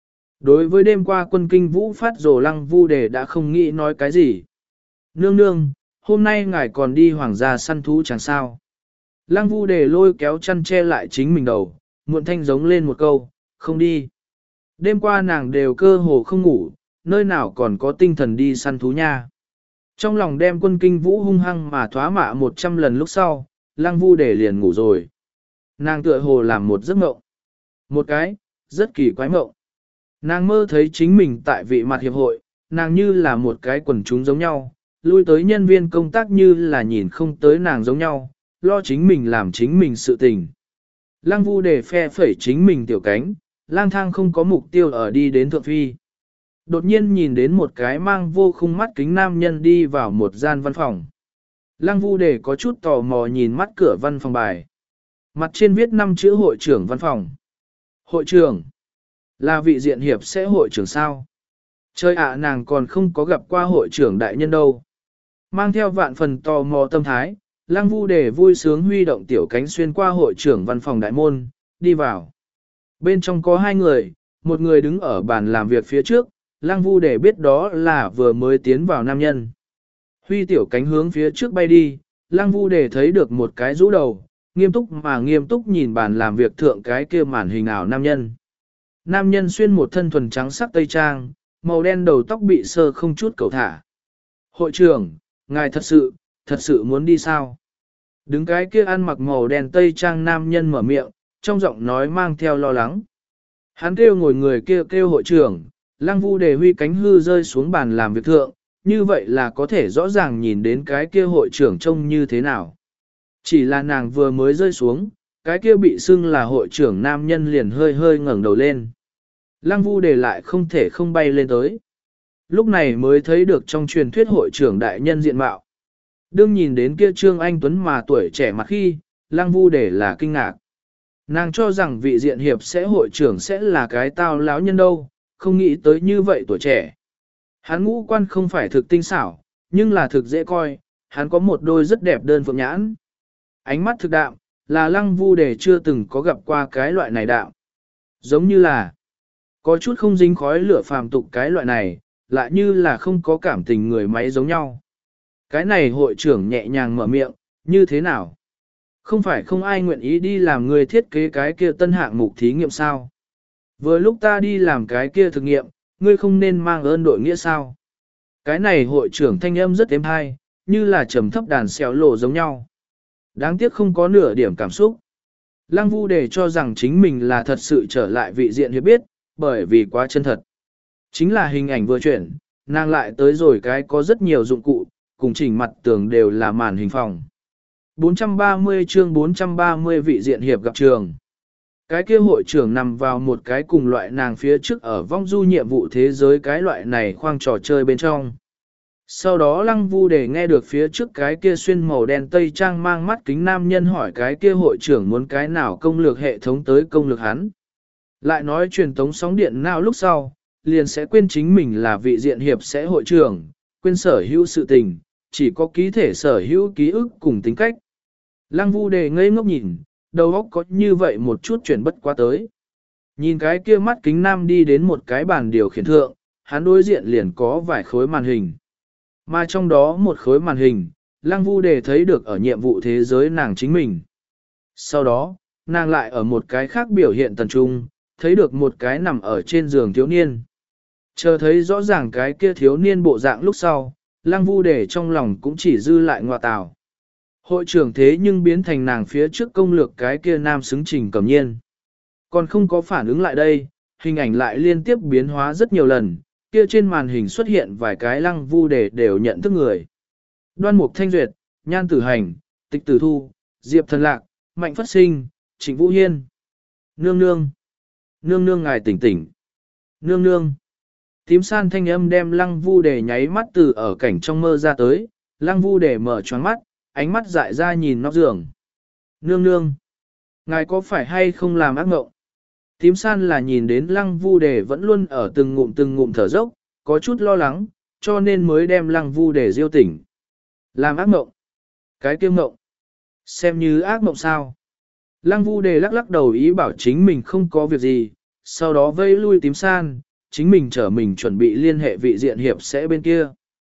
Đối với đêm qua quân kinh vũ phát rồ Lăng Vu Đề đã không nghĩ nói cái gì. Nương nương, hôm nay ngài còn đi hoàng gia săn thú chẳng sao. Lăng Vu Đề lôi kéo chăn che lại chính mình đầu, muộn thanh giống lên một câu, không đi. Đêm qua nàng đều cơ hồ không ngủ, nơi nào còn có tinh thần đi săn thú nha. Trong lòng đem quân kinh vũ hung hăng mà thoá mạ một trăm lần lúc sau, Lăng Vu Đề liền ngủ rồi. Nàng tựa hồ làm một giấc mộng. Một cái, rất kỳ quái mộng. Nàng mơ thấy chính mình tại vị mặt hiệp hội, nàng như là một cái quần chúng giống nhau, lui tới nhân viên công tác như là nhìn không tới nàng giống nhau, lo chính mình làm chính mình sự tình. Lăng Vu Đề phe phẩy chính mình tiểu cánh, lang thang không có mục tiêu ở đi đến thượng phi. Đột nhiên nhìn đến một cái mang vô khung mắt kính nam nhân đi vào một gian văn phòng. Lăng Vu Đề có chút tò mò nhìn mắt cửa văn phòng bài. Mặt trên viết năm chữ hội trưởng văn phòng. Hội trưởng? Là vị diện hiệp sẽ hội trưởng sao? Chơi ạ, nàng còn không có gặp qua hội trưởng đại nhân đâu. Mang theo vạn phần tò mò tâm thái, Lăng Vu Đề vui sướng huy động tiểu cánh xuyên qua hội trưởng văn phòng đại môn, đi vào. Bên trong có hai người, một người đứng ở bàn làm việc phía trước, Lăng Vu Đề biết đó là vừa mới tiến vào nam nhân. Huy tiểu cánh hướng phía trước bay đi, Lăng Vu Đề thấy được một cái rũ đầu, nghiêm túc mà nghiêm túc nhìn bàn làm việc thượng cái kia màn hình ảo nam nhân. Nam nhân xuyên một thân thuần trắng sắc tây trang, màu đen đầu tóc bị sơ không chút cầu thả. Hội trưởng, ngài thật sự, thật sự muốn đi sao? Đứng cái kia ăn mặc màu đen tây trang nam nhân mở miệng, trong giọng nói mang theo lo lắng. Hắn kêu ngồi người kia kêu hội trưởng, Lăng Vu Đề huy cánh hư rơi xuống bàn làm việc thượng, như vậy là có thể rõ ràng nhìn đến cái kia hội trưởng trông như thế nào. Chỉ là nàng vừa mới rơi xuống, cái kia bị xưng là hội trưởng nam nhân liền hơi hơi ngẩng đầu lên. Lăng Vu Đề lại không thể không bay lên tới. Lúc này mới thấy được trong truyền thuyết hội trưởng đại nhân diện mạo. Đương nhìn đến kia Trương Anh Tuấn mà tuổi trẻ mặt khi, Lăng Vu Đề là kinh ngạc. Nàng cho rằng vị diện hiệp sẽ hội trưởng sẽ là cái tao láo nhân đâu, không nghĩ tới như vậy tuổi trẻ. Hắn ngũ quan không phải thực tinh xảo, nhưng là thực dễ coi, hắn có một đôi rất đẹp đơn phượng nhãn. Ánh mắt thực đạm, là Lăng Vu Đề chưa từng có gặp qua cái loại này đạm. Giống như là, có chút không dính khói lửa phàm tục cái loại này, lại như là không có cảm tình người máy giống nhau. Cái này hội trưởng nhẹ nhàng mở miệng, như thế nào? Không phải không ai nguyện ý đi làm người thiết kế cái kia tân hạng mục thí nghiệm sao? Vừa lúc ta đi làm cái kia thực nghiệm, ngươi không nên mang ơn đội nghĩa sao? Cái này hội trưởng thanh âm rất êm hay, như là trầm thấp đàn xéo lộ giống nhau. Đáng tiếc không có nửa điểm cảm xúc. Lăng Vu Đề cho rằng chính mình là thật sự trở lại vị diện hiệp biết, bởi vì quá chân thật. Chính là hình ảnh vừa chuyển, nàng lại tới rồi cái có rất nhiều dụng cụ, cùng chỉnh mặt tường đều là màn hình phòng. bốn trăm ba mươi chương bốn trăm ba mươi vị diện hiệp gặp trường. Cái kia hội trưởng nằm vào một cái cùng loại nàng phía trước ở vong du nhiệm vụ thế giới cái loại này khoang trò chơi bên trong. Sau đó Lăng Vu Đề nghe được phía trước cái kia xuyên màu đen tây trang mang mắt kính nam nhân hỏi cái kia hội trưởng muốn cái nào công lược hệ thống tới công lược hắn. Lại nói truyền tống sóng điện nào lúc sau, liền sẽ quên chính mình là vị diện hiệp sẽ hội trưởng, quên sở hữu sự tình, chỉ có ký thể sở hữu ký ức cùng tính cách. Lăng Vu Đề ngây ngốc nhìn, đầu óc có như vậy một chút chuyển bất quá tới. Nhìn cái kia mắt kính nam đi đến một cái bàn điều khiển thượng, hắn đối diện liền có vài khối màn hình. Mà trong đó một khối màn hình, Lăng Vu Đề thấy được ở nhiệm vụ thế giới nàng chính mình. Sau đó, nàng lại ở một cái khác biểu hiện tần trung, thấy được một cái nằm ở trên giường thiếu niên. Chờ thấy rõ ràng cái kia thiếu niên bộ dạng lúc sau, Lăng Vu Đề trong lòng cũng chỉ dư lại ngọa tào. Hội trưởng thế nhưng biến thành nàng phía trước công lược cái kia nam xứng Trình Cẩm Nhiên. Còn không có phản ứng lại đây, hình ảnh lại liên tiếp biến hóa rất nhiều lần, kia trên màn hình xuất hiện vài cái Lăng Vu Đề đều nhận thức người. Đoan Mục Thanh Duyệt, Nhan Tử Hành, Tịch Tử Thu, Diệp Thần Lạc, Mạnh Phất Sinh, Trịnh Vũ Hiên. Nương nương. Nương nương ngài tỉnh tỉnh. Nương nương. Tím san thanh âm đem Lăng Vu Đề nháy mắt từ ở cảnh trong mơ ra tới, Lăng Vu Đề mở choáng mắt, ánh mắt dại ra nhìn nóc giường. Nương nương. Ngài có phải hay không làm ác mộng? Tím san là nhìn đến Lăng Vu Đề vẫn luôn ở từng ngụm từng ngụm thở dốc, có chút lo lắng, cho nên mới đem Lăng Vu Đề diêu tỉnh. Làm ác mộng? Cái kiêu mộng? Xem như ác mộng sao? Lăng Vu Đề lắc lắc đầu ý bảo chính mình không có việc gì, sau đó vây lui tím san, chính mình trở mình chuẩn bị liên hệ vị diện hiệp sẽ bên kia.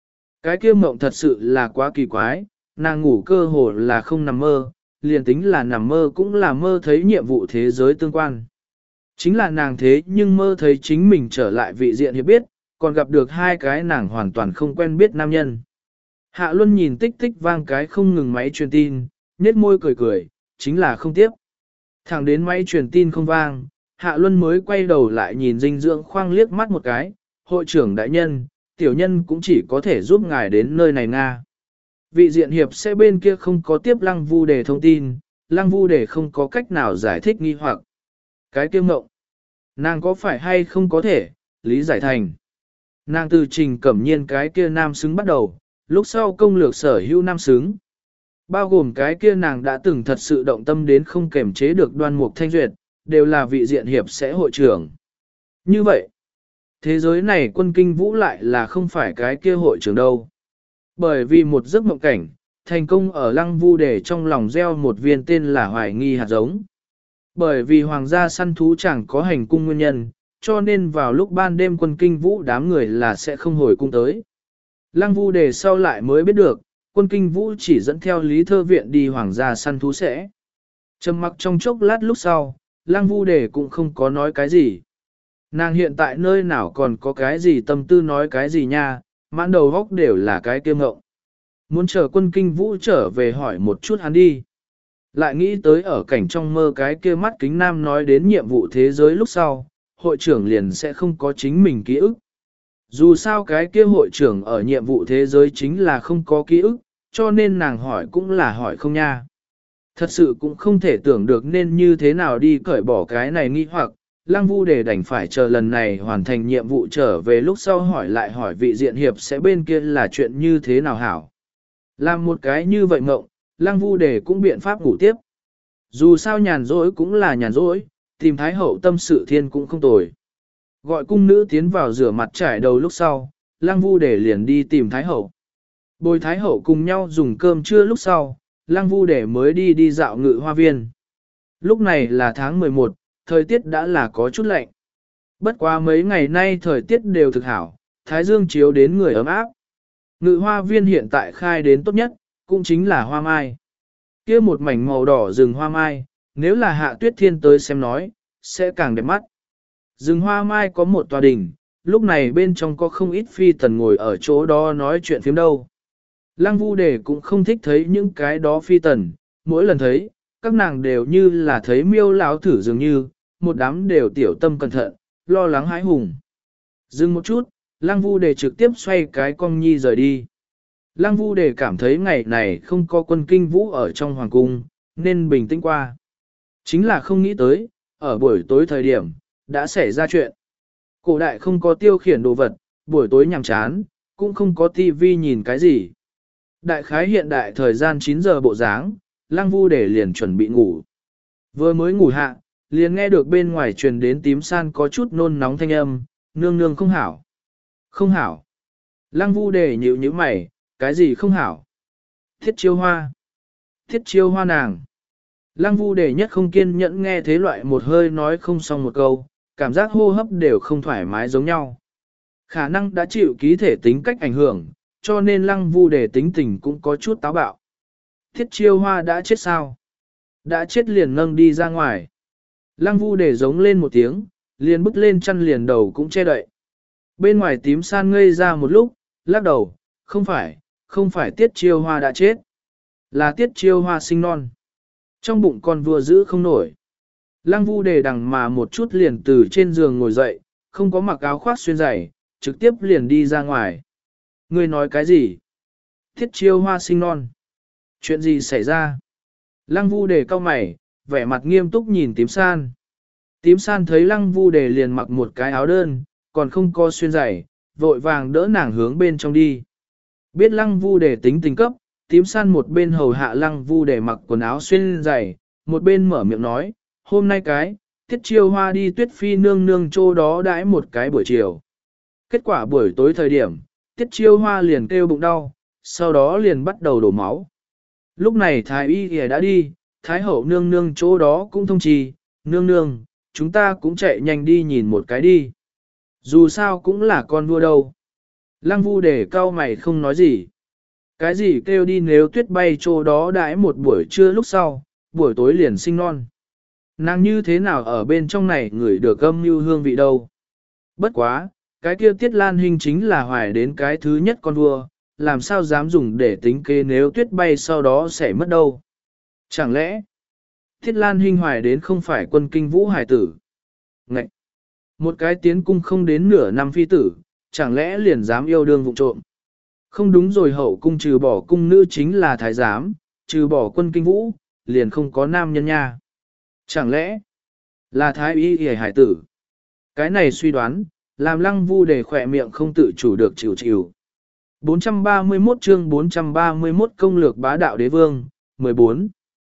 Cái kia mộng thật sự là quá kỳ quái, nàng ngủ cơ hồ là không nằm mơ, liền tính là nằm mơ cũng là mơ thấy nhiệm vụ thế giới tương quan. Chính là nàng thế nhưng mơ thấy chính mình trở lại vị diện hiệp biết, còn gặp được hai cái nàng hoàn toàn không quen biết nam nhân. Hạ Luân nhìn tích tích vang cái không ngừng máy truyền tin, nhếch môi cười cười, chính là không tiếp. Thẳng đến máy truyền tin không vang, Hạ Luân mới quay đầu lại nhìn dinh dưỡng khoang liếc mắt một cái, hội trưởng đại nhân, tiểu nhân cũng chỉ có thể giúp ngài đến nơi này Nga. Vị diện hiệp sẽ bên kia không có tiếp lăng vu đề thông tin, lăng vu đề không có cách nào giải thích nghi hoặc. Cái kiêu ngộng, nàng có phải hay không có thể, lý giải thành. Nàng từ trình cẩm nhiên cái kia nam xứng bắt đầu, lúc sau công lược sở hữu nam xứng. Bao gồm cái kia nàng đã từng thật sự động tâm đến không kềm chế được Đoan Mục Thanh Duyệt, đều là vị diện hiệp sẽ hội trưởng. Như vậy, thế giới này quân kinh vũ lại là không phải cái kia hội trưởng đâu. Bởi vì một giấc mộng cảnh, thành công ở lăng vu để trong lòng gieo một viên tên là hoài nghi hạt giống. Bởi vì hoàng gia săn thú chẳng có hành cung nguyên nhân, cho nên vào lúc ban đêm quân kinh vũ đám người là sẽ không hồi cung tới. Lăng vu đề sau lại mới biết được, quân kinh vũ chỉ dẫn theo lý thơ viện đi hoàng gia săn thú sẽ. Trầm mặc trong chốc lát lúc sau, lăng vu đề cũng không có nói cái gì. Nàng hiện tại nơi nào còn có cái gì tâm tư nói cái gì nha, mãn đầu góc đều là cái kiêm ngộng. Muốn chờ quân kinh vũ trở về hỏi một chút hắn đi. Lại nghĩ tới ở cảnh trong mơ cái kia mắt kính nam nói đến nhiệm vụ thế giới lúc sau, hội trưởng liền sẽ không có chính mình ký ức. Dù sao cái kia hội trưởng ở nhiệm vụ thế giới chính là không có ký ức, cho nên nàng hỏi cũng là hỏi không nha. Thật sự cũng không thể tưởng được nên như thế nào đi cởi bỏ cái này nghi hoặc, Lăng Vu để đành phải chờ lần này hoàn thành nhiệm vụ trở về lúc sau hỏi lại hỏi vị diện hiệp sẽ bên kia là chuyện như thế nào hảo. Làm một cái như vậy mộng, Lăng Vu để cũng biện pháp ngủ tiếp. Dù sao nhàn rỗi cũng là nhàn rỗi, tìm Thái Hậu tâm sự thiên cũng không tồi. Gọi cung nữ tiến vào rửa mặt trải đầu lúc sau, Lăng Vu để liền đi tìm Thái Hậu. Bồi Thái Hậu cùng nhau dùng cơm trưa lúc sau, Lăng Vu để mới đi đi dạo ngự hoa viên. Lúc này là tháng mười một, thời tiết đã là có chút lạnh. Bất quá mấy ngày nay thời tiết đều thực hảo, thái dương chiếu đến người ấm áp. Ngự hoa viên hiện tại khai đến tốt nhất, cũng chính là hoa mai. Kia một mảnh màu đỏ rừng hoa mai, nếu là Hạ Tuyết Thiên tới xem nói, sẽ càng đẹp mắt. Rừng hoa mai có một tòa đình, lúc này bên trong có không ít phi tần ngồi ở chỗ đó nói chuyện phiếm đâu. Lăng Vu Đề cũng không thích thấy những cái đó phi tần, mỗi lần thấy, các nàng đều như là thấy miêu lão thử dường như, một đám đều tiểu tâm cẩn thận, lo lắng hãi hùng. Dừng một chút, Lăng Vu Đề trực tiếp xoay cái cong nhi rời đi. Lăng Vu Đề cảm thấy ngày này không có quân kinh vũ ở trong hoàng cung, nên bình tĩnh qua. Chính là không nghĩ tới, ở buổi tối thời điểm, đã xảy ra chuyện. Cổ đại không có tiêu khiển đồ vật, buổi tối nhàm chán, cũng không có tivi nhìn cái gì. Đại khái hiện đại thời gian chín giờ bộ dáng, Lăng Vu Đề liền chuẩn bị ngủ. Vừa mới ngủ hạ, liền nghe được bên ngoài truyền đến tím san có chút nôn nóng thanh âm, nương nương không hảo. Không hảo. Lăng Vu Đề nhíu nhíu mày, cái gì không hảo? Thiết chiêu hoa. Thiết chiêu hoa nàng. Lăng Vu Đề nhất không kiên nhẫn nghe thế loại một hơi nói không xong một câu, cảm giác hô hấp đều không thoải mái giống nhau. Khả năng đã chịu ký thể tính cách ảnh hưởng, cho nên Lăng Vu Đề tính tình cũng có chút táo bạo. Thiết chiêu hoa đã chết sao? Đã chết liền nâng đi ra ngoài. Lăng Vu Đề giống lên một tiếng, liền bứt lên chăn liền đầu cũng che đậy. Bên ngoài tím san ngây ra một lúc, lắc đầu, không phải, không phải tiết chiêu hoa đã chết. Là tiết chiêu hoa sinh non. Trong bụng con vừa giữ không nổi. Lăng Vu Đề đằng mà một chút liền từ trên giường ngồi dậy, không có mặc áo khoác xuyên giày, trực tiếp liền đi ra ngoài. Ngươi nói cái gì? Tiết chiêu hoa sinh non. Chuyện gì xảy ra? Lăng Vu Đề cau mày, vẻ mặt nghiêm túc nhìn tím san. Tím san thấy Lăng Vu Đề liền mặc một cái áo đơn, còn không có xuyên giày, vội vàng đỡ nàng hướng bên trong đi. Biết Lăng Vu Đề tính tình cấp, tím san một bên hầu hạ Lăng Vu Đề mặc quần áo xuyên giày, một bên mở miệng nói, hôm nay cái, tiết chiêu hoa đi tuyết phi nương nương chỗ đó đãi một cái buổi chiều. Kết quả buổi tối thời điểm, tiết chiêu hoa liền kêu bụng đau, sau đó liền bắt đầu đổ máu. Lúc này thái y kìa đã đi, thái hậu nương nương chỗ đó cũng thông trì, nương nương, chúng ta cũng chạy nhanh đi nhìn một cái đi. Dù sao cũng là con vua đâu. Lăng Vu Đề cau mày không nói gì. Cái gì kêu đi nếu tuyết bay chỗ đó đãi một buổi trưa lúc sau, buổi tối liền sinh non. Nàng như thế nào ở bên trong này ngửi được âm mưu hương vị đâu. Bất quá, cái kia Tiết Lan Hinh chính là hoài đến cái thứ nhất con vua, làm sao dám dùng để tính kế nếu tuyết bay sau đó sẽ mất đâu. Chẳng lẽ, Tiết Lan Hinh hoài đến không phải quân kinh vũ hải tử? Ngậy! Một cái tiến cung không đến nửa năm phi tử, chẳng lẽ liền dám yêu đương vụ trộm? Không đúng rồi, hậu cung trừ bỏ cung nữ chính là thái giám, trừ bỏ quân kinh vũ, liền không có nam nhân nha. Chẳng lẽ là thái y y hải tử? Cái này suy đoán, làm Lăng Vu Đề khỏe miệng không tự chủ được chịu chịu. bốn trăm ba mươi mốt chương bốn trăm ba mươi mốt công lược bá đạo đế vương, mười bốn.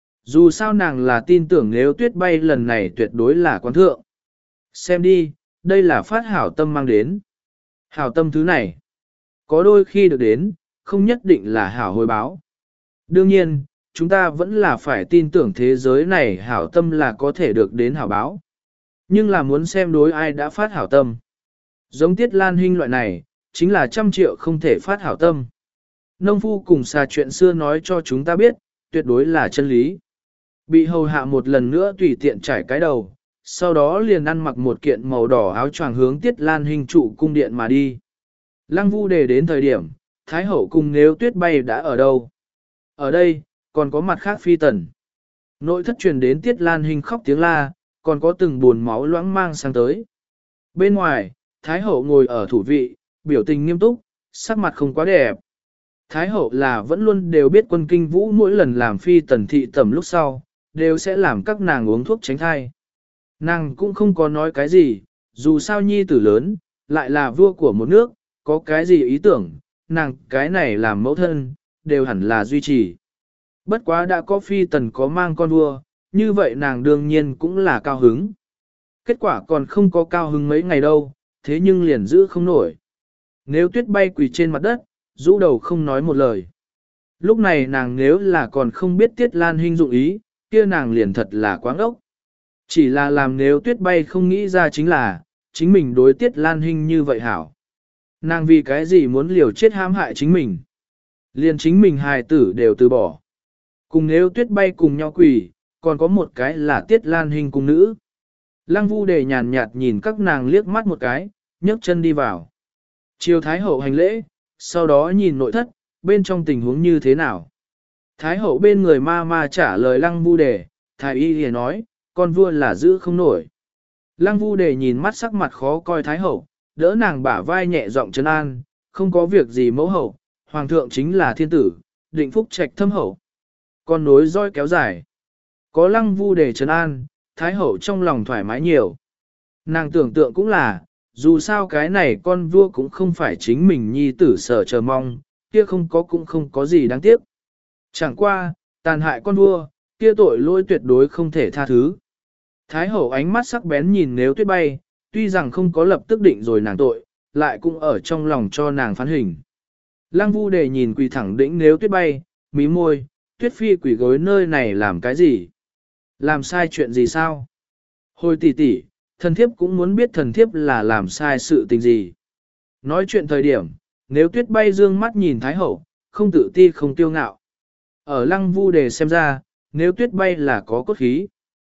Dù sao nàng là tin tưởng nếu tuyết bay lần này tuyệt đối là quán thượng. Xem đi, đây là phát hảo tâm mang đến. Hảo tâm thứ này, có đôi khi được đến, không nhất định là hảo hồi báo. Đương nhiên, chúng ta vẫn là phải tin tưởng thế giới này hảo tâm là có thể được đến hảo báo. Nhưng là muốn xem đối ai đã phát hảo tâm. Giống Tiết Lan Hinh loại này, chính là trăm triệu không thể phát hảo tâm. Nông phu cùng xà chuyện xưa nói cho chúng ta biết, tuyệt đối là chân lý. Bị hầu hạ một lần nữa tùy tiện trải cái đầu, sau đó liền ăn mặc một kiện màu đỏ áo choàng hướng Tiết Lan Hinh trụ cung điện mà đi. Lăng Vu Đề đến thời điểm, Thái hậu cùng nếu tuyết bay đã ở đâu? Ở đây, còn có mặt khác phi tần. Nội thất truyền đến Tiết Lan Hinh khóc tiếng la, còn có từng buồn máu loãng mang sang tới. Bên ngoài, Thái hậu ngồi ở thủ vị, biểu tình nghiêm túc, sắc mặt không quá đẹp. Thái hậu là vẫn luôn đều biết quân kinh vũ mỗi lần làm phi tần thị tẩm lúc sau, đều sẽ làm các nàng uống thuốc tránh thai. Nàng cũng không có nói cái gì, dù sao nhi tử lớn, lại là vua của một nước, có cái gì ý tưởng, nàng cái này làm mẫu thân, đều hẳn là duy trì. Bất quá đã có phi tần có mang con vua, như vậy nàng đương nhiên cũng là cao hứng. Kết quả còn không có cao hứng mấy ngày đâu, thế nhưng liền giữ không nổi. Nếu tuyết bay quỳ trên mặt đất, rũ đầu không nói một lời. Lúc này nàng nếu là còn không biết Tiết Lan Hinh dụng ý, kia nàng liền thật là quáng ốc. Chỉ là làm nếu tuyết bay không nghĩ ra chính là, chính mình đối Tiết Lan Hinh như vậy hảo. Nàng vì cái gì muốn liều chết hãm hại chính mình. Liền chính mình hài tử đều từ bỏ. Cùng nếu tuyết bay cùng nhau quỳ, còn có một cái là Tiết Lan Hinh cùng nữ. Lăng Vu Đề nhàn nhạt nhìn các nàng liếc mắt một cái, nhấc chân đi vào. Triều Thái hậu hành lễ, sau đó nhìn nội thất, bên trong tình huống như thế nào. Thái hậu bên người ma ma trả lời Lăng Vu Đề, Thái y liền nói, con vua là giữ không nổi. Lăng Vu Đề nhìn mắt sắc mặt khó coi Thái hậu, đỡ nàng bả vai nhẹ giọng trấn an, không có việc gì mẫu hậu, hoàng thượng chính là thiên tử, định phúc trạch thâm hậu. Con nối roi kéo dài. Có Lăng Vu Đề trấn an, Thái hậu trong lòng thoải mái nhiều. Nàng tưởng tượng cũng là, dù sao cái này con vua cũng không phải chính mình nhi tử sở chờ mong, kia không có cũng không có gì đáng tiếc. Chẳng qua, tàn hại con vua, kia tội lỗi tuyệt đối không thể tha thứ. Thái hậu ánh mắt sắc bén nhìn nếu tuyết bay, tuy rằng không có lập tức định rồi nàng tội, lại cũng ở trong lòng cho nàng phán hình. Lăng Vu Đề nhìn quỳ thẳng đĩnh nếu tuyết bay, mí môi, tuyết phi quỳ gối nơi này làm cái gì? Làm sai chuyện gì sao? Hồi tỷ tỷ, thần thiếp cũng muốn biết thần thiếp là làm sai sự tình gì. Nói chuyện thời điểm, nếu tuyết bay dương mắt nhìn Thái hậu, không tự ti không tiêu ngạo. Ở Lăng Vu Đề xem ra, nếu tuyết bay là có cốt khí.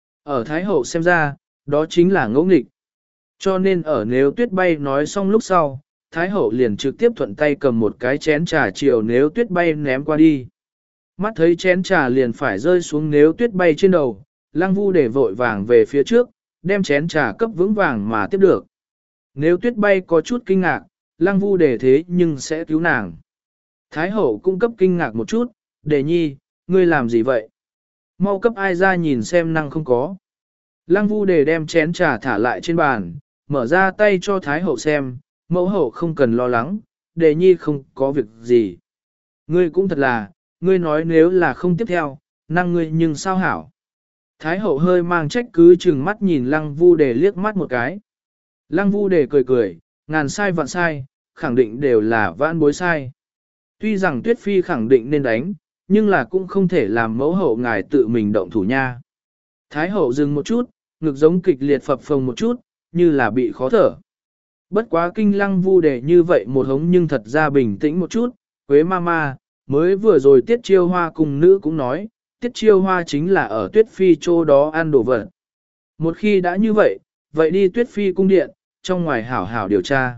Ở Thái hậu xem ra, đó chính là ngẫu nghịch. Cho nên ở nếu tuyết bay nói xong lúc sau, Thái hậu liền trực tiếp thuận tay cầm một cái chén trà chiều nếu tuyết bay ném qua đi. Mắt thấy chén trà liền phải rơi xuống nếu tuyết bay trên đầu, Lăng Vu Đề vội vàng về phía trước, đem chén trà cấp vững vàng mà tiếp được. Nếu tuyết bay có chút kinh ngạc, Lăng Vu Đề thế nhưng sẽ cứu nàng. Thái hậu cũng cấp kinh ngạc một chút, Đề nhi, ngươi làm gì vậy? Mau cấp ai ra nhìn xem năng không có. Lăng Vu Đề đem chén trà thả lại trên bàn, mở ra tay cho Thái hậu xem, mẫu hậu không cần lo lắng, Đề nhi không có việc gì. Ngươi cũng thật là, ngươi nói nếu là không tiếp theo, năng ngươi nhưng sao hảo. Thái hậu hơi mang trách cứ chừng mắt nhìn Lăng Vu Đề liếc mắt một cái. Lăng Vu Đề cười cười, ngàn sai vạn sai, khẳng định đều là vãn bối sai. Tuy rằng Tuyết Phi khẳng định nên đánh, nhưng là cũng không thể làm mẫu hậu ngài tự mình động thủ nha. Thái hậu dừng một chút, ngực giống kịch liệt phập phồng một chút, như là bị khó thở. Bất quá kinh lăng vu để như vậy một hống nhưng thật ra bình tĩnh một chút, Quế ma ma, mới vừa rồi tiết chiêu hoa cùng nữ cũng nói, tiết chiêu hoa chính là ở tuyết phi chỗ đó ăn đồ vật. Một khi đã như vậy, vậy đi tuyết phi cung điện, trong ngoài hảo hảo điều tra.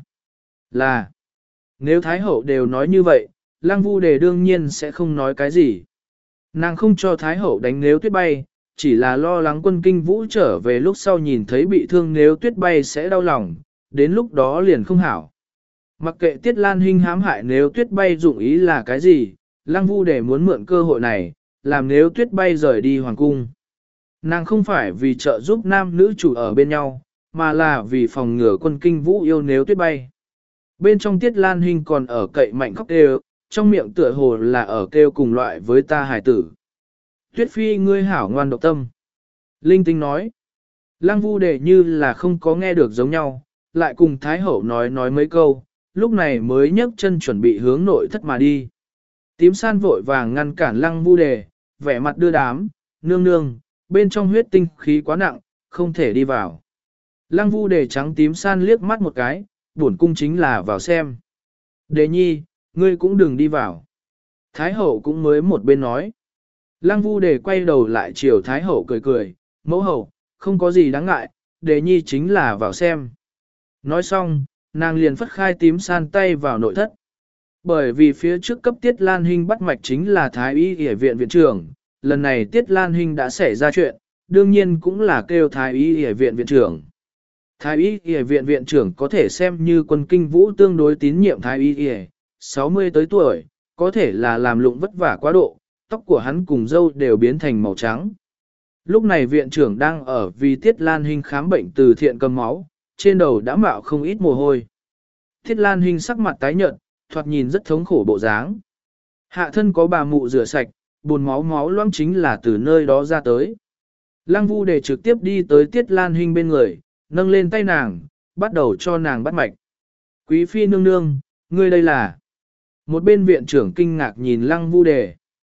Là, nếu Thái Hậu đều nói như vậy, lăng vu đề đương nhiên sẽ không nói cái gì. Nàng không cho Thái Hậu đánh nếu tuyết bay, chỉ là lo lắng quân kinh vũ trở về lúc sau nhìn thấy bị thương nếu tuyết bay sẽ đau lòng, đến lúc đó liền không hảo. Mặc kệ Tiết Lan Hinh hãm hại nếu tuyết bay dụng ý là cái gì, lăng vu đề muốn mượn cơ hội này, làm nếu tuyết bay rời đi hoàng cung. Nàng không phải vì trợ giúp nam nữ chủ ở bên nhau, mà là vì phòng ngừa quân kinh vũ yêu nếu tuyết bay. Bên trong Tiết Lan Hinh còn ở cậy mạnh khóc kêu, trong miệng tựa hồ là ở kêu cùng loại với ta hài tử. Tuyết phi ngươi hảo ngoan độc tâm. Linh tinh nói. Lăng vu đề như là không có nghe được giống nhau, lại cùng Thái Hậu nói nói mấy câu, lúc này mới nhấc chân chuẩn bị hướng nội thất mà đi. Tím san vội vàng ngăn cản lăng vu đề, vẻ mặt đưa đám, nương nương, bên trong huyết tinh khí quá nặng, không thể đi vào. Lăng vu đề trắng tím san liếc mắt một cái, buồn cung chính là vào xem. Đề nhi, ngươi cũng đừng đi vào. Thái Hậu cũng mới một bên nói. Lăng vu đề quay đầu lại chiều Thái Hậu cười cười, mẫu hậu, không có gì đáng ngại, đề nhi chính là vào xem. Nói xong, nàng liền phất khai tím san tay vào nội thất. Bởi vì phía trước cấp Tiết Lan Hinh bắt mạch chính là Thái y y viện viện trưởng, lần này Tiết Lan Hinh đã xảy ra chuyện, đương nhiên cũng là kêu Thái y y viện viện trưởng. Thái y y viện viện trưởng có thể xem như quân kinh vũ tương đối tín nhiệm Thái y y, sáu mươi tới tuổi, có thể là làm lụng vất vả quá độ, tóc của hắn cùng râu đều biến thành màu trắng. Lúc này viện trưởng đang ở vì Tiết Lan Hinh khám bệnh từ thiện cầm máu, trên đầu đã mạo không ít mồ hôi. Tiết Lan Hinh sắc mặt tái nhợt, thoạt nhìn rất thống khổ bộ dáng. Hạ thân có bà mụ rửa sạch, buồn máu máu loãng chính là từ nơi đó ra tới. Lăng vu đề trực tiếp đi tới Tiết Lan Hinh bên người, nâng lên tay nàng, bắt đầu cho nàng bắt mạch. Quý phi nương nương, ngươi đây là... Một bên viện trưởng kinh ngạc nhìn lăng vu đề.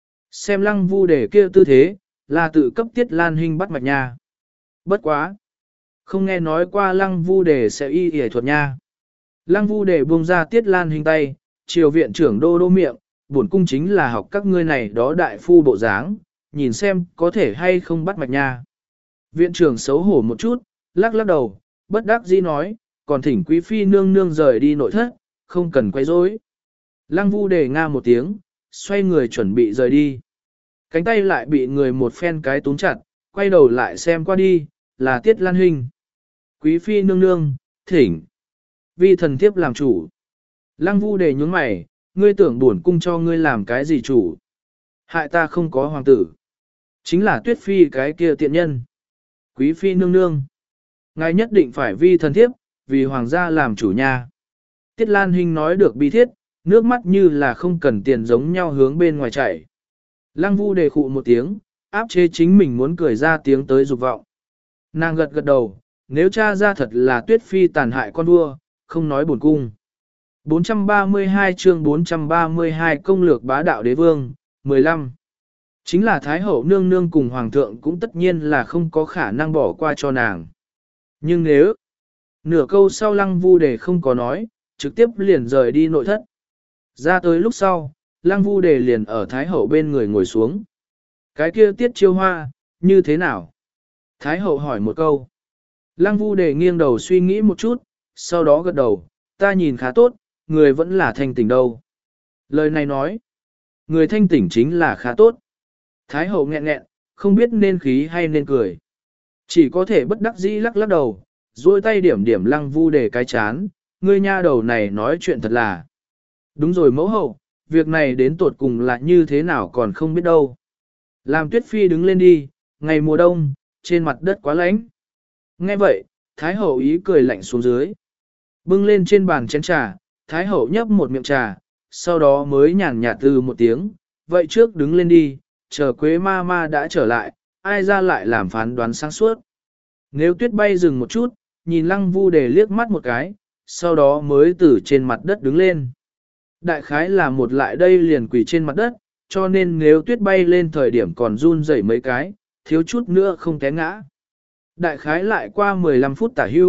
Xem lăng vu đề kia tư thế, là tự cấp Tiết Lan Hinh bắt mạch nha. Bất quá. Không nghe nói qua lăng vu đề sẽ y y thuật nha. Lăng vu đề buông ra Tiết Lan Hinh tay, chiều viện trưởng đô đô miệng, bổn cung chính là học các ngươi này đó đại phu bộ dáng, nhìn xem có thể hay không bắt mạch nha. Viện trưởng xấu hổ một chút, lắc lắc đầu, bất đắc dĩ nói, còn thỉnh quý phi nương nương rời đi nội thất, không cần quay rối. Lăng vu đề nga một tiếng, xoay người chuẩn bị rời đi. Cánh tay lại bị người một phen cái túm chặt, quay đầu lại xem qua đi, là Tiết Lan Hinh. Quý phi nương nương, thỉnh. Vi thần thiếp làm chủ. Lăng vu đề nhướng mày, ngươi tưởng buồn cung cho ngươi làm cái gì chủ. Hại ta không có hoàng tử. Chính là Tuyết phi cái kia tiện nhân. Quý phi nương nương. Ngài nhất định phải vi thần thiếp, vì hoàng gia làm chủ nha. Tiết Lan Hinh nói được bi thiết, nước mắt như là không cần tiền giống nhau hướng bên ngoài chảy. Lăng vu đề khụ một tiếng, áp chế chính mình muốn cười ra tiếng tới dục vọng. Nàng gật gật đầu, nếu cha ra thật là Tuyết phi tàn hại con vua, không nói buồn cung. bốn trăm ba mươi hai chương bốn trăm ba mươi hai công lược bá đạo đế vương, mười lăm. Chính là Thái hậu nương nương cùng hoàng thượng cũng tất nhiên là không có khả năng bỏ qua cho nàng. Nhưng nếu, nửa câu sau lăng vu đề không có nói, trực tiếp liền rời đi nội thất. Ra tới lúc sau, lăng vu đề liền ở Thái hậu bên người ngồi xuống. Cái kia Tiết chiêu hoa, như thế nào? Thái hậu hỏi một câu. Lăng vu đề nghiêng đầu suy nghĩ một chút, sau đó gật đầu, ta nhìn khá tốt, người vẫn là thanh tỉnh đâu. Lời này nói, người thanh tỉnh chính là khá tốt. Thái hậu nghẹn nghẹn, không biết nên khí hay nên cười. Chỉ có thể bất đắc dĩ lắc lắc đầu, duỗi tay điểm điểm lăng vu đề cái chán, ngươi nha đầu này nói chuyện thật là. Đúng rồi mẫu hậu, việc này đến tột cùng là như thế nào còn không biết đâu. Làm Tuyết phi đứng lên đi, ngày mùa đông, trên mặt đất quá lạnh. Nghe vậy, Thái hậu ý cười lạnh xuống dưới. Bưng lên trên bàn chén trà, Thái hậu nhấp một miệng trà, sau đó mới nhàn nhạt từ một tiếng, vậy trước đứng lên đi, chờ Quế ma ma đã trở lại, ai ra lại làm phán đoán sáng suốt. Nếu Tuyết bay dừng một chút, nhìn lăng vu đề liếc mắt một cái, sau đó mới từ trên mặt đất đứng lên. Đại khái là một lại đây liền quỳ trên mặt đất, cho nên nếu Tuyết bay lên thời điểm còn run rẩy mấy cái, thiếu chút nữa không té ngã. Đại khái lại qua mười lăm phút tả hữu,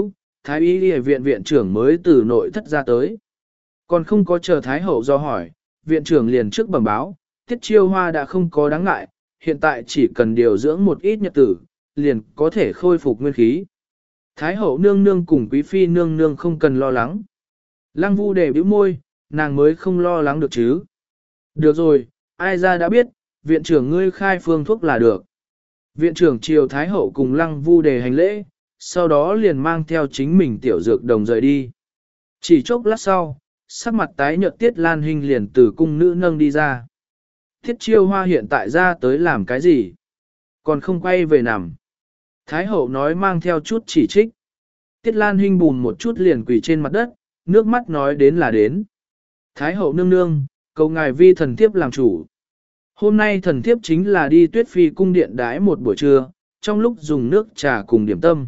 Thái y y viện viện trưởng mới từ nội thất ra tới. Còn không có chờ Thái hậu do hỏi, viện trưởng liền trước bẩm báo, Tiết Chiêu Hoa đã không có đáng ngại, hiện tại chỉ cần điều dưỡng một ít nhật tử, liền có thể khôi phục nguyên khí. Thái hậu nương nương cùng quý phi nương nương không cần lo lắng. Lăng Vu Đề bĩu môi, nàng mới không lo lắng được chứ. Được rồi, ai ra đã biết, viện trưởng ngươi khai phương thuốc là được. Viện trưởng triều Thái hậu cùng Lăng Vu Đề hành lễ, sau đó liền mang theo chính mình tiểu dược đồng rời đi. Chỉ chốc lát sau, sắc mặt tái nhợt Tiết Lan Hinh liền từ cung nữ nâng đi ra. Thiết Chiêu Hoa hiện tại ra tới làm cái gì? Còn không quay về nằm. Thái hậu nói mang theo chút chỉ trích. Tiết Lan Hinh bùn một chút liền quỳ trên mặt đất, nước mắt nói đến là đến. Thái hậu nương nương, cầu ngài vi thần thiếp làm chủ. Hôm nay thần thiếp chính là đi Tuyết Phi cung điện đái một buổi trưa, trong lúc dùng nước trà cùng điểm tâm.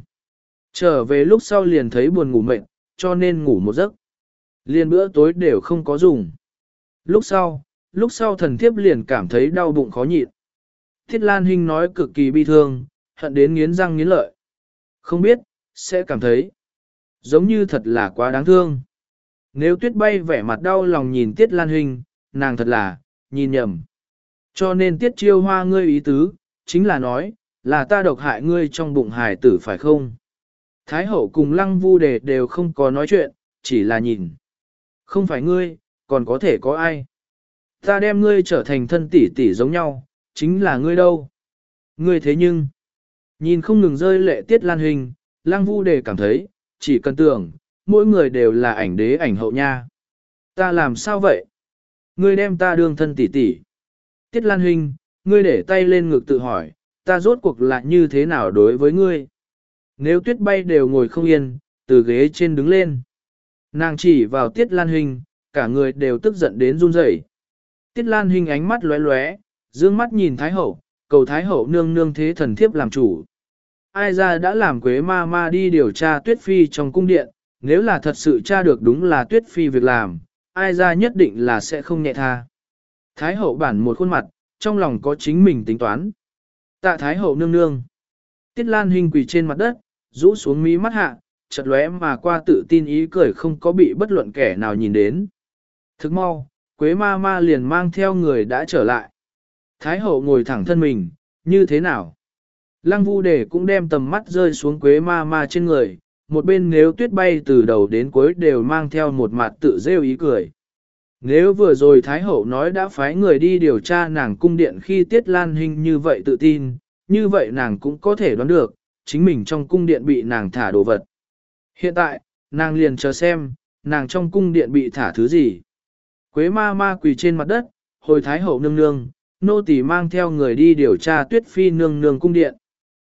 Trở về lúc sau liền thấy buồn ngủ mệt, cho nên ngủ một giấc. Liền bữa tối đều không có dùng. Lúc sau, lúc sau thần thiếp liền cảm thấy đau bụng khó nhịn. Thiết Lan Hinh nói cực kỳ bi thương, hận đến nghiến răng nghiến lợi. Không biết, sẽ cảm thấy giống như thật là quá đáng thương. Nếu Tuyết Bay vẻ mặt đau lòng nhìn Tiết Lan Hinh, nàng thật là, nhìn nhầm. Cho nên Tiết Chiêu Hoa ngươi ý tứ, chính là nói, là ta độc hại ngươi trong bụng hài tử phải không? Thái hậu cùng Lăng Vu Đề đều không có nói chuyện, chỉ là nhìn. Không phải ngươi, còn có thể có ai? Ta đem ngươi trở thành thân tỷ tỷ giống nhau, chính là ngươi đâu? Ngươi thế nhưng, nhìn không ngừng rơi lệ Tiết Lan Hinh, Lăng Vu Đề cảm thấy, chỉ cần tưởng, mỗi người đều là ảnh đế ảnh hậu nha. Ta làm sao vậy? Ngươi đem ta đương thân tỷ tỷ. Tiết Lan Hinh, ngươi để tay lên ngực tự hỏi, ta rốt cuộc là như thế nào đối với ngươi? Nếu Tuyết Bay đều ngồi không yên, từ ghế trên đứng lên. Nàng chỉ vào Tiết Lan Hinh, cả người đều tức giận đến run rẩy. Tiết Lan Hinh ánh mắt lóe lóe, dương mắt nhìn Thái hậu, cầu Thái hậu nương nương thế thần thiếp làm chủ. Ai ra đã làm Quế ma ma đi điều tra Tuyết Phi trong cung điện, nếu là thật sự tra được đúng là Tuyết Phi việc làm, ai ra nhất định là sẽ không nhẹ tha. Thái hậu bản một khuôn mặt, trong lòng có chính mình tính toán. Tạ Thái hậu nương nương. Tiết Lan Hinh quỳ trên mặt đất, rũ xuống mí mắt hạ, chợt lóe mà qua tự tin ý cười không có bị bất luận kẻ nào nhìn đến. Thức mau, Quế ma ma liền mang theo người đã trở lại. Thái hậu ngồi thẳng thân mình, như thế nào? Lăng Vu Đề cũng đem tầm mắt rơi xuống Quế ma ma trên người, một bên Nếu Tuyết Bay từ đầu đến cuối đều mang theo một mặt tự rêu ý cười. Nếu vừa rồi Thái hậu nói đã phái người đi điều tra nàng cung điện khi Tiết Lan Hinh như vậy tự tin, như vậy nàng cũng có thể đoán được, chính mình trong cung điện bị nàng thả đồ vật. Hiện tại, nàng liền chờ xem, nàng trong cung điện bị thả thứ gì. Quế ma ma quỳ trên mặt đất, hồi Thái hậu nương nương, nô tỳ mang theo người đi điều tra Tuyết Phi nương nương cung điện.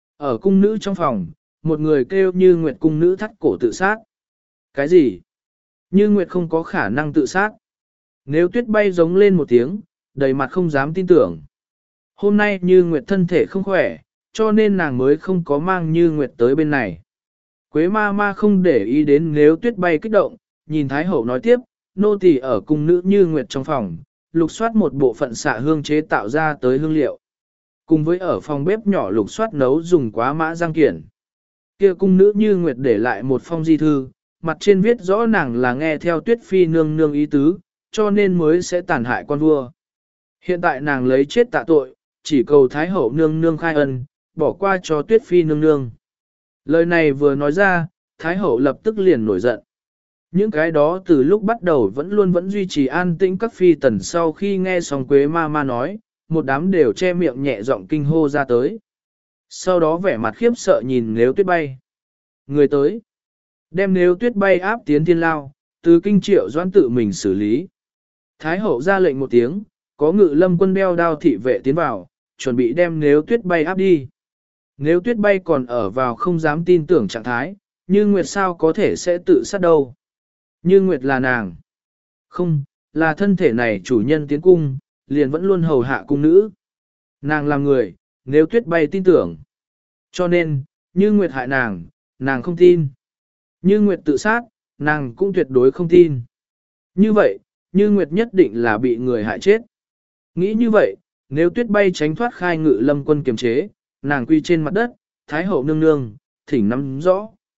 Ở cung nữ trong phòng, một người kêu Như Nguyệt cung nữ thắt cổ tự sát. Cái gì? Như Nguyệt không có khả năng tự sát. Nếu Tuyết Bay giống lên một tiếng, đầy mặt không dám tin tưởng. Hôm nay Như Nguyệt thân thể không khỏe, cho nên nàng mới không có mang Như Nguyệt tới bên này. Quế ma ma không để ý đến Nếu Tuyết Bay kích động, nhìn Thái hậu nói tiếp, nô tỳ ở cung nữ Như Nguyệt trong phòng, lục soát một bộ phận xạ hương chế tạo ra tới hương liệu. Cùng với ở phòng bếp nhỏ lục soát nấu dùng quá mã giang kiển. Kia cung nữ Như Nguyệt để lại một phong di thư, mặt trên viết rõ nàng là nghe theo Tuyết Phi nương nương ý tứ, cho nên mới sẽ tàn hại con vua. Hiện tại nàng lấy chết tạ tội, chỉ cầu Thái hậu nương nương khai ân, bỏ qua cho Tuyết Phi nương nương. Lời này vừa nói ra, Thái hậu lập tức liền nổi giận. Những cái đó từ lúc bắt đầu vẫn luôn vẫn duy trì an tĩnh các phi tần sau khi nghe xong Quế ma ma nói, một đám đều che miệng nhẹ giọng kinh hô ra tới. Sau đó vẻ mặt khiếp sợ nhìn Nếu Tuyết Bay. Người tới, đem Nếu Tuyết Bay áp tiến thiên lao, từ kinh triệu doãn tự mình xử lý. Thái hậu ra lệnh một tiếng, có ngự lâm quân đeo đao thị vệ tiến vào, chuẩn bị đem Nếu Tuyết Bay áp đi. Nếu Tuyết Bay còn ở vào không dám tin tưởng trạng thái, Như Nguyệt sao có thể sẽ tự sát đâu. Như Nguyệt là nàng. Không, là thân thể này chủ nhân tiến cung, liền vẫn luôn hầu hạ cung nữ. Nàng là người, Nếu Tuyết Bay tin tưởng. Cho nên, Như Nguyệt hại nàng, nàng không tin. Như Nguyệt tự sát, nàng cũng tuyệt đối không tin. Như vậy, Như Nguyệt nhất định là bị người hại chết. Nghĩ như vậy, nếu Tuyết Bay tránh thoát khai ngự lâm quân kiềm chế, nàng quy trên mặt đất, Thái hậu nương nương, thỉnh nắm rõ.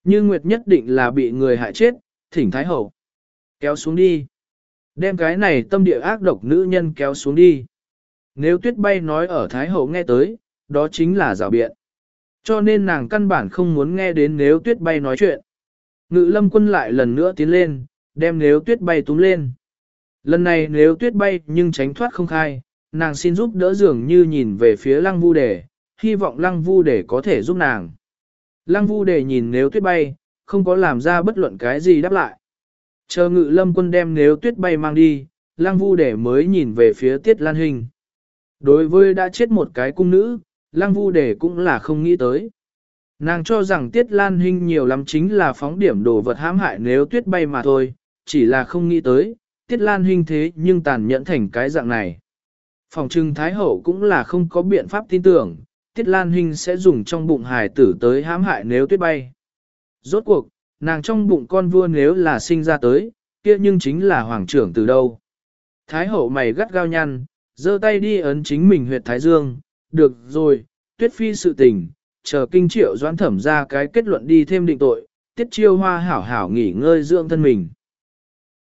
Như Nguyệt nhất định là bị người hại chết, thỉnh Thái Hậu. Kéo xuống đi. Đem cái này tâm địa ác độc nữ nhân kéo xuống đi. Nếu Tuyết Bay nói ở Thái Hậu nghe tới, đó chính là rào biện. Cho nên nàng căn bản không muốn nghe đến Nếu Tuyết Bay nói chuyện. Ngự lâm quân lại lần nữa tiến lên, đem Nếu Tuyết Bay túm lên. Lần này Nếu Tuyết Bay nhưng tránh thoát không khai, nàng xin giúp đỡ dường như nhìn về phía Lăng Vu Đề, hy vọng Lăng Vu Đề có thể giúp nàng. Lăng Vu Đề nhìn Nếu Tuyết Bay, không có làm ra bất luận cái gì đáp lại. Chờ Ngự lâm quân đem Nếu Tuyết Bay mang đi, Lăng Vu Đề mới nhìn về phía Tiết Lan Hinh. Đối với đã chết một cái cung nữ, Lăng Vu Đề cũng là không nghĩ tới. Nàng cho rằng Tiết Lan Hinh nhiều lắm chính là phóng điểm đồ vật hãm hại Nếu Tuyết Bay mà thôi, chỉ là không nghĩ tới, Tiết Lan Hinh thế nhưng tàn nhẫn thành cái dạng này. Phòng trưng Thái Hậu cũng là không có biện pháp tin tưởng, Tiết Lan Hinh sẽ dùng trong bụng hài tử tới hãm hại Nếu Tuyết Bay. Rốt cuộc, nàng trong bụng con vua nếu là sinh ra tới, kia nhưng chính là hoàng trưởng từ đâu. Thái Hậu mày gắt gao nhăn, giơ tay đi ấn chính mình huyệt Thái Dương, được rồi, Tuyết Phi sự tình, chờ kinh triệu doãn thẩm ra cái kết luận đi thêm định tội, Tiết Chiêu Hoa hảo hảo nghỉ ngơi dưỡng thân mình.